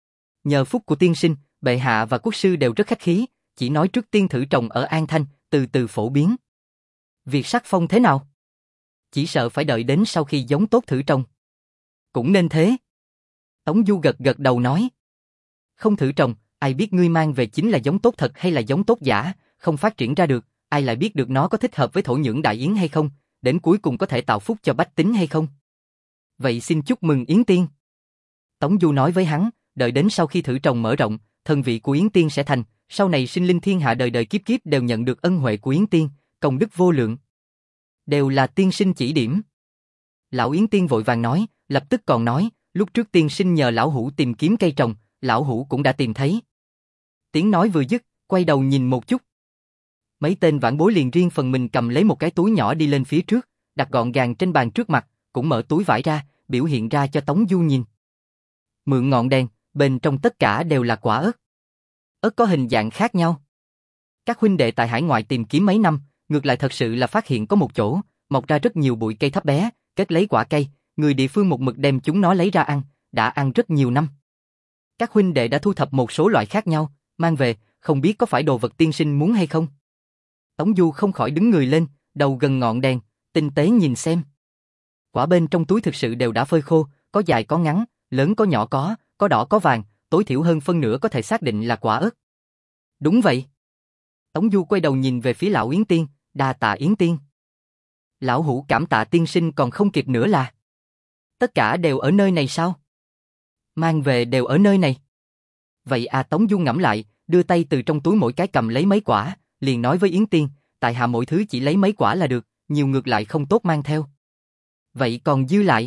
Nhờ phúc của tiên sinh, bệ hạ và quốc sư đều rất khách khí, chỉ nói trước tiên thử trồng ở An Thanh, từ từ phổ biến. Việc sắc phong thế nào? Chỉ sợ phải đợi đến sau khi giống tốt thử trồng. Cũng nên thế. Tống Du gật gật đầu nói. Không thử trồng, ai biết ngươi mang về chính là giống tốt thật hay là giống tốt giả, không phát triển ra được, ai lại biết được nó có thích hợp với thổ nhưỡng đại yến hay không, đến cuối cùng có thể tạo phúc cho bách tính hay không. Vậy xin chúc mừng Yến Tiên. Tống Du nói với hắn, đợi đến sau khi thử trồng mở rộng, thần vị của Yến Tiên sẽ thành, sau này sinh linh thiên hạ đời đời kiếp kiếp đều nhận được ân huệ của Yến Tiên, công đức vô lượng. Đều là tiên sinh chỉ điểm. Lão Yến Tiên vội vàng nói, lập tức còn nói, lúc trước tiên sinh nhờ lão hủ tìm kiếm cây trồng, lão hủ cũng đã tìm thấy. Tiếng nói vừa dứt, quay đầu nhìn một chút. Mấy tên vãn bối liền riêng phần mình cầm lấy một cái túi nhỏ đi lên phía trước, đặt gọn gàng trên bàn trước mặt, cũng mở túi vải ra, biểu hiện ra cho Tống Du nhìn. Mượn ngọn đèn, bên trong tất cả đều là quả ớt. Ớt có hình dạng khác nhau. Các huynh đệ tại hải ngoại tìm kiếm mấy năm, ngược lại thật sự là phát hiện có một chỗ, mọc ra rất nhiều bụi cây thấp bé, kết lấy quả cây, người địa phương một mực đem chúng nó lấy ra ăn, đã ăn rất nhiều năm. Các huynh đệ đã thu thập một số loại khác nhau, mang về, không biết có phải đồ vật tiên sinh muốn hay không. Tống Du không khỏi đứng người lên, đầu gần ngọn đèn, tinh tế nhìn xem. Quả bên trong túi thực sự đều đã phơi khô, có dài có ngắn, lớn có nhỏ có, có đỏ có vàng, tối thiểu hơn phân nửa có thể xác định là quả ớt. Đúng vậy. Tống Du quay đầu nhìn về phía lão Yến Tiên, đa tạ Yến Tiên. Lão hủ cảm tạ tiên sinh còn không kịp nữa là. Tất cả đều ở nơi này sao? Mang về đều ở nơi này. Vậy à, Tống Du ngẫm lại, đưa tay từ trong túi mỗi cái cầm lấy mấy quả, liền nói với Yến Tiên, tại hạ mỗi thứ chỉ lấy mấy quả là được, nhiều ngược lại không tốt mang theo. Vậy còn dư lại?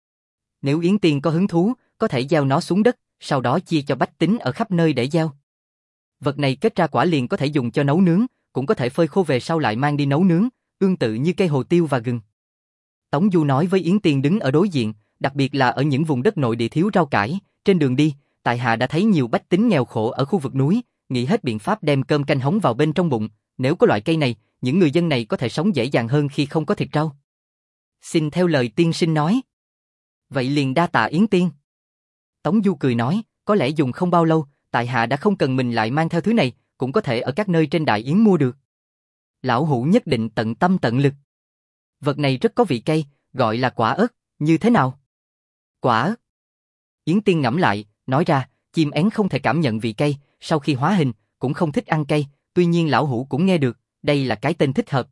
Nếu Yến Tiên có hứng thú, có thể gieo nó xuống đất, sau đó chia cho bách tính ở khắp nơi để gieo. Vật này kết ra quả liền có thể dùng cho nấu nướng, cũng có thể phơi khô về sau lại mang đi nấu nướng, tương tự như cây hồ tiêu và gừng. Tống Du nói với Yến Tiên đứng ở đối diện, đặc biệt là ở những vùng đất nội địa thiếu rau cải, trên đường đi, tại hạ đã thấy nhiều bách tính nghèo khổ ở khu vực núi, nghĩ hết biện pháp đem cơm canh hống vào bên trong bụng, nếu có loại cây này, những người dân này có thể sống dễ dàng hơn khi không có thịt rau. Xin theo lời tiên sinh nói. Vậy liền đa tạ Yến Tiên. Tống Du cười nói, có lẽ dùng không bao lâu, tại hạ đã không cần mình lại mang theo thứ này, cũng có thể ở các nơi trên Đại Yến mua được. Lão hủ nhất định tận tâm tận lực. Vật này rất có vị cay, gọi là quả ớt, như thế nào? Quả ớt. Yến Tiên ngẫm lại, nói ra, chim én không thể cảm nhận vị cay, sau khi hóa hình, cũng không thích ăn cay, tuy nhiên lão hủ cũng nghe được, đây là cái tên thích hợp.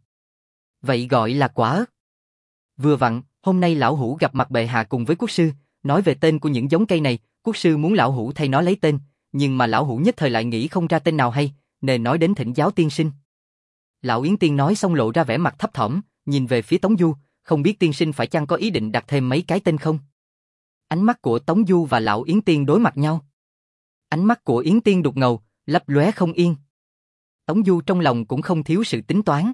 Vậy gọi là quả ớt. Vừa vặn, hôm nay lão hủ gặp mặt bệ hạ cùng với quốc sư, nói về tên của những giống cây này, quốc sư muốn lão hủ thay nó lấy tên, nhưng mà lão hủ nhất thời lại nghĩ không ra tên nào hay, nên nói đến thỉnh giáo tiên sinh. Lão Yến Tiên nói xong lộ ra vẻ mặt thấp thỏm, nhìn về phía Tống Du, không biết tiên sinh phải chăng có ý định đặt thêm mấy cái tên không? Ánh mắt của Tống Du và lão Yến Tiên đối mặt nhau. Ánh mắt của Yến Tiên đục ngầu, lấp lóe không yên. Tống Du trong lòng cũng không thiếu sự tính toán.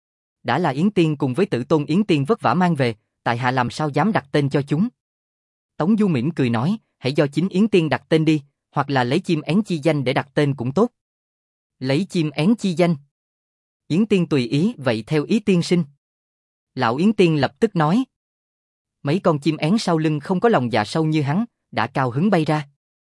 Đã là Yến Tiên cùng với Tử Tôn Yến Tiên vất vả mang về, tại hạ làm sao dám đặt tên cho chúng. Tống Du mỉm cười nói, hãy do chính Yến Tiên đặt tên đi, hoặc là lấy chim én chi danh để đặt tên cũng tốt. Lấy chim én chi danh. Yến Tiên tùy ý, vậy theo ý tiên sinh. Lão Yến Tiên lập tức nói. Mấy con chim én sau lưng không có lòng dạ sâu như hắn, đã cao hứng bay ra.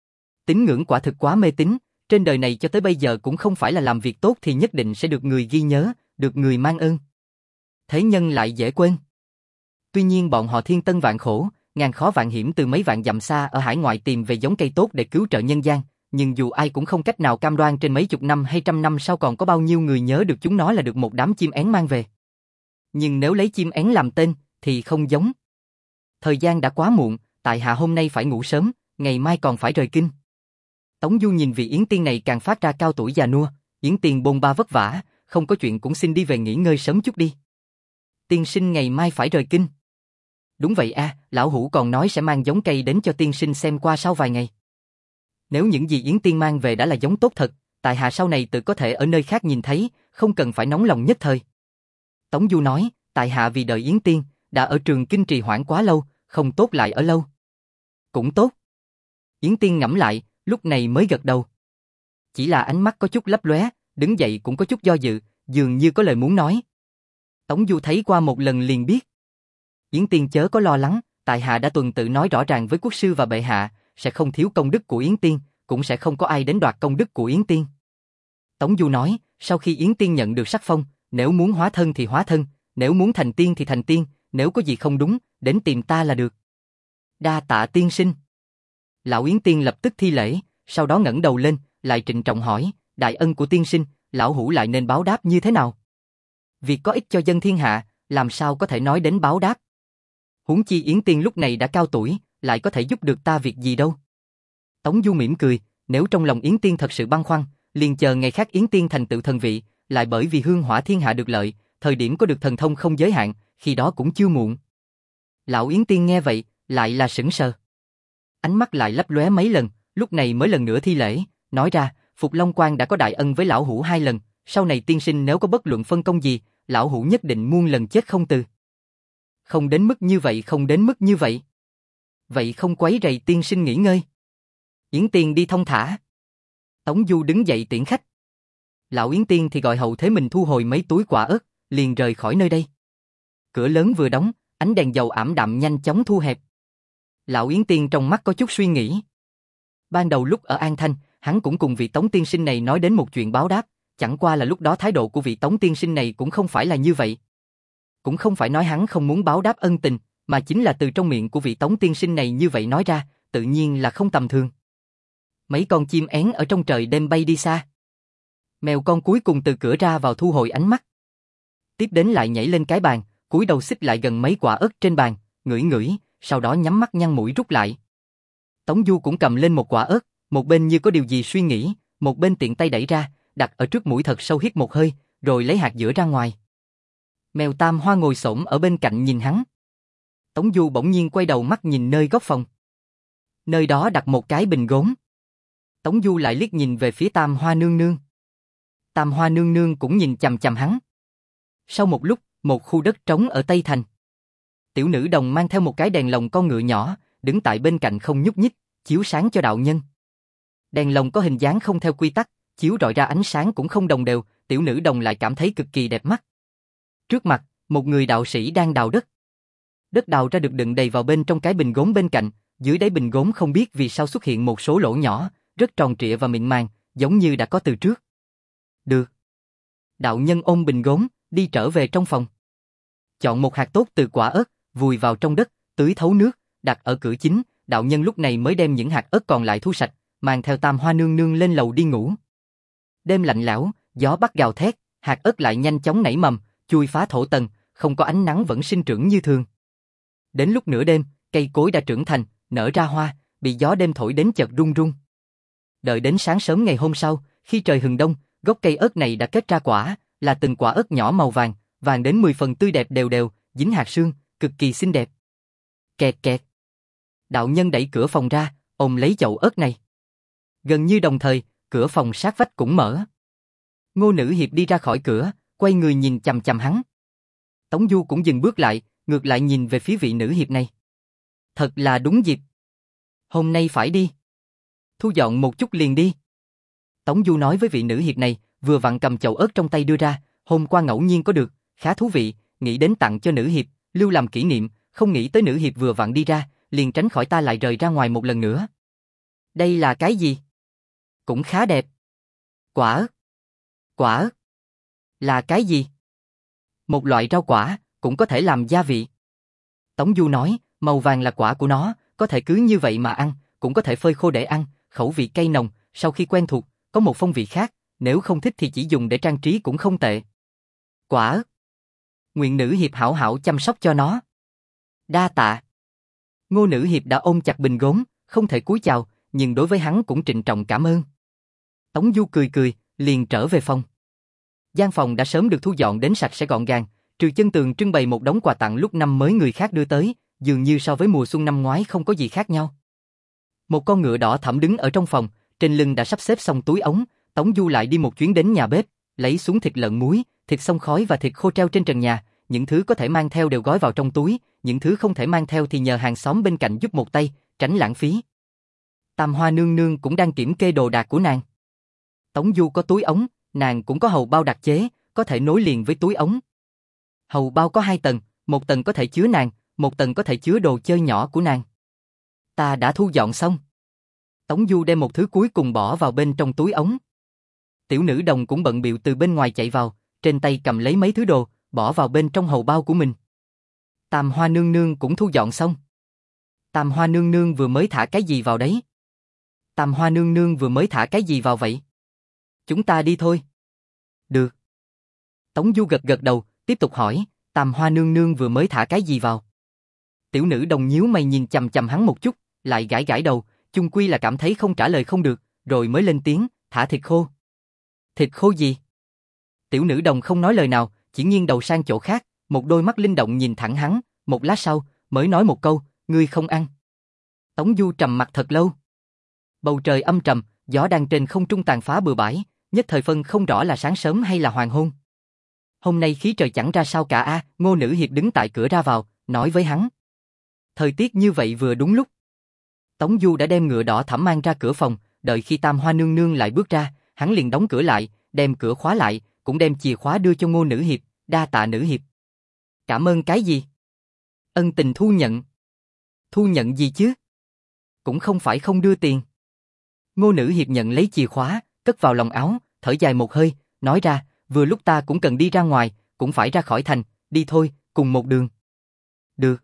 Tín ngưỡng quả thực quá mê tín, trên đời này cho tới bây giờ cũng không phải là làm việc tốt thì nhất định sẽ được người ghi nhớ, được người mang ơn. Thế nhân lại dễ quên. Tuy nhiên bọn họ thiên tân vạn khổ, ngàn khó vạn hiểm từ mấy vạn dặm xa ở hải ngoại tìm về giống cây tốt để cứu trợ nhân gian, nhưng dù ai cũng không cách nào cam đoan trên mấy chục năm hay trăm năm sau còn có bao nhiêu người nhớ được chúng nó là được một đám chim én mang về. Nhưng nếu lấy chim én làm tên, thì không giống. Thời gian đã quá muộn, tại hạ hôm nay phải ngủ sớm, ngày mai còn phải rời kinh. Tống Du nhìn vị Yến Tiên này càng phát ra cao tuổi già nua, Yến Tiên bôn ba vất vả, không có chuyện cũng xin đi về nghỉ ngơi sớm chút đi. Tiên sinh ngày mai phải rời kinh. Đúng vậy a, à, lão hủ còn nói sẽ mang giống cây đến cho tiên sinh xem qua sau vài ngày. Nếu những gì Yến Tiên mang về đã là giống tốt thật, tại hạ sau này tự có thể ở nơi khác nhìn thấy, không cần phải nóng lòng nhất thời. Tống Du nói, tại hạ vì đợi Yến Tiên, đã ở Trường Kinh trì hoãn quá lâu, không tốt lại ở lâu. Cũng tốt. Yến Tiên ngẫm lại, lúc này mới gật đầu. Chỉ là ánh mắt có chút lấp lóe, đứng dậy cũng có chút do dự, dường như có lời muốn nói. Tống Du thấy qua một lần liền biết. Yến Tiên chớ có lo lắng, tại hạ đã tuần tự nói rõ ràng với quốc sư và bệ hạ, sẽ không thiếu công đức của Yến Tiên, cũng sẽ không có ai đến đoạt công đức của Yến Tiên. Tống Du nói, sau khi Yến Tiên nhận được sắc phong, nếu muốn hóa thân thì hóa thân, nếu muốn thành tiên thì thành tiên, nếu có gì không đúng, đến tìm ta là được. Đa tạ tiên sinh. Lão Yến Tiên lập tức thi lễ, sau đó ngẩng đầu lên, lại trịnh trọng hỏi, đại ân của tiên sinh, lão hủ lại nên báo đáp như thế nào? Việc có ích cho dân thiên hạ, làm sao có thể nói đến báo đáp? Huống chi Yến Tiên lúc này đã cao tuổi, lại có thể giúp được ta việc gì đâu. Tống Du mỉm cười, nếu trong lòng Yến Tiên thật sự băn khoăn, liền chờ ngày khác Yến Tiên thành tựu thần vị, lại bởi vì hương hỏa thiên hạ được lợi, thời điểm có được thần thông không giới hạn, khi đó cũng chưa muộn. Lão Yến Tiên nghe vậy, lại là sững sờ. Ánh mắt lại lấp lóe mấy lần, lúc này mới lần nữa thi lễ, nói ra, Phục Long Quan đã có đại ân với lão hủ hai lần, sau này tiên sinh nếu có bất luận phân công gì, lão hủ nhất định muôn lần chết không từ. Không đến mức như vậy, không đến mức như vậy. Vậy không quấy rầy tiên sinh nghỉ ngơi. Yến Tiên đi thông thả. Tống Du đứng dậy tiễn khách. Lão Yến Tiên thì gọi hậu thế mình thu hồi mấy túi quả ớt, liền rời khỏi nơi đây. Cửa lớn vừa đóng, ánh đèn dầu ảm đạm nhanh chóng thu hẹp. Lão Yến Tiên trong mắt có chút suy nghĩ. Ban đầu lúc ở An Thanh, hắn cũng cùng vị Tống tiên sinh này nói đến một chuyện báo đáp, chẳng qua là lúc đó thái độ của vị Tống tiên sinh này cũng không phải là như vậy. Cũng không phải nói hắn không muốn báo đáp ân tình, mà chính là từ trong miệng của vị Tống tiên sinh này như vậy nói ra, tự nhiên là không tầm thường. Mấy con chim én ở trong trời đêm bay đi xa. Mèo con cuối cùng từ cửa ra vào thu hồi ánh mắt. Tiếp đến lại nhảy lên cái bàn, cúi đầu xích lại gần mấy quả ớt trên bàn, ngửi ngửi, sau đó nhắm mắt nhăn mũi rút lại. Tống Du cũng cầm lên một quả ớt, một bên như có điều gì suy nghĩ, một bên tiện tay đẩy ra, đặt ở trước mũi thật sâu hít một hơi, rồi lấy hạt giữa ra ngoài. Mèo Tam Hoa ngồi xổm ở bên cạnh nhìn hắn. Tống Du bỗng nhiên quay đầu mắt nhìn nơi góc phòng. Nơi đó đặt một cái bình gốm. Tống Du lại liếc nhìn về phía Tam Hoa nương nương. Tam Hoa nương nương cũng nhìn chằm chằm hắn. Sau một lúc, một khu đất trống ở Tây Thành. Tiểu nữ đồng mang theo một cái đèn lồng con ngựa nhỏ, đứng tại bên cạnh không nhúc nhích, chiếu sáng cho đạo nhân. Đèn lồng có hình dáng không theo quy tắc, chiếu rọi ra ánh sáng cũng không đồng đều, tiểu nữ đồng lại cảm thấy cực kỳ đẹp mắt. Trước mặt, một người đạo sĩ đang đào đất. Đất đào ra được đựng đầy vào bên trong cái bình gốm bên cạnh, dưới đáy bình gốm không biết vì sao xuất hiện một số lỗ nhỏ, rất tròn trịa và mịn màng, giống như đã có từ trước. Được. Đạo nhân ôm bình gốm, đi trở về trong phòng. Chọn một hạt tốt từ quả ớt, vùi vào trong đất, tưới thấu nước, đặt ở cửa chính, đạo nhân lúc này mới đem những hạt ớt còn lại thu sạch, mang theo Tam Hoa nương nương lên lầu đi ngủ. Đêm lạnh lẽo, gió bắc gào thét, hạt ớt lại nhanh chóng nảy mầm, chui phá thổ tầng, không có ánh nắng vẫn sinh trưởng như thường. Đến lúc nửa đêm, cây cối đã trưởng thành, nở ra hoa, bị gió đêm thổi đến chợt rung rung. Đợi đến sáng sớm ngày hôm sau, khi trời hừng đông, gốc cây ớt này đã kết ra quả, là từng quả ớt nhỏ màu vàng, vàng đến mười phần tươi đẹp đều đều, dính hạt sương, cực kỳ xinh đẹp. Kẹt kẹt. Đạo nhân đẩy cửa phòng ra, ôm lấy chậu ớt này. Gần như đồng thời, cửa phòng sát vách cũng mở. Ngô Nữ Hiệp đi ra khỏi cửa, quay người nhìn chằm chằm hắn. Tống Du cũng dừng bước lại, ngược lại nhìn về phía vị nữ hiệp này. Thật là đúng dịp. Hôm nay phải đi. Thu dọn một chút liền đi. Tống Du nói với vị nữ hiệp này, vừa vặn cầm chậu ớt trong tay đưa ra, hôm qua ngẫu nhiên có được, khá thú vị, nghĩ đến tặng cho nữ hiệp, lưu làm kỷ niệm, không nghĩ tới nữ hiệp vừa vặn đi ra, liền tránh khỏi ta lại rời ra ngoài một lần nữa. Đây là cái gì? Cũng khá đẹp. Quả ớt. Quả ớt. Là cái gì? Một loại rau quả, cũng có thể làm gia vị. Tống Du nói, màu vàng là quả của nó, có thể cứ như vậy mà ăn, cũng có thể phơi khô để ăn, khẩu vị cay nồng, sau khi quen thuộc, có một phong vị khác, nếu không thích thì chỉ dùng để trang trí cũng không tệ. Quả ớt. Nguyện nữ hiệp hảo hảo chăm sóc cho nó. Đa tạ. Ngô Nữ Hiệp đã ôm chặt bình gốm, không thể cúi chào, nhưng đối với hắn cũng trịnh trọng cảm ơn. Tống Du cười cười, liền trở về phòng. Gian phòng đã sớm được thu dọn đến sạch sẽ gọn gàng, trừ chân tường trưng bày một đống quà tặng lúc năm mới người khác đưa tới, dường như so với mùa xuân năm ngoái không có gì khác nhau. Một con ngựa đỏ thẫm đứng ở trong phòng, trên lưng đã sắp xếp xong túi ống. Tống Du lại đi một chuyến đến nhà bếp, lấy xuống thịt lợn muối, thịt xông khói và thịt khô treo trên trần nhà. Những thứ có thể mang theo đều gói vào trong túi, những thứ không thể mang theo thì nhờ hàng xóm bên cạnh giúp một tay, tránh lãng phí. Tam Hoa nương nương cũng đang kiểm kê đồ đạc của nàng. Tống Du có túi ống, nàng cũng có hầu bao đặc chế, có thể nối liền với túi ống. Hầu bao có hai tầng, một tầng có thể chứa nàng, một tầng có thể chứa đồ chơi nhỏ của nàng. Ta đã thu dọn xong. Tống Du đem một thứ cuối cùng bỏ vào bên trong túi ống. Tiểu nữ đồng cũng bận bịu từ bên ngoài chạy vào, trên tay cầm lấy mấy thứ đồ, bỏ vào bên trong hầu bao của mình. Tam Hoa nương nương cũng thu dọn xong. Tam Hoa nương nương vừa mới thả cái gì vào đấy? Tam Hoa nương nương vừa mới thả cái gì vào vậy? Chúng ta đi thôi. Được. Tống Du gật gật đầu, tiếp tục hỏi, Tam Hoa nương nương vừa mới thả cái gì vào? Tiểu nữ đồng nhíu mày nhìn chằm chằm hắn một chút, lại gãi gãi đầu, chung quy là cảm thấy không trả lời không được, rồi mới lên tiếng, thả thịt khô. Thịt khô gì? Tiểu nữ đồng không nói lời nào, chỉ nghiêng đầu sang chỗ khác, một đôi mắt linh động nhìn thẳng hắn, một lát sau, mới nói một câu, ngươi không ăn. Tống Du trầm mặt thật lâu. Bầu trời âm trầm, gió đang trên không trung tàn phá bừa bãi, nhất thời phân không rõ là sáng sớm hay là hoàng hôn. Hôm nay khí trời chẳng ra sao cả a, Ngô Nữ Hiệp đứng tại cửa ra vào, nói với hắn. Thời tiết như vậy vừa đúng lúc. Tống Du đã đem ngựa đỏ thẫm mang ra cửa phòng, đợi khi Tam Hoa nương nương lại bước ra, hắn liền đóng cửa lại, đem cửa khóa lại, cũng đem chìa khóa đưa cho Ngô Nữ Hiệp, đa tạ Nữ Hiệp. Cảm ơn cái gì? Ân tình thu nhận. Thu nhận gì chứ? Cũng không phải không đưa tiền. Ngô Nữ Hiệp nhận lấy chìa khóa, cất vào lòng áo, thở dài một hơi, nói ra, vừa lúc ta cũng cần đi ra ngoài, cũng phải ra khỏi thành, đi thôi, cùng một đường. Được.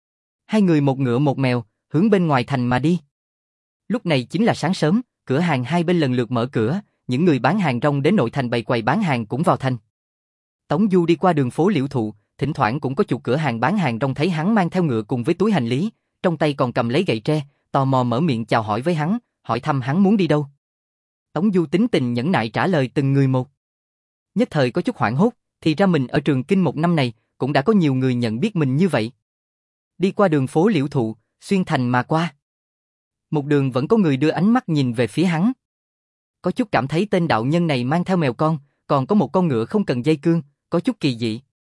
Hai người một ngựa một mèo, hướng bên ngoài thành mà đi. Lúc này chính là sáng sớm, cửa hàng hai bên lần lượt mở cửa, những người bán hàng rong đến nội thành bày quầy bán hàng cũng vào thành. Tống Du đi qua đường phố Liễu Thụ, thỉnh thoảng cũng có chục cửa hàng bán hàng rong thấy hắn mang theo ngựa cùng với túi hành lý, trong tay còn cầm lấy gậy tre, tò mò mở miệng chào hỏi với hắn, hỏi thăm hắn muốn đi đâu. Tống Du tính tình nhẫn nại trả lời từng người một. Nhất thời có chút hoảng hốt, thì ra mình ở Trường Kinh một năm này, cũng đã có nhiều người nhận biết mình như vậy. Đi qua đường phố Liễu Thụ, xuyên thành mà qua. Một đường vẫn có người đưa ánh mắt nhìn về phía hắn. Có chút cảm thấy tên đạo nhân này mang theo mèo con, còn có một con ngựa không cần dây cương, có chút kỳ dị.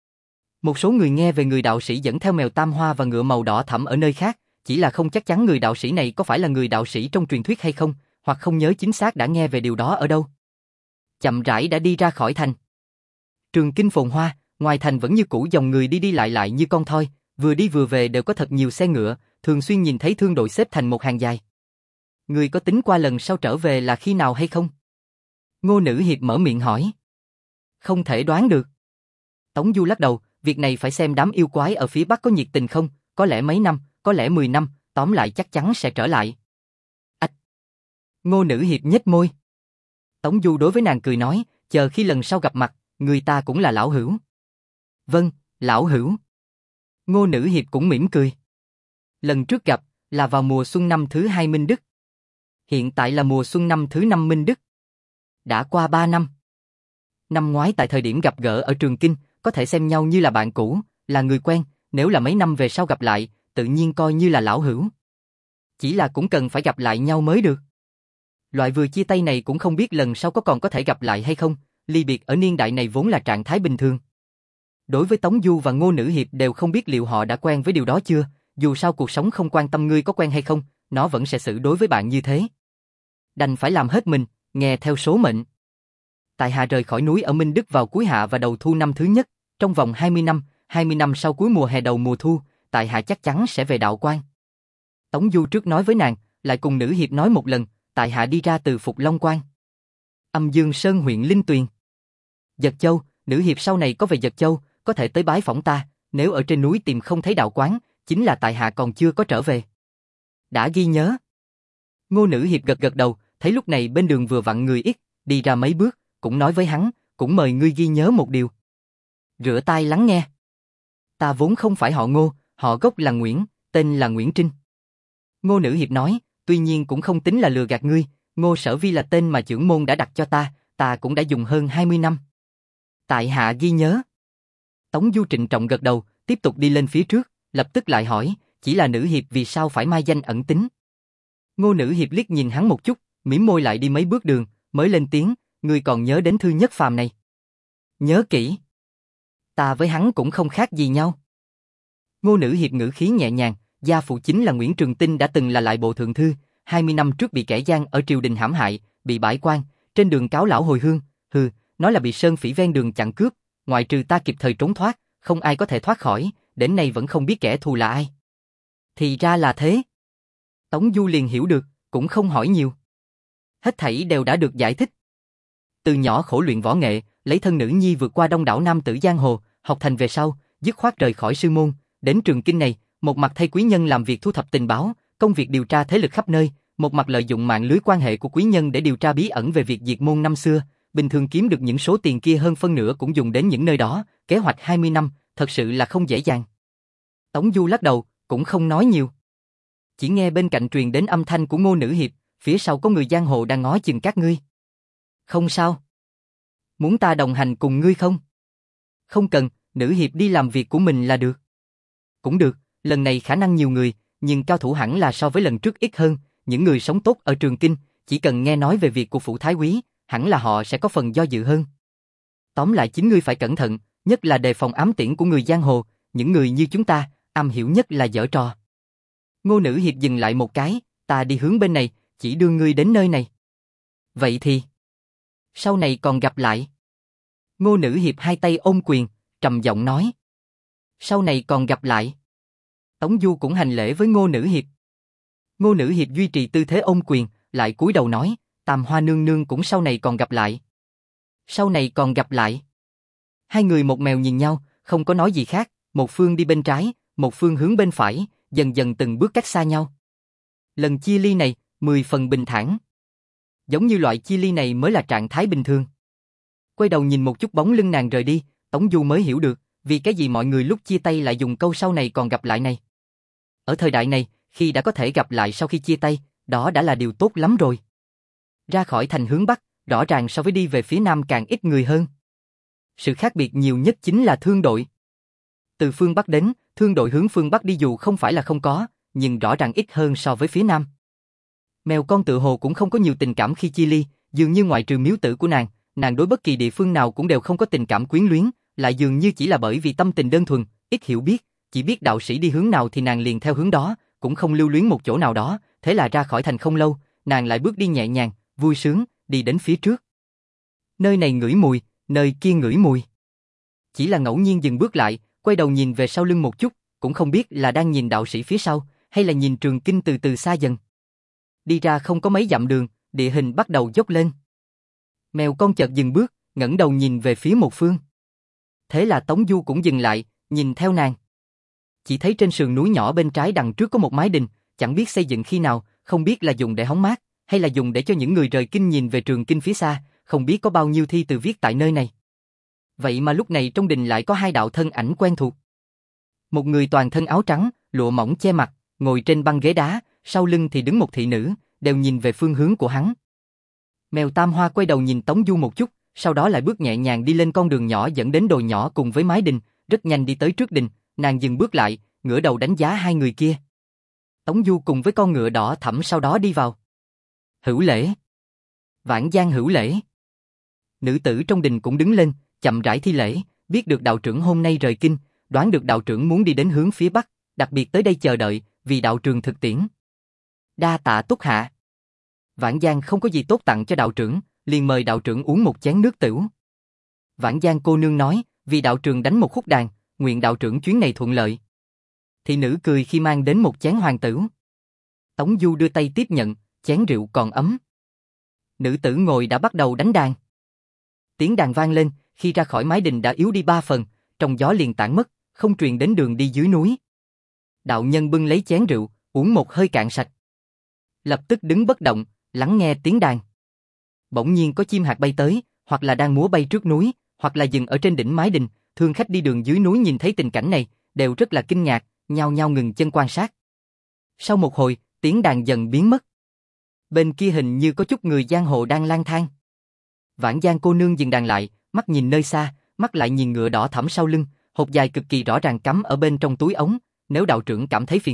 Một số người nghe về người đạo sĩ dẫn theo mèo tam hoa và ngựa màu đỏ thẫm ở nơi khác, chỉ là không chắc chắn người đạo sĩ này có phải là người đạo sĩ trong truyền thuyết hay không, hoặc không nhớ chính xác đã nghe về điều đó ở đâu. Chậm rãi đã đi ra khỏi thành. Trường Kinh phồn hoa, ngoài thành vẫn như cũ dòng người đi đi lại lại như con thoi, vừa đi vừa về đều có thật nhiều xe ngựa, thường xuyên nhìn thấy thương đội xếp thành một hàng dài. Người có tính qua lần sau trở về là khi nào hay không? Ngô Nữ Hiệp mở miệng hỏi. Không thể đoán được. Tống Du lắc đầu, việc này phải xem đám yêu quái ở phía Bắc có nhiệt tình không, có lẽ mấy năm, có lẽ mười năm, tóm lại chắc chắn sẽ trở lại. Ách! Ngô Nữ Hiệp nhếch môi. Tống Du đối với nàng cười nói, chờ khi lần sau gặp mặt, người ta cũng là lão hữu. Vâng, lão hữu. Ngô Nữ Hiệp cũng mỉm cười. Lần trước gặp, là vào mùa xuân năm thứ hai Minh Đức. Hiện tại là mùa xuân năm thứ năm Minh Đức. Đã qua ba năm. Năm ngoái tại thời điểm gặp gỡ ở Trường Kinh, có thể xem nhau như là bạn cũ, là người quen, nếu là mấy năm về sau gặp lại, tự nhiên coi như là lão hữu. Chỉ là cũng cần phải gặp lại nhau mới được. Loại vừa chia tay này cũng không biết lần sau có còn có thể gặp lại hay không, ly biệt ở niên đại này vốn là trạng thái bình thường. Đối với Tống Du và Ngô Nữ Hiệp đều không biết liệu họ đã quen với điều đó chưa, dù sao cuộc sống không quan tâm ngươi có quen hay không, nó vẫn sẽ xử đối với bạn như thế. Đành phải làm hết mình, nghe theo số mệnh. Tại hạ rời khỏi núi ở Minh Đức vào cuối hạ và đầu thu năm thứ nhất, trong vòng hai mươi năm, hai mươi năm sau cuối mùa hè đầu mùa thu, tại hạ chắc chắn sẽ về đạo quan. Tống Du trước nói với nàng, lại cùng Nữ Hiệp nói một lần, tại hạ đi ra từ Phục Long Quan. Âm Dương Sơn huyện Linh Tuyền. Giật Châu, Nữ Hiệp sau này có về Giật Châu, có thể tới bái phỏng ta, nếu ở trên núi tìm không thấy đạo quán, chính là tại hạ còn chưa có trở về. Đã ghi nhớ. Ngô Nữ Hiệp gật gật đầu, thấy lúc này bên đường vừa vặn người ít, đi ra mấy bước, cũng nói với hắn, cũng mời ngươi ghi nhớ một điều. Rửa tai lắng nghe. Ta vốn không phải họ Ngô, họ gốc là Nguyễn, tên là Nguyễn Trinh. Ngô Nữ Hiệp nói, tuy nhiên cũng không tính là lừa gạt ngươi, Ngô Sở Vi là tên mà chưởng môn đã đặt cho ta, ta cũng đã dùng hơn hai mươi năm. Tại hạ ghi nhớ. Tống Du trịnh trọng gật đầu, tiếp tục đi lên phía trước, lập tức lại hỏi, chỉ là Nữ Hiệp vì sao phải mai danh ẩn tính? Ngô Nữ Hiệp liếc nhìn hắn một chút, mỉm môi lại đi mấy bước đường, mới lên tiếng, ngươi còn nhớ đến Thư Nhất Phàm này. Nhớ kỹ. Ta với hắn cũng không khác gì nhau. Ngô Nữ Hiệp ngữ khí nhẹ nhàng, gia phụ chính là Nguyễn Trường Tinh đã từng là lại bộ thượng thư, hai mươi năm trước bị kẻ gian ở triều đình hãm hại, bị bãi quan, trên đường cáo lão hồi hương, hừ, nói là bị sơn phỉ ven đường chặn cướp, ngoại trừ ta kịp thời trốn thoát, không ai có thể thoát khỏi, đến nay vẫn không biết kẻ thù là ai. Thì ra là thế. Tống Du liền hiểu được, cũng không hỏi nhiều. Hết thảy đều đã được giải thích. Từ nhỏ khổ luyện võ nghệ, lấy thân nữ nhi vượt qua đông đảo nam tử giang hồ, học thành về sau, dứt khoát rời khỏi sư môn, đến Trường Kinh này, một mặt thay quý nhân làm việc thu thập tình báo, công việc điều tra thế lực khắp nơi, một mặt lợi dụng mạng lưới quan hệ của quý nhân để điều tra bí ẩn về việc diệt môn năm xưa, bình thường kiếm được những số tiền kia hơn phân nửa cũng dùng đến những nơi đó, kế hoạch hai mươi năm, thật sự là không dễ dàng. Tống Du lắc đầu, cũng không nói nhiều. Chỉ nghe bên cạnh truyền đến âm thanh của Ngô Nữ Hiệp, phía sau có người giang hồ đang ngó chừng các ngươi. Không sao. Muốn ta đồng hành cùng ngươi không? Không cần, Nữ Hiệp đi làm việc của mình là được. Cũng được, lần này khả năng nhiều người, nhưng cao thủ hẳn là so với lần trước ít hơn, những người sống tốt ở Trường Kinh, chỉ cần nghe nói về việc của phủ thái úy, hẳn là họ sẽ có phần do dự hơn. Tóm lại chính ngươi phải cẩn thận, nhất là đề phòng ám tiễn của người giang hồ, những người như chúng ta, am hiểu nhất là giở trò. Ngô Nữ Hiệp dừng lại một cái, ta đi hướng bên này, chỉ đưa ngươi đến nơi này. Vậy thì, sau này còn gặp lại. Ngô Nữ Hiệp hai tay ôm quyền, trầm giọng nói. Sau này còn gặp lại. Tống Du cũng hành lễ với Ngô Nữ Hiệp. Ngô Nữ Hiệp duy trì tư thế ôm quyền, lại cúi đầu nói, Tam Hoa nương nương cũng sau này còn gặp lại. Sau này còn gặp lại. Hai người một mèo nhìn nhau, không có nói gì khác, một phương đi bên trái, một phương hướng bên phải, dần dần từng bước cách xa nhau. Lần chia ly này, mười phần bình thản. Giống như loại chia ly này mới là trạng thái bình thường. Quay đầu nhìn một chút bóng lưng nàng rời đi, Tống Du mới hiểu được, vì cái gì mọi người lúc chia tay lại dùng câu sau này còn gặp lại này. Ở thời đại này, khi đã có thể gặp lại sau khi chia tay, đó đã là điều tốt lắm rồi. Ra khỏi thành hướng Bắc, rõ ràng so với đi về phía Nam càng ít người hơn. Sự khác biệt nhiều nhất chính là thương đội. Từ phương Bắc đến, thương đội hướng phương Bắc đi dù không phải là không có, nhưng rõ ràng ít hơn so với phía Nam. Mèo con tự hồ cũng không có nhiều tình cảm khi chia ly, dường như ngoại trừ miếu tử của nàng, nàng đối bất kỳ địa phương nào cũng đều không có tình cảm quyến luyến, lại dường như chỉ là bởi vì tâm tình đơn thuần, ít hiểu biết, chỉ biết đạo sĩ đi hướng nào thì nàng liền theo hướng đó, cũng không lưu luyến một chỗ nào đó, thế là ra khỏi thành không lâu, nàng lại bước đi nhẹ nhàng, vui sướng, đi đến phía trước. Nơi này ngửi mùi, nơi kia ngửi mùi. Chỉ là ngẫu nhiên dừng bước lại, quay đầu nhìn về sau lưng một chút, cũng không biết là đang nhìn đạo sĩ phía sau, hay là nhìn Trường Kinh từ từ xa dần. Đi ra không có mấy dặm đường, địa hình bắt đầu dốc lên. Mèo con chợt dừng bước, ngẩng đầu nhìn về phía một phương. Thế là Tống Du cũng dừng lại, nhìn theo nàng. Chỉ thấy trên sườn núi nhỏ bên trái đằng trước có một mái đình, chẳng biết xây dựng khi nào, không biết là dùng để hóng mát, hay là dùng để cho những người rời kinh nhìn về Trường Kinh phía xa, không biết có bao nhiêu thi từ viết tại nơi này. Vậy mà lúc này trong đình lại có hai đạo thân ảnh quen thuộc. Một người toàn thân áo trắng, lụa mỏng che mặt, ngồi trên băng ghế đá, sau lưng thì đứng một thị nữ, đều nhìn về phương hướng của hắn. Mèo Tam Hoa quay đầu nhìn Tống Du một chút, sau đó lại bước nhẹ nhàng đi lên con đường nhỏ dẫn đến đồi nhỏ cùng với mái đình, rất nhanh đi tới trước đình, nàng dừng bước lại, ngửa đầu đánh giá hai người kia. Tống Du cùng với con ngựa đỏ thẫm sau đó đi vào. Hữu lễ. Vãn Giang hữu lễ. Nữ tử trong đình cũng đứng lên, chậm rãi thi lễ, biết được đạo trưởng hôm nay rời kinh, đoán được đạo trưởng muốn đi đến hướng phía Bắc, đặc biệt tới đây chờ đợi, vì đạo trường thực tiễn. Đa tạ Túc hạ. Vãn Giang không có gì tốt tặng cho đạo trưởng, liền mời đạo trưởng uống một chén nước tửu. Vãn Giang cô nương nói, vì đạo trường đánh một khúc đàn, nguyện đạo trưởng chuyến này thuận lợi. Thị nữ cười khi mang đến một chén hoàng tửu. Tống Du đưa tay tiếp nhận, chén rượu còn ấm. Nữ tử ngồi đã bắt đầu đánh đàn. Tiếng đàn vang lên, khi ra khỏi mái đình đã yếu đi ba phần, trong gió liền tản mất, không truyền đến đường đi dưới núi. Đạo nhân bưng lấy chén rượu, uống một hơi cạn sạch. Lập tức đứng bất động, lắng nghe tiếng đàn. Bỗng nhiên có chim hạc bay tới, hoặc là đang múa bay trước núi, hoặc là dừng ở trên đỉnh mái đình, thương khách đi đường dưới núi nhìn thấy tình cảnh này, đều rất là kinh ngạc, nhao nhao ngừng chân quan sát. Sau một hồi, tiếng đàn dần biến mất. Bên kia hình như có chút người giang hồ đang lang thang. Vãn Giang cô nương dừng đàn lại, mắt nhìn nơi xa, mắt lại nhìn ngựa đỏ thẫm sau lưng, hột dài cực kỳ rõ ràng cắm ở bên trong túi ống, nếu đạo trưởng cảm thấy phiền phức,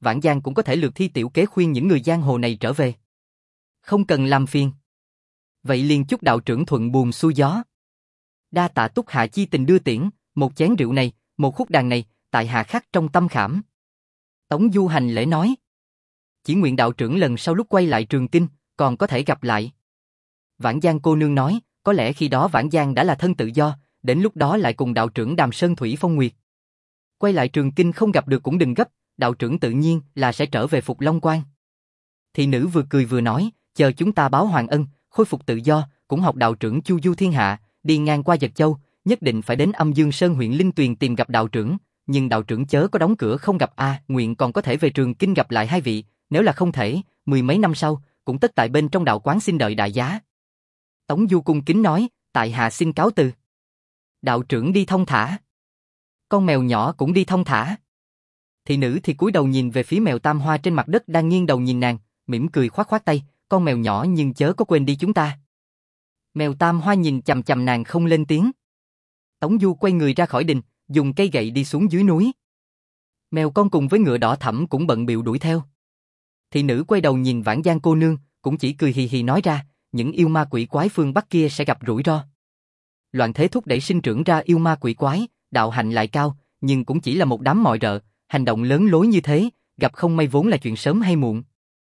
Vãn Giang cũng có thể lược thi tiểu kế khuyên những người giang hồ này trở về. Không cần làm phiền. Vậy liền chúc đạo trưởng thuận buồm xuôi gió. Đa tạ Túc Hạ chi tình đưa tiễn, một chén rượu này, một khúc đàn này, tại hạ khắc trong tâm khảm. Tống Du hành lễ nói. Chỉ nguyện đạo trưởng lần sau lúc quay lại Trường Kinh, còn có thể gặp lại. Vãn Giang cô nương nói, có lẽ khi đó Vãn Giang đã là thân tự do, đến lúc đó lại cùng đạo trưởng đàm sơn thủy phong nguyệt. Quay lại Trường Kinh không gặp được cũng đừng gấp, đạo trưởng tự nhiên là sẽ trở về Phục Long Quan. Thị nữ vừa cười vừa nói, chờ chúng ta báo hoàng ân, khôi phục tự do, cũng học đạo trưởng chu du thiên hạ, đi ngang qua Giật Châu, nhất định phải đến Âm Dương Sơn huyện Linh Tuyền tìm gặp đạo trưởng, nhưng đạo trưởng chớ có đóng cửa không gặp a, nguyện còn có thể về Trường Kinh gặp lại hai vị, nếu là không thể, mười mấy năm sau, cũng tất tại bên trong đạo quán xin đợi đại giá. Tống Du cung kính nói, tại hạ xin cáo từ. Đạo trưởng đi thông thả. Con mèo nhỏ cũng đi thông thả. Thị nữ thì cúi đầu nhìn về phía mèo Tam Hoa trên mặt đất đang nghiêng đầu nhìn nàng, mỉm cười khoát khoát tay, con mèo nhỏ nhưng chớ có quên đi chúng ta. Mèo Tam Hoa nhìn chằm chằm nàng không lên tiếng. Tống Du quay người ra khỏi đình, dùng cây gậy đi xuống dưới núi. Mèo con cùng với ngựa đỏ thẫm cũng bận bịu đuổi theo. Thị nữ quay đầu nhìn Vãn Giang cô nương, cũng chỉ cười hì hì nói ra, những yêu ma quỷ quái phương Bắc kia sẽ gặp rủi ro. Loạn thế thúc đẩy sinh trưởng ra yêu ma quỷ quái, đạo hạnh lại cao, nhưng cũng chỉ là một đám mọi rợ, hành động lớn lối như thế, gặp không may vốn là chuyện sớm hay muộn.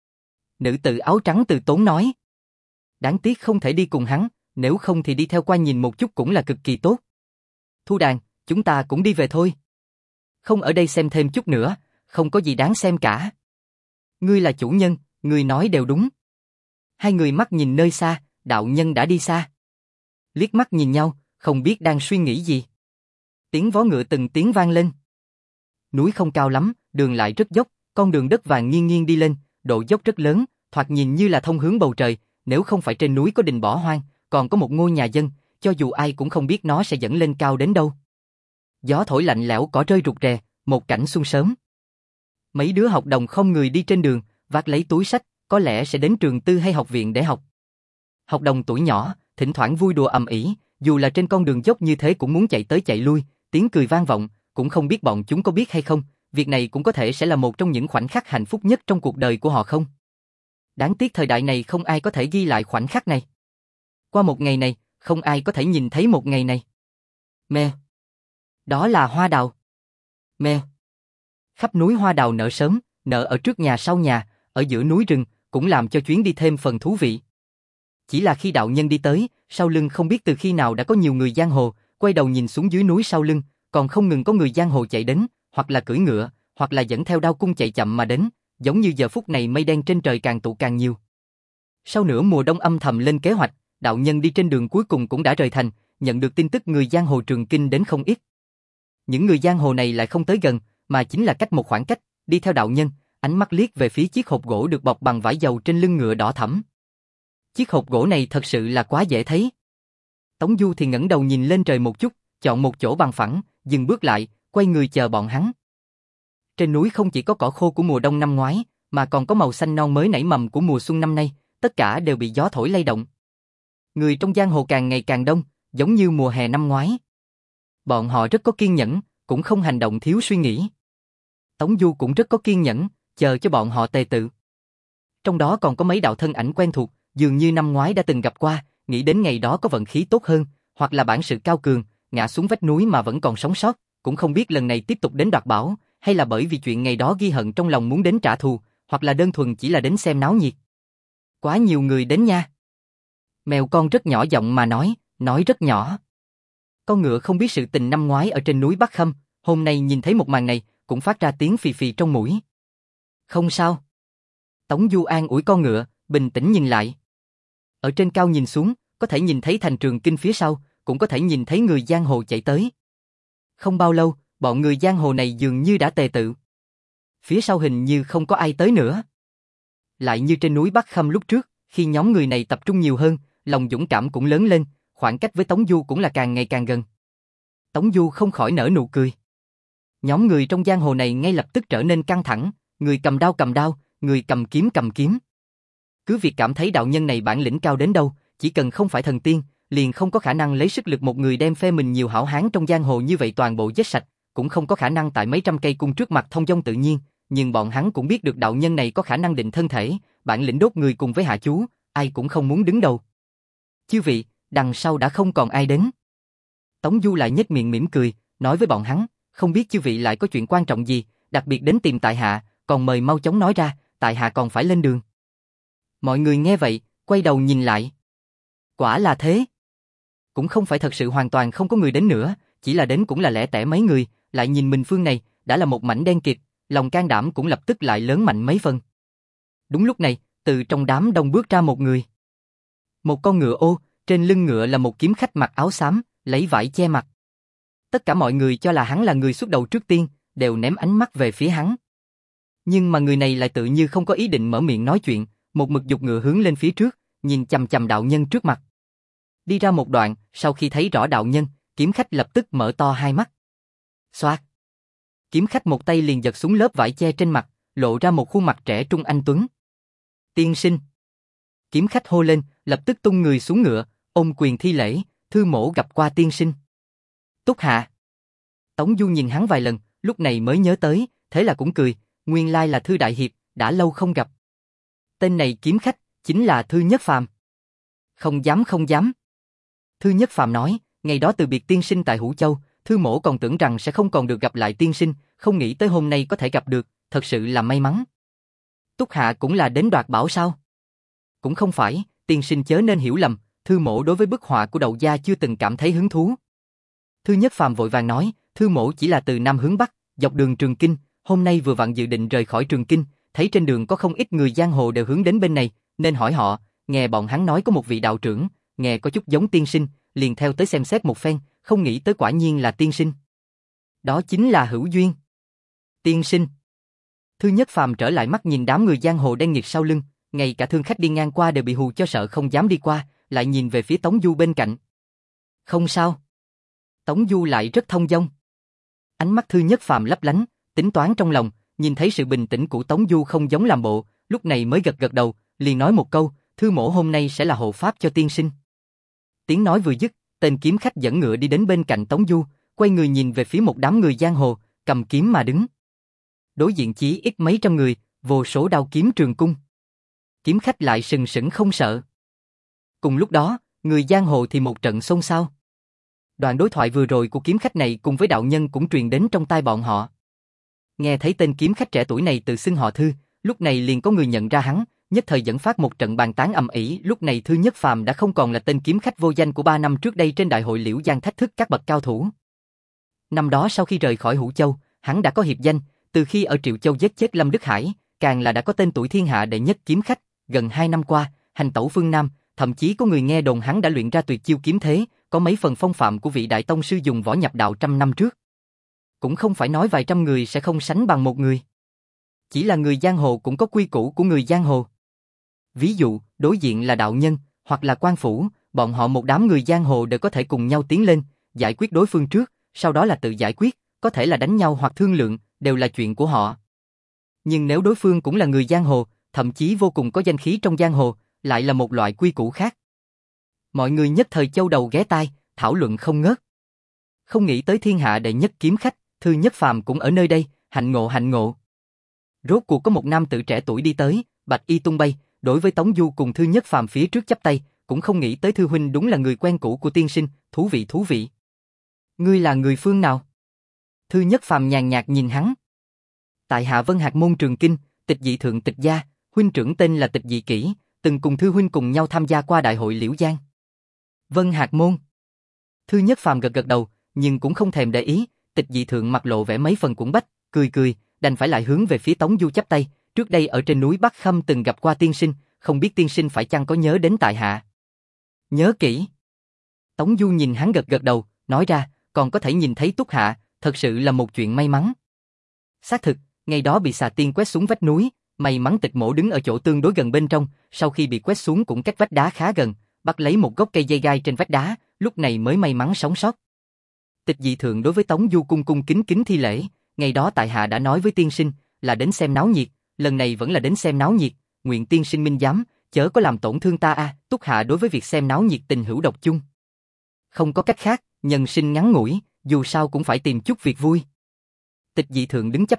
Nữ tử áo trắng từ tốn nói. Đáng tiếc không thể đi cùng hắn, nếu không thì đi theo qua nhìn một chút cũng là cực kỳ tốt. Thu Đàn, chúng ta cũng đi về thôi. Không ở đây xem thêm chút nữa, không có gì đáng xem cả. Ngươi là chủ nhân, ngươi nói đều đúng. Hai người mắt nhìn nơi xa, đạo nhân đã đi xa. Liếc mắt nhìn nhau, không biết đang suy nghĩ gì. Tiếng vó ngựa từng tiếng vang lên. Núi không cao lắm, đường lại rất dốc, con đường đất vàng nghiêng nghiêng đi lên, độ dốc rất lớn, thoạt nhìn như là thông hướng bầu trời, nếu không phải trên núi có đình bỏ hoang, còn có một ngôi nhà dân, cho dù ai cũng không biết nó sẽ dẫn lên cao đến đâu. Gió thổi lạnh lẽo cỏ rơi rụt rè, một cảnh xuân sớm. Mấy đứa học đồng không người đi trên đường, vác lấy túi sách, có lẽ sẽ đến trường tư hay học viện để học. Học đồng tuổi nhỏ, thỉnh thoảng vui đùa ầm ĩ, dù là trên con đường dốc như thế cũng muốn chạy tới chạy lui, tiếng cười vang vọng, cũng không biết bọn chúng có biết hay không, việc này cũng có thể sẽ là một trong những khoảnh khắc hạnh phúc nhất trong cuộc đời của họ không. Đáng tiếc thời đại này không ai có thể ghi lại khoảnh khắc này. Qua một ngày này, không ai có thể nhìn thấy một ngày này. Mèo. Đó là hoa đào. Mèo. Khắp núi hoa đào nở sớm, nở ở trước nhà sau nhà, ở giữa núi rừng, cũng làm cho chuyến đi thêm phần thú vị. Chỉ là khi đạo nhân đi tới, sau lưng không biết từ khi nào đã có nhiều người giang hồ, quay đầu nhìn xuống dưới núi sau lưng, còn không ngừng có người giang hồ chạy đến, hoặc là cưỡi ngựa, hoặc là dẫn theo đao cung chạy chậm mà đến, giống như giờ phút này mây đen trên trời càng tụ càng nhiều. Sau nửa mùa đông âm thầm lên kế hoạch, đạo nhân đi trên đường cuối cùng cũng đã rời thành, nhận được tin tức người giang hồ Trường Kinh đến không ít. Những người giang hồ này lại không tới gần, mà chính là cách một khoảng cách, đi theo đạo nhân, ánh mắt liếc về phía chiếc hộp gỗ được bọc bằng vải dầu trên lưng ngựa đỏ thẫm. Chiếc hộp gỗ này thật sự là quá dễ thấy. Tống Du thì ngẩng đầu nhìn lên trời một chút, chọn một chỗ bằng phẳng, dừng bước lại, quay người chờ bọn hắn. Trên núi không chỉ có cỏ khô của mùa đông năm ngoái, mà còn có màu xanh non mới nảy mầm của mùa xuân năm nay, tất cả đều bị gió thổi lay động. Người trong giang hồ càng ngày càng đông, giống như mùa hè năm ngoái. Bọn họ rất có kiên nhẫn, cũng không hành động thiếu suy nghĩ. Tống Du cũng rất có kiên nhẫn, chờ cho bọn họ tề tự. Trong đó còn có mấy đạo thân ảnh quen thuộc, dường như năm ngoái đã từng gặp qua, nghĩ đến ngày đó có vận khí tốt hơn, hoặc là bản sự cao cường, ngã xuống vách núi mà vẫn còn sống sót, cũng không biết lần này tiếp tục đến đoạt bảo, hay là bởi vì chuyện ngày đó ghi hận trong lòng muốn đến trả thù, hoặc là đơn thuần chỉ là đến xem náo nhiệt. Quá nhiều người đến nha. Mèo con rất nhỏ giọng mà nói, nói rất nhỏ. Con ngựa không biết sự tình năm ngoái ở trên núi Bắc Khâm, hôm nay nhìn thấy một màn này, cũng phát ra tiếng phì phì trong mũi. Không sao. Tống Du an ủi con ngựa, bình tĩnh nhìn lại. Ở trên cao nhìn xuống, có thể nhìn thấy thành Trường Kinh phía sau, cũng có thể nhìn thấy người giang hồ chạy tới. Không bao lâu, bọn người giang hồ này dường như đã tề tự. Phía sau hình như không có ai tới nữa. Lại như trên núi Bắc Khâm lúc trước, khi nhóm người này tập trung nhiều hơn, lòng dũng cảm cũng lớn lên, khoảng cách với Tống Du cũng là càng ngày càng gần. Tống Du không khỏi nở nụ cười. Nhóm người trong giang hồ này ngay lập tức trở nên căng thẳng, người cầm đao cầm đao, người cầm kiếm cầm kiếm. Cứ việc cảm thấy đạo nhân này bản lĩnh cao đến đâu, chỉ cần không phải thần tiên, liền không có khả năng lấy sức lực một người đem phe mình nhiều hảo hán trong giang hồ như vậy toàn bộ giết sạch, cũng không có khả năng tại mấy trăm cây cung trước mặt thông dong tự nhiên, nhưng bọn hắn cũng biết được đạo nhân này có khả năng định thân thể, bản lĩnh đốt người cùng với hạ chú, ai cũng không muốn đứng đầu. Chư vị, đằng sau đã không còn ai đến. Tống Du lại nhếch miệng mỉm cười, nói với bọn hắn, không biết chư vị lại có chuyện quan trọng gì, đặc biệt đến tìm tại hạ, còn mời mau chóng nói ra, tại hạ còn phải lên đường. Mọi người nghe vậy, quay đầu nhìn lại. Quả là thế. Cũng không phải thật sự hoàn toàn không có người đến nữa, chỉ là đến cũng là lẻ tẻ mấy người, lại nhìn mình phương này, đã là một mảnh đen kịt, lòng can đảm cũng lập tức lại lớn mạnh mấy phần. Đúng lúc này, từ trong đám đông bước ra một người. Một con ngựa ô, trên lưng ngựa là một kiếm khách mặc áo xám, lấy vải che mặt. Tất cả mọi người cho là hắn là người xuất đầu trước tiên, đều ném ánh mắt về phía hắn. Nhưng mà người này lại tự như không có ý định mở miệng nói chuyện, một mực giục ngựa hướng lên phía trước, nhìn chằm chằm đạo nhân trước mặt. Đi ra một đoạn, sau khi thấy rõ đạo nhân, kiếm khách lập tức mở to hai mắt. Xoạt. Kiếm khách một tay liền giật xuống lớp vải che trên mặt, lộ ra một khuôn mặt trẻ trung anh tuấn. Tiên sinh. Kiếm khách hô lên, lập tức tung người xuống ngựa, ôm quyền thi lễ, thư mỗ gặp qua tiên sinh. Túc hạ. Tống Du nhìn hắn vài lần, lúc này mới nhớ tới, thế là cũng cười, nguyên lai là Thư đại hiệp, đã lâu không gặp. Tên này kiếm khách, chính là Thư Nhất Phàm. Không dám không dám. Thư Nhất Phàm nói, ngày đó từ biệt tiên sinh tại Hữu Châu, thư mỗ còn tưởng rằng sẽ không còn được gặp lại tiên sinh, không nghĩ tới hôm nay có thể gặp được, thật sự là may mắn. Túc hạ cũng là đến đoạt bảo sao? Cũng không phải, tiên sinh chớ nên hiểu lầm, thư mỗ đối với bức họa của Đậu gia chưa từng cảm thấy hứng thú. Thư Nhất Phàm vội vàng nói, thư mỗ chỉ là từ Nam hướng Bắc, dọc đường Trường Kinh, hôm nay vừa vặn dự định rời khỏi Trường Kinh, thấy trên đường có không ít người giang hồ đều hướng đến bên này, nên hỏi họ, nghe bọn hắn nói có một vị đạo trưởng, nghe có chút giống tiên sinh, liền theo tới xem xét một phen, không nghĩ tới quả nhiên là tiên sinh. Đó chính là hữu duyên. Tiên sinh. Thư Nhất Phàm trở lại mắt nhìn đám người giang hồ đen nghịt sau lưng, ngay cả thương khách đi ngang qua đều bị hù cho sợ không dám đi qua, lại nhìn về phía Tống Du bên cạnh. Không sao. Tống Du lại rất thông dong. Ánh mắt Thư Nhất Phàm lấp lánh, tính toán trong lòng, nhìn thấy sự bình tĩnh của Tống Du không giống làm bộ, lúc này mới gật gật đầu, liền nói một câu, thư mỗ hôm nay sẽ là hộ pháp cho tiên sinh. Tiếng nói vừa dứt, tên kiếm khách dẫn ngựa đi đến bên cạnh Tống Du, quay người nhìn về phía một đám người giang hồ, cầm kiếm mà đứng. Đối diện chí ít mấy trăm người, vô số đao kiếm trường cung. Kiếm khách lại sừng sững không sợ. Cùng lúc đó, người giang hồ thì một trận xôn xao. Đoạn đối thoại vừa rồi của kiếm khách này cùng với đạo nhân cũng truyền đến trong tai bọn họ. Nghe thấy tên kiếm khách trẻ tuổi này tự xưng họ Thư, lúc này liền có người nhận ra hắn, nhất thời dẫn phát một trận bàn tán ầm ĩ. Lúc này Thư Nhất Phàm đã không còn là tên kiếm khách vô danh của ba năm trước đây trên đại hội Liễu Giang thách thức các bậc cao thủ. Năm đó sau khi rời khỏi Hữu Châu, hắn đã có hiệp danh, từ khi ở Triệu Châu giết chết Lâm Đức Hải, càng là đã có tên tuổi thiên hạ đệ nhất kiếm khách. Gần hai năm qua, hành tẩu phương Nam, thậm chí có người nghe đồn hắn đã luyện ra tuyệt chiêu kiếm thế, có mấy phần phong phạm của vị đại tông sư dùng võ nhập đạo trăm năm trước. Cũng không phải nói vài trăm người sẽ không sánh bằng một người. Chỉ là người giang hồ cũng có quy củ của người giang hồ. Ví dụ, đối diện là đạo nhân, hoặc là quan phủ, bọn họ một đám người giang hồ đều có thể cùng nhau tiến lên, giải quyết đối phương trước, sau đó là tự giải quyết, có thể là đánh nhau hoặc thương lượng, đều là chuyện của họ. Nhưng nếu đối phương cũng là người giang hồ, thậm chí vô cùng có danh khí trong giang hồ, lại là một loại quy củ khác. Mọi người nhất thời châu đầu ghé tai, thảo luận không ngớt. Không nghĩ tới thiên hạ đệ nhất kiếm khách, Thư Nhất Phàm cũng ở nơi đây, hạnh ngộ hạnh ngộ. Rốt cuộc có một nam tử trẻ tuổi đi tới, bạch y tung bay, đối với Tống Du cùng Thư Nhất Phàm phía trước chắp tay, cũng không nghĩ tới Thư huynh đúng là người quen cũ của tiên sinh, thú vị thú vị. Ngươi là người phương nào? Thư Nhất Phàm nhàn nhạt nhìn hắn. Tại hạ Vân Hạc môn Trường Kinh, Tịch Dị thượng Tịch gia, huynh trưởng tên là Tịch Dị Kỷ, từng cùng Thư huynh cùng nhau tham gia qua đại hội Liễu Giang. Vân Hạc môn. Thư Nhất Phàm gật gật đầu, nhưng cũng không thèm để ý, Tịch Dị thượng mặt lộ vẻ mấy phần cuộn bách, cười cười, đành phải lại hướng về phía Tống Du chắp tay, trước đây ở trên núi Bắc Khâm từng gặp qua tiên sinh, không biết tiên sinh phải chăng có nhớ đến tại hạ. Nhớ kỹ. Tống Du nhìn hắn gật gật đầu, nói ra, còn có thể nhìn thấy Túc hạ, thật sự là một chuyện may mắn. Xác thực, ngày đó bị xà tiên quét xuống vách núi, may mắn Tịch mỗ đứng ở chỗ tương đối gần bên trong, sau khi bị quét xuống cũng cách vách đá khá gần, bắt lấy một gốc cây dây gai trên vách đá, lúc này mới may mắn sống sót. Tịch Dị thượng đối với Tống Du cung cung kính kính thi lễ, ngày đó tại hạ đã nói với tiên sinh là đến xem náo nhiệt, lần này vẫn là đến xem náo nhiệt, nguyện tiên sinh minh giám, chớ có làm tổn thương ta a. À, Túc hạ đối với việc xem náo nhiệt tình hữu độc chung. Không có cách khác, nhân sinh ngắn ngủi, dù sao cũng phải tìm chút việc vui. Tịch Dị thượng đứng chắp tay,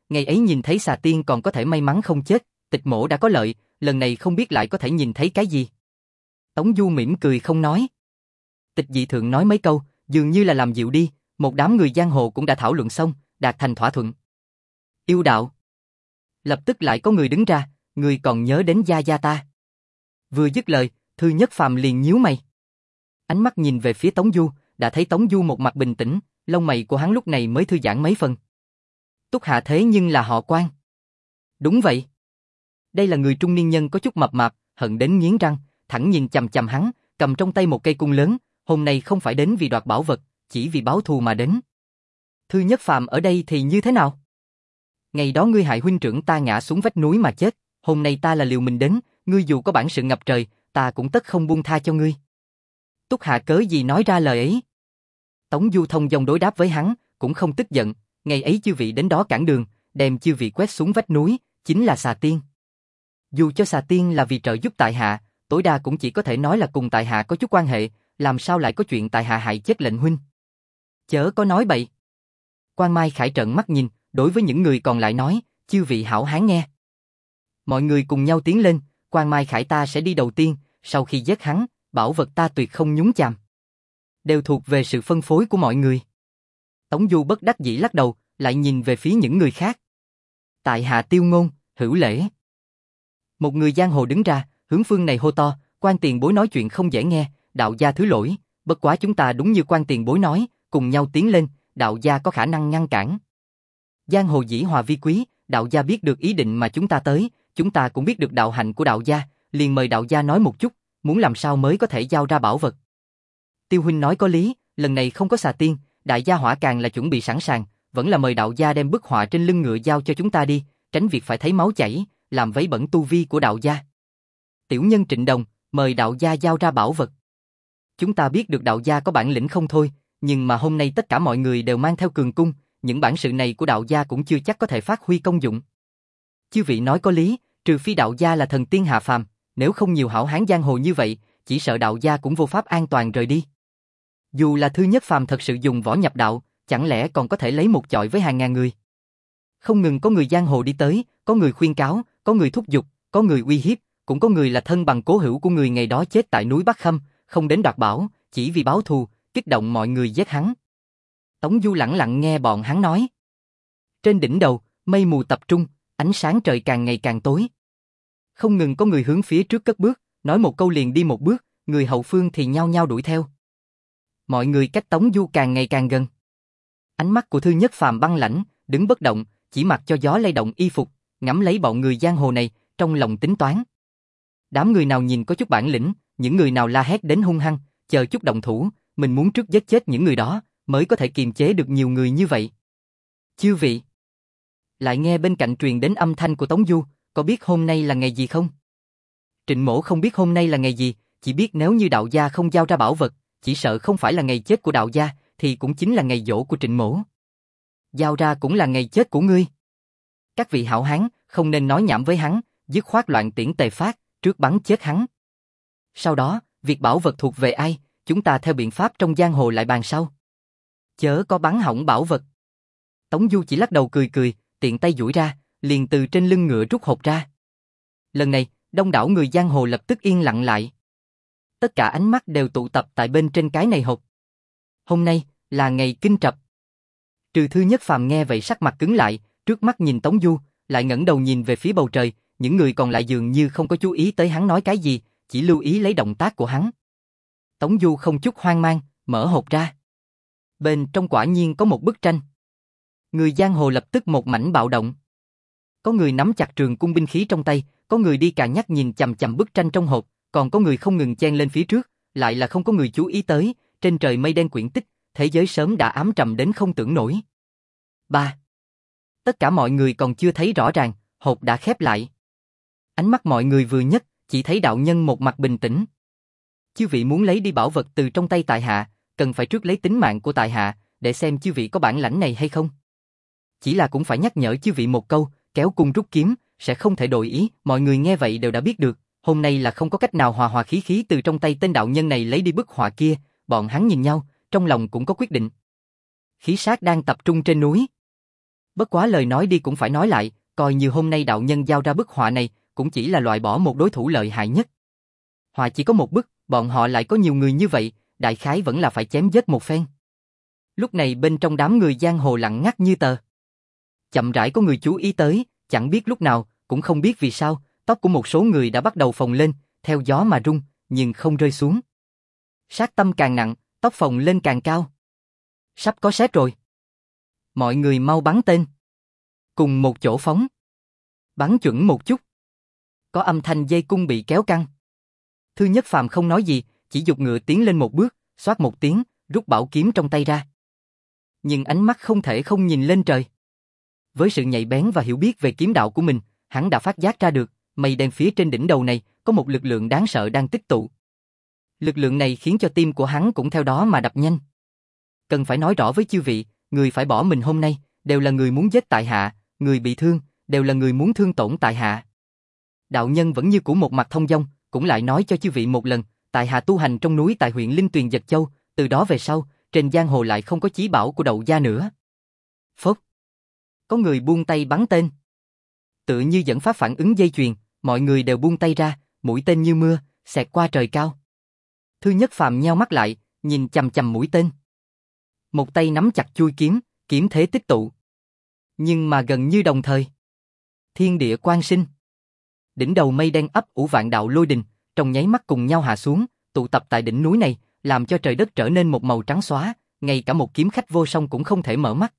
ngày ấy nhìn thấy xà tiên còn có thể may mắn không chết, tịch mổ đã có lợi, lần này không biết lại có thể nhìn thấy cái gì. Tống Du mỉm cười không nói. Tịch dị thượng nói mấy câu, dường như là làm dịu đi, một đám người giang hồ cũng đã thảo luận xong, đạt thành thỏa thuận. Yêu đạo. Lập tức lại có người đứng ra, người còn nhớ đến gia gia ta. Vừa dứt lời, Thư Nhất Phàm liền nhíu mày. Ánh mắt nhìn về phía Tống Du, đã thấy Tống Du một mặt bình tĩnh, lông mày của hắn lúc này mới thư giãn mấy phần. Túc Hạ thế nhưng là họ Quan. Đúng vậy. Đây là người trung niên nhân có chút mập mạp, hận đến nghiến răng, thẳng nhìn chằm chằm hắn, cầm trong tay một cây cung lớn, hôm nay không phải đến vì đoạt bảo vật, chỉ vì báo thù mà đến. Thư Nhất Phàm ở đây thì như thế nào? Ngày đó ngươi hại huynh trưởng ta ngã xuống vách núi mà chết, hôm nay ta là liều mình đến, ngươi dù có bản sự ngập trời, ta cũng tất không buông tha cho ngươi. Túc Hạ cớ gì nói ra lời ấy? Tống Du thông dong đối đáp với hắn, cũng không tức giận, ngày ấy chư vị đến đó cản đường, đem chư vị quét xuống vách núi, chính là xà tiên. Dù cho xà tiên là vì trợ giúp tại hạ, tối đa cũng chỉ có thể nói là cùng tại hạ có chút quan hệ, làm sao lại có chuyện tại hạ hại chết lệnh huynh? Chớ có nói bậy. Quan Mai Khải trợn mắt nhìn, đối với những người còn lại nói, chư vị hảo hán nghe. Mọi người cùng nhau tiến lên, Quan Mai Khải ta sẽ đi đầu tiên, sau khi giết hắn, bảo vật ta tuyệt không nhúng chàm. Đều thuộc về sự phân phối của mọi người. Tống Du bất đắc dĩ lắc đầu, lại nhìn về phía những người khác. Tại hạ Tiêu Ngôn, hữu lễ. Một người giang hồ đứng ra, hướng phương này hô to, Quan tiền bối nói chuyện không dễ nghe, đạo gia thứ lỗi, bất quá chúng ta đúng như Quan tiền bối nói, cùng nhau tiến lên, đạo gia có khả năng ngăn cản. Giang hồ dĩ hòa vi quý, đạo gia biết được ý định mà chúng ta tới, chúng ta cũng biết được đạo hạnh của đạo gia, liền mời đạo gia nói một chút, muốn làm sao mới có thể giao ra bảo vật. Tiêu huynh nói có lý, lần này không có xà tiên, đại gia hỏa càng là chuẩn bị sẵn sàng, vẫn là mời đạo gia đem bức họa trên lưng ngựa giao cho chúng ta đi, tránh việc phải thấy máu chảy, làm vấy bẩn tu vi của đạo gia. Tiểu nhân Trịnh Đồng, mời đạo gia giao ra bảo vật. Chúng ta biết được đạo gia có bản lĩnh không thôi, nhưng mà hôm nay tất cả mọi người đều mang theo cường cung, những bản sự này của đạo gia cũng chưa chắc có thể phát huy công dụng. Chư vị nói có lý, trừ phi đạo gia là thần tiên hạ phàm, nếu không nhiều hảo hán giang hồ như vậy, chỉ sợ đạo gia cũng vô pháp an toàn rời đi. Dù là Thư Nhất Phàm thật sự dùng võ nhập đạo, chẳng lẽ còn có thể lấy một chọi với hàng ngàn người? Không ngừng có người giang hồ đi tới, có người khuyên cáo, có người thúc giục, có người uy hiếp, cũng có người là thân bằng cố hữu của người ngày đó chết tại núi Bắc Khâm, không đến đoạt bảo, chỉ vì báo thù, kích động mọi người giết hắn. Tống Du lặng lặng nghe bọn hắn nói. Trên đỉnh đầu, mây mù tập trung, ánh sáng trời càng ngày càng tối. Không ngừng có người hướng phía trước cất bước, nói một câu liền đi một bước, người hậu phương thì nhao nhao đuổi theo. Mọi người cách Tống Du càng ngày càng gần. Ánh mắt của Thư Nhất Phàm băng lãnh, đứng bất động, chỉ mặc cho gió lay động y phục, ngắm lấy bọn người giang hồ này, trong lòng tính toán. Đám người nào nhìn có chút bản lĩnh, những người nào la hét đến hung hăng, chờ chút động thủ, mình muốn trước giết chết những người đó, mới có thể kiềm chế được nhiều người như vậy. Chư vị. Lại nghe bên cạnh truyền đến âm thanh của Tống Du, có biết hôm nay là ngày gì không? Trịnh Mỗ không biết hôm nay là ngày gì, chỉ biết nếu như đạo gia không giao ra bảo vật, chỉ sợ không phải là ngày chết của đạo gia, thì cũng chính là ngày giỗ của Trịnh Mỗ. Giao ra cũng là ngày chết của ngươi. Các vị hảo hán, không nên nói nhảm với hắn, dứt khoát loạn tiễn tề phát, trước bắn chết hắn. Sau đó, việc bảo vật thuộc về ai, chúng ta theo biện pháp trong giang hồ lại bàn sau. Chớ có bắn hỏng bảo vật. Tống Du chỉ lắc đầu cười cười, tiện tay duỗi ra, liền từ trên lưng ngựa rút hộp ra. Lần này, đông đảo người giang hồ lập tức yên lặng lại. Tất cả ánh mắt đều tụ tập tại bên trên cái này hộp. Hôm nay là ngày kinh trập. Trừ Thư Nhất Phàm nghe vậy sắc mặt cứng lại, trước mắt nhìn Tống Du, lại ngẩng đầu nhìn về phía bầu trời, những người còn lại dường như không có chú ý tới hắn nói cái gì, chỉ lưu ý lấy động tác của hắn. Tống Du không chút hoang mang, mở hộp ra. Bên trong quả nhiên có một bức tranh. Người giang hồ lập tức một mảnh bạo động. Có người nắm chặt trường cung binh khí trong tay, có người đi cà nhắc nhìn chằm chằm bức tranh trong hộp, còn có người không ngừng chen lên phía trước, lại là không có người chú ý tới, trên trời mây đen quyển tích, thế giới sớm đã ám trầm đến không tưởng nổi. ba. Tất cả mọi người còn chưa thấy rõ ràng, hộp đã khép lại. Ánh mắt mọi người vừa nhấc, chỉ thấy đạo nhân một mặt bình tĩnh. Chư vị muốn lấy đi bảo vật từ trong tay tại hạ, cần phải trước lấy tính mạng của tại hạ, để xem chư vị có bản lãnh này hay không. Chỉ là cũng phải nhắc nhở chư vị một câu, kéo cung rút kiếm, sẽ không thể đổi ý. Mọi người nghe vậy đều đã biết được, hôm nay là không có cách nào hòa hòa khí khí từ trong tay tên đạo nhân này lấy đi bức họa kia. Bọn hắn nhìn nhau, trong lòng cũng có quyết định. Khí sát đang tập trung trên núi. Bất quá lời nói đi cũng phải nói lại, coi như hôm nay đạo nhân giao ra bức họa này, cũng chỉ là loại bỏ một đối thủ lợi hại nhất. Họa chỉ có một bức, bọn họ lại có nhiều người như vậy, đại khái vẫn là phải chém giết một phen. Lúc này bên trong đám người giang hồ lặng ngắt như tờ. Chậm rãi có người chú ý tới, chẳng biết lúc nào, cũng không biết vì sao, tóc của một số người đã bắt đầu phồng lên, theo gió mà rung, nhưng không rơi xuống. Sát tâm càng nặng, tóc phồng lên càng cao. Sắp có xét rồi. Mọi người mau bắn tên. Cùng một chỗ phóng. Bắn chuẩn một chút. Có âm thanh dây cung bị kéo căng. Thư Nhất Phàm không nói gì, chỉ giục ngựa tiến lên một bước, xoát một tiếng, rút bảo kiếm trong tay ra. Nhưng ánh mắt không thể không nhìn lên trời. Với sự nhạy bén và hiểu biết về kiếm đạo của mình, hắn đã phát giác ra được, mây đen phía trên đỉnh đầu này có một lực lượng đáng sợ đang tích tụ. Lực lượng này khiến cho tim của hắn cũng theo đó mà đập nhanh. Cần phải nói rõ với chư vị, người phải bỏ mình hôm nay, đều là người muốn giết tại hạ, người bị thương, đều là người muốn thương tổn tại hạ. Đạo nhân vẫn như cũ một mặt thông dong, cũng lại nói cho chư vị một lần, tại hạ tu hành trong núi tại huyện Linh Tuyền Dật Châu, từ đó về sau, trên giang hồ lại không có chí bảo của Đậu gia nữa. Phốc. Có người buông tay bắn tên. Tự như dẫn phát phản ứng dây chuyền, mọi người đều buông tay ra, mũi tên như mưa, xẹt qua trời cao. Thư Nhất Phàm nheo mắt lại, nhìn chằm chằm mũi tên. Một tay nắm chặt chuôi kiếm, kiếm thế tích tụ. Nhưng mà gần như đồng thời, thiên địa quang sinh. Đỉnh đầu mây đen ấp ủ vạn đạo lôi đình, trong nháy mắt cùng nhau hạ xuống, tụ tập tại đỉnh núi này, làm cho trời đất trở nên một màu trắng xóa, ngay cả một kiếm khách vô song cũng không thể mở mắt.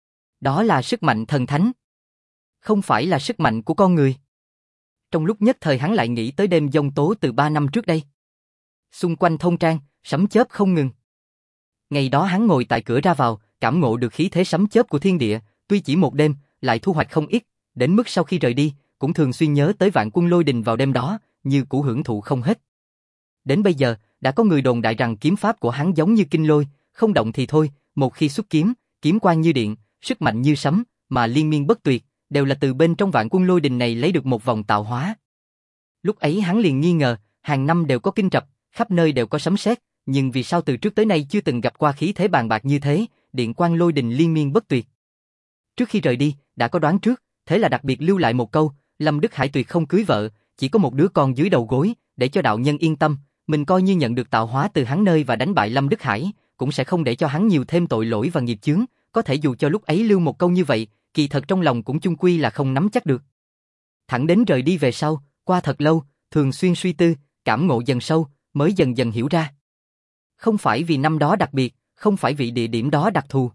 Đó là sức mạnh thần thánh, không phải là sức mạnh của con người. Trong lúc nhất thời hắn lại nghĩ tới đêm giông tố từ ba năm trước đây. Xung quanh thôn trang, sấm chớp không ngừng. Ngày đó hắn ngồi tại cửa ra vào, cảm ngộ được khí thế sấm chớp của thiên địa, tuy chỉ một đêm, lại thu hoạch không ít, đến mức sau khi rời đi, cũng thường xuyên nhớ tới vạn quân lôi đình vào đêm đó, như cũ hưởng thụ không hết. Đến bây giờ, đã có người đồn đại rằng kiếm pháp của hắn giống như kinh lôi, không động thì thôi, một khi xuất kiếm, kiếm quang như điện, sức mạnh như sấm, mà liên miên bất tuyệt, đều là từ bên trong vạn quân lôi đình này lấy được một vòng tạo hóa. Lúc ấy hắn liền nghi ngờ, hàng năm đều có kinh trập, khắp nơi đều có sấm sét, nhưng vì sao từ trước tới nay chưa từng gặp qua khí thế bàn bạc như thế, điện quang lôi đình liên miên bất tuyệt. Trước khi rời đi, đã có đoán trước, thế là đặc biệt lưu lại một câu, Lâm Đức Hải tuyệt không cưới vợ, chỉ có một đứa con dưới đầu gối, để cho đạo nhân yên tâm, mình coi như nhận được tạo hóa từ hắn nơi và đánh bại Lâm Đức Hải, cũng sẽ không để cho hắn nhiều thêm tội lỗi và nghiệp chướng, có thể dù cho lúc ấy lưu một câu như vậy, kỳ thật trong lòng cũng chung quy là không nắm chắc được. Thẳng đến rời đi về sau, qua thật lâu, thường xuyên suy tư, cảm ngộ dần sâu, mới dần dần hiểu ra. Không phải vì năm đó đặc biệt, không phải vì địa điểm đó đặc thù,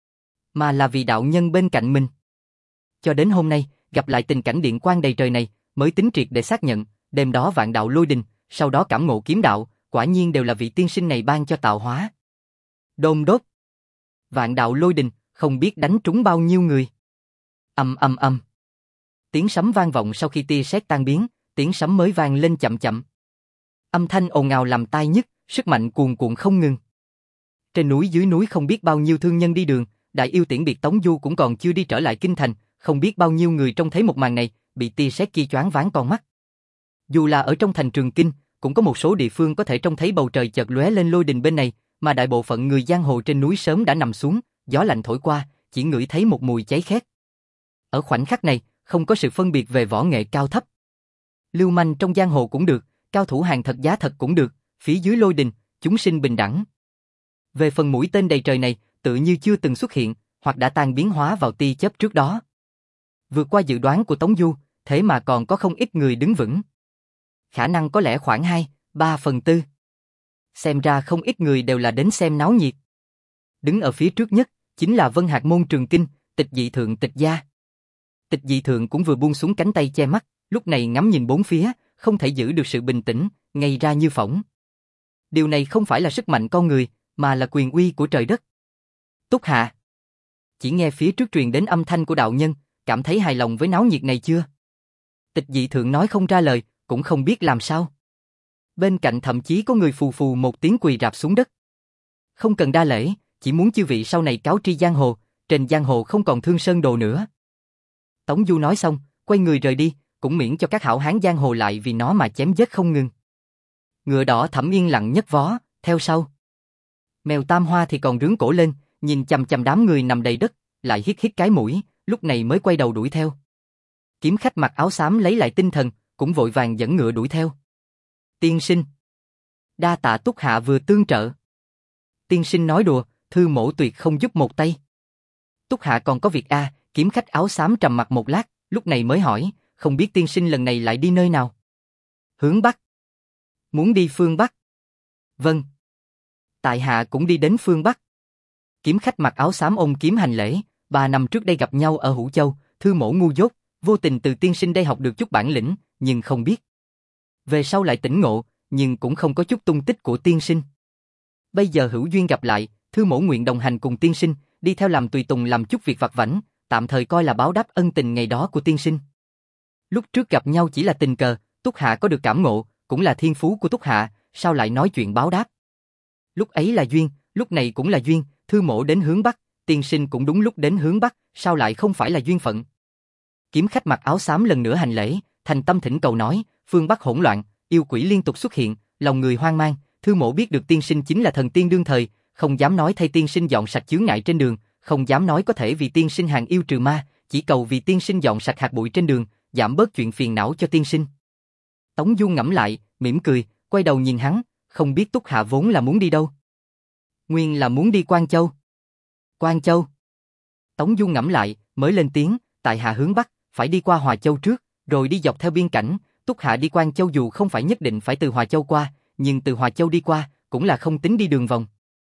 mà là vì đạo nhân bên cạnh mình. Cho đến hôm nay, gặp lại tình cảnh điện quang đầy trời này, mới tính triệt để xác nhận, đêm đó vạn đạo lôi đình, sau đó cảm ngộ kiếm đạo, quả nhiên đều là vị tiên sinh này ban cho tạo hóa. Đôn đốt. Vạn đạo lôi đình, không biết đánh trúng bao nhiêu người. Ầm ầm ầm. Tiếng sấm vang vọng sau khi tia sét tan biến, tiếng sấm mới vang lên chậm chậm. Âm thanh ồn ào làm tai nhức, sức mạnh cuồn cuộn không ngừng. Trên núi dưới núi không biết bao nhiêu thương nhân đi đường, đại yêu tiễn biệt Tống Du cũng còn chưa đi trở lại kinh thành, không biết bao nhiêu người trông thấy một màn này, bị tia sét kia choáng váng con mắt. Dù là ở trong thành Trường Kinh, cũng có một số địa phương có thể trông thấy bầu trời chợt lóe lên lôi đình bên này, mà đại bộ phận người giang hồ trên núi sớm đã nằm xuống, gió lạnh thổi qua, chỉ ngửi thấy một mùi cháy khét. Ở khoảnh khắc này, không có sự phân biệt về võ nghệ cao thấp. Lưu manh trong giang hồ cũng được, cao thủ hàng thật giá thật cũng được, phía dưới lôi đình, chúng sinh bình đẳng. Về phần mũi tên đầy trời này, tự như chưa từng xuất hiện, hoặc đã tan biến hóa vào tia chớp trước đó. Vượt qua dự đoán của Tống Du, thế mà còn có không ít người đứng vững. Khả năng có lẽ khoảng hai, ba phần tư. Xem ra không ít người đều là đến xem náo nhiệt. Đứng ở phía trước nhất, chính là Vân Hạc Môn Trường Kinh, Tịch Dị Thượng Tịch Gia. Tịch Dị Thượng cũng vừa buông xuống cánh tay che mắt, lúc này ngắm nhìn bốn phía, không thể giữ được sự bình tĩnh, ngây ra như phỏng. Điều này không phải là sức mạnh con người, mà là quyền uy của trời đất. Túc Hạ. Chỉ nghe phía trước truyền đến âm thanh của đạo nhân, cảm thấy hài lòng với náo nhiệt này chưa? Tịch Dị Thượng nói không ra lời, cũng không biết làm sao. Bên cạnh thậm chí có người phù phù một tiếng quỳ rạp xuống đất. Không cần đa lễ, chỉ muốn chư vị sau này cáo tri giang hồ, trên giang hồ không còn Thương Sơn Đồ nữa. Tống Du nói xong, quay người rời đi, cũng miễn cho các hảo hán giang hồ lại vì nó mà chém giết không ngừng. Ngựa đỏ Thẩm yên lặng nhất vó, theo sau. Mèo Tam Hoa thì còn rướn cổ lên, nhìn chằm chằm đám người nằm đầy đất, lại hít hít cái mũi, lúc này mới quay đầu đuổi theo. Kiếm khách mặc áo xám lấy lại tinh thần, cũng vội vàng dẫn ngựa đuổi theo. Tiên sinh. Đa tạ Túc Hạ vừa tương trợ. Tiên sinh nói đùa, Thư Mỗ tuyệt không giúp một tay. Túc Hạ còn có việc a, à, kiếm khách áo xám trầm mặc một lát, lúc này mới hỏi, không biết tiên sinh lần này lại đi nơi nào? Hướng Bắc. Muốn đi phương Bắc? Vâng. Tại hạ cũng đi đến phương Bắc. Kiếm khách mặc áo xám ôm kiếm hành lễ, ba năm trước đây gặp nhau ở Hữu Châu, Thư Mỗ ngu dốt, vô tình từ tiên sinh đây học được chút bản lĩnh, nhưng không biết. Về sau lại tỉnh ngộ, nhưng cũng không có chút tung tích của tiên sinh. Bây giờ hữu duyên gặp lại, Thư Mỗ nguyện đồng hành cùng tiên sinh, đi theo làm tùy tùng làm chút việc vặt vãnh, tạm thời coi là báo đáp ân tình ngày đó của tiên sinh. Lúc trước gặp nhau chỉ là tình cờ, Túc Hạ có được cảm ngộ, cũng là thiên phú của Túc Hạ, sao lại nói chuyện báo đáp? Lúc ấy là duyên, lúc này cũng là duyên, Thư Mỗ đến hướng Bắc, tiên sinh cũng đúng lúc đến hướng Bắc, sao lại không phải là duyên phận? Kiếm khách mặc áo xám lần nữa hành lễ, thành tâm thỉnh cầu nói, phương Bắc hỗn loạn, yêu quỷ liên tục xuất hiện, lòng người hoang mang, Thư Mỗ biết được tiên sinh chính là thần tiên đương thời, không dám nói thay tiên sinh dọn sạch chướng ngại trên đường, không dám nói có thể vì tiên sinh hàng yêu trừ ma, chỉ cầu vì tiên sinh dọn sạch hạt bụi trên đường, giảm bớt chuyện phiền não cho tiên sinh. Tống Du ngẫm lại, mỉm cười, quay đầu nhìn hắn, không biết Túc Hạ vốn là muốn đi đâu. Nguyên là muốn đi Quan Châu. Quan Châu. Tống Du ngẫm lại, mới lên tiếng, tại hạ hướng Bắc, phải đi qua Hòa Châu trước, rồi đi dọc theo biên cảnh, Túc Hạ đi Quan Châu dù không phải nhất định phải từ Hòa Châu qua, nhưng từ Hòa Châu đi qua, cũng là không tính đi đường vòng.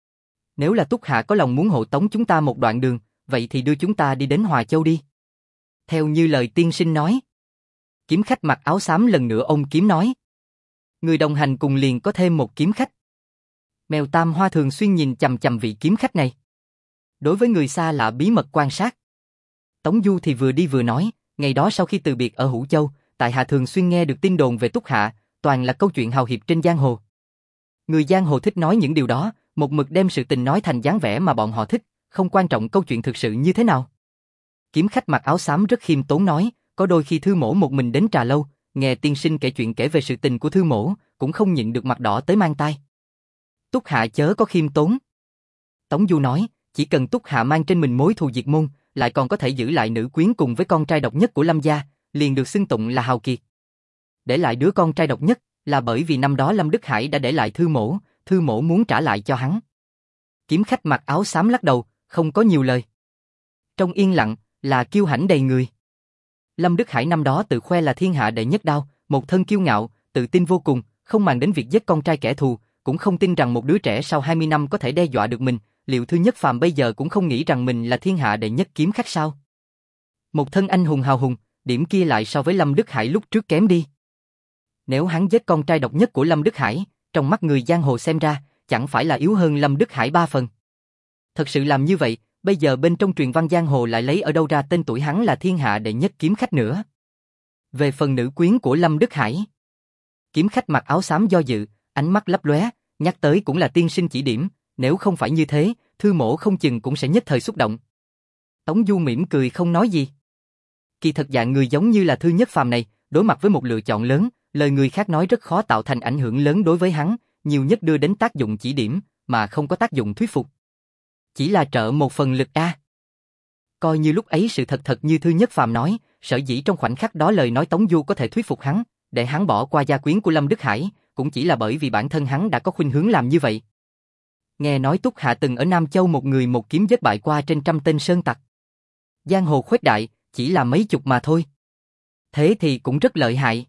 Nếu là Túc Hạ có lòng muốn hộ tống chúng ta một đoạn đường, vậy thì đưa chúng ta đi đến Hòa Châu đi. Theo như lời tiên sinh nói. Kiếm khách mặc áo xám lần nữa ôm kiếm nói. Người đồng hành cùng liền có thêm một kiếm khách. Mèo Tam Hoa thường xuyên nhìn chằm chằm vị kiếm khách này. Đối với người xa lạ bí mật quan sát. Tống Du thì vừa đi vừa nói, ngày đó sau khi từ biệt ở Hữu Châu, tại hạ thường xuyên nghe được tin đồn về Túc Hạ, toàn là câu chuyện hào hiệp trên giang hồ. Người giang hồ thích nói những điều đó, một mực đem sự tình nói thành dáng vẻ mà bọn họ thích, không quan trọng câu chuyện thực sự như thế nào. Kiếm khách mặc áo xám rất khiêm tốn nói, có đôi khi Thư Mỗ một mình đến trà lâu, nghe tiên sinh kể chuyện kể về sự tình của Thư Mỗ, cũng không nhịn được mặt đỏ tới mang tai. Túc Hạ chớ có khiêm tốn. Tống Du nói, chỉ cần Túc Hạ mang trên mình mối thù diệt môn, lại còn có thể giữ lại nữ quyến cùng với con trai độc nhất của Lâm gia, liền được xưng tụng là hào kiệt. Để lại đứa con trai độc nhất, là bởi vì năm đó Lâm Đức Hải đã để lại Thư Mỗ, Thư Mỗ muốn trả lại cho hắn. Kiếm khách mặc áo xám lắc đầu, không có nhiều lời. Trong yên lặng, là kiêu hãnh đầy người. Lâm Đức Hải năm đó tự khoe là thiên hạ đệ nhất đao, một thân kiêu ngạo, tự tin vô cùng, không màng đến việc giết con trai kẻ thù, cũng không tin rằng một đứa trẻ sau hai mươi năm có thể đe dọa được mình, liệu Thư Nhất Phàm bây giờ cũng không nghĩ rằng mình là thiên hạ đệ nhất kiếm khách sao? Một thân anh hùng hào hùng, điểm kia lại so với Lâm Đức Hải lúc trước kém đi. Nếu hắn giết con trai độc nhất của Lâm Đức Hải, trong mắt người giang hồ xem ra, chẳng phải là yếu hơn Lâm Đức Hải ba phần. Thật sự làm như vậy, bây giờ bên trong truyền văn giang hồ lại lấy ở đâu ra tên tuổi hắn là thiên hạ đệ nhất kiếm khách nữa. Về phần nữ quyến của Lâm Đức Hải, kiếm khách mặc áo xám do dự, ánh mắt lấp lóe, nhắc tới cũng là tiên sinh chỉ điểm, nếu không phải như thế, Thư Mỗ không chừng cũng sẽ nhất thời xúc động. Tống Du mỉm cười không nói gì. Kỳ thật dạng người giống như là Thư Nhất Phàm này, đối mặt với một lựa chọn lớn, lời người khác nói rất khó tạo thành ảnh hưởng lớn đối với hắn, nhiều nhất đưa đến tác dụng chỉ điểm, mà không có tác dụng thuyết phục. Chỉ là trợ một phần lực a. Coi như lúc ấy sự thật thật như Thư Nhất Phàm nói, sở dĩ trong khoảnh khắc đó lời nói Tống Du có thể thuyết phục hắn, để hắn bỏ qua gia quyến của Lâm Đức Hải, cũng chỉ là bởi vì bản thân hắn đã có khuynh hướng làm như vậy. Nghe nói Túc Hạ từng ở Nam Châu một người một kiếm giết bại qua trên trăm tên sơn tặc. Giang hồ khuếch đại, chỉ là mấy chục mà thôi. Thế thì cũng rất lợi hại.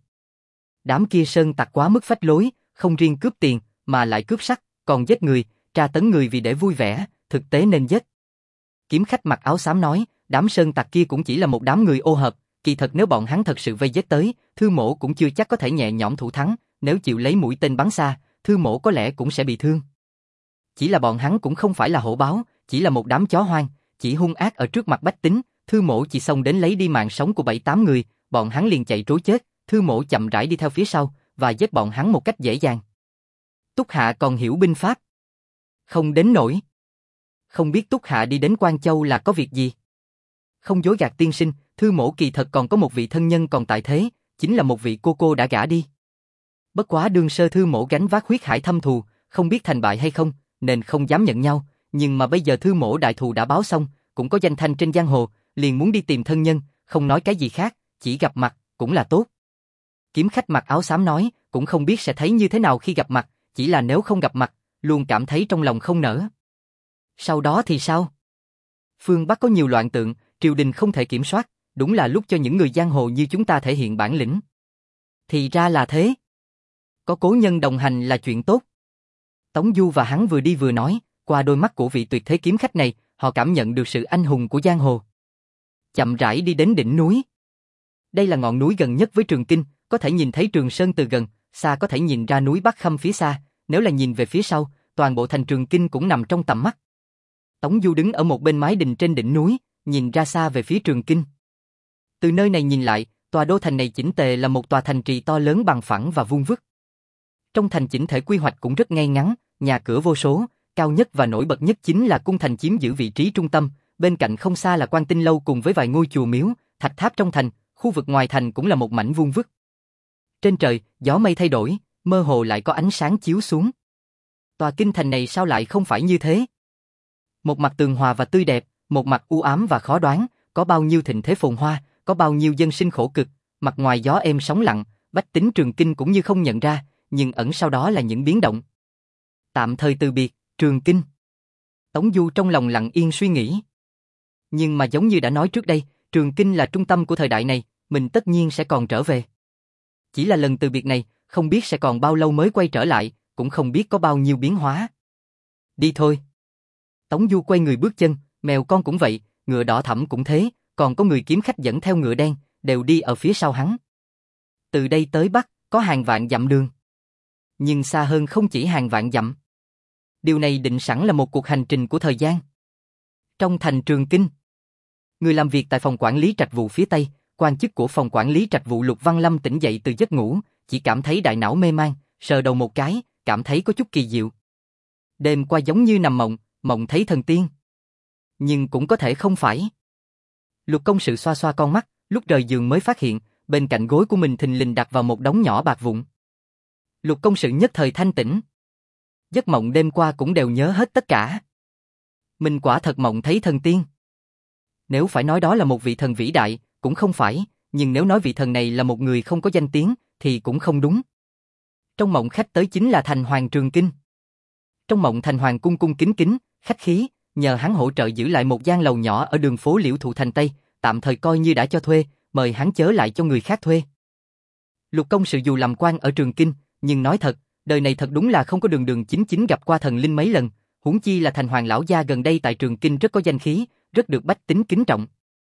Đám kia sơn tặc quá mức phách lối, không riêng cướp tiền, mà lại cướp sắc, còn giết người, tra tấn người vì để vui vẻ, thực tế nên giết. Kiếm khách mặc áo xám nói, đám sơn tặc kia cũng chỉ là một đám người ô hợp, kỳ thật nếu bọn hắn thật sự vây giết tới, Thư Mỗ cũng chưa chắc có thể nhẹ nhõm thủ thắng, nếu chịu lấy mũi tên bắn xa, Thư Mỗ có lẽ cũng sẽ bị thương. Chỉ là bọn hắn cũng không phải là hổ báo, chỉ là một đám chó hoang, chỉ hung ác ở trước mặt bách tính, Thư Mỗ chỉ xông đến lấy đi mạng sống của bảy tám người, bọn hắn liền chạy trối chết, Thư Mỗ chậm rãi đi theo phía sau, và giết bọn hắn một cách dễ dàng. Túc Hạ còn hiểu binh pháp? Không đến nỗi. Không biết Túc Hạ đi đến Quan Châu là có việc gì? Không dối gạt tiên sinh, Thư Mỗ kỳ thật còn có một vị thân nhân còn tại thế, chính là một vị cô cô đã gả đi. Bất quá đương sơ Thư Mỗ gánh vác huyết hải thâm thù, không biết thành bại hay không, nên không dám nhận nhau, nhưng mà bây giờ Thư Mỗ đại thù đã báo xong, cũng có danh thanh trên giang hồ, liền muốn đi tìm thân nhân, không nói cái gì khác, chỉ gặp mặt, cũng là tốt. Kiếm khách mặc áo xám nói, cũng không biết sẽ thấy như thế nào khi gặp mặt, chỉ là nếu không gặp mặt, luôn cảm thấy trong lòng không nỡ. Sau đó thì sao? Phương Bắc có nhiều loạn tượng, triều đình không thể kiểm soát, đúng là lúc cho những người giang hồ như chúng ta thể hiện bản lĩnh. Thì ra là thế. Có cố nhân đồng hành là chuyện tốt. Tống Du và hắn vừa đi vừa nói, qua đôi mắt của vị tuyệt thế kiếm khách này, họ cảm nhận được sự anh hùng của giang hồ. Chậm rãi đi đến đỉnh núi. Đây là ngọn núi gần nhất với Trường Kinh, có thể nhìn thấy Trường Sơn từ gần, xa có thể nhìn ra núi Bắc Khâm phía xa, nếu là nhìn về phía sau, toàn bộ thành Trường Kinh cũng nằm trong tầm mắt. Tống Du đứng ở một bên mái đình trên đỉnh núi, nhìn ra xa về phía Trường Kinh. Từ nơi này nhìn lại, tòa đô thành này chỉnh tề là một tòa thành trì to lớn bằng phẳng và vuông vức. Trong thành chỉnh thể quy hoạch cũng rất ngay ngắn, nhà cửa vô số, cao nhất và nổi bật nhất chính là cung thành chiếm giữ vị trí trung tâm, bên cạnh không xa là Quan Tinh lâu cùng với vài ngôi chùa miếu, thạch tháp trong thành, khu vực ngoài thành cũng là một mảnh vuông vức. Trên trời, gió mây thay đổi, mơ hồ lại có ánh sáng chiếu xuống. Tòa kinh thành này sao lại không phải như thế? Một mặt tường hòa và tươi đẹp, một mặt u ám và khó đoán, có bao nhiêu thịnh thế phồn hoa, có bao nhiêu dân sinh khổ cực, mặt ngoài gió êm sóng lặng, bách tính Trường Kinh cũng như không nhận ra, nhưng ẩn sau đó là những biến động. Tạm thời từ biệt, Trường Kinh. Tống Du trong lòng lặng yên suy nghĩ. Nhưng mà giống như đã nói trước đây, Trường Kinh là trung tâm của thời đại này, mình tất nhiên sẽ còn trở về. Chỉ là lần từ biệt này, không biết sẽ còn bao lâu mới quay trở lại, cũng không biết có bao nhiêu biến hóa. Đi thôi. Tống Du quay người bước chân, mèo con cũng vậy, ngựa đỏ thẫm cũng thế, còn có người kiếm khách dẫn theo ngựa đen, đều đi ở phía sau hắn. Từ đây tới Bắc, có hàng vạn dặm đường. Nhưng xa hơn không chỉ hàng vạn dặm. Điều này định sẵn là một cuộc hành trình của thời gian. Trong thành Trường Kinh, người làm việc tại phòng quản lý trạch vụ phía Tây, quan chức của phòng quản lý trạch vụ Lục Văn Lâm tỉnh dậy từ giấc ngủ, chỉ cảm thấy đại não mê man, sờ đầu một cái, cảm thấy có chút kỳ diệu. Đêm qua giống như nằm mộng, mộng thấy thần tiên. Nhưng cũng có thể không phải. Lục công sự xoa xoa con mắt, lúc rời giường mới phát hiện, bên cạnh gối của mình thình lình đặt vào một đống nhỏ bạc vụn. Lục công sự nhất thời thanh tỉnh. Giấc mộng đêm qua cũng đều nhớ hết tất cả. Mình quả thật mộng thấy thần tiên. Nếu phải nói đó là một vị thần vĩ đại, cũng không phải, nhưng nếu nói vị thần này là một người không có danh tiếng, thì cũng không đúng. Trong mộng khách tới chính là Thành Hoàng Trường Kinh. Trong mộng Thành Hoàng cung cung kính kính, khách khí, nhờ hắn hỗ trợ giữ lại một gian lầu nhỏ ở đường phố Liễu Thụ thành Tây, tạm thời coi như đã cho thuê, mời hắn chớ lại cho người khác thuê. Lục công sự dù làm quan ở Trường Kinh, nhưng nói thật, đời này thật đúng là không có đường đường chính chính gặp qua thần linh mấy lần, huống chi là Thành Hoàng lão gia gần đây tại Trường Kinh rất có danh khí, rất được bách tính kính trọng.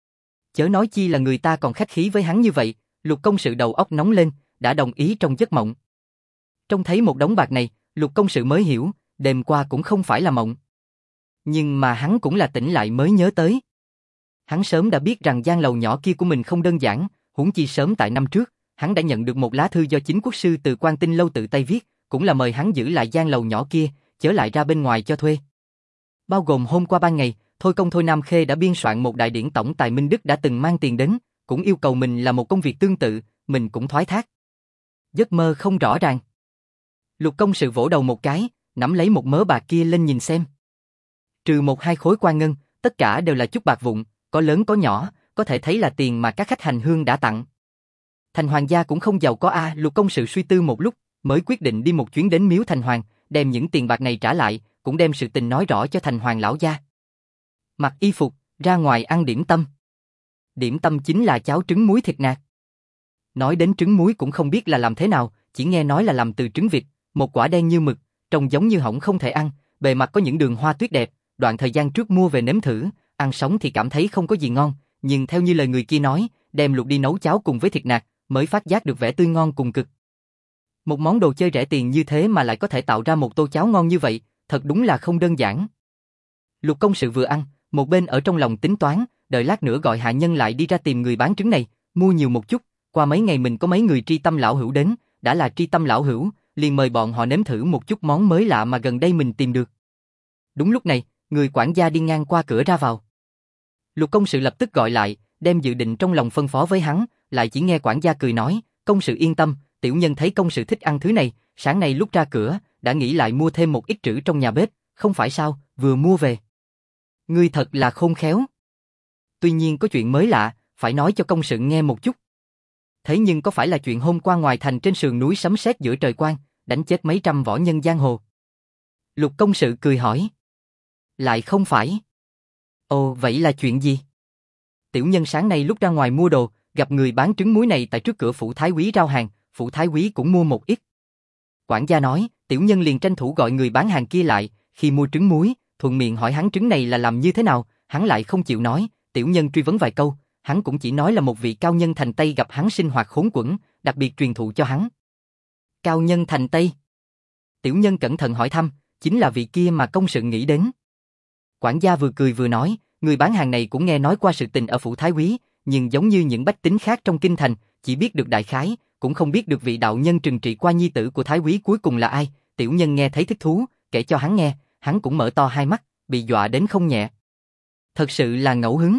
Chớ nói chi là người ta còn khách khí với hắn như vậy, Lục công sự đầu óc nóng lên, đã đồng ý trong giấc mộng. Trông thấy một đống bạc này, Lục công sự mới hiểu, đêm qua cũng không phải là mộng. Nhưng mà hắn cũng là tỉnh lại mới nhớ tới. Hắn sớm đã biết rằng gian lầu nhỏ kia của mình không đơn giản, huống chi sớm tại năm trước, hắn đã nhận được một lá thư do chính quốc sư từ Quan Tinh lâu tự tay viết, cũng là mời hắn giữ lại gian lầu nhỏ kia, chớ lại ra bên ngoài cho thuê. Bao gồm hôm qua ban ngày, Thôi Công Thôi Nam Khê đã biên soạn một đại điển tổng tài Minh Đức đã từng mang tiền đến, cũng yêu cầu mình làm một công việc tương tự, mình cũng thoái thác. Giấc mơ không rõ ràng. Lục công sự vỗ đầu một cái, nắm lấy một mớ bạc kia lên nhìn xem. Trừ một hai khối quan ngân, tất cả đều là chút bạc vụn, có lớn có nhỏ, có thể thấy là tiền mà các khách hành hương đã tặng. Thành Hoàng gia cũng không giàu có a, Lục công sự suy tư một lúc, mới quyết định đi một chuyến đến miếu Thành Hoàng, đem những tiền bạc này trả lại, cũng đem sự tình nói rõ cho Thành Hoàng lão gia. Mặc y phục, ra ngoài ăn điểm tâm. Điểm tâm chính là cháo trứng muối thịt nạc. Nói đến trứng muối cũng không biết là làm thế nào, chỉ nghe nói là làm từ trứng vịt, một quả đen như mực, trông giống như hỏng không thể ăn, bề mặt có những đường hoa tuyết đẹp, đoạn thời gian trước mua về nếm thử, ăn sống thì cảm thấy không có gì ngon, nhưng theo như lời người kia nói, đem luộc đi nấu cháo cùng với thịt nạc, mới phát giác được vẻ tươi ngon cùng cực. Một món đồ chơi rẻ tiền như thế mà lại có thể tạo ra một tô cháo ngon như vậy, thật đúng là không đơn giản. Lục công sự vừa ăn, một bên ở trong lòng tính toán, đợi lát nữa gọi hạ nhân lại đi ra tìm người bán trứng này, mua nhiều một chút, qua mấy ngày mình có mấy người tri tâm lão hữu đến, đã là tri tâm lão hữu, liền mời bọn họ nếm thử một chút món mới lạ mà gần đây mình tìm được. Đúng lúc này, người quản gia đi ngang qua cửa ra vào. Lục công sự lập tức gọi lại, đem dự định trong lòng phân phó với hắn, lại chỉ nghe quản gia cười nói, công sự yên tâm, tiểu nhân thấy công sự thích ăn thứ này, sáng nay lúc ra cửa, đã nghĩ lại mua thêm một ít trữ trong nhà bếp, không phải sao, vừa mua về. Ngươi thật là khôn khéo. Tuy nhiên có chuyện mới lạ, phải nói cho công sự nghe một chút. Thế nhưng có phải là chuyện hôm qua ngoài thành trên sườn núi sấm sét giữa trời quang, đánh chết mấy trăm võ nhân giang hồ? Lục công sự cười hỏi. Lại không phải. Ồ, vậy là chuyện gì? Tiểu nhân sáng nay lúc ra ngoài mua đồ, gặp người bán trứng muối này tại trước cửa phủ thái úy rao hàng, phủ thái úy cũng mua một ít. Quản gia nói, tiểu nhân liền tranh thủ gọi người bán hàng kia lại, khi mua trứng muối, thuận miệng hỏi hắn trứng này là làm như thế nào, hắn lại không chịu nói, tiểu nhân truy vấn vài câu, hắn cũng chỉ nói là một vị cao nhân thành Tây gặp hắn sinh hoạt khốn quẫn, đặc biệt truyền thụ cho hắn. Cao nhân thành Tây? Tiểu nhân cẩn thận hỏi thăm, chính là vị kia mà công sự nghĩ đến. Quản gia vừa cười vừa nói, người bán hàng này cũng nghe nói qua sự tình ở phủ thái úy, nhưng giống như những bách tính khác trong kinh thành, chỉ biết được đại khái, cũng không biết được vị đạo nhân trừng trị qua nhi tử của thái úy cuối cùng là ai. Tiểu nhân nghe thấy thích thú, kể cho hắn nghe, hắn cũng mở to hai mắt, bị dọa đến không nhẹ. Thật sự là ngẫu hứng.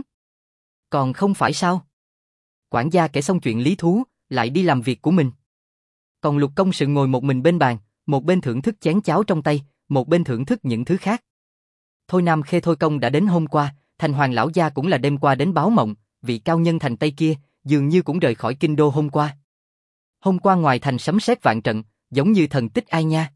Còn không phải sao? Quản gia kể xong chuyện lý thú, lại đi làm việc của mình. Còn Lục công sự ngồi một mình bên bàn, một bên thưởng thức chén cháo trong tay, một bên thưởng thức những thứ khác. Thôi Nam Khê Thôi Công đã đến hôm qua, Thành Hoàng lão gia cũng là đêm qua đến báo mộng, vị cao nhân thành Tây kia, dường như cũng rời khỏi kinh đô hôm qua. Hôm qua ngoài thành sấm sét vạn trận, giống như thần tích ai nha.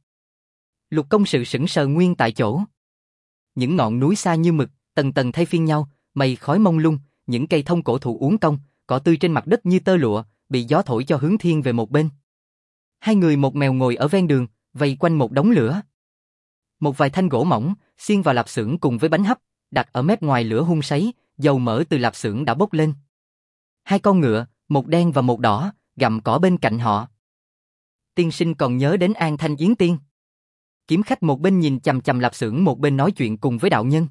Lục công sự sững sờ nguyên tại chỗ. Những ngọn núi xa như mực, tầng tầng thay phiên nhau, mây khói mông lung, những cây thông cổ thụ uốn cong, cỏ tươi trên mặt đất như tơ lụa, bị gió thổi cho hướng thiên về một bên. Hai người một mèo ngồi ở ven đường, vây quanh một đống lửa. Một vài thanh gỗ mỏng, xiên vào lạp xưởng cùng với bánh hấp, đặt ở mép ngoài lửa hun sấy, dầu mỡ từ lạp xưởng đã bốc lên. Hai con ngựa, một đen và một đỏ, gặm cỏ bên cạnh họ. Tiên sinh còn nhớ đến An Thanh Yến Tiên. Kiếm khách một bên nhìn chằm chằm lạp xưởng một bên nói chuyện cùng với đạo nhân.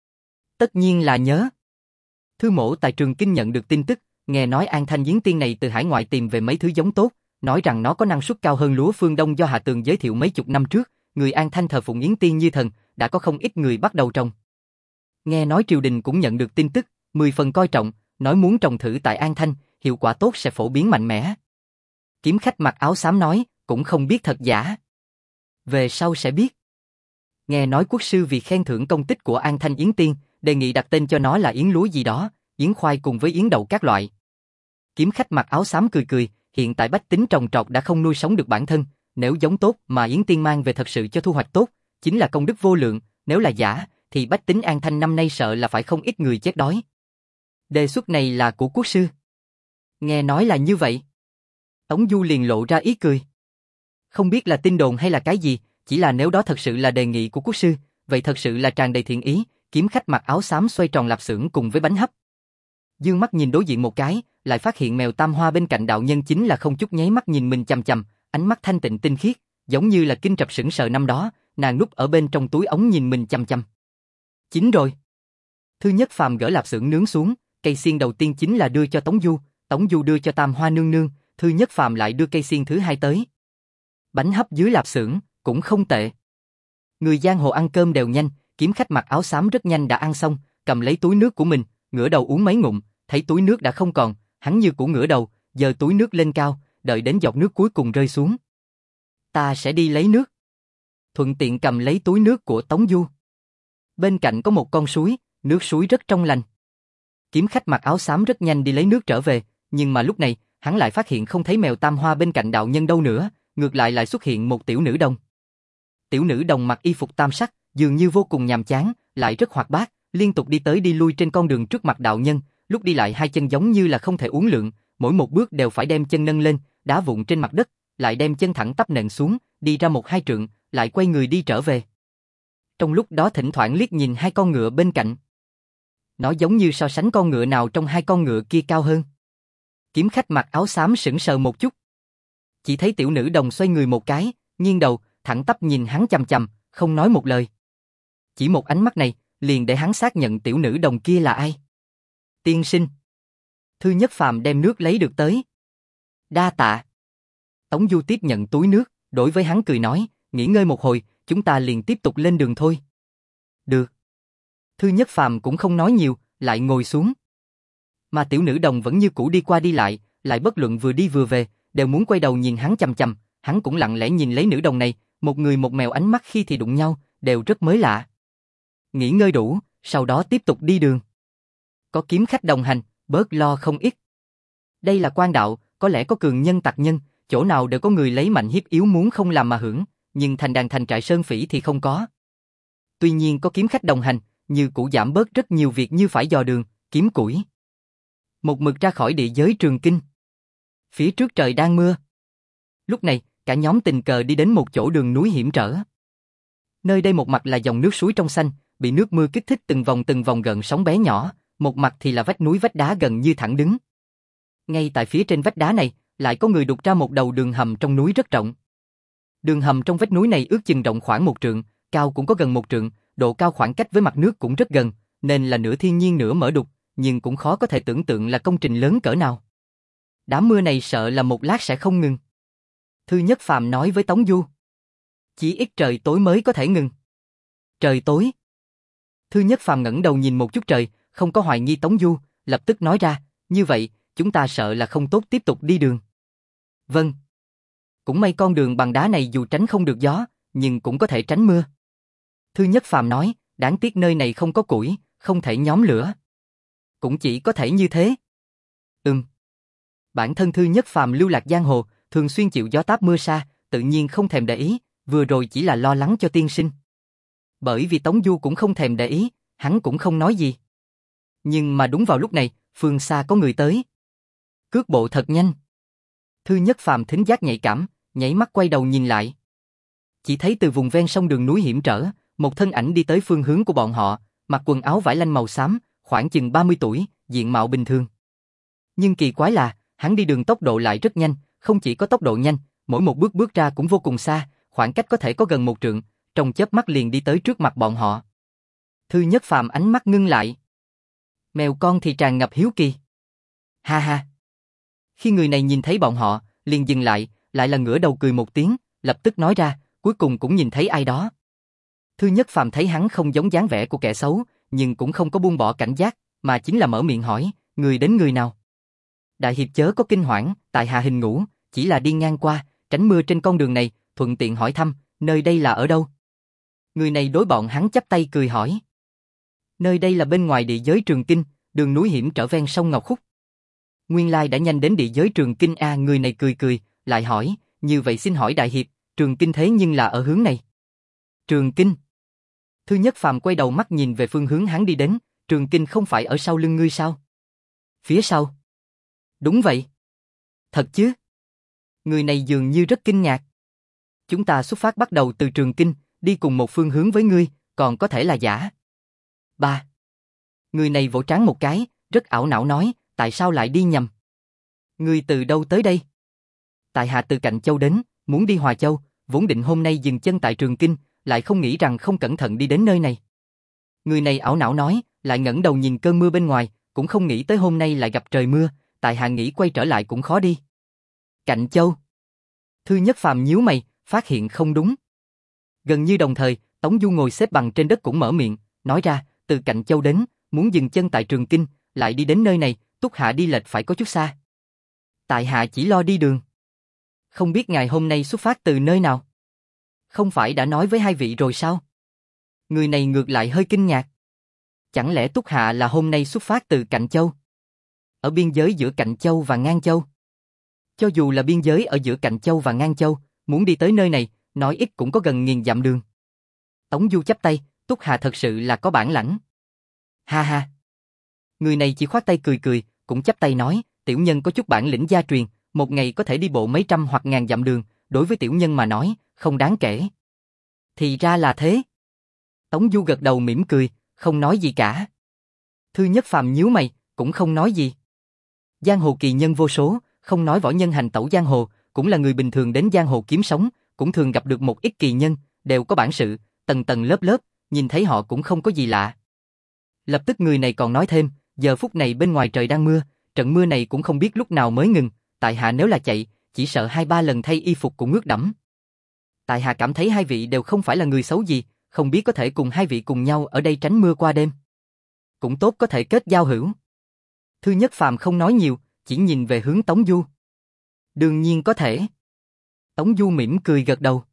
Tất nhiên là nhớ. Thư mổ tại Trường Kinh nhận được tin tức, nghe nói An Thanh Yến Tiên này từ hải ngoại tìm về mấy thứ giống tốt, nói rằng nó có năng suất cao hơn lúa phương Đông do Hạ Tường giới thiệu mấy chục năm trước, người An Thanh thờ phụng Yến Tiên như thần, đã có không ít người bắt đầu trồng. Nghe nói triều đình cũng nhận được tin tức, mười phần coi trọng, nói muốn trồng thử tại An Thanh, hiệu quả tốt sẽ phổ biến mạnh mẽ. Kiếm khách mặc áo xám nói, cũng không biết thật giả. Về sau sẽ biết. Nghe nói quốc sư vì khen thưởng công tích của An Thanh Yến Tiên, đề nghị đặt tên cho nó là Yến lúa gì đó, Yến khoai cùng với Yến đậu các loại. Kiếm khách mặc áo xám cười cười, hiện tại bách tính trồng trọt đã không nuôi sống được bản thân, nếu giống tốt mà Yến Tiên mang về thật sự cho thu hoạch tốt, chính là công đức vô lượng, nếu là giả, thì bách tính An Thanh năm nay sợ là phải không ít người chết đói. Đề xuất này là của quốc sư. Nghe nói là như vậy. Tống Du liền lộ ra ý cười. Không biết là tin đồn hay là cái gì, chỉ là nếu đó thật sự là đề nghị của quốc sư, vậy thật sự là tràn đầy thiện ý. Kiếm khách mặc áo xám xoay tròn lạp xưởng cùng với bánh hấp. Dương mắt nhìn đối diện một cái, lại phát hiện mèo Tam Hoa bên cạnh đạo nhân chính là không chút nháy mắt nhìn mình chằm chằm, ánh mắt thanh tịnh tinh khiết, giống như là kinh trập sững sờ năm đó, nàng núp ở bên trong túi ống nhìn mình chằm chằm. Chính rồi. Thư Nhất Phàm gỡ lạp xưởng nướng xuống, cây xiên đầu tiên chính là đưa cho Tống Du, Tống Du đưa cho Tam Hoa nương nương, Thư Nhất Phàm lại đưa cây xiên thứ hai tới. Bánh hấp dưới lạp xưởng cũng không tệ. Người giang hồ ăn cơm đều nhanh, kiếm khách mặc áo xám rất nhanh đã ăn xong, cầm lấy túi nước của mình, ngửa đầu uống mấy ngụm, thấy túi nước đã không còn, hắn như cũ ngửa đầu, giơ túi nước lên cao, đợi đến giọt nước cuối cùng rơi xuống. Ta sẽ đi lấy nước. Thuận tiện cầm lấy túi nước của Tống Du. Bên cạnh có một con suối, nước suối rất trong lành. Kiếm khách mặc áo xám rất nhanh đi lấy nước trở về, nhưng mà lúc này, hắn lại phát hiện không thấy mèo Tam Hoa bên cạnh đạo nhân đâu nữa, ngược lại lại xuất hiện một tiểu nữ đồng. Tiểu nữ đồng mặc y phục tam sắc, dường như vô cùng nhàm chán, lại rất hoạt bát, liên tục đi tới đi lui trên con đường trước mặt đạo nhân, lúc đi lại hai chân giống như là không thể uốn lượn, mỗi một bước đều phải đem chân nâng lên, đá vụn trên mặt đất, lại đem chân thẳng tắp nện xuống, đi ra một hai trượng, lại quay người đi trở về. Trong lúc đó thỉnh thoảng liếc nhìn hai con ngựa bên cạnh. Nó giống như so sánh con ngựa nào trong hai con ngựa kia cao hơn. Kiếm khách mặc áo xám sững sờ một chút. Chỉ thấy tiểu nữ đồng xoay người một cái, nghiêng đầu, thẳng tắp nhìn hắn chằm chằm, không nói một lời. Chỉ một ánh mắt này, liền để hắn xác nhận tiểu nữ đồng kia là ai. Tiên sinh. Thư Nhất Phàm đem nước lấy được tới. Đa tạ. Tống Du tiếp nhận túi nước, đối với hắn cười nói, nghỉ ngơi một hồi, chúng ta liền tiếp tục lên đường thôi. Được. Thư Nhất Phàm cũng không nói nhiều, lại ngồi xuống. Mà tiểu nữ đồng vẫn như cũ đi qua đi lại, lại bất luận vừa đi vừa về, đều muốn quay đầu nhìn hắn chằm chằm, hắn cũng lặng lẽ nhìn lấy nữ đồng này, một người một mèo ánh mắt khi thì đụng nhau, đều rất mới lạ. Nghỉ ngơi đủ, sau đó tiếp tục đi đường. Có kiếm khách đồng hành, bớt lo không ít. Đây là quan đạo, có lẽ có cường nhân tặc nhân, chỗ nào đều có người lấy mạnh hiếp yếu muốn không làm mà hưởng, nhưng thành đàn thành trại sơn phỉ thì không có. Tuy nhiên có kiếm khách đồng hành, như cũ giảm bớt rất nhiều việc như phải dò đường, kiếm củi. Một mực ra khỏi địa giới Trường Kinh. Phía trước trời đang mưa. Lúc này, cả nhóm tình cờ đi đến một chỗ đường núi hiểm trở. Nơi đây một mặt là dòng nước suối trong xanh, bị nước mưa kích thích từng vòng từng vòng gợn sóng bé nhỏ, một mặt thì là vách núi vách đá gần như thẳng đứng. Ngay tại phía trên vách đá này, lại có người đục ra một đầu đường hầm trong núi rất rộng. Đường hầm trong vách núi này ước chừng rộng khoảng một trượng, cao cũng có gần một trượng, độ cao khoảng cách với mặt nước cũng rất gần, nên là nửa thiên nhiên nửa mở đục, nhưng cũng khó có thể tưởng tượng là công trình lớn cỡ nào. Đám mưa này sợ là một lát sẽ không ngừng. Thư Nhất Phàm nói với Tống Du. Chỉ ít trời tối mới có thể ngừng. Trời tối. Thư Nhất Phàm ngẩng đầu nhìn một chút trời, không có hoài nghi Tống Du, lập tức nói ra, như vậy, chúng ta sợ là không tốt tiếp tục đi đường. Vâng. Cũng may con đường bằng đá này dù tránh không được gió, nhưng cũng có thể tránh mưa. Thư Nhất Phàm nói, đáng tiếc nơi này không có củi, không thể nhóm lửa. Cũng chỉ có thể như thế. Ừm. Bản thân Thư Nhất Phàm lưu lạc giang hồ, thường xuyên chịu gió táp mưa sa, tự nhiên không thèm để ý, vừa rồi chỉ là lo lắng cho tiên sinh. Bởi vì Tống Du cũng không thèm để ý, hắn cũng không nói gì. Nhưng mà đúng vào lúc này, phương xa có người tới. Cước bộ thật nhanh. Thư Nhất Phàm thính giác nhạy cảm, nhảy mắt quay đầu nhìn lại. Chỉ thấy từ vùng ven sông đường núi hiểm trở, một thân ảnh đi tới phương hướng của bọn họ, mặc quần áo vải lanh màu xám, khoảng chừng ba mươi tuổi, diện mạo bình thường. Nhưng kỳ quái là, hắn đi đường tốc độ lại rất nhanh, không chỉ có tốc độ nhanh, mỗi một bước bước ra cũng vô cùng xa, khoảng cách có thể có gần một trượng, trong chớp mắt liền đi tới trước mặt bọn họ. Thư Nhất Phàm ánh mắt ngưng lại. Mèo con thì tràn ngập hiếu kỳ. Ha ha. Khi người này nhìn thấy bọn họ, liền dừng lại, lại là ngửa đầu cười một tiếng, lập tức nói ra, cuối cùng cũng nhìn thấy ai đó. Thư Nhất Phàm thấy hắn không giống dáng vẻ của kẻ xấu, nhưng cũng không có buông bỏ cảnh giác, mà chính là mở miệng hỏi, người đến người nào? Đại hiệp chớ có kinh hoảng, tại hạ Hình Ngũ, chỉ là đi ngang qua, tránh mưa trên con đường này, thuận tiện hỏi thăm, nơi đây là ở đâu? Người này đối bọn hắn chắp tay cười hỏi. Nơi đây là bên ngoài địa giới Trường Kinh, đường núi hiểm trở ven sông Ngọc Khúc. Nguyên lai đã nhanh đến địa giới Trường Kinh a, người này cười cười, lại hỏi, như vậy xin hỏi đại hiệp, Trường Kinh thế nhưng là ở hướng này. Trường Kinh. Thư Nhất Phàm quay đầu mắt nhìn về phương hướng hắn đi đến, Trường Kinh không phải ở sau lưng ngươi sao? Phía sau. Đúng vậy. Thật chứ? Người này dường như rất kinh ngạc. Chúng ta xuất phát bắt đầu từ Trường Kinh, đi cùng một phương hướng với ngươi, còn có thể là giả. Ba. Người này vỗ trán một cái, rất ảo não nói, tại sao lại đi nhầm? Ngươi từ đâu tới đây? Tại hạ từ Cạnh Châu đến, muốn đi Hòa Châu, vốn định hôm nay dừng chân tại Trường Kinh, lại không nghĩ rằng không cẩn thận đi đến nơi này. Người này ảo não nói, lại ngẩng đầu nhìn cơn mưa bên ngoài, cũng không nghĩ tới hôm nay lại gặp trời mưa, tại hạ nghĩ quay trở lại cũng khó đi. Cạnh Châu. Thư Nhất Phàm nhíu mày, phát hiện không đúng. Gần như đồng thời, Tống Du ngồi xếp bằng trên đất cũng mở miệng, nói ra, từ Cạnh Châu đến, muốn dừng chân tại Trường Kinh, lại đi đến nơi này, Túc hạ đi lệch phải có chút xa. Tại hạ chỉ lo đi đường. Không biết ngài hôm nay xuất phát từ nơi nào? Không phải đã nói với hai vị rồi sao? Người này ngược lại hơi kinh ngạc. Chẳng lẽ Túc hạ là hôm nay xuất phát từ Cạnh Châu? Ở biên giới giữa Cạnh Châu và Ngang Châu. Cho dù là biên giới ở giữa Cạnh Châu và Ngang Châu, muốn đi tới nơi này, nói ít cũng có gần nghìn dặm đường. Tống Du chắp tay, Túc hạ thật sự là có bản lãnh. Ha ha. Người này chỉ khoát tay cười cười, cũng chắp tay nói, tiểu nhân có chút bản lĩnh gia truyền, một ngày có thể đi bộ mấy trăm hoặc ngàn dặm đường, đối với tiểu nhân mà nói, không đáng kể. Thì ra là thế. Tống Du gật đầu mỉm cười, không nói gì cả. Thư Nhất Phàm nhíu mày, cũng không nói gì. Giang hồ kỳ nhân vô số, không nói võ nhân hành tẩu giang hồ, cũng là người bình thường đến giang hồ kiếm sống, cũng thường gặp được một ít kỳ nhân, đều có bản sự, tầng tầng lớp lớp, nhìn thấy họ cũng không có gì lạ. Lập tức người này còn nói thêm, giờ phút này bên ngoài trời đang mưa, trận mưa này cũng không biết lúc nào mới ngừng, tại hạ nếu là chạy, chỉ sợ hai ba lần thay y phục cũng ướt đẫm. Tại hạ cảm thấy hai vị đều không phải là người xấu gì, không biết có thể cùng hai vị cùng nhau ở đây tránh mưa qua đêm. Cũng tốt có thể kết giao hữu. Thư Nhất Phàm không nói nhiều, chỉ nhìn về hướng Tống Du. Đương nhiên có thể. Tống Du mỉm cười gật đầu.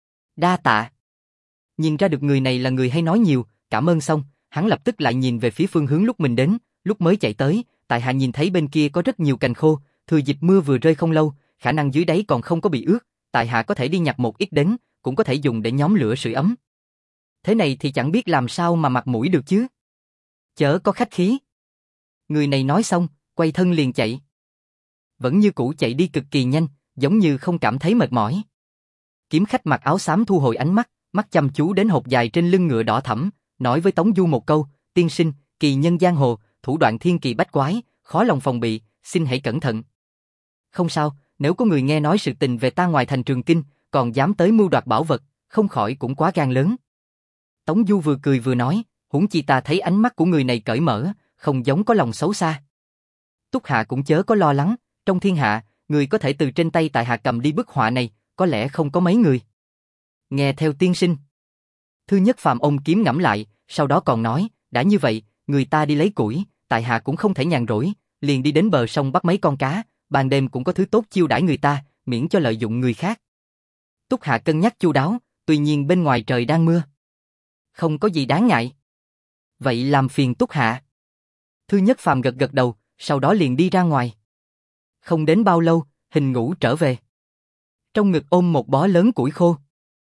Đa tạ. Nhìn ra được người này là người hay nói nhiều, cảm ơn xong, hắn lập tức lại nhìn về phía phương hướng lúc mình đến, lúc mới chạy tới, tại hạ nhìn thấy bên kia có rất nhiều cành khô, thừa dịp mưa vừa rơi không lâu, khả năng dưới đáy còn không có bị ướt, tại hạ có thể đi nhặt một ít đến, cũng có thể dùng để nhóm lửa sưởi ấm. Thế này thì chẳng biết làm sao mà mặt mũi được chứ. Chớ có khách khí. Người này nói xong, quay thân liền chạy. Vẫn như cũ chạy đi cực kỳ nhanh, giống như không cảm thấy mệt mỏi. Kiếm khách mặc áo xám thu hồi ánh mắt, mắt chăm chú đến hộp dài trên lưng ngựa đỏ thẫm, nói với Tống Du một câu, tiên sinh, kỳ nhân giang hồ, thủ đoạn thiên kỳ bách quái, khó lòng phòng bị, xin hãy cẩn thận. Không sao, nếu có người nghe nói sự tình về ta ngoài thành Trường Kinh, còn dám tới mưu đoạt bảo vật, không khỏi cũng quá gan lớn. Tống Du vừa cười vừa nói, huống chi ta thấy ánh mắt của người này cởi mở, không giống có lòng xấu xa. Túc Hạ cũng chớ có lo lắng, trong thiên hạ, người có thể từ trên tay tại hạ cầm đi bức họa này, có lẽ không có mấy người. Nghe theo tiên sinh. Thư Nhất Phàm ông kiếm ngẫm lại, sau đó còn nói, đã như vậy, người ta đi lấy củi, tại hạ cũng không thể nhàn rỗi, liền đi đến bờ sông bắt mấy con cá, ban đêm cũng có thứ tốt chiêu đãi người ta, miễn cho lợi dụng người khác. Túc Hạ cân nhắc chu đáo, tuy nhiên bên ngoài trời đang mưa. Không có gì đáng ngại. Vậy làm phiền Túc Hạ. Thư Nhất Phàm gật gật đầu, sau đó liền đi ra ngoài. Không đến bao lâu, Hình Ngũ trở về. Trong ngực ôm một bó lớn củi khô.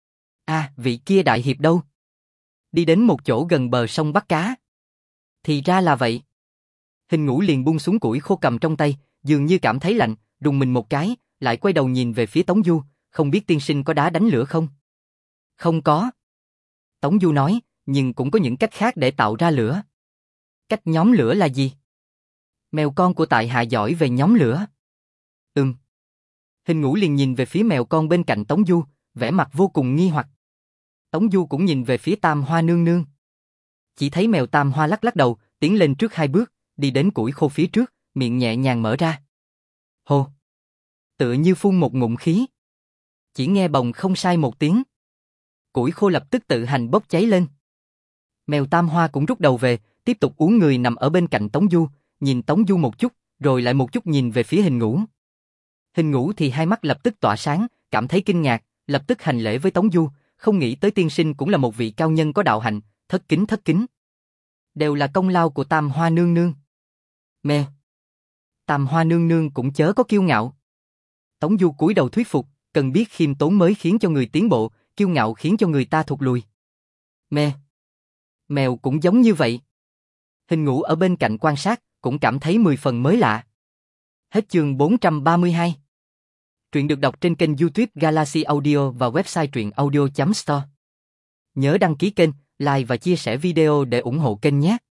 À, vị kia đại hiệp đâu? Đi đến một chỗ gần bờ sông bắt cá. Thì ra là vậy. Hình Ngũ liền buông xuống củi khô cầm trong tay, dường như cảm thấy lạnh, rùng mình một cái, lại quay đầu nhìn về phía Tống Du, không biết tiên sinh có đá đánh lửa không? Không có. Tống Du nói, nhưng cũng có những cách khác để tạo ra lửa. Cách nhóm lửa là gì? Mèo con của tại hạ giỏi về nhóm lửa. Ừm. Hình Ngũ liền nhìn về phía mèo con bên cạnh Tống Du, vẻ mặt vô cùng nghi hoặc. Tống Du cũng nhìn về phía Tam Hoa nương nương. Chỉ thấy mèo Tam Hoa lắc lắc đầu, tiến lên trước hai bước, đi đến củi khô phía trước, miệng nhẹ nhàng mở ra. Hô! Tựa như phun một ngụm khí. Chỉ nghe bồng không sai một tiếng. Củi khô lập tức tự hành bốc cháy lên. Mèo Tam Hoa cũng rút đầu về, tiếp tục uống người nằm ở bên cạnh Tống Du, nhìn Tống Du một chút, rồi lại một chút nhìn về phía Hình Ngũ. Hình Ngũ thì hai mắt lập tức tỏa sáng, cảm thấy kinh ngạc, lập tức hành lễ với Tống Du, không nghĩ tới tiên sinh cũng là một vị cao nhân có đạo hạnh, thất kính thất kính. Đều là công lao của Tam Hoa nương nương. Mèo. Tam Hoa nương nương cũng chớ có kiêu ngạo. Tống Du cúi đầu thuyết phục, cần biết khiêm tốn mới khiến cho người tiến bộ, kiêu ngạo khiến cho người ta thụt lùi. Mèo. Mèo cũng giống như vậy. Hình Ngũ ở bên cạnh quan sát, cũng cảm thấy mười phần mới lạ. Hết chương bốn trăm ba mươi hai. Truyện được đọc trên kênh YouTube Galaxy Audio và website truyện audio chấm store. Nhớ đăng ký kênh, like và chia sẻ video để ủng hộ kênh nhé.